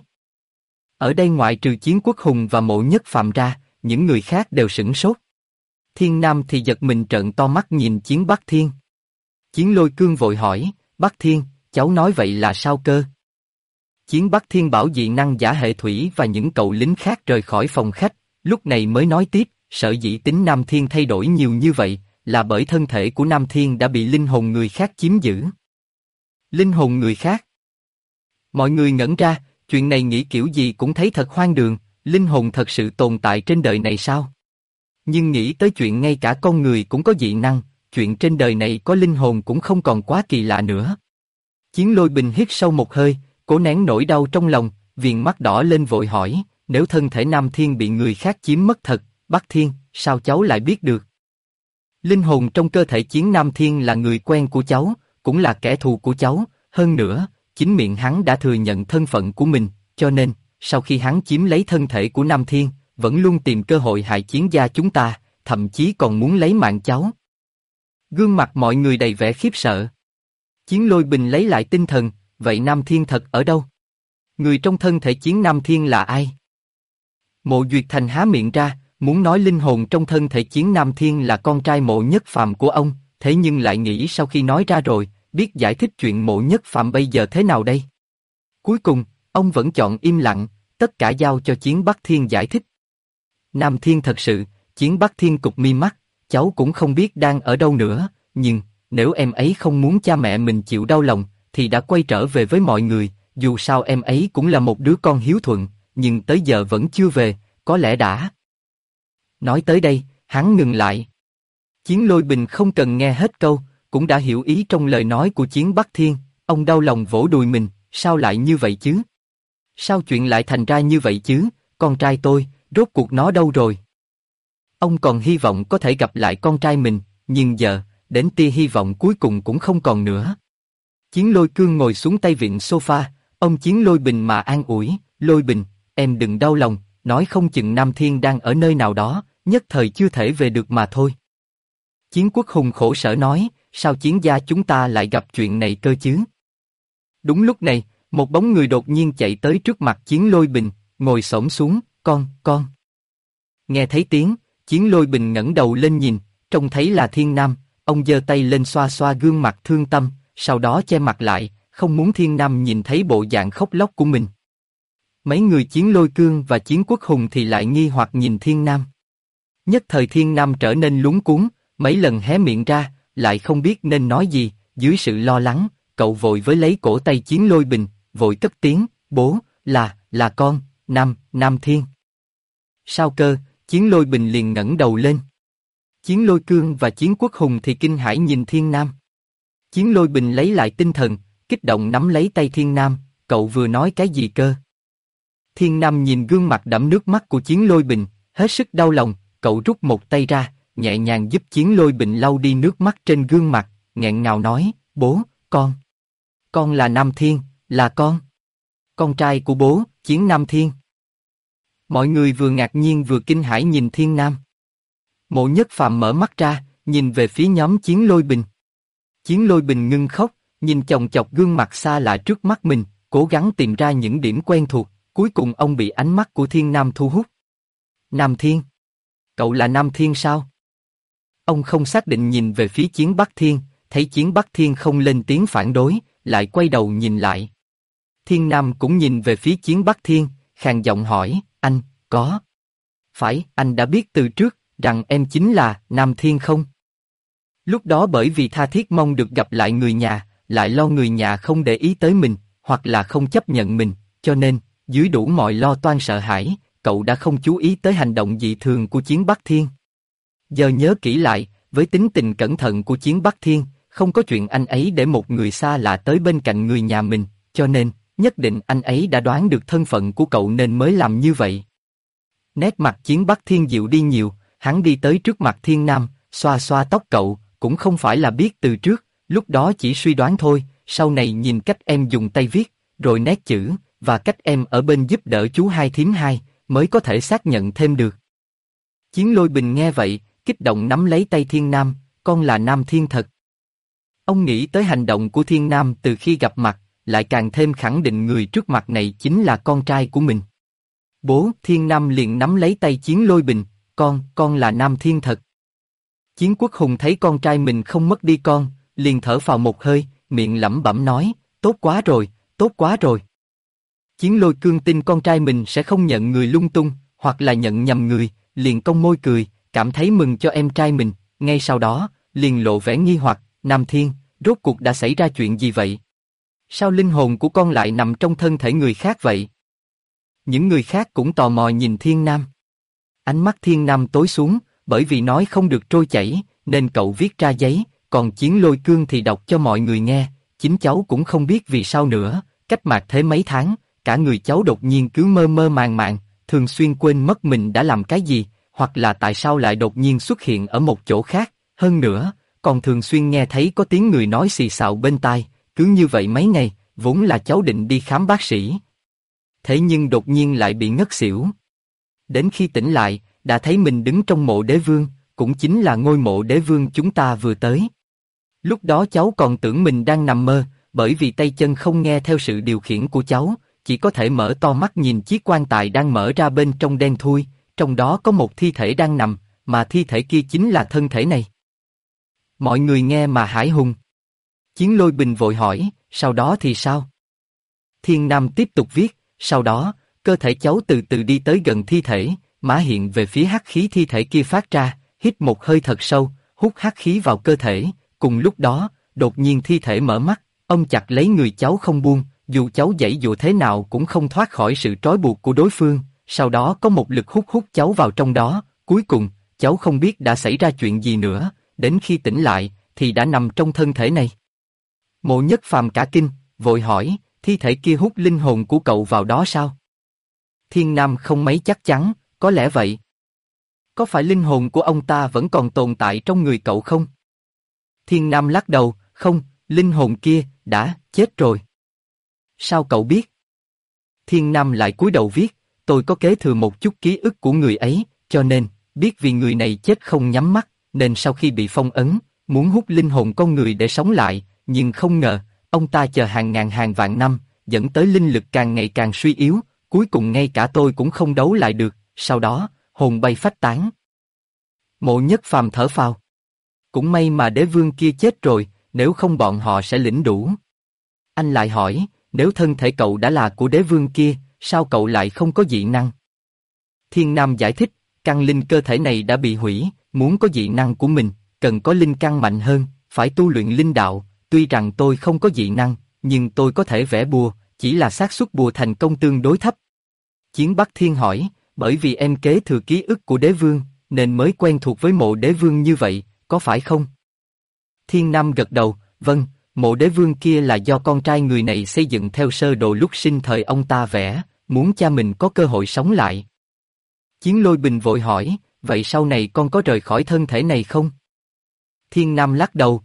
Ở đây ngoại trừ Chiến Quốc Hùng và Mộ Nhất Phàm ra, những người khác đều sửng sốt. Thiên Nam thì giật mình trợn to mắt nhìn Chiến Bắc Thiên. Chiến Lôi Cương vội hỏi, Bắc Thiên, cháu nói vậy là sao cơ? Chiến Bắc Thiên bảo dị năng giả hệ thủy và những cậu lính khác rời khỏi phòng khách, lúc này mới nói tiếp, sở dĩ tính Nam Thiên thay đổi nhiều như vậy, là bởi thân thể của Nam Thiên đã bị linh hồn người khác chiếm giữ. Linh hồn người khác? Mọi người ngẩn ra, chuyện này nghĩ kiểu gì cũng thấy thật hoang đường, linh hồn thật sự tồn tại trên đời này sao? Nhưng nghĩ tới chuyện ngay cả con người cũng có dị năng, chuyện trên đời này có linh hồn cũng không còn quá kỳ lạ nữa. Chiến Lôi Bình hít sâu một hơi, cố nén nỗi đau trong lòng, viền mắt đỏ lên vội hỏi, nếu thân thể Nam Thiên bị người khác chiếm mất thật, Bắc Thiên, sao cháu lại biết được? Linh hồn trong cơ thể Chiến Nam Thiên là người quen của cháu, cũng là kẻ thù của cháu, hơn nữa, chính miệng hắn đã thừa nhận thân phận của mình, cho nên, sau khi hắn chiếm lấy thân thể của Nam Thiên, vẫn luôn tìm cơ hội hại Chiến gia chúng ta, thậm chí còn muốn lấy mạng cháu. Gương mặt mọi người đầy vẻ khiếp sợ. Chiến Lôi Bình lấy lại tinh thần, vậy Nam Thiên thật ở đâu? Người trong thân thể Chiến Nam Thiên là ai? Mộ Duyệt Thành há miệng ra, muốn nói linh hồn trong thân thể Chiến Nam Thiên là con trai Mộ Nhất Phàm của ông, thế nhưng lại nghĩ sau khi nói ra rồi, biết giải thích chuyện Mộ Nhất Phàm bây giờ thế nào đây? Cuối cùng, ông vẫn chọn im lặng, tất cả giao cho Chiến Bắc Thiên giải thích. Nam Thiên thật sự, Chiến Bắc Thiên cụp mi mắt, cháu cũng không biết đang ở đâu nữa, nhưng, nếu em ấy không muốn cha mẹ mình chịu đau lòng, thì đã quay trở về với mọi người, dù sao em ấy cũng là một đứa con hiếu thuận, nhưng tới giờ vẫn chưa về, có lẽ đã. Nói tới đây, hắn ngừng lại. Chiến Lôi Bình không cần nghe hết câu, cũng đã hiểu ý trong lời nói của Chiến Bắc Thiên, ông đau lòng vỗ đùi mình, sao lại như vậy chứ? Sao chuyện lại thành ra như vậy chứ, con trai tôi, rốt cuộc nó đâu rồi? Ông còn hy vọng có thể gặp lại con trai mình, nhưng giờ, đến tia hy vọng cuối cùng cũng không còn nữa. Chiến Lôi Cương ngồi xuống tay vịn sofa, ông Chiến Lôi Bình mà an ủi, Lôi Bình, em đừng đau lòng, nói không chừng Nam Thiên đang ở nơi nào đó, nhất thời chưa thể về được mà thôi. Chiến Quốc Hùng khổ sở nói, sao Chiến gia chúng ta lại gặp chuyện này cơ chứ? Đúng lúc này, một bóng người đột nhiên chạy tới trước mặt Chiến Lôi Bình, ngồi xổm xuống, con. Nghe thấy tiếng, Chiến Lôi Bình ngẩng đầu lên nhìn, trông thấy là Thiên Nam, ông giơ tay lên xoa xoa gương mặt thương tâm, sau đó che mặt lại, không muốn Thiên Nam nhìn thấy bộ dạng khóc lóc của mình. Mấy người Chiến Lôi Cương và Chiến Quốc Hùng thì lại nghi hoặc nhìn Thiên Nam. Nhất thời Thiên Nam trở nên luống cuống, mấy lần hé miệng ra, lại không biết nên nói gì, dưới sự lo lắng, cậu vội với lấy cổ tay Chiến Lôi Bình, vội cất tiếng, bố, là con, Nam Thiên. Sao cơ? Chiến Lôi Bình liền ngẩng đầu lên. Chiến Lôi Cương và Chiến Quốc Hùng thì kinh hãi nhìn Thiên Nam. Chiến Lôi Bình lấy lại tinh thần, kích động nắm lấy tay Thiên Nam, cậu vừa nói cái gì cơ? Thiên Nam nhìn gương mặt đẫm nước mắt của Chiến Lôi Bình, hết sức đau lòng, cậu rút một tay ra, nhẹ nhàng giúp Chiến Lôi Bình lau đi nước mắt trên gương mặt, nghẹn ngào nói, bố, con là Nam Thiên, là con trai của bố, Chiến Nam Thiên. Mọi người vừa ngạc nhiên vừa kinh hãi nhìn Thiên Nam. Mộ Nhất Phàm mở mắt ra, nhìn về phía nhóm Chiến Lôi Bình. Chiến Lôi Bình ngưng khóc, nhìn chòng chọc gương mặt xa lạ trước mắt mình, cố gắng tìm ra những điểm quen thuộc, cuối cùng ông bị ánh mắt của Thiên Nam thu hút. Nam Thiên? Cậu là Nam Thiên sao? Ông không xác định nhìn về phía Chiến Bắc Thiên, thấy Chiến Bắc Thiên không lên tiếng phản đối, lại quay đầu nhìn lại. Thiên Nam cũng nhìn về phía Chiến Bắc Thiên, khàn giọng hỏi, anh, có phải anh đã biết từ trước rằng em chính là Nam Thiên không? Lúc đó bởi vì tha thiết mong được gặp lại người nhà, lại lo người nhà không để ý tới mình, hoặc là không chấp nhận mình, cho nên, dưới đủ mọi lo toan sợ hãi, cậu đã không chú ý tới hành động dị thường của Chiến Bắc Thiên. Giờ nhớ kỹ lại, với tính tình cẩn thận của Chiến Bắc Thiên, không có chuyện anh ấy để một người xa lạ tới bên cạnh người nhà mình, cho nên, nhất định anh ấy đã đoán được thân phận của cậu nên mới làm như vậy. Nét mặt Chiến Bắc Thiên dịu đi nhiều, hắn đi tới trước mặt Thiên Nam, xoa xoa tóc cậu, cũng không phải là biết từ trước, lúc đó chỉ suy đoán thôi, sau này nhìn cách em dùng tay viết, rồi nét chữ, và cách em ở bên giúp đỡ chú hai thím hai, mới có thể xác nhận thêm được. Chiến Lôi Bình nghe vậy, kích động nắm lấy tay Thiên Nam, con là Nam Thiên thật. Ông nghĩ tới hành động của Thiên Nam từ khi gặp mặt, lại càng thêm khẳng định người trước mặt này chính là con trai của mình. Bố, Thiên Nam liền nắm lấy tay Chiến Lôi Bình, con là Nam Thiên thật. Chiến Quốc Hùng thấy con trai mình không mất đi con, liền thở phào một hơi, miệng lẩm bẩm nói, tốt quá rồi, tốt quá rồi. Chiến Lôi Cương tin con trai mình sẽ không nhận người lung tung, hoặc là nhận nhầm người, liền cong môi cười, cảm thấy mừng cho em trai mình, ngay sau đó, liền lộ vẻ nghi hoặc, Nam Thiên, rốt cuộc đã xảy ra chuyện gì vậy? Sao linh hồn của con lại nằm trong thân thể người khác vậy? Những người khác cũng tò mò nhìn Thiên Nam. Ánh mắt Thiên Nam tối xuống, bởi vì nói không được trôi chảy, nên cậu viết ra giấy, còn Chiến Lôi Cương thì đọc cho mọi người nghe, chính cháu cũng không biết vì sao nữa, cách mạt thế mấy tháng, cả người cháu đột nhiên cứ mơ mơ màng màng, thường xuyên quên mất mình đã làm cái gì, hoặc là tại sao lại đột nhiên xuất hiện ở một chỗ khác, hơn nữa, còn thường xuyên nghe thấy có tiếng người nói xì xào bên tai, cứ như vậy mấy ngày, vốn là cháu định đi khám bác sĩ. Thế nhưng đột nhiên lại bị ngất xỉu. Đến khi tỉnh lại, đã thấy mình đứng trong mộ đế vương, cũng chính là ngôi mộ đế vương chúng ta vừa tới. Lúc đó cháu còn tưởng mình đang nằm mơ, bởi vì tay chân không nghe theo sự điều khiển của cháu, chỉ có thể mở to mắt nhìn chiếc quan tài đang mở ra bên trong đen thui, trong đó có một thi thể đang nằm, mà thi thể kia chính là thân thể này. Mọi người nghe mà hãi hùng. Chiến Lôi Bình vội hỏi, sau đó thì sao? Thiên Nam tiếp tục viết, sau đó, cơ thể cháu từ từ đi tới gần thi thể, má hiện về phía hắc khí thi thể kia phát ra, hít một hơi thật sâu, hút hắc khí vào cơ thể, cùng lúc đó, đột nhiên thi thể mở mắt, ông chặt lấy người cháu không buông, dù cháu giãy dụa thế nào cũng không thoát khỏi sự trói buộc của đối phương, sau đó có một lực hút cháu vào trong đó, cuối cùng, cháu không biết đã xảy ra chuyện gì nữa, đến khi tỉnh lại, thì đã nằm trong thân thể này. Mộ Nhất Phàm cả kinh, vội hỏi, thi thể kia hút linh hồn của cậu vào đó sao? Thiên Nam không mấy chắc chắn, có lẽ vậy. Có phải linh hồn của ông ta vẫn còn tồn tại trong người cậu không? Thiên Nam lắc đầu, không, linh hồn kia, đã, chết rồi. Sao cậu biết? Thiên Nam lại cúi đầu viết, tôi có kế thừa một chút ký ức của người ấy, cho nên, biết vì người này chết không nhắm mắt, nên sau khi bị phong ấn, muốn hút linh hồn con người để sống lại, nhưng không ngờ, ông ta chờ hàng ngàn hàng vạn năm, dẫn tới linh lực càng ngày càng suy yếu, cuối cùng ngay cả tôi cũng không đấu lại được, sau đó, hồn bay phách tán. Mộ Nhất Phàm thở phào. Cũng may mà đế vương kia chết rồi, nếu không bọn họ sẽ lĩnh đủ. Anh lại hỏi, nếu thân thể cậu đã là của đế vương kia, sao cậu lại không có dị năng? Thiên Nam giải thích, căn linh cơ thể này đã bị hủy, muốn có dị năng của mình, cần có linh căn mạnh hơn, phải tu luyện linh đạo, tuy rằng tôi không có dị năng, nhưng tôi có thể vẽ bùa, chỉ là xác suất bùa thành công tương đối thấp. Chiến Bắc Thiên hỏi, bởi vì em kế thừa ký ức của đế vương, nên mới quen thuộc với mộ đế vương như vậy, có phải không? Thiên Nam gật đầu, vâng, mộ đế vương kia là do con trai người này xây dựng theo sơ đồ lúc sinh thời ông ta vẽ, muốn cha mình có cơ hội sống lại. Chiến Lôi Bình vội hỏi, vậy sau này con có rời khỏi thân thể này không? Thiên Nam lắc đầu,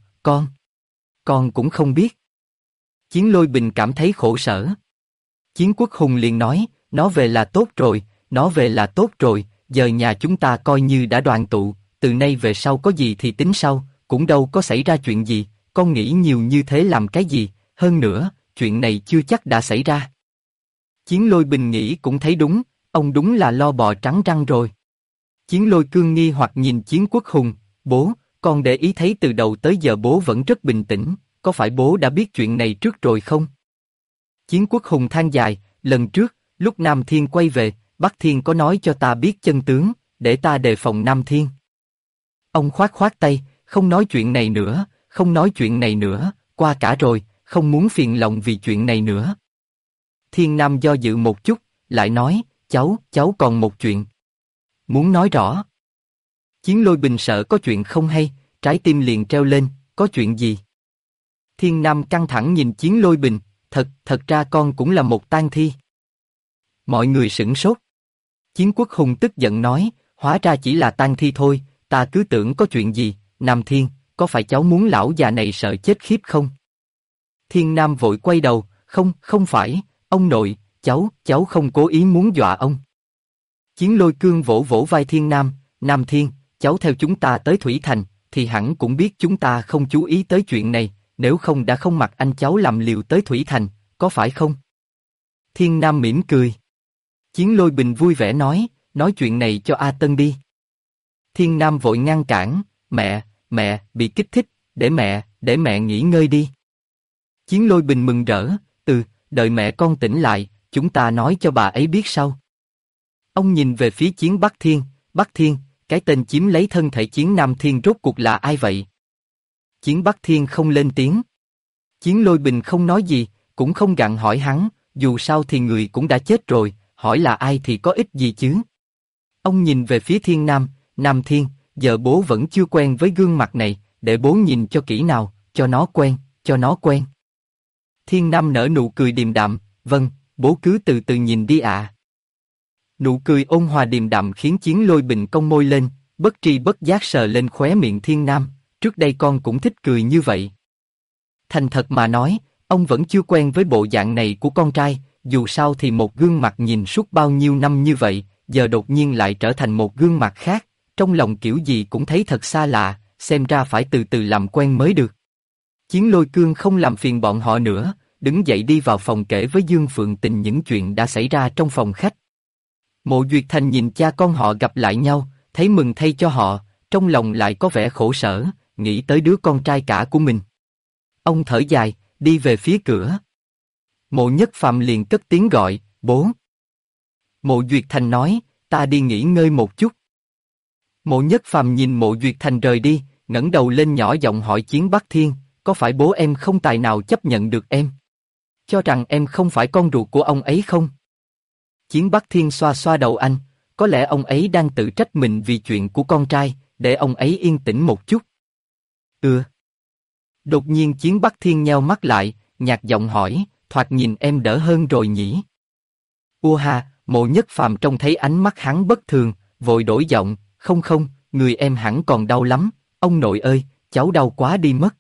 con cũng không biết. Chiến Lôi Bình cảm thấy khổ sở. Chiến Quốc Hùng liền nói, nó về là tốt rồi, nó về là tốt rồi, giờ nhà chúng ta coi như đã đoàn tụ, từ nay về sau có gì thì tính sau, cũng đâu có xảy ra chuyện gì, con nghĩ nhiều như thế làm cái gì, hơn nữa, chuyện này chưa chắc đã xảy ra. Chiến Lôi Bình nghĩ cũng thấy đúng, ông đúng là lo bò trắng răng rồi. Chiến Lôi Cương nghi hoặc nhìn Chiến Quốc Hùng, bố, con để ý thấy từ đầu tới giờ bố vẫn rất bình tĩnh, có phải bố đã biết chuyện này trước rồi không? Chiến Quốc Hùng than dài, lần trước, lúc Nam Thiên quay về, Bắc Thiên có nói cho ta biết chân tướng, để ta đề phòng Nam Thiên. Ông khoát khoát tay, không nói chuyện này nữa, không nói chuyện này nữa, qua cả rồi, không muốn phiền lòng vì chuyện này nữa. Thiên Nam do dự một chút, lại nói, cháu còn một chuyện. Muốn nói rõ. Chiến Lôi Bình sợ có chuyện không hay, trái tim liền treo lên, có chuyện gì? Thiên Nam căng thẳng nhìn Chiến Lôi Bình, thật ra con cũng là một tang thi. Mọi người sửng sốt. Chiến Quốc Hùng tức giận nói, hóa ra chỉ là tang thi thôi, ta cứ tưởng có chuyện gì, Nam Thiên, có phải cháu muốn lão già này sợ chết khiếp không? Thiên Nam vội quay đầu, không phải, ông nội, cháu không cố ý muốn dọa ông. Chiến Lôi Cương vỗ vỗ vai Thiên Nam, Nam Thiên, cháu theo chúng ta tới Thủy Thành, thì hẳn cũng biết chúng ta không chú ý tới chuyện này, nếu không đã không mặc anh cháu làm liều tới Thủy Thành, có phải không? Thiên Nam mỉm cười. Chiến Lôi Bình vui vẻ nói chuyện này cho A Tân đi. Thiên Nam vội ngăn cản, mẹ, bị kích thích, để mẹ nghỉ ngơi đi. Chiến Lôi Bình mừng rỡ, đợi mẹ con tỉnh lại, chúng ta nói cho bà ấy biết sau. Ông nhìn về phía Chiến Bắc Thiên, cái tên chiếm lấy thân thể Chiến Nam Thiên rốt cuộc là ai vậy? Chiến Bắc Thiên không lên tiếng. Chiến Lôi Bình không nói gì, cũng không gặng hỏi hắn, dù sao thì người cũng đã chết rồi, hỏi là ai thì có ích gì chứ? Ông nhìn về phía Thiên Nam, Nam Thiên, giờ bố vẫn chưa quen với gương mặt này, để bố nhìn cho kỹ nào, cho nó quen. Thiên Nam nở nụ cười điềm đạm, vâng, bố cứ từ từ nhìn đi ạ. Nụ cười ôn hòa điềm đạm khiến Chiến Lôi Bình cong môi lên, bất tri bất giác sờ lên khóe miệng Thiên Nam, trước đây con cũng thích cười như vậy. Thành thật mà nói, ông vẫn chưa quen với bộ dạng này của con trai, dù sao thì một gương mặt nhìn suốt bao nhiêu năm như vậy, giờ đột nhiên lại trở thành một gương mặt khác, trong lòng kiểu gì cũng thấy thật xa lạ, xem ra phải từ từ làm quen mới được. Chiến Lôi Cương không làm phiền bọn họ nữa, đứng dậy đi vào phòng kể với Dương Phượng Tình những chuyện đã xảy ra trong phòng khách. Mộ Duyệt Thành nhìn cha con họ gặp lại nhau, thấy mừng thay cho họ, trong lòng lại có vẻ khổ sở, nghĩ tới đứa con trai cả của mình. Ông thở dài, đi về phía cửa. Mộ Nhất Phàm liền cất tiếng gọi, bố. Mộ Duyệt Thành nói, ta đi nghỉ ngơi một chút. Mộ Nhất Phàm nhìn Mộ Duyệt Thành rời đi, ngẩng đầu lên nhỏ giọng hỏi Chiến Bắc Thiên, có phải bố em không tài nào chấp nhận được em? Cho rằng em không phải con ruột của ông ấy không? Chiến Bắc Thiên xoa xoa đầu anh, có lẽ ông ấy đang tự trách mình vì chuyện của con trai, để ông ấy yên tĩnh một chút. Đột nhiên Chiến Bắc Thiên nheo mắt lại, nhạt giọng hỏi, thoạt nhìn em đỡ hơn rồi nhỉ? Ha, Mộ Nhất Phàm trông thấy ánh mắt hắn bất thường, vội đổi giọng, không, người em hẳn còn đau lắm, ông nội ơi, cháu đau quá đi mất.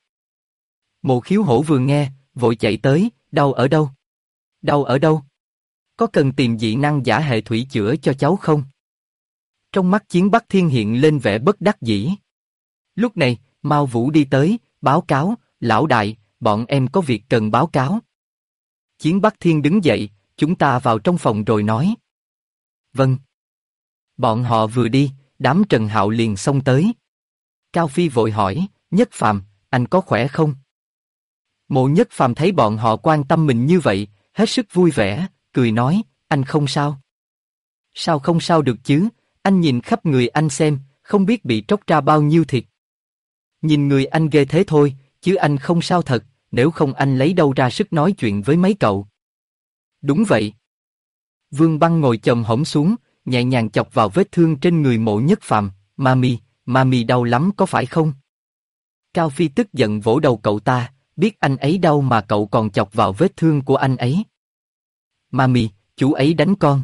Mộ Khiếu Hổ vừa nghe, vội chạy tới, đau ở đâu? Đau ở đâu? Có cần tìm dị năng giả hệ thủy chữa cho cháu không? Trong mắt Chiến Bắc Thiên hiện lên vẻ bất đắc dĩ. Lúc này, Mao Vũ đi tới, báo cáo, lão đại, bọn em có việc cần báo cáo. Chiến Bắc Thiên đứng dậy, chúng ta vào trong phòng rồi nói. Vâng. Bọn họ vừa đi, đám Trần Hạo liền xông tới. Cao Phi vội hỏi, Nhất Phàm, anh có khỏe không? Mộ Nhất Phàm thấy bọn họ quan tâm mình như vậy, hết sức vui vẻ, cười nói, anh không sao. Sao không sao được chứ, anh nhìn khắp người anh xem, không biết bị tróc ra bao nhiêu thịt. Nhìn người anh ghê thế thôi, chứ anh không sao thật, nếu không anh lấy đâu ra sức nói chuyện với mấy cậu. Đúng vậy. Vương Băng ngồi chồm hổm xuống, nhẹ nhàng chọc vào vết thương trên người Mộ Nhất Phàm, Mami đau lắm có phải không? Cao Phi tức giận vỗ đầu cậu ta, biết anh ấy đau mà cậu còn chọc vào vết thương của anh ấy. Mami, chú ấy đánh con.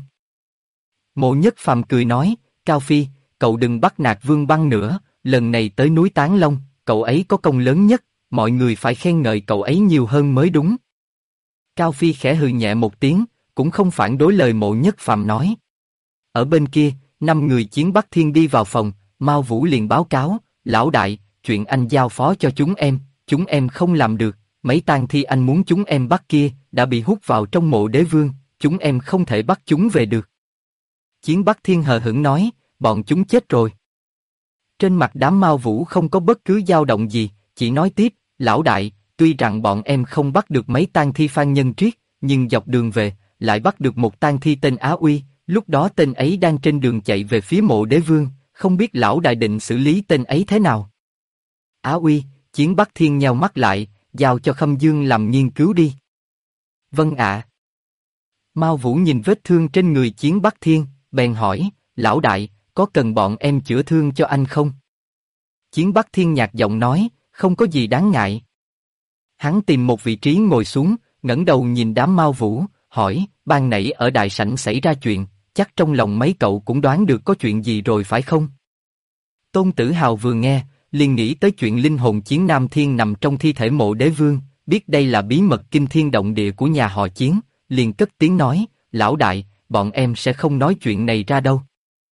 Mộ Nhất Phàm cười nói, Cao Phi, cậu đừng bắt nạt Vương Băng nữa, lần này tới núi Tán Long, cậu ấy có công lớn nhất, mọi người phải khen ngợi cậu ấy nhiều hơn mới đúng. Cao Phi khẽ hừ nhẹ một tiếng, cũng không phản đối lời Mộ Nhất Phàm nói. Ở bên kia, 5 người Chiến Bắc Thiên đi vào phòng, Mao Vũ liền báo cáo, lão đại, chuyện anh giao phó cho chúng em không làm được, mấy tang thi anh muốn chúng em bắt kia, đã bị hút vào trong mộ đế vương, chúng em không thể bắt chúng về được. Chiến Bắc Thiên hờ hững nói, bọn chúng chết rồi. Trên mặt đám Mao Vũ không có bất cứ dao động gì, chỉ nói tiếp, lão đại, tuy rằng bọn em không bắt được mấy tang thi Phan Nhân Triết, nhưng dọc đường về, lại bắt được một tang thi tên Á Uy, lúc đó tên ấy đang trên đường chạy về phía mộ đế vương, không biết lão đại định xử lý tên ấy thế nào. Á Uy, Chiến Bắc Thiên nheo mắt lại, giao cho Khâm Dương làm nghiên cứu đi. Vâng ạ. Mao Vũ nhìn vết thương trên người Chiến Bắc Thiên, bèn hỏi, lão đại, có cần bọn em chữa thương cho anh không? Chiến Bắc Thiên nhạt giọng nói, không có gì đáng ngại. Hắn tìm một vị trí ngồi xuống, ngẩng đầu nhìn đám Mao Vũ, hỏi, ban nãy ở đại sảnh xảy ra chuyện, chắc trong lòng mấy cậu cũng đoán được có chuyện gì rồi phải không? Tôn Tử Hào vừa nghe, liền nghĩ tới chuyện linh hồn Chiến Nam Thiên nằm trong thi thể mộ đế vương, biết đây là bí mật kinh thiên động địa của nhà họ Chiến, liền cất tiếng nói, lão đại, bọn em sẽ không nói chuyện này ra đâu.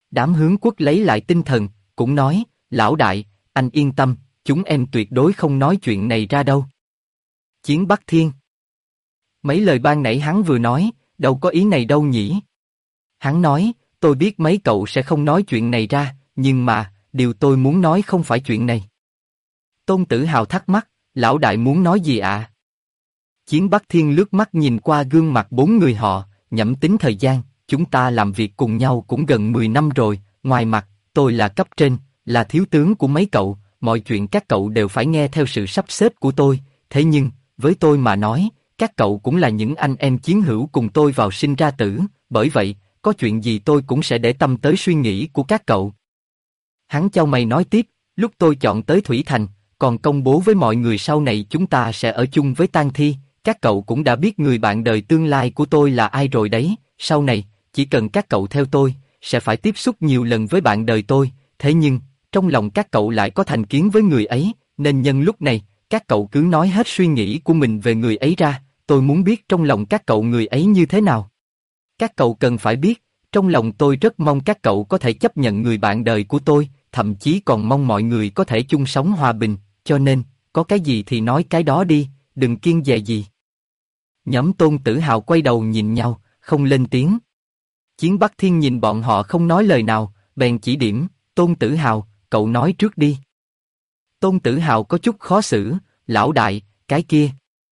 Đám Hướng Quốc lấy lại tinh thần, cũng nói, lão đại, anh yên tâm, chúng em tuyệt đối không nói chuyện này ra đâu. Chiến Bắc Thiên. Mấy lời ban nãy hắn vừa nói, đâu có ý này đâu nhỉ? Hắn nói, tôi biết mấy cậu sẽ không nói chuyện này ra, nhưng mà, điều tôi muốn nói không phải chuyện này. Tôn Tử Hào thắc mắc, lão đại muốn nói gì ạ? Chiến Bắc Thiên lướt mắt nhìn qua gương mặt bốn người họ, nhẩm tính thời gian, chúng ta làm việc cùng nhau cũng gần 10 năm rồi, ngoài mặt, tôi là cấp trên, là thiếu tướng của mấy cậu, mọi chuyện các cậu đều phải nghe theo sự sắp xếp của tôi, thế nhưng, với tôi mà nói, các cậu cũng là những anh em chiến hữu cùng tôi vào sinh ra tử, bởi vậy, có chuyện gì tôi cũng sẽ để tâm tới suy nghĩ của các cậu. Hắn chau mày nói tiếp, lúc tôi chọn tới Thủy Thành, còn công bố với mọi người sau này chúng ta sẽ ở chung với tang thi, các cậu cũng đã biết người bạn đời tương lai của tôi là ai rồi đấy, sau này, chỉ cần các cậu theo tôi, sẽ phải tiếp xúc nhiều lần với bạn đời tôi, thế nhưng, trong lòng các cậu lại có thành kiến với người ấy, nên nhân lúc này, các cậu cứ nói hết suy nghĩ của mình về người ấy ra, tôi muốn biết trong lòng các cậu người ấy như thế nào. Các cậu cần phải biết, trong lòng tôi rất mong các cậu có thể chấp nhận người bạn đời của tôi, thậm chí còn mong mọi người có thể chung sống hòa bình, cho nên, có cái gì thì nói cái đó đi, đừng kiêng dè gì. Nhóm Tôn Tử Hào quay đầu nhìn nhau, không lên tiếng. Chiến Bắc Thiên nhìn bọn họ không nói lời nào, bèn chỉ điểm, Tôn Tử Hào, cậu nói trước đi. Tôn Tử Hào có chút khó xử, lão đại, cái kia.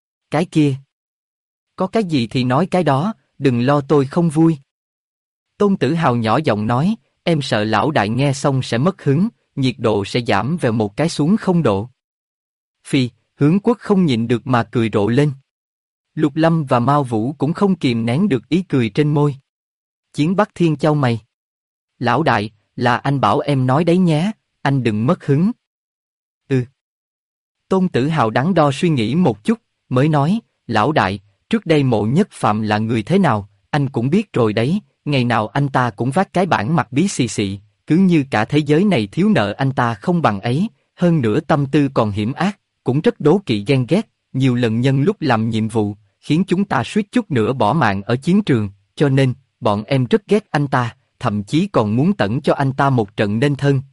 Có cái gì thì nói cái đó, đừng lo tôi không vui. Tôn Tử Hào nhỏ giọng nói, em sợ lão đại nghe xong sẽ mất hứng, nhiệt độ sẽ giảm về một cái xuống 0 độ. Phi, Hướng Quốc không nhịn được mà cười rộ lên. Lục Lâm và Mao Vũ cũng không kìm nén được ý cười trên môi. Chiến Bắc Thiên chau mày. Lão đại, là anh bảo em nói đấy nhé, anh đừng mất hứng. Tôn Tử Hào đắn đo suy nghĩ một chút, mới nói, lão đại, trước đây Mộ Nhất Phạm là người thế nào, anh cũng biết rồi đấy, ngày nào anh ta cũng vác cái bản mặt bí xì xì, cứ như cả thế giới này thiếu nợ anh ta không bằng ấy, hơn nữa tâm tư còn hiểm ác, cũng rất đố kỵ ghen ghét, nhiều lần nhân lúc làm nhiệm vụ, khiến chúng ta suýt chút nữa bỏ mạng ở chiến trường, cho nên, bọn em rất ghét anh ta, thậm chí còn muốn tẩn cho anh ta một trận nên thân.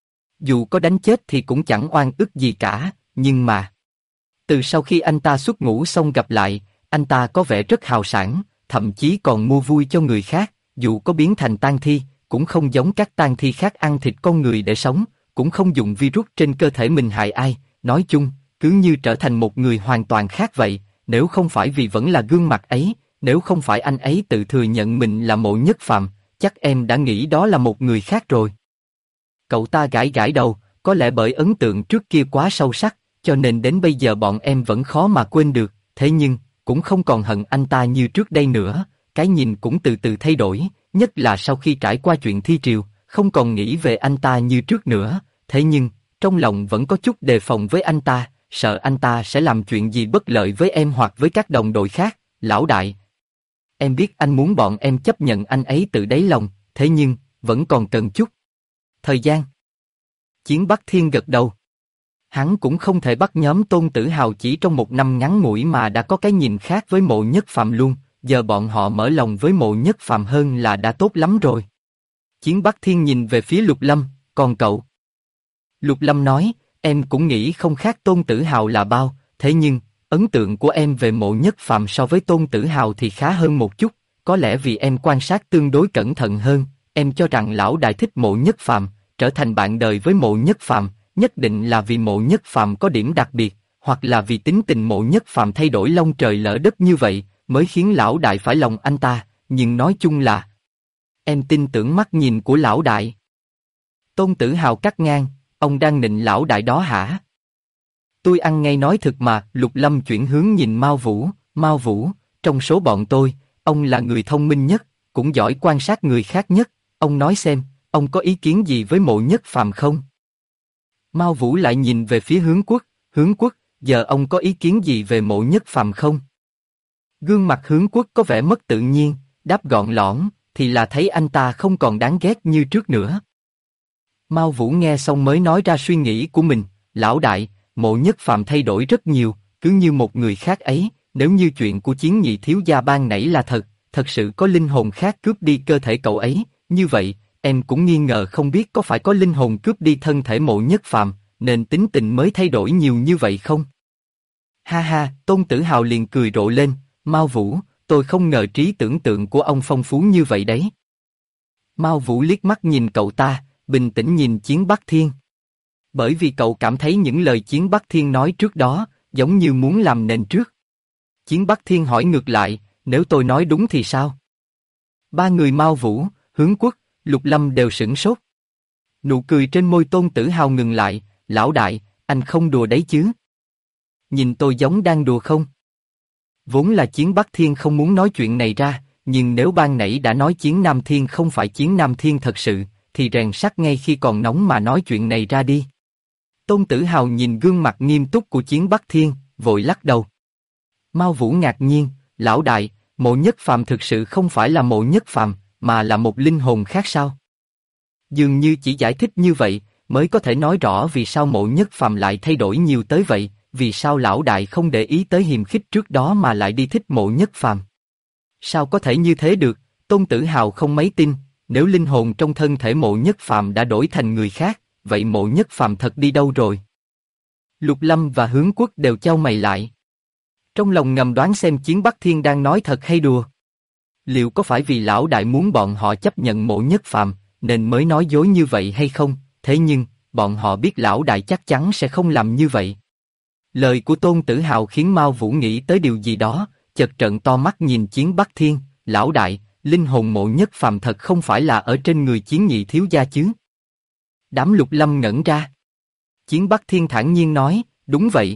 Dù có đánh chết thì cũng chẳng oan ức gì cả, nhưng mà... Từ sau khi anh ta xuất ngũ xong gặp lại, anh ta có vẻ rất hào sảng, thậm chí còn mua vui cho người khác, dù có biến thành tang thi, cũng không giống các tang thi khác ăn thịt con người để sống, cũng không dùng virus trên cơ thể mình hại ai, nói chung, cứ như trở thành một người hoàn toàn khác vậy, nếu không phải vì vẫn là gương mặt ấy, nếu không phải anh ấy tự thừa nhận mình là Mộ Nhất Phạm, chắc em đã nghĩ đó là một người khác rồi. Cậu ta gãi gãi đầu, có lẽ bởi ấn tượng trước kia quá sâu sắc, cho nên đến bây giờ bọn em vẫn khó mà quên được, thế nhưng, cũng không còn hận anh ta như trước đây nữa, cái nhìn cũng từ từ thay đổi, nhất là sau khi trải qua chuyện thi triều, không còn nghĩ về anh ta như trước nữa, thế nhưng, trong lòng vẫn có chút đề phòng với anh ta, sợ anh ta sẽ làm chuyện gì bất lợi với em hoặc với các đồng đội khác, lão đại. Em biết anh muốn bọn em chấp nhận anh ấy từ đáy lòng, thế nhưng, vẫn còn cần chút thời gian. Chiến Bắc Thiên gật đầu. Hắn cũng không thể bắt nhóm Tôn Tử Hào chỉ trong một năm ngắn ngủi mà đã có cái nhìn khác với Mộ Nhất Phạm luôn, giờ bọn họ mở lòng với Mộ Nhất Phạm hơn là đã tốt lắm rồi. Chiến Bắc Thiên nhìn về phía Lục Lâm, còn cậu? Lục Lâm nói, em cũng nghĩ không khác Tôn Tử Hào là bao, thế nhưng, ấn tượng của em về Mộ Nhất Phạm so với Tôn Tử Hào thì khá hơn một chút, có lẽ vì em quan sát tương đối cẩn thận hơn, em cho rằng lão đại thích Mộ Nhất Phạm, trở thành bạn đời với Mộ Nhất Phạm, nhất định là vì Mộ Nhất Phạm có điểm đặc biệt, hoặc là vì tính tình Mộ Nhất Phạm thay đổi long trời lỡ đất như vậy, mới khiến lão đại phải lòng anh ta, nhưng nói chung là em tin tưởng mắt nhìn của lão đại. Tôn Tử Hào cắt ngang, ông đang nịnh lão đại đó hả? Tôi ăn ngay nói thực mà. Lục Lâm chuyển hướng nhìn Mao Vũ, trong số bọn tôi, ông là người thông minh nhất, cũng giỏi quan sát người khác nhất, ông nói xem, ông có ý kiến gì với Mộ Nhất Phạm không? Mao Vũ lại nhìn về phía Hướng Quốc, giờ ông có ý kiến gì về Mộ Nhất Phạm không? Gương mặt Hướng Quốc có vẻ mất tự nhiên, đáp gọn lõn, thì là thấy anh ta không còn đáng ghét như trước nữa. Mao Vũ nghe xong mới nói ra suy nghĩ của mình, lão đại, Mộ Nhất Phạm thay đổi rất nhiều, cứ như một người khác ấy, nếu như chuyện của Chiến Nhị thiếu gia ban nãy là thật, thật sự có linh hồn khác cướp đi cơ thể cậu ấy, như vậy, em cũng nghi ngờ không biết có phải có linh hồn cướp đi thân thể Mộ Nhất Phàm, nên tính tình mới thay đổi nhiều như vậy không? Ha ha, Tôn Tử Hào liền cười rộ lên, Mao Vũ, tôi không ngờ trí tưởng tượng của ông phong phú như vậy đấy. Mao Vũ liếc mắt nhìn cậu ta, bình tĩnh nhìn Chiến Bắc Thiên. Bởi vì cậu cảm thấy những lời Chiến Bắc Thiên nói trước đó, giống như muốn làm nền trước. Chiến Bắc Thiên hỏi ngược lại, nếu tôi nói đúng thì sao? Ba người Mao Vũ, Hướng Quốc, Lục Lâm đều sửng sốt. Nụ cười trên môi Tôn Tử Hào ngừng lại, lão đại, anh không đùa đấy chứ? Nhìn tôi giống đang đùa không? Vốn là Chiến Bắc Thiên không muốn nói chuyện này ra, nhưng nếu ban nãy đã nói Chiến Nam Thiên không phải Chiến Nam Thiên thật sự, thì rèn sắt ngay khi còn nóng mà nói chuyện này ra đi. Tôn Tử Hào nhìn gương mặt nghiêm túc của Chiến Bắc Thiên, vội lắc đầu. Mao Vũ ngạc nhiên, lão đại, Mộ Nhất Phàm thực sự không phải là Mộ Nhất Phàm, mà là một linh hồn khác sao? Dường như chỉ giải thích như vậy, mới có thể nói rõ vì sao Mộ Nhất Phàm lại thay đổi nhiều tới vậy, vì sao lão đại không để ý tới hiềm khích trước đó mà lại đi thích Mộ Nhất Phàm. Sao có thể như thế được? Tôn Tử Hào không mấy tin, nếu linh hồn trong thân thể Mộ Nhất Phàm đã đổi thành người khác, vậy Mộ Nhất Phàm thật đi đâu rồi? Lục Lâm và Hướng Quốc đều chau mày lại. Trong lòng ngầm đoán xem Chiến Bắc Thiên đang nói thật hay đùa. Liệu có phải vì lão đại muốn bọn họ chấp nhận Mộ Nhất Phàm, nên mới nói dối như vậy hay không? Thế nhưng, bọn họ biết lão đại chắc chắn sẽ không làm như vậy. Lời của Tôn Tử Hào khiến Mao Vũ nghĩ tới điều gì đó, chợt trợn to mắt nhìn Chiến Bắc Thiên, lão đại, linh hồn Mộ Nhất Phàm thật không phải là ở trên người Chiến nhị thiếu gia chứ? Đám Lục Lâm ngẩn ra. Chiến Bắc Thiên thản nhiên nói, đúng vậy.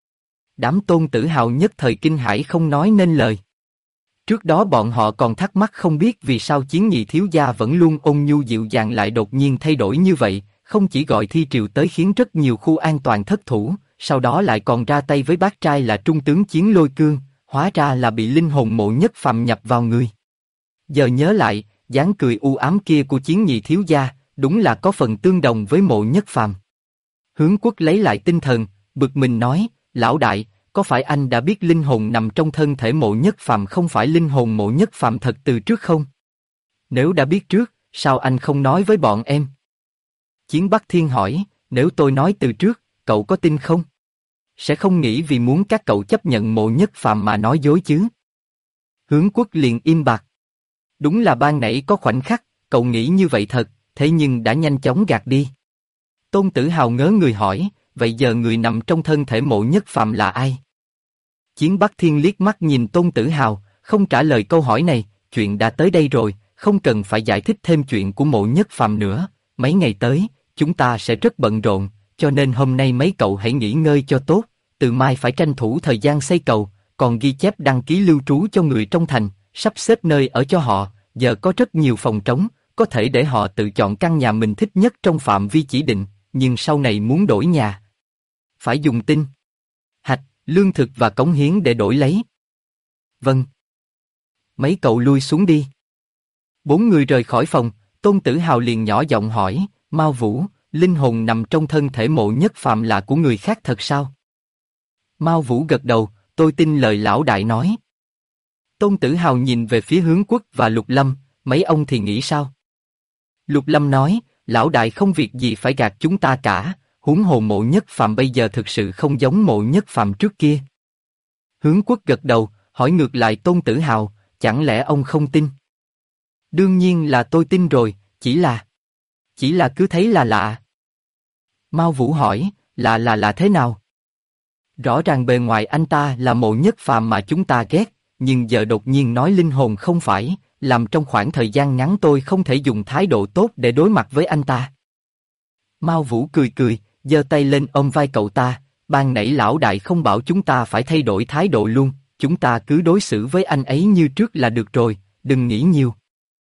Đám Tôn Tử Hào nhất thời kinh hãi không nói nên lời. Trước đó bọn họ còn thắc mắc không biết vì sao Chiến nhị thiếu gia vẫn luôn ôn nhu dịu dàng lại đột nhiên thay đổi như vậy, không chỉ gọi thi triều tới khiến rất nhiều khu an toàn thất thủ, sau đó lại còn ra tay với bác trai là trung tướng Chiến Lôi Cương, hóa ra là bị linh hồn Mộ Nhất Phàm nhập vào người. Giờ nhớ lại, dáng cười u ám kia của Chiến nhị thiếu gia, đúng là có phần tương đồng với Mộ Nhất Phàm. Hướng Quốc lấy lại tinh thần, bực mình nói, lão đại, có phải anh đã biết linh hồn nằm trong thân thể Mộ Nhất Phàm không phải linh hồn Mộ Nhất Phàm thật từ trước không? Nếu đã biết trước, sao anh không nói với bọn em? Chiến Bắc Thiên hỏi, nếu tôi nói từ trước, cậu có tin không? Sẽ không nghĩ vì muốn các cậu chấp nhận Mộ Nhất Phàm mà nói dối chứ? Hướng Quốc liền im bặt. Đúng là ban nãy có khoảnh khắc, cậu nghĩ như vậy thật, thế nhưng đã nhanh chóng gạt đi. Tôn Tử Hào ngớ người hỏi, vậy giờ người nằm trong thân thể Mộ Nhất Phàm là ai? Chiến Bắc Thiên liếc mắt nhìn Tôn Tử Hào, không trả lời câu hỏi này, chuyện đã tới đây rồi, không cần phải giải thích thêm chuyện của Mộ Nhất Phàm nữa, mấy ngày tới, chúng ta sẽ rất bận rộn, cho nên hôm nay mấy cậu hãy nghỉ ngơi cho tốt, từ mai phải tranh thủ thời gian xây cầu, còn ghi chép đăng ký lưu trú cho người trong thành, sắp xếp nơi ở cho họ, giờ có rất nhiều phòng trống, có thể để họ tự chọn căn nhà mình thích nhất trong phạm vi chỉ định, nhưng sau này muốn đổi nhà, phải dùng tinh, hạch, lương thực và cống hiến để đổi lấy. Vâng. Mấy cậu lui xuống đi. Bốn người rời khỏi phòng, Tôn Tử Hào liền nhỏ giọng hỏi, Mao Vũ, linh hồn nằm trong thân thể Mộ Nhất Phàm là của người khác thật sao? Mao Vũ gật đầu, tôi tin lời lão đại nói. Tôn Tử Hào nhìn về phía Hướng Quốc và Lục Lâm, mấy ông thì nghĩ sao? Lục Lâm nói, lão đại không việc gì phải gạt chúng ta cả, huống hồ Mộ Nhất Phàm bây giờ thực sự không giống Mộ Nhất Phàm trước kia. Hướng Quốc gật đầu, hỏi ngược lại Tôn Tử Hào, chẳng lẽ ông không tin? Đương nhiên là tôi tin rồi, chỉ là cứ thấy là lạ. Mao Vũ hỏi, là thế nào? Rõ ràng bề ngoài anh ta là Mộ Nhất Phàm mà chúng ta ghét, nhưng giờ đột nhiên nói linh hồn không phải, làm trong khoảng thời gian ngắn tôi không thể dùng thái độ tốt để đối mặt với anh ta. Mao Vũ cười cười, giơ tay lên ôm vai cậu ta, ban nãy lão đại không bảo chúng ta phải thay đổi thái độ luôn, chúng ta cứ đối xử với anh ấy như trước là được rồi, đừng nghĩ nhiều.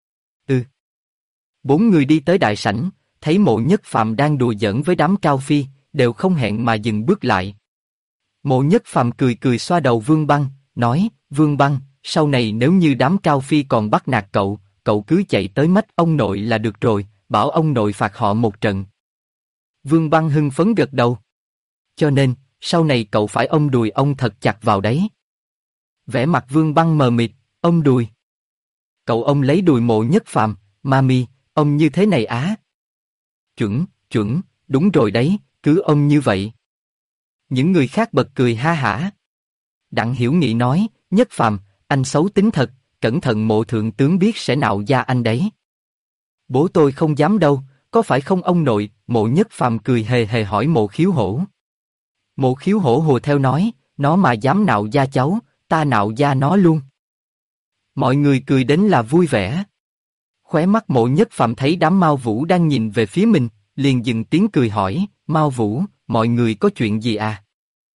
Bốn người đi tới đại sảnh, thấy Mộ Nhất Phàm đang đùa giỡn với đám Cao Phi, đều không hẹn mà dừng bước lại. Mộ Nhất Phàm cười cười xoa đầu Vương Băng, nói, Vương Băng, sau này nếu như đám Cao Phi còn bắt nạt cậu, cậu cứ chạy tới mách ông nội là được rồi, bảo ông nội phạt họ một trận. Vương Băng hưng phấn gật đầu. Cho nên, sau này cậu phải ôm đùi ông thật chặt vào đấy. Vẻ mặt Vương Băng mờ mịt, ôm đùi. Cậu ôm lấy đùi Mộ Nhất Phàm, Mami, ông như thế này á. Chuẩn, đúng rồi đấy, cứ ông như vậy. Những người khác bật cười ha hả. Đặng Hiểu Nghị nói, Nhất Phàm, anh xấu tính thật, cẩn thận Mộ thượng tướng biết sẽ nạo da anh đấy. Bố tôi không dám đâu, có phải không ông nội? Mộ Nhất Phàm cười hề hề hỏi Mộ Khiếu Hổ. Mộ Khiếu Hổ hùa theo nói, nó mà dám nạo da cháu, ta nạo da nó luôn. Mọi người cười đến là vui vẻ. Khóe mắt Mộ Nhất Phàm thấy đám Mao Vũ đang nhìn về phía mình, liền dừng tiếng cười hỏi, Mao Vũ, mọi người có chuyện gì à?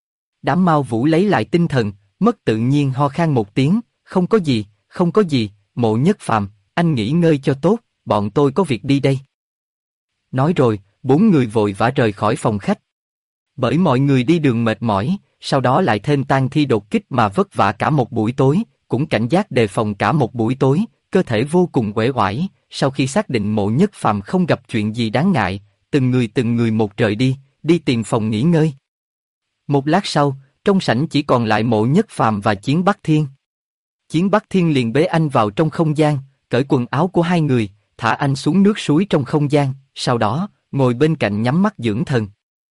Đám Mao Vũ lấy lại tinh thần, mất tự nhiên ho khan một tiếng, không có gì, Mộ Nhất Phàm, anh nghỉ ngơi cho tốt, bọn tôi có việc đi đây. Nói rồi, 4 người vội vã rời khỏi phòng khách. Bởi mọi người đi đường mệt mỏi, sau đó lại thêm tang thi đột kích mà vất vả cả một buổi tối, cũng cảnh giác đề phòng cả một buổi tối, cơ thể vô cùng uể oải. Sau khi xác định Mộ Nhất Phàm không gặp chuyện gì đáng ngại, từng người một rời đi, đi tìm phòng nghỉ ngơi. Một lát sau, trong sảnh chỉ còn lại Mộ Nhất Phàm và Chiến Bắc Thiên. Chiến Bắc Thiên liền bế anh vào trong không gian, cởi quần áo của hai người, thả anh xuống nước suối trong không gian, sau đó ngồi bên cạnh nhắm mắt dưỡng thần.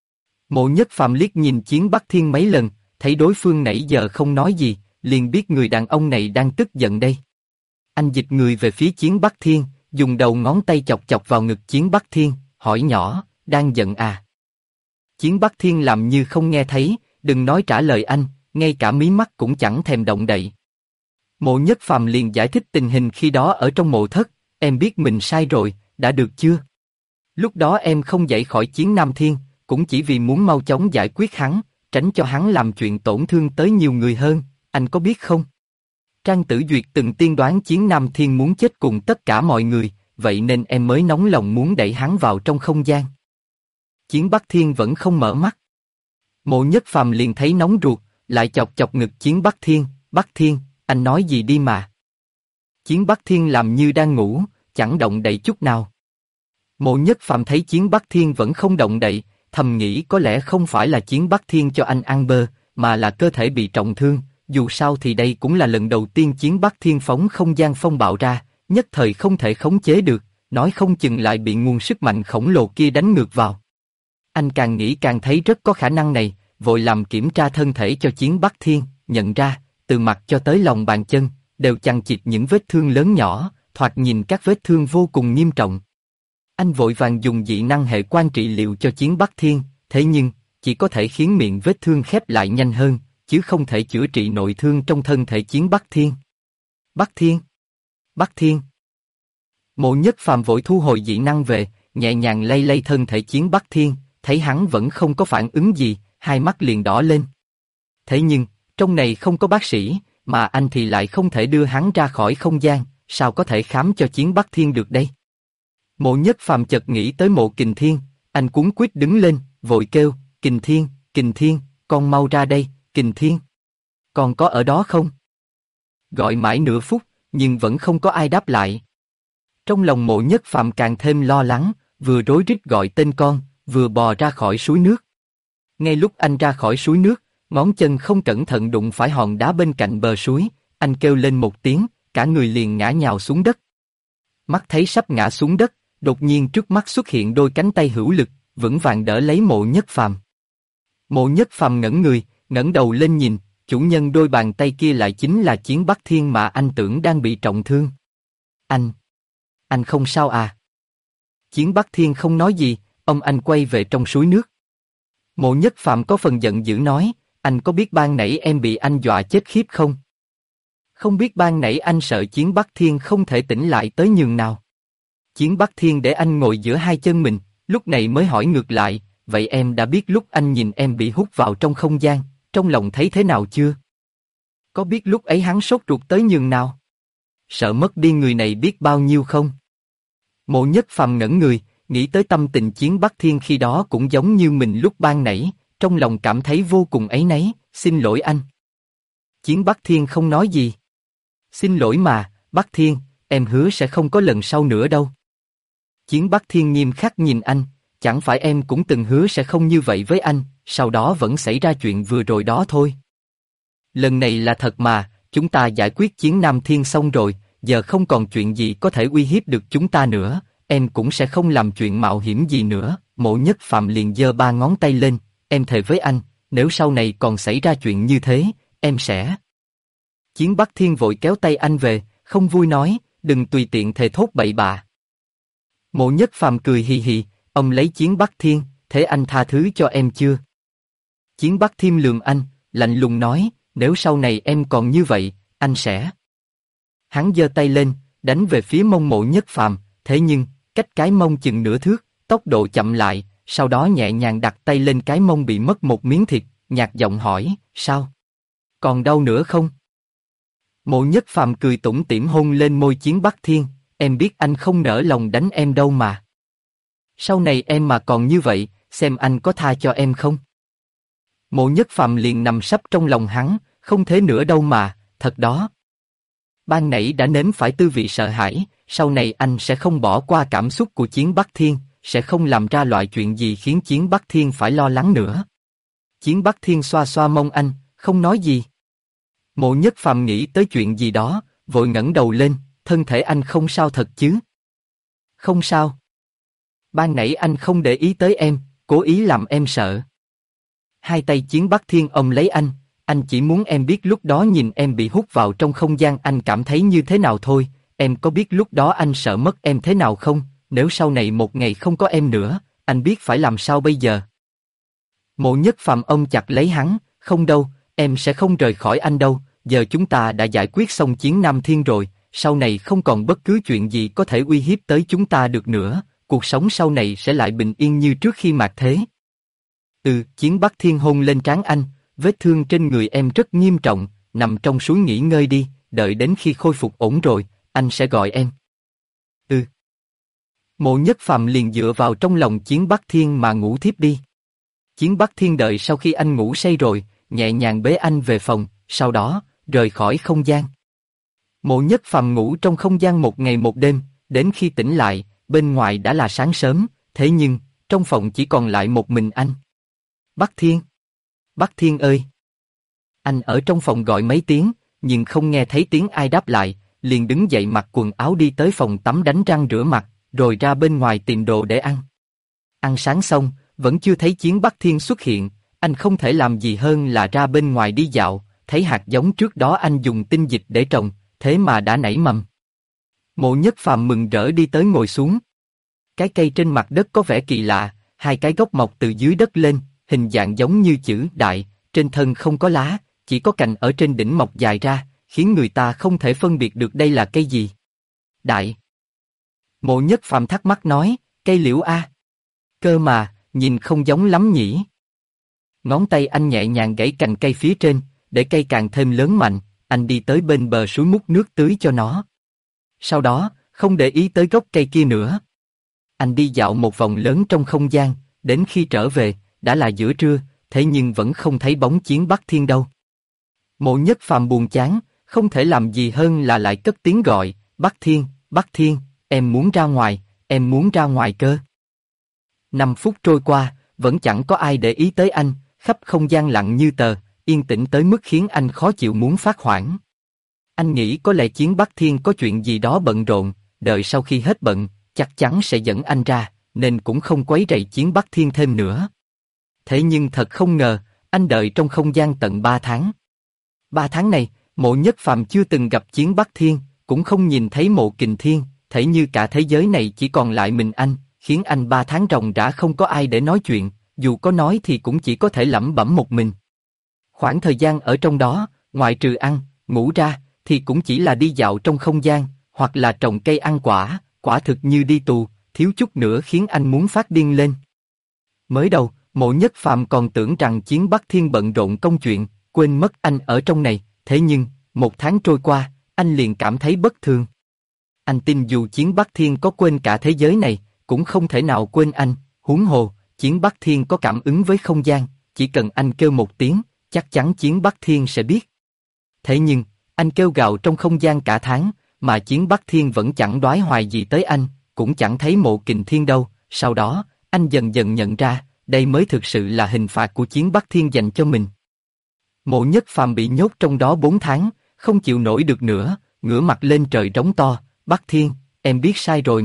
Mộ Nhất Phàm liếc nhìn Chiến Bắc Thiên mấy lần, thấy đối phương nãy giờ không nói gì, liền biết người đàn ông này đang tức giận đây. Anh dịch người về phía Chiến Bắc Thiên, dùng đầu ngón tay chọc chọc vào ngực Chiến Bắc Thiên, hỏi nhỏ, đang giận à? Chiến Bắc Thiên làm như không nghe thấy, đừng nói trả lời anh, ngay cả mí mắt cũng chẳng thèm động đậy. Mộ Nhất Phàm liền giải thích tình hình khi đó ở trong mộ thất, em biết mình sai rồi, đã được chưa? Lúc đó em không dậy khỏi Chiến Nam Thiên, cũng chỉ vì muốn mau chóng giải quyết hắn, tránh cho hắn làm chuyện tổn thương tới nhiều người hơn, anh có biết không? Trang Tử Duyệt từng tiên đoán Chiến Nam Thiên muốn chết cùng tất cả mọi người, vậy nên em mới nóng lòng muốn đẩy hắn vào trong không gian. Chiến Bắc Thiên vẫn không mở mắt. Mộ Nhất Phàm liền thấy nóng ruột, lại chọc chọc ngực Chiến Bắc Thiên, anh nói gì đi mà. Chiến Bắc Thiên làm như đang ngủ, chẳng động đậy chút nào. Mộ Nhất Phàm thấy Chiến Bắc Thiên vẫn không động đậy, thầm nghĩ có lẽ không phải là Chiến Bắc Thiên cho anh ăn bơ, mà là cơ thể bị trọng thương, dù sao thì đây cũng là lần đầu tiên Chiến Bắc Thiên phóng không gian phong bạo ra, nhất thời không thể khống chế được, nói không chừng lại bị nguồn sức mạnh khổng lồ kia đánh ngược vào. Anh càng nghĩ càng thấy rất có khả năng này, vội làm kiểm tra thân thể cho Chiến Bắc Thiên, nhận ra, từ mặt cho tới lòng bàn chân, đều chằng chịt những vết thương lớn nhỏ, thoạt nhìn các vết thương vô cùng nghiêm trọng. Anh vội vàng dùng dị năng hệ quan trị liệu cho Chiến Bắc Thiên, thế nhưng, chỉ có thể khiến miệng vết thương khép lại nhanh hơn, chứ không thể chữa trị nội thương trong thân thể Chiến Bắc Thiên. Bắc Thiên. Mộ Nhất Phàm vội thu hồi dị năng về, nhẹ nhàng lay lay thân thể Chiến Bắc Thiên, thấy hắn vẫn không có phản ứng gì, hai mắt liền đỏ lên. Thế nhưng, trong này không có bác sĩ, mà anh thì lại không thể đưa hắn ra khỏi không gian, sao có thể khám cho Chiến Bắc Thiên được đây? Mộ Nhất Phàm chợt nghĩ tới Mộ Kình Thiên, anh cuống quýt đứng lên, vội kêu, Kình Thiên, con mau ra đây, Kình Thiên. Con có ở đó không? Gọi mãi nửa phút, nhưng vẫn không có ai đáp lại. Trong lòng Mộ Nhất Phàm càng thêm lo lắng, vừa rối rít gọi tên con, vừa bò ra khỏi suối nước. Ngay lúc anh ra khỏi suối nước, ngón chân không cẩn thận đụng phải hòn đá bên cạnh bờ suối, anh kêu lên một tiếng, cả người liền ngã nhào xuống đất. Mắt thấy sắp ngã xuống đất, đột nhiên trước mắt xuất hiện đôi cánh tay hữu lực, vững vàng đỡ lấy Mộ Nhất Phàm. Mộ Nhất Phàm ngẩng người, ngẩng đầu lên nhìn, chủ nhân đôi bàn tay kia lại chính là Chiến Bắc Thiên mà anh tưởng đang bị trọng thương. Anh không sao à? Chiến Bắc Thiên không nói gì, anh quay về trong suối nước. Mộ Nhất Phàm có phần giận dữ nói, anh có biết ban nãy em bị anh dọa chết khiếp không? Không biết ban nãy anh sợ Chiến Bắc Thiên không thể tỉnh lại tới nhường nào. Chiến Bắc Thiên để anh ngồi giữa hai chân mình, lúc này mới hỏi ngược lại, vậy em đã biết lúc anh nhìn em bị hút vào trong không gian, trong lòng thấy thế nào chưa? Có biết lúc ấy hắn sốt ruột tới nhường nào? Sợ mất đi người này biết bao nhiêu không? Mộ Nhất Phàm ngẩn người, nghĩ tới tâm tình Chiến Bắc Thiên khi đó cũng giống như mình lúc ban nãy, trong lòng cảm thấy vô cùng áy náy, xin lỗi anh. Chiến Bắc Thiên không nói gì. Xin lỗi mà, Bắc Thiên, em hứa sẽ không có lần sau nữa đâu. Chiến Bắc Thiên nghiêm khắc nhìn anh, chẳng phải em cũng từng hứa sẽ không như vậy với anh, sau đó vẫn xảy ra chuyện vừa rồi đó thôi. Lần này là thật mà, chúng ta giải quyết Chiến Nam Thiên xong rồi, giờ không còn chuyện gì có thể uy hiếp được chúng ta nữa, em cũng sẽ không làm chuyện mạo hiểm gì nữa. Mộ Nhất Phạm liền giơ 3 ngón tay lên, em thề với anh, nếu sau này còn xảy ra chuyện như thế, em sẽ... Chiến Bắc Thiên vội kéo tay anh về, không vui nói, đừng tùy tiện thề thốt bậy bạ. Mộ Nhất Phàm cười hì hì, ông lấy Chiến Bắc Thiên, thế anh tha thứ cho em chưa? Chiến Bắc Thiên lườm anh, lạnh lùng nói, nếu sau này em còn như vậy, anh sẽ... Hắn giơ tay lên, đánh về phía mông Mộ Nhất Phàm, thế nhưng, cách cái mông chừng nửa thước, tốc độ chậm lại, sau đó nhẹ nhàng đặt tay lên cái mông bị mất một miếng thịt, nhạt giọng hỏi, sao? Còn đau nữa không? Mộ Nhất Phàm cười tủm tỉm hôn lên môi Chiến Bắc Thiên, em biết anh không nỡ lòng đánh em đâu mà. Sau này em mà còn như vậy, xem anh có tha cho em không? Mộ Nhất Phàm liền nằm sấp trong lòng hắn, không thế nữa đâu mà, thật đó. Ban nãy đã nếm phải tư vị sợ hãi, sau này anh sẽ không bỏ qua cảm xúc của Chiến Bắc Thiên, sẽ không làm ra loại chuyện gì khiến Chiến Bắc Thiên phải lo lắng nữa. Chiến Bắc Thiên xoa xoa mông anh, không nói gì. Mộ Nhất Phàm nghĩ tới chuyện gì đó, vội ngẩng đầu lên, thân thể anh không sao thật chứ? Không sao. Ban nãy anh không để ý tới em, cố ý làm em sợ. Hai tay Chiến Bắc Thiên ôm lấy anh chỉ muốn em biết lúc đó nhìn em bị hút vào trong không gian anh cảm thấy như thế nào thôi, em có biết lúc đó anh sợ mất em thế nào không? Nếu sau này một ngày không có em nữa, anh biết phải làm sao bây giờ? Mộ Nhất Phàm ôm chặt lấy hắn, không đâu, em sẽ không rời khỏi anh đâu, giờ chúng ta đã giải quyết xong Chiến Nam Thiên rồi, sau này không còn bất cứ chuyện gì có thể uy hiếp tới chúng ta được nữa, cuộc sống sau này sẽ lại bình yên như trước khi mạt thế. Chiến Bắc Thiên hôn lên trán anh, vết thương trên người em rất nghiêm trọng, nằm trong suối nghỉ ngơi đi, đợi đến khi khôi phục ổn rồi, anh sẽ gọi em. Mộ Nhất Phàm liền dựa vào trong lòng Chiến Bắc Thiên mà ngủ thiếp đi. Chiến Bắc Thiên đợi sau khi anh ngủ say rồi, nhẹ nhàng bế anh về phòng, sau đó, rời khỏi không gian. Mộ Nhất Phàm ngủ trong không gian một ngày một đêm, đến khi tỉnh lại, bên ngoài đã là sáng sớm, thế nhưng, trong phòng chỉ còn lại một mình anh. Bắc Thiên! Bắc Thiên ơi! Anh ở trong phòng gọi mấy tiếng, nhưng không nghe thấy tiếng ai đáp lại, liền đứng dậy mặc quần áo đi tới phòng tắm đánh răng rửa mặt, rồi ra bên ngoài tìm đồ để ăn. Ăn sáng xong, vẫn chưa thấy Chiến Bắc Thiên xuất hiện, anh không thể làm gì hơn là ra bên ngoài đi dạo, thấy hạt giống trước đó anh dùng tinh dịch để trồng, thế mà đã nảy mầm. Mộ Nhất Phàm mừng rỡ đi tới ngồi xuống. Cái cây trên mặt đất có vẻ kỳ lạ, hai cái gốc mọc từ dưới đất lên, hình dạng giống như chữ đại, trên thân không có lá, chỉ có cành ở trên đỉnh mọc dài ra, khiến người ta không thể phân biệt được đây là cây gì. Đại. Mộ Nhất Phàm thắc mắc nói, cây liễu a. Cơ mà, nhìn không giống lắm nhỉ. Ngón tay anh nhẹ nhàng gãy cành cây phía trên, để cây càng thêm lớn mạnh, anh đi tới bên bờ suối múc nước tưới cho nó. Sau đó, không để ý tới gốc cây kia nữa. Anh đi dạo một vòng lớn trong không gian, đến khi trở về, đã là giữa trưa, thế nhưng vẫn không thấy bóng Chiến Bắc Thiên đâu. Mộ Nhất Phàm buồn chán, không thể làm gì hơn là lại cất tiếng gọi, Bắc Thiên, em muốn ra ngoài, em muốn ra ngoài cơ. 5 phút trôi qua, vẫn chẳng có ai để ý tới anh, khắp không gian lặng như tờ, yên tĩnh tới mức khiến anh khó chịu muốn phát hoảng. Anh nghĩ có lẽ Chiến Bắc Thiên có chuyện gì đó bận rộn, đợi sau khi hết bận, chắc chắn sẽ dẫn anh ra, nên cũng không quấy rầy Chiến Bắc Thiên thêm nữa. Thế nhưng thật không ngờ, anh đợi trong không gian tận 3 tháng. 3 tháng này, Mộ Nhất Phàm chưa từng gặp Chiến Bắc Thiên, cũng không nhìn thấy Mộ Kình Thiên, thấy như cả thế giới này chỉ còn lại mình anh, khiến anh 3 tháng ròng rã không có ai để nói chuyện, dù có nói thì cũng chỉ có thể lẩm bẩm một mình. Khoảng thời gian ở trong đó, ngoại trừ ăn, ngủ ra, thì cũng chỉ là đi dạo trong không gian, hoặc là trồng cây ăn quả, quả thực như đi tù, thiếu chút nữa khiến anh muốn phát điên lên. Mới đầu, Mộ Nhất Phàm còn tưởng rằng Chiến Bắc Thiên bận rộn công chuyện, quên mất anh ở trong này, thế nhưng, 1 tháng trôi qua, anh liền cảm thấy bất thường. Anh tin dù Chiến Bắc Thiên có quên cả thế giới này, cũng không thể nào quên anh, huống hồ, Chiến Bắc Thiên có cảm ứng với không gian, chỉ cần anh kêu một tiếng, chắc chắn Chiến Bắc Thiên sẽ biết. Thế nhưng, anh kêu gào trong không gian cả tháng, mà Chiến Bắc Thiên vẫn chẳng đoái hoài gì tới anh, cũng chẳng thấy Mộ Kình Thiên đâu, sau đó, anh dần dần nhận ra, đây mới thực sự là hình phạt của Chiến Bắc Thiên dành cho mình. Mộ Nhất Phàm bị nhốt trong đó 4 tháng, không chịu nổi được nữa, ngửa mặt lên trời rống to, Bắc Thiên, em biết sai rồi mà,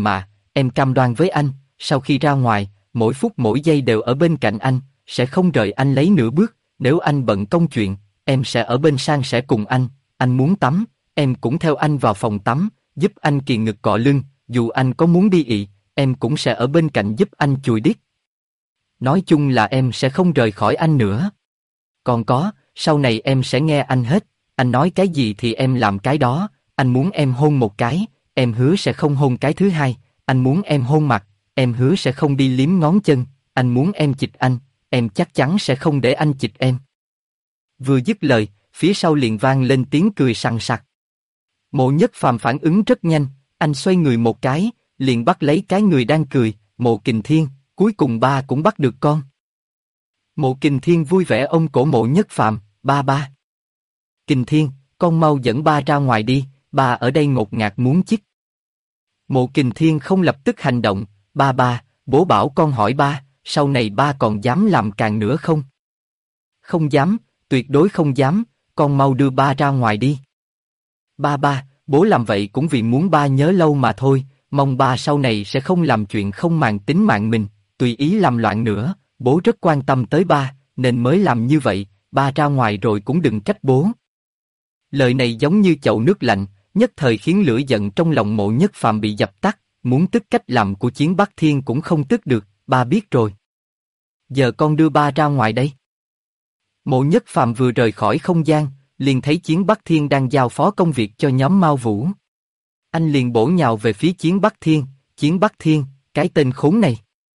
em cam đoan với anh, sau khi ra ngoài, mỗi phút mỗi giây đều ở bên cạnh anh, sẽ không rời anh lấy nửa bước, nếu anh bận công chuyện, em sẽ ở bên san sẻ cùng anh muốn tắm, em cũng theo anh vào phòng tắm, giúp anh kiềng ngực cọ lưng, dù anh có muốn đi ị, em cũng sẽ ở bên cạnh giúp anh chùi đít. Nói chung là em sẽ không rời khỏi anh nữa. Còn có, sau này em sẽ nghe anh hết, anh nói cái gì thì em làm cái đó, anh muốn em hôn một cái, em hứa sẽ không hôn cái thứ hai, anh muốn em hôn mặt, em hứa sẽ không đi liếm ngón chân, anh muốn em chịch anh, em chắc chắn sẽ không để anh chịch em. Vừa dứt lời, phía sau liền vang lên tiếng cười sằng sặc. Mộ Nhất Phàm phản ứng rất nhanh, anh xoay người một cái, liền bắt lấy cái người đang cười, Mộ Kình Thiên, cuối cùng ba cũng bắt được con. Mộ Kình Thiên vui vẻ ôm cổ Mộ Nhất Phàm, ba. Kình Thiên, con mau dẫn ba ra ngoài đi, ba ở đây ngột ngạt muốn chích. Mộ Kình Thiên không lập tức hành động, ba, bố bảo con hỏi ba, sau này ba còn dám làm càng nữa không? Không dám, tuyệt đối không dám, con mau đưa ba ra ngoài đi. Ba, bố làm vậy cũng vì muốn ba nhớ lâu mà thôi, mong ba sau này sẽ không làm chuyện không màng tính mạng mình, tùy ý làm loạn nữa, bố rất quan tâm tới ba, nên mới làm như vậy, ba ra ngoài rồi cũng đừng trách bố. Lời này giống như chậu nước lạnh, nhất thời khiến lửa giận trong lòng Mộ Nhất Phàm bị dập tắt, muốn tức cách làm của Chiến Bắc Thiên cũng không tức được, ba biết rồi. Giờ con đưa ba ra ngoài đây. Mộ Nhất Phàm vừa rời khỏi không gian, liền thấy Chiến Bắc Thiên đang giao phó công việc cho nhóm Mao Vũ. Anh liền bổ nhào về phía Chiến Bắc Thiên, cái tên khốn này.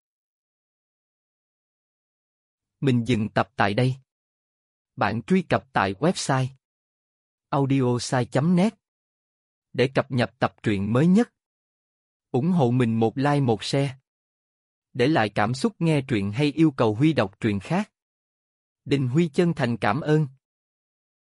Mình dừng tập tại đây. Bạn truy cập tại website audiosai.net để cập nhật tập truyện mới nhất. Ủng hộ mình một like một share. Để lại cảm xúc nghe truyện hay yêu cầu Huy đọc truyện khác. Đình Huy chân thành cảm ơn.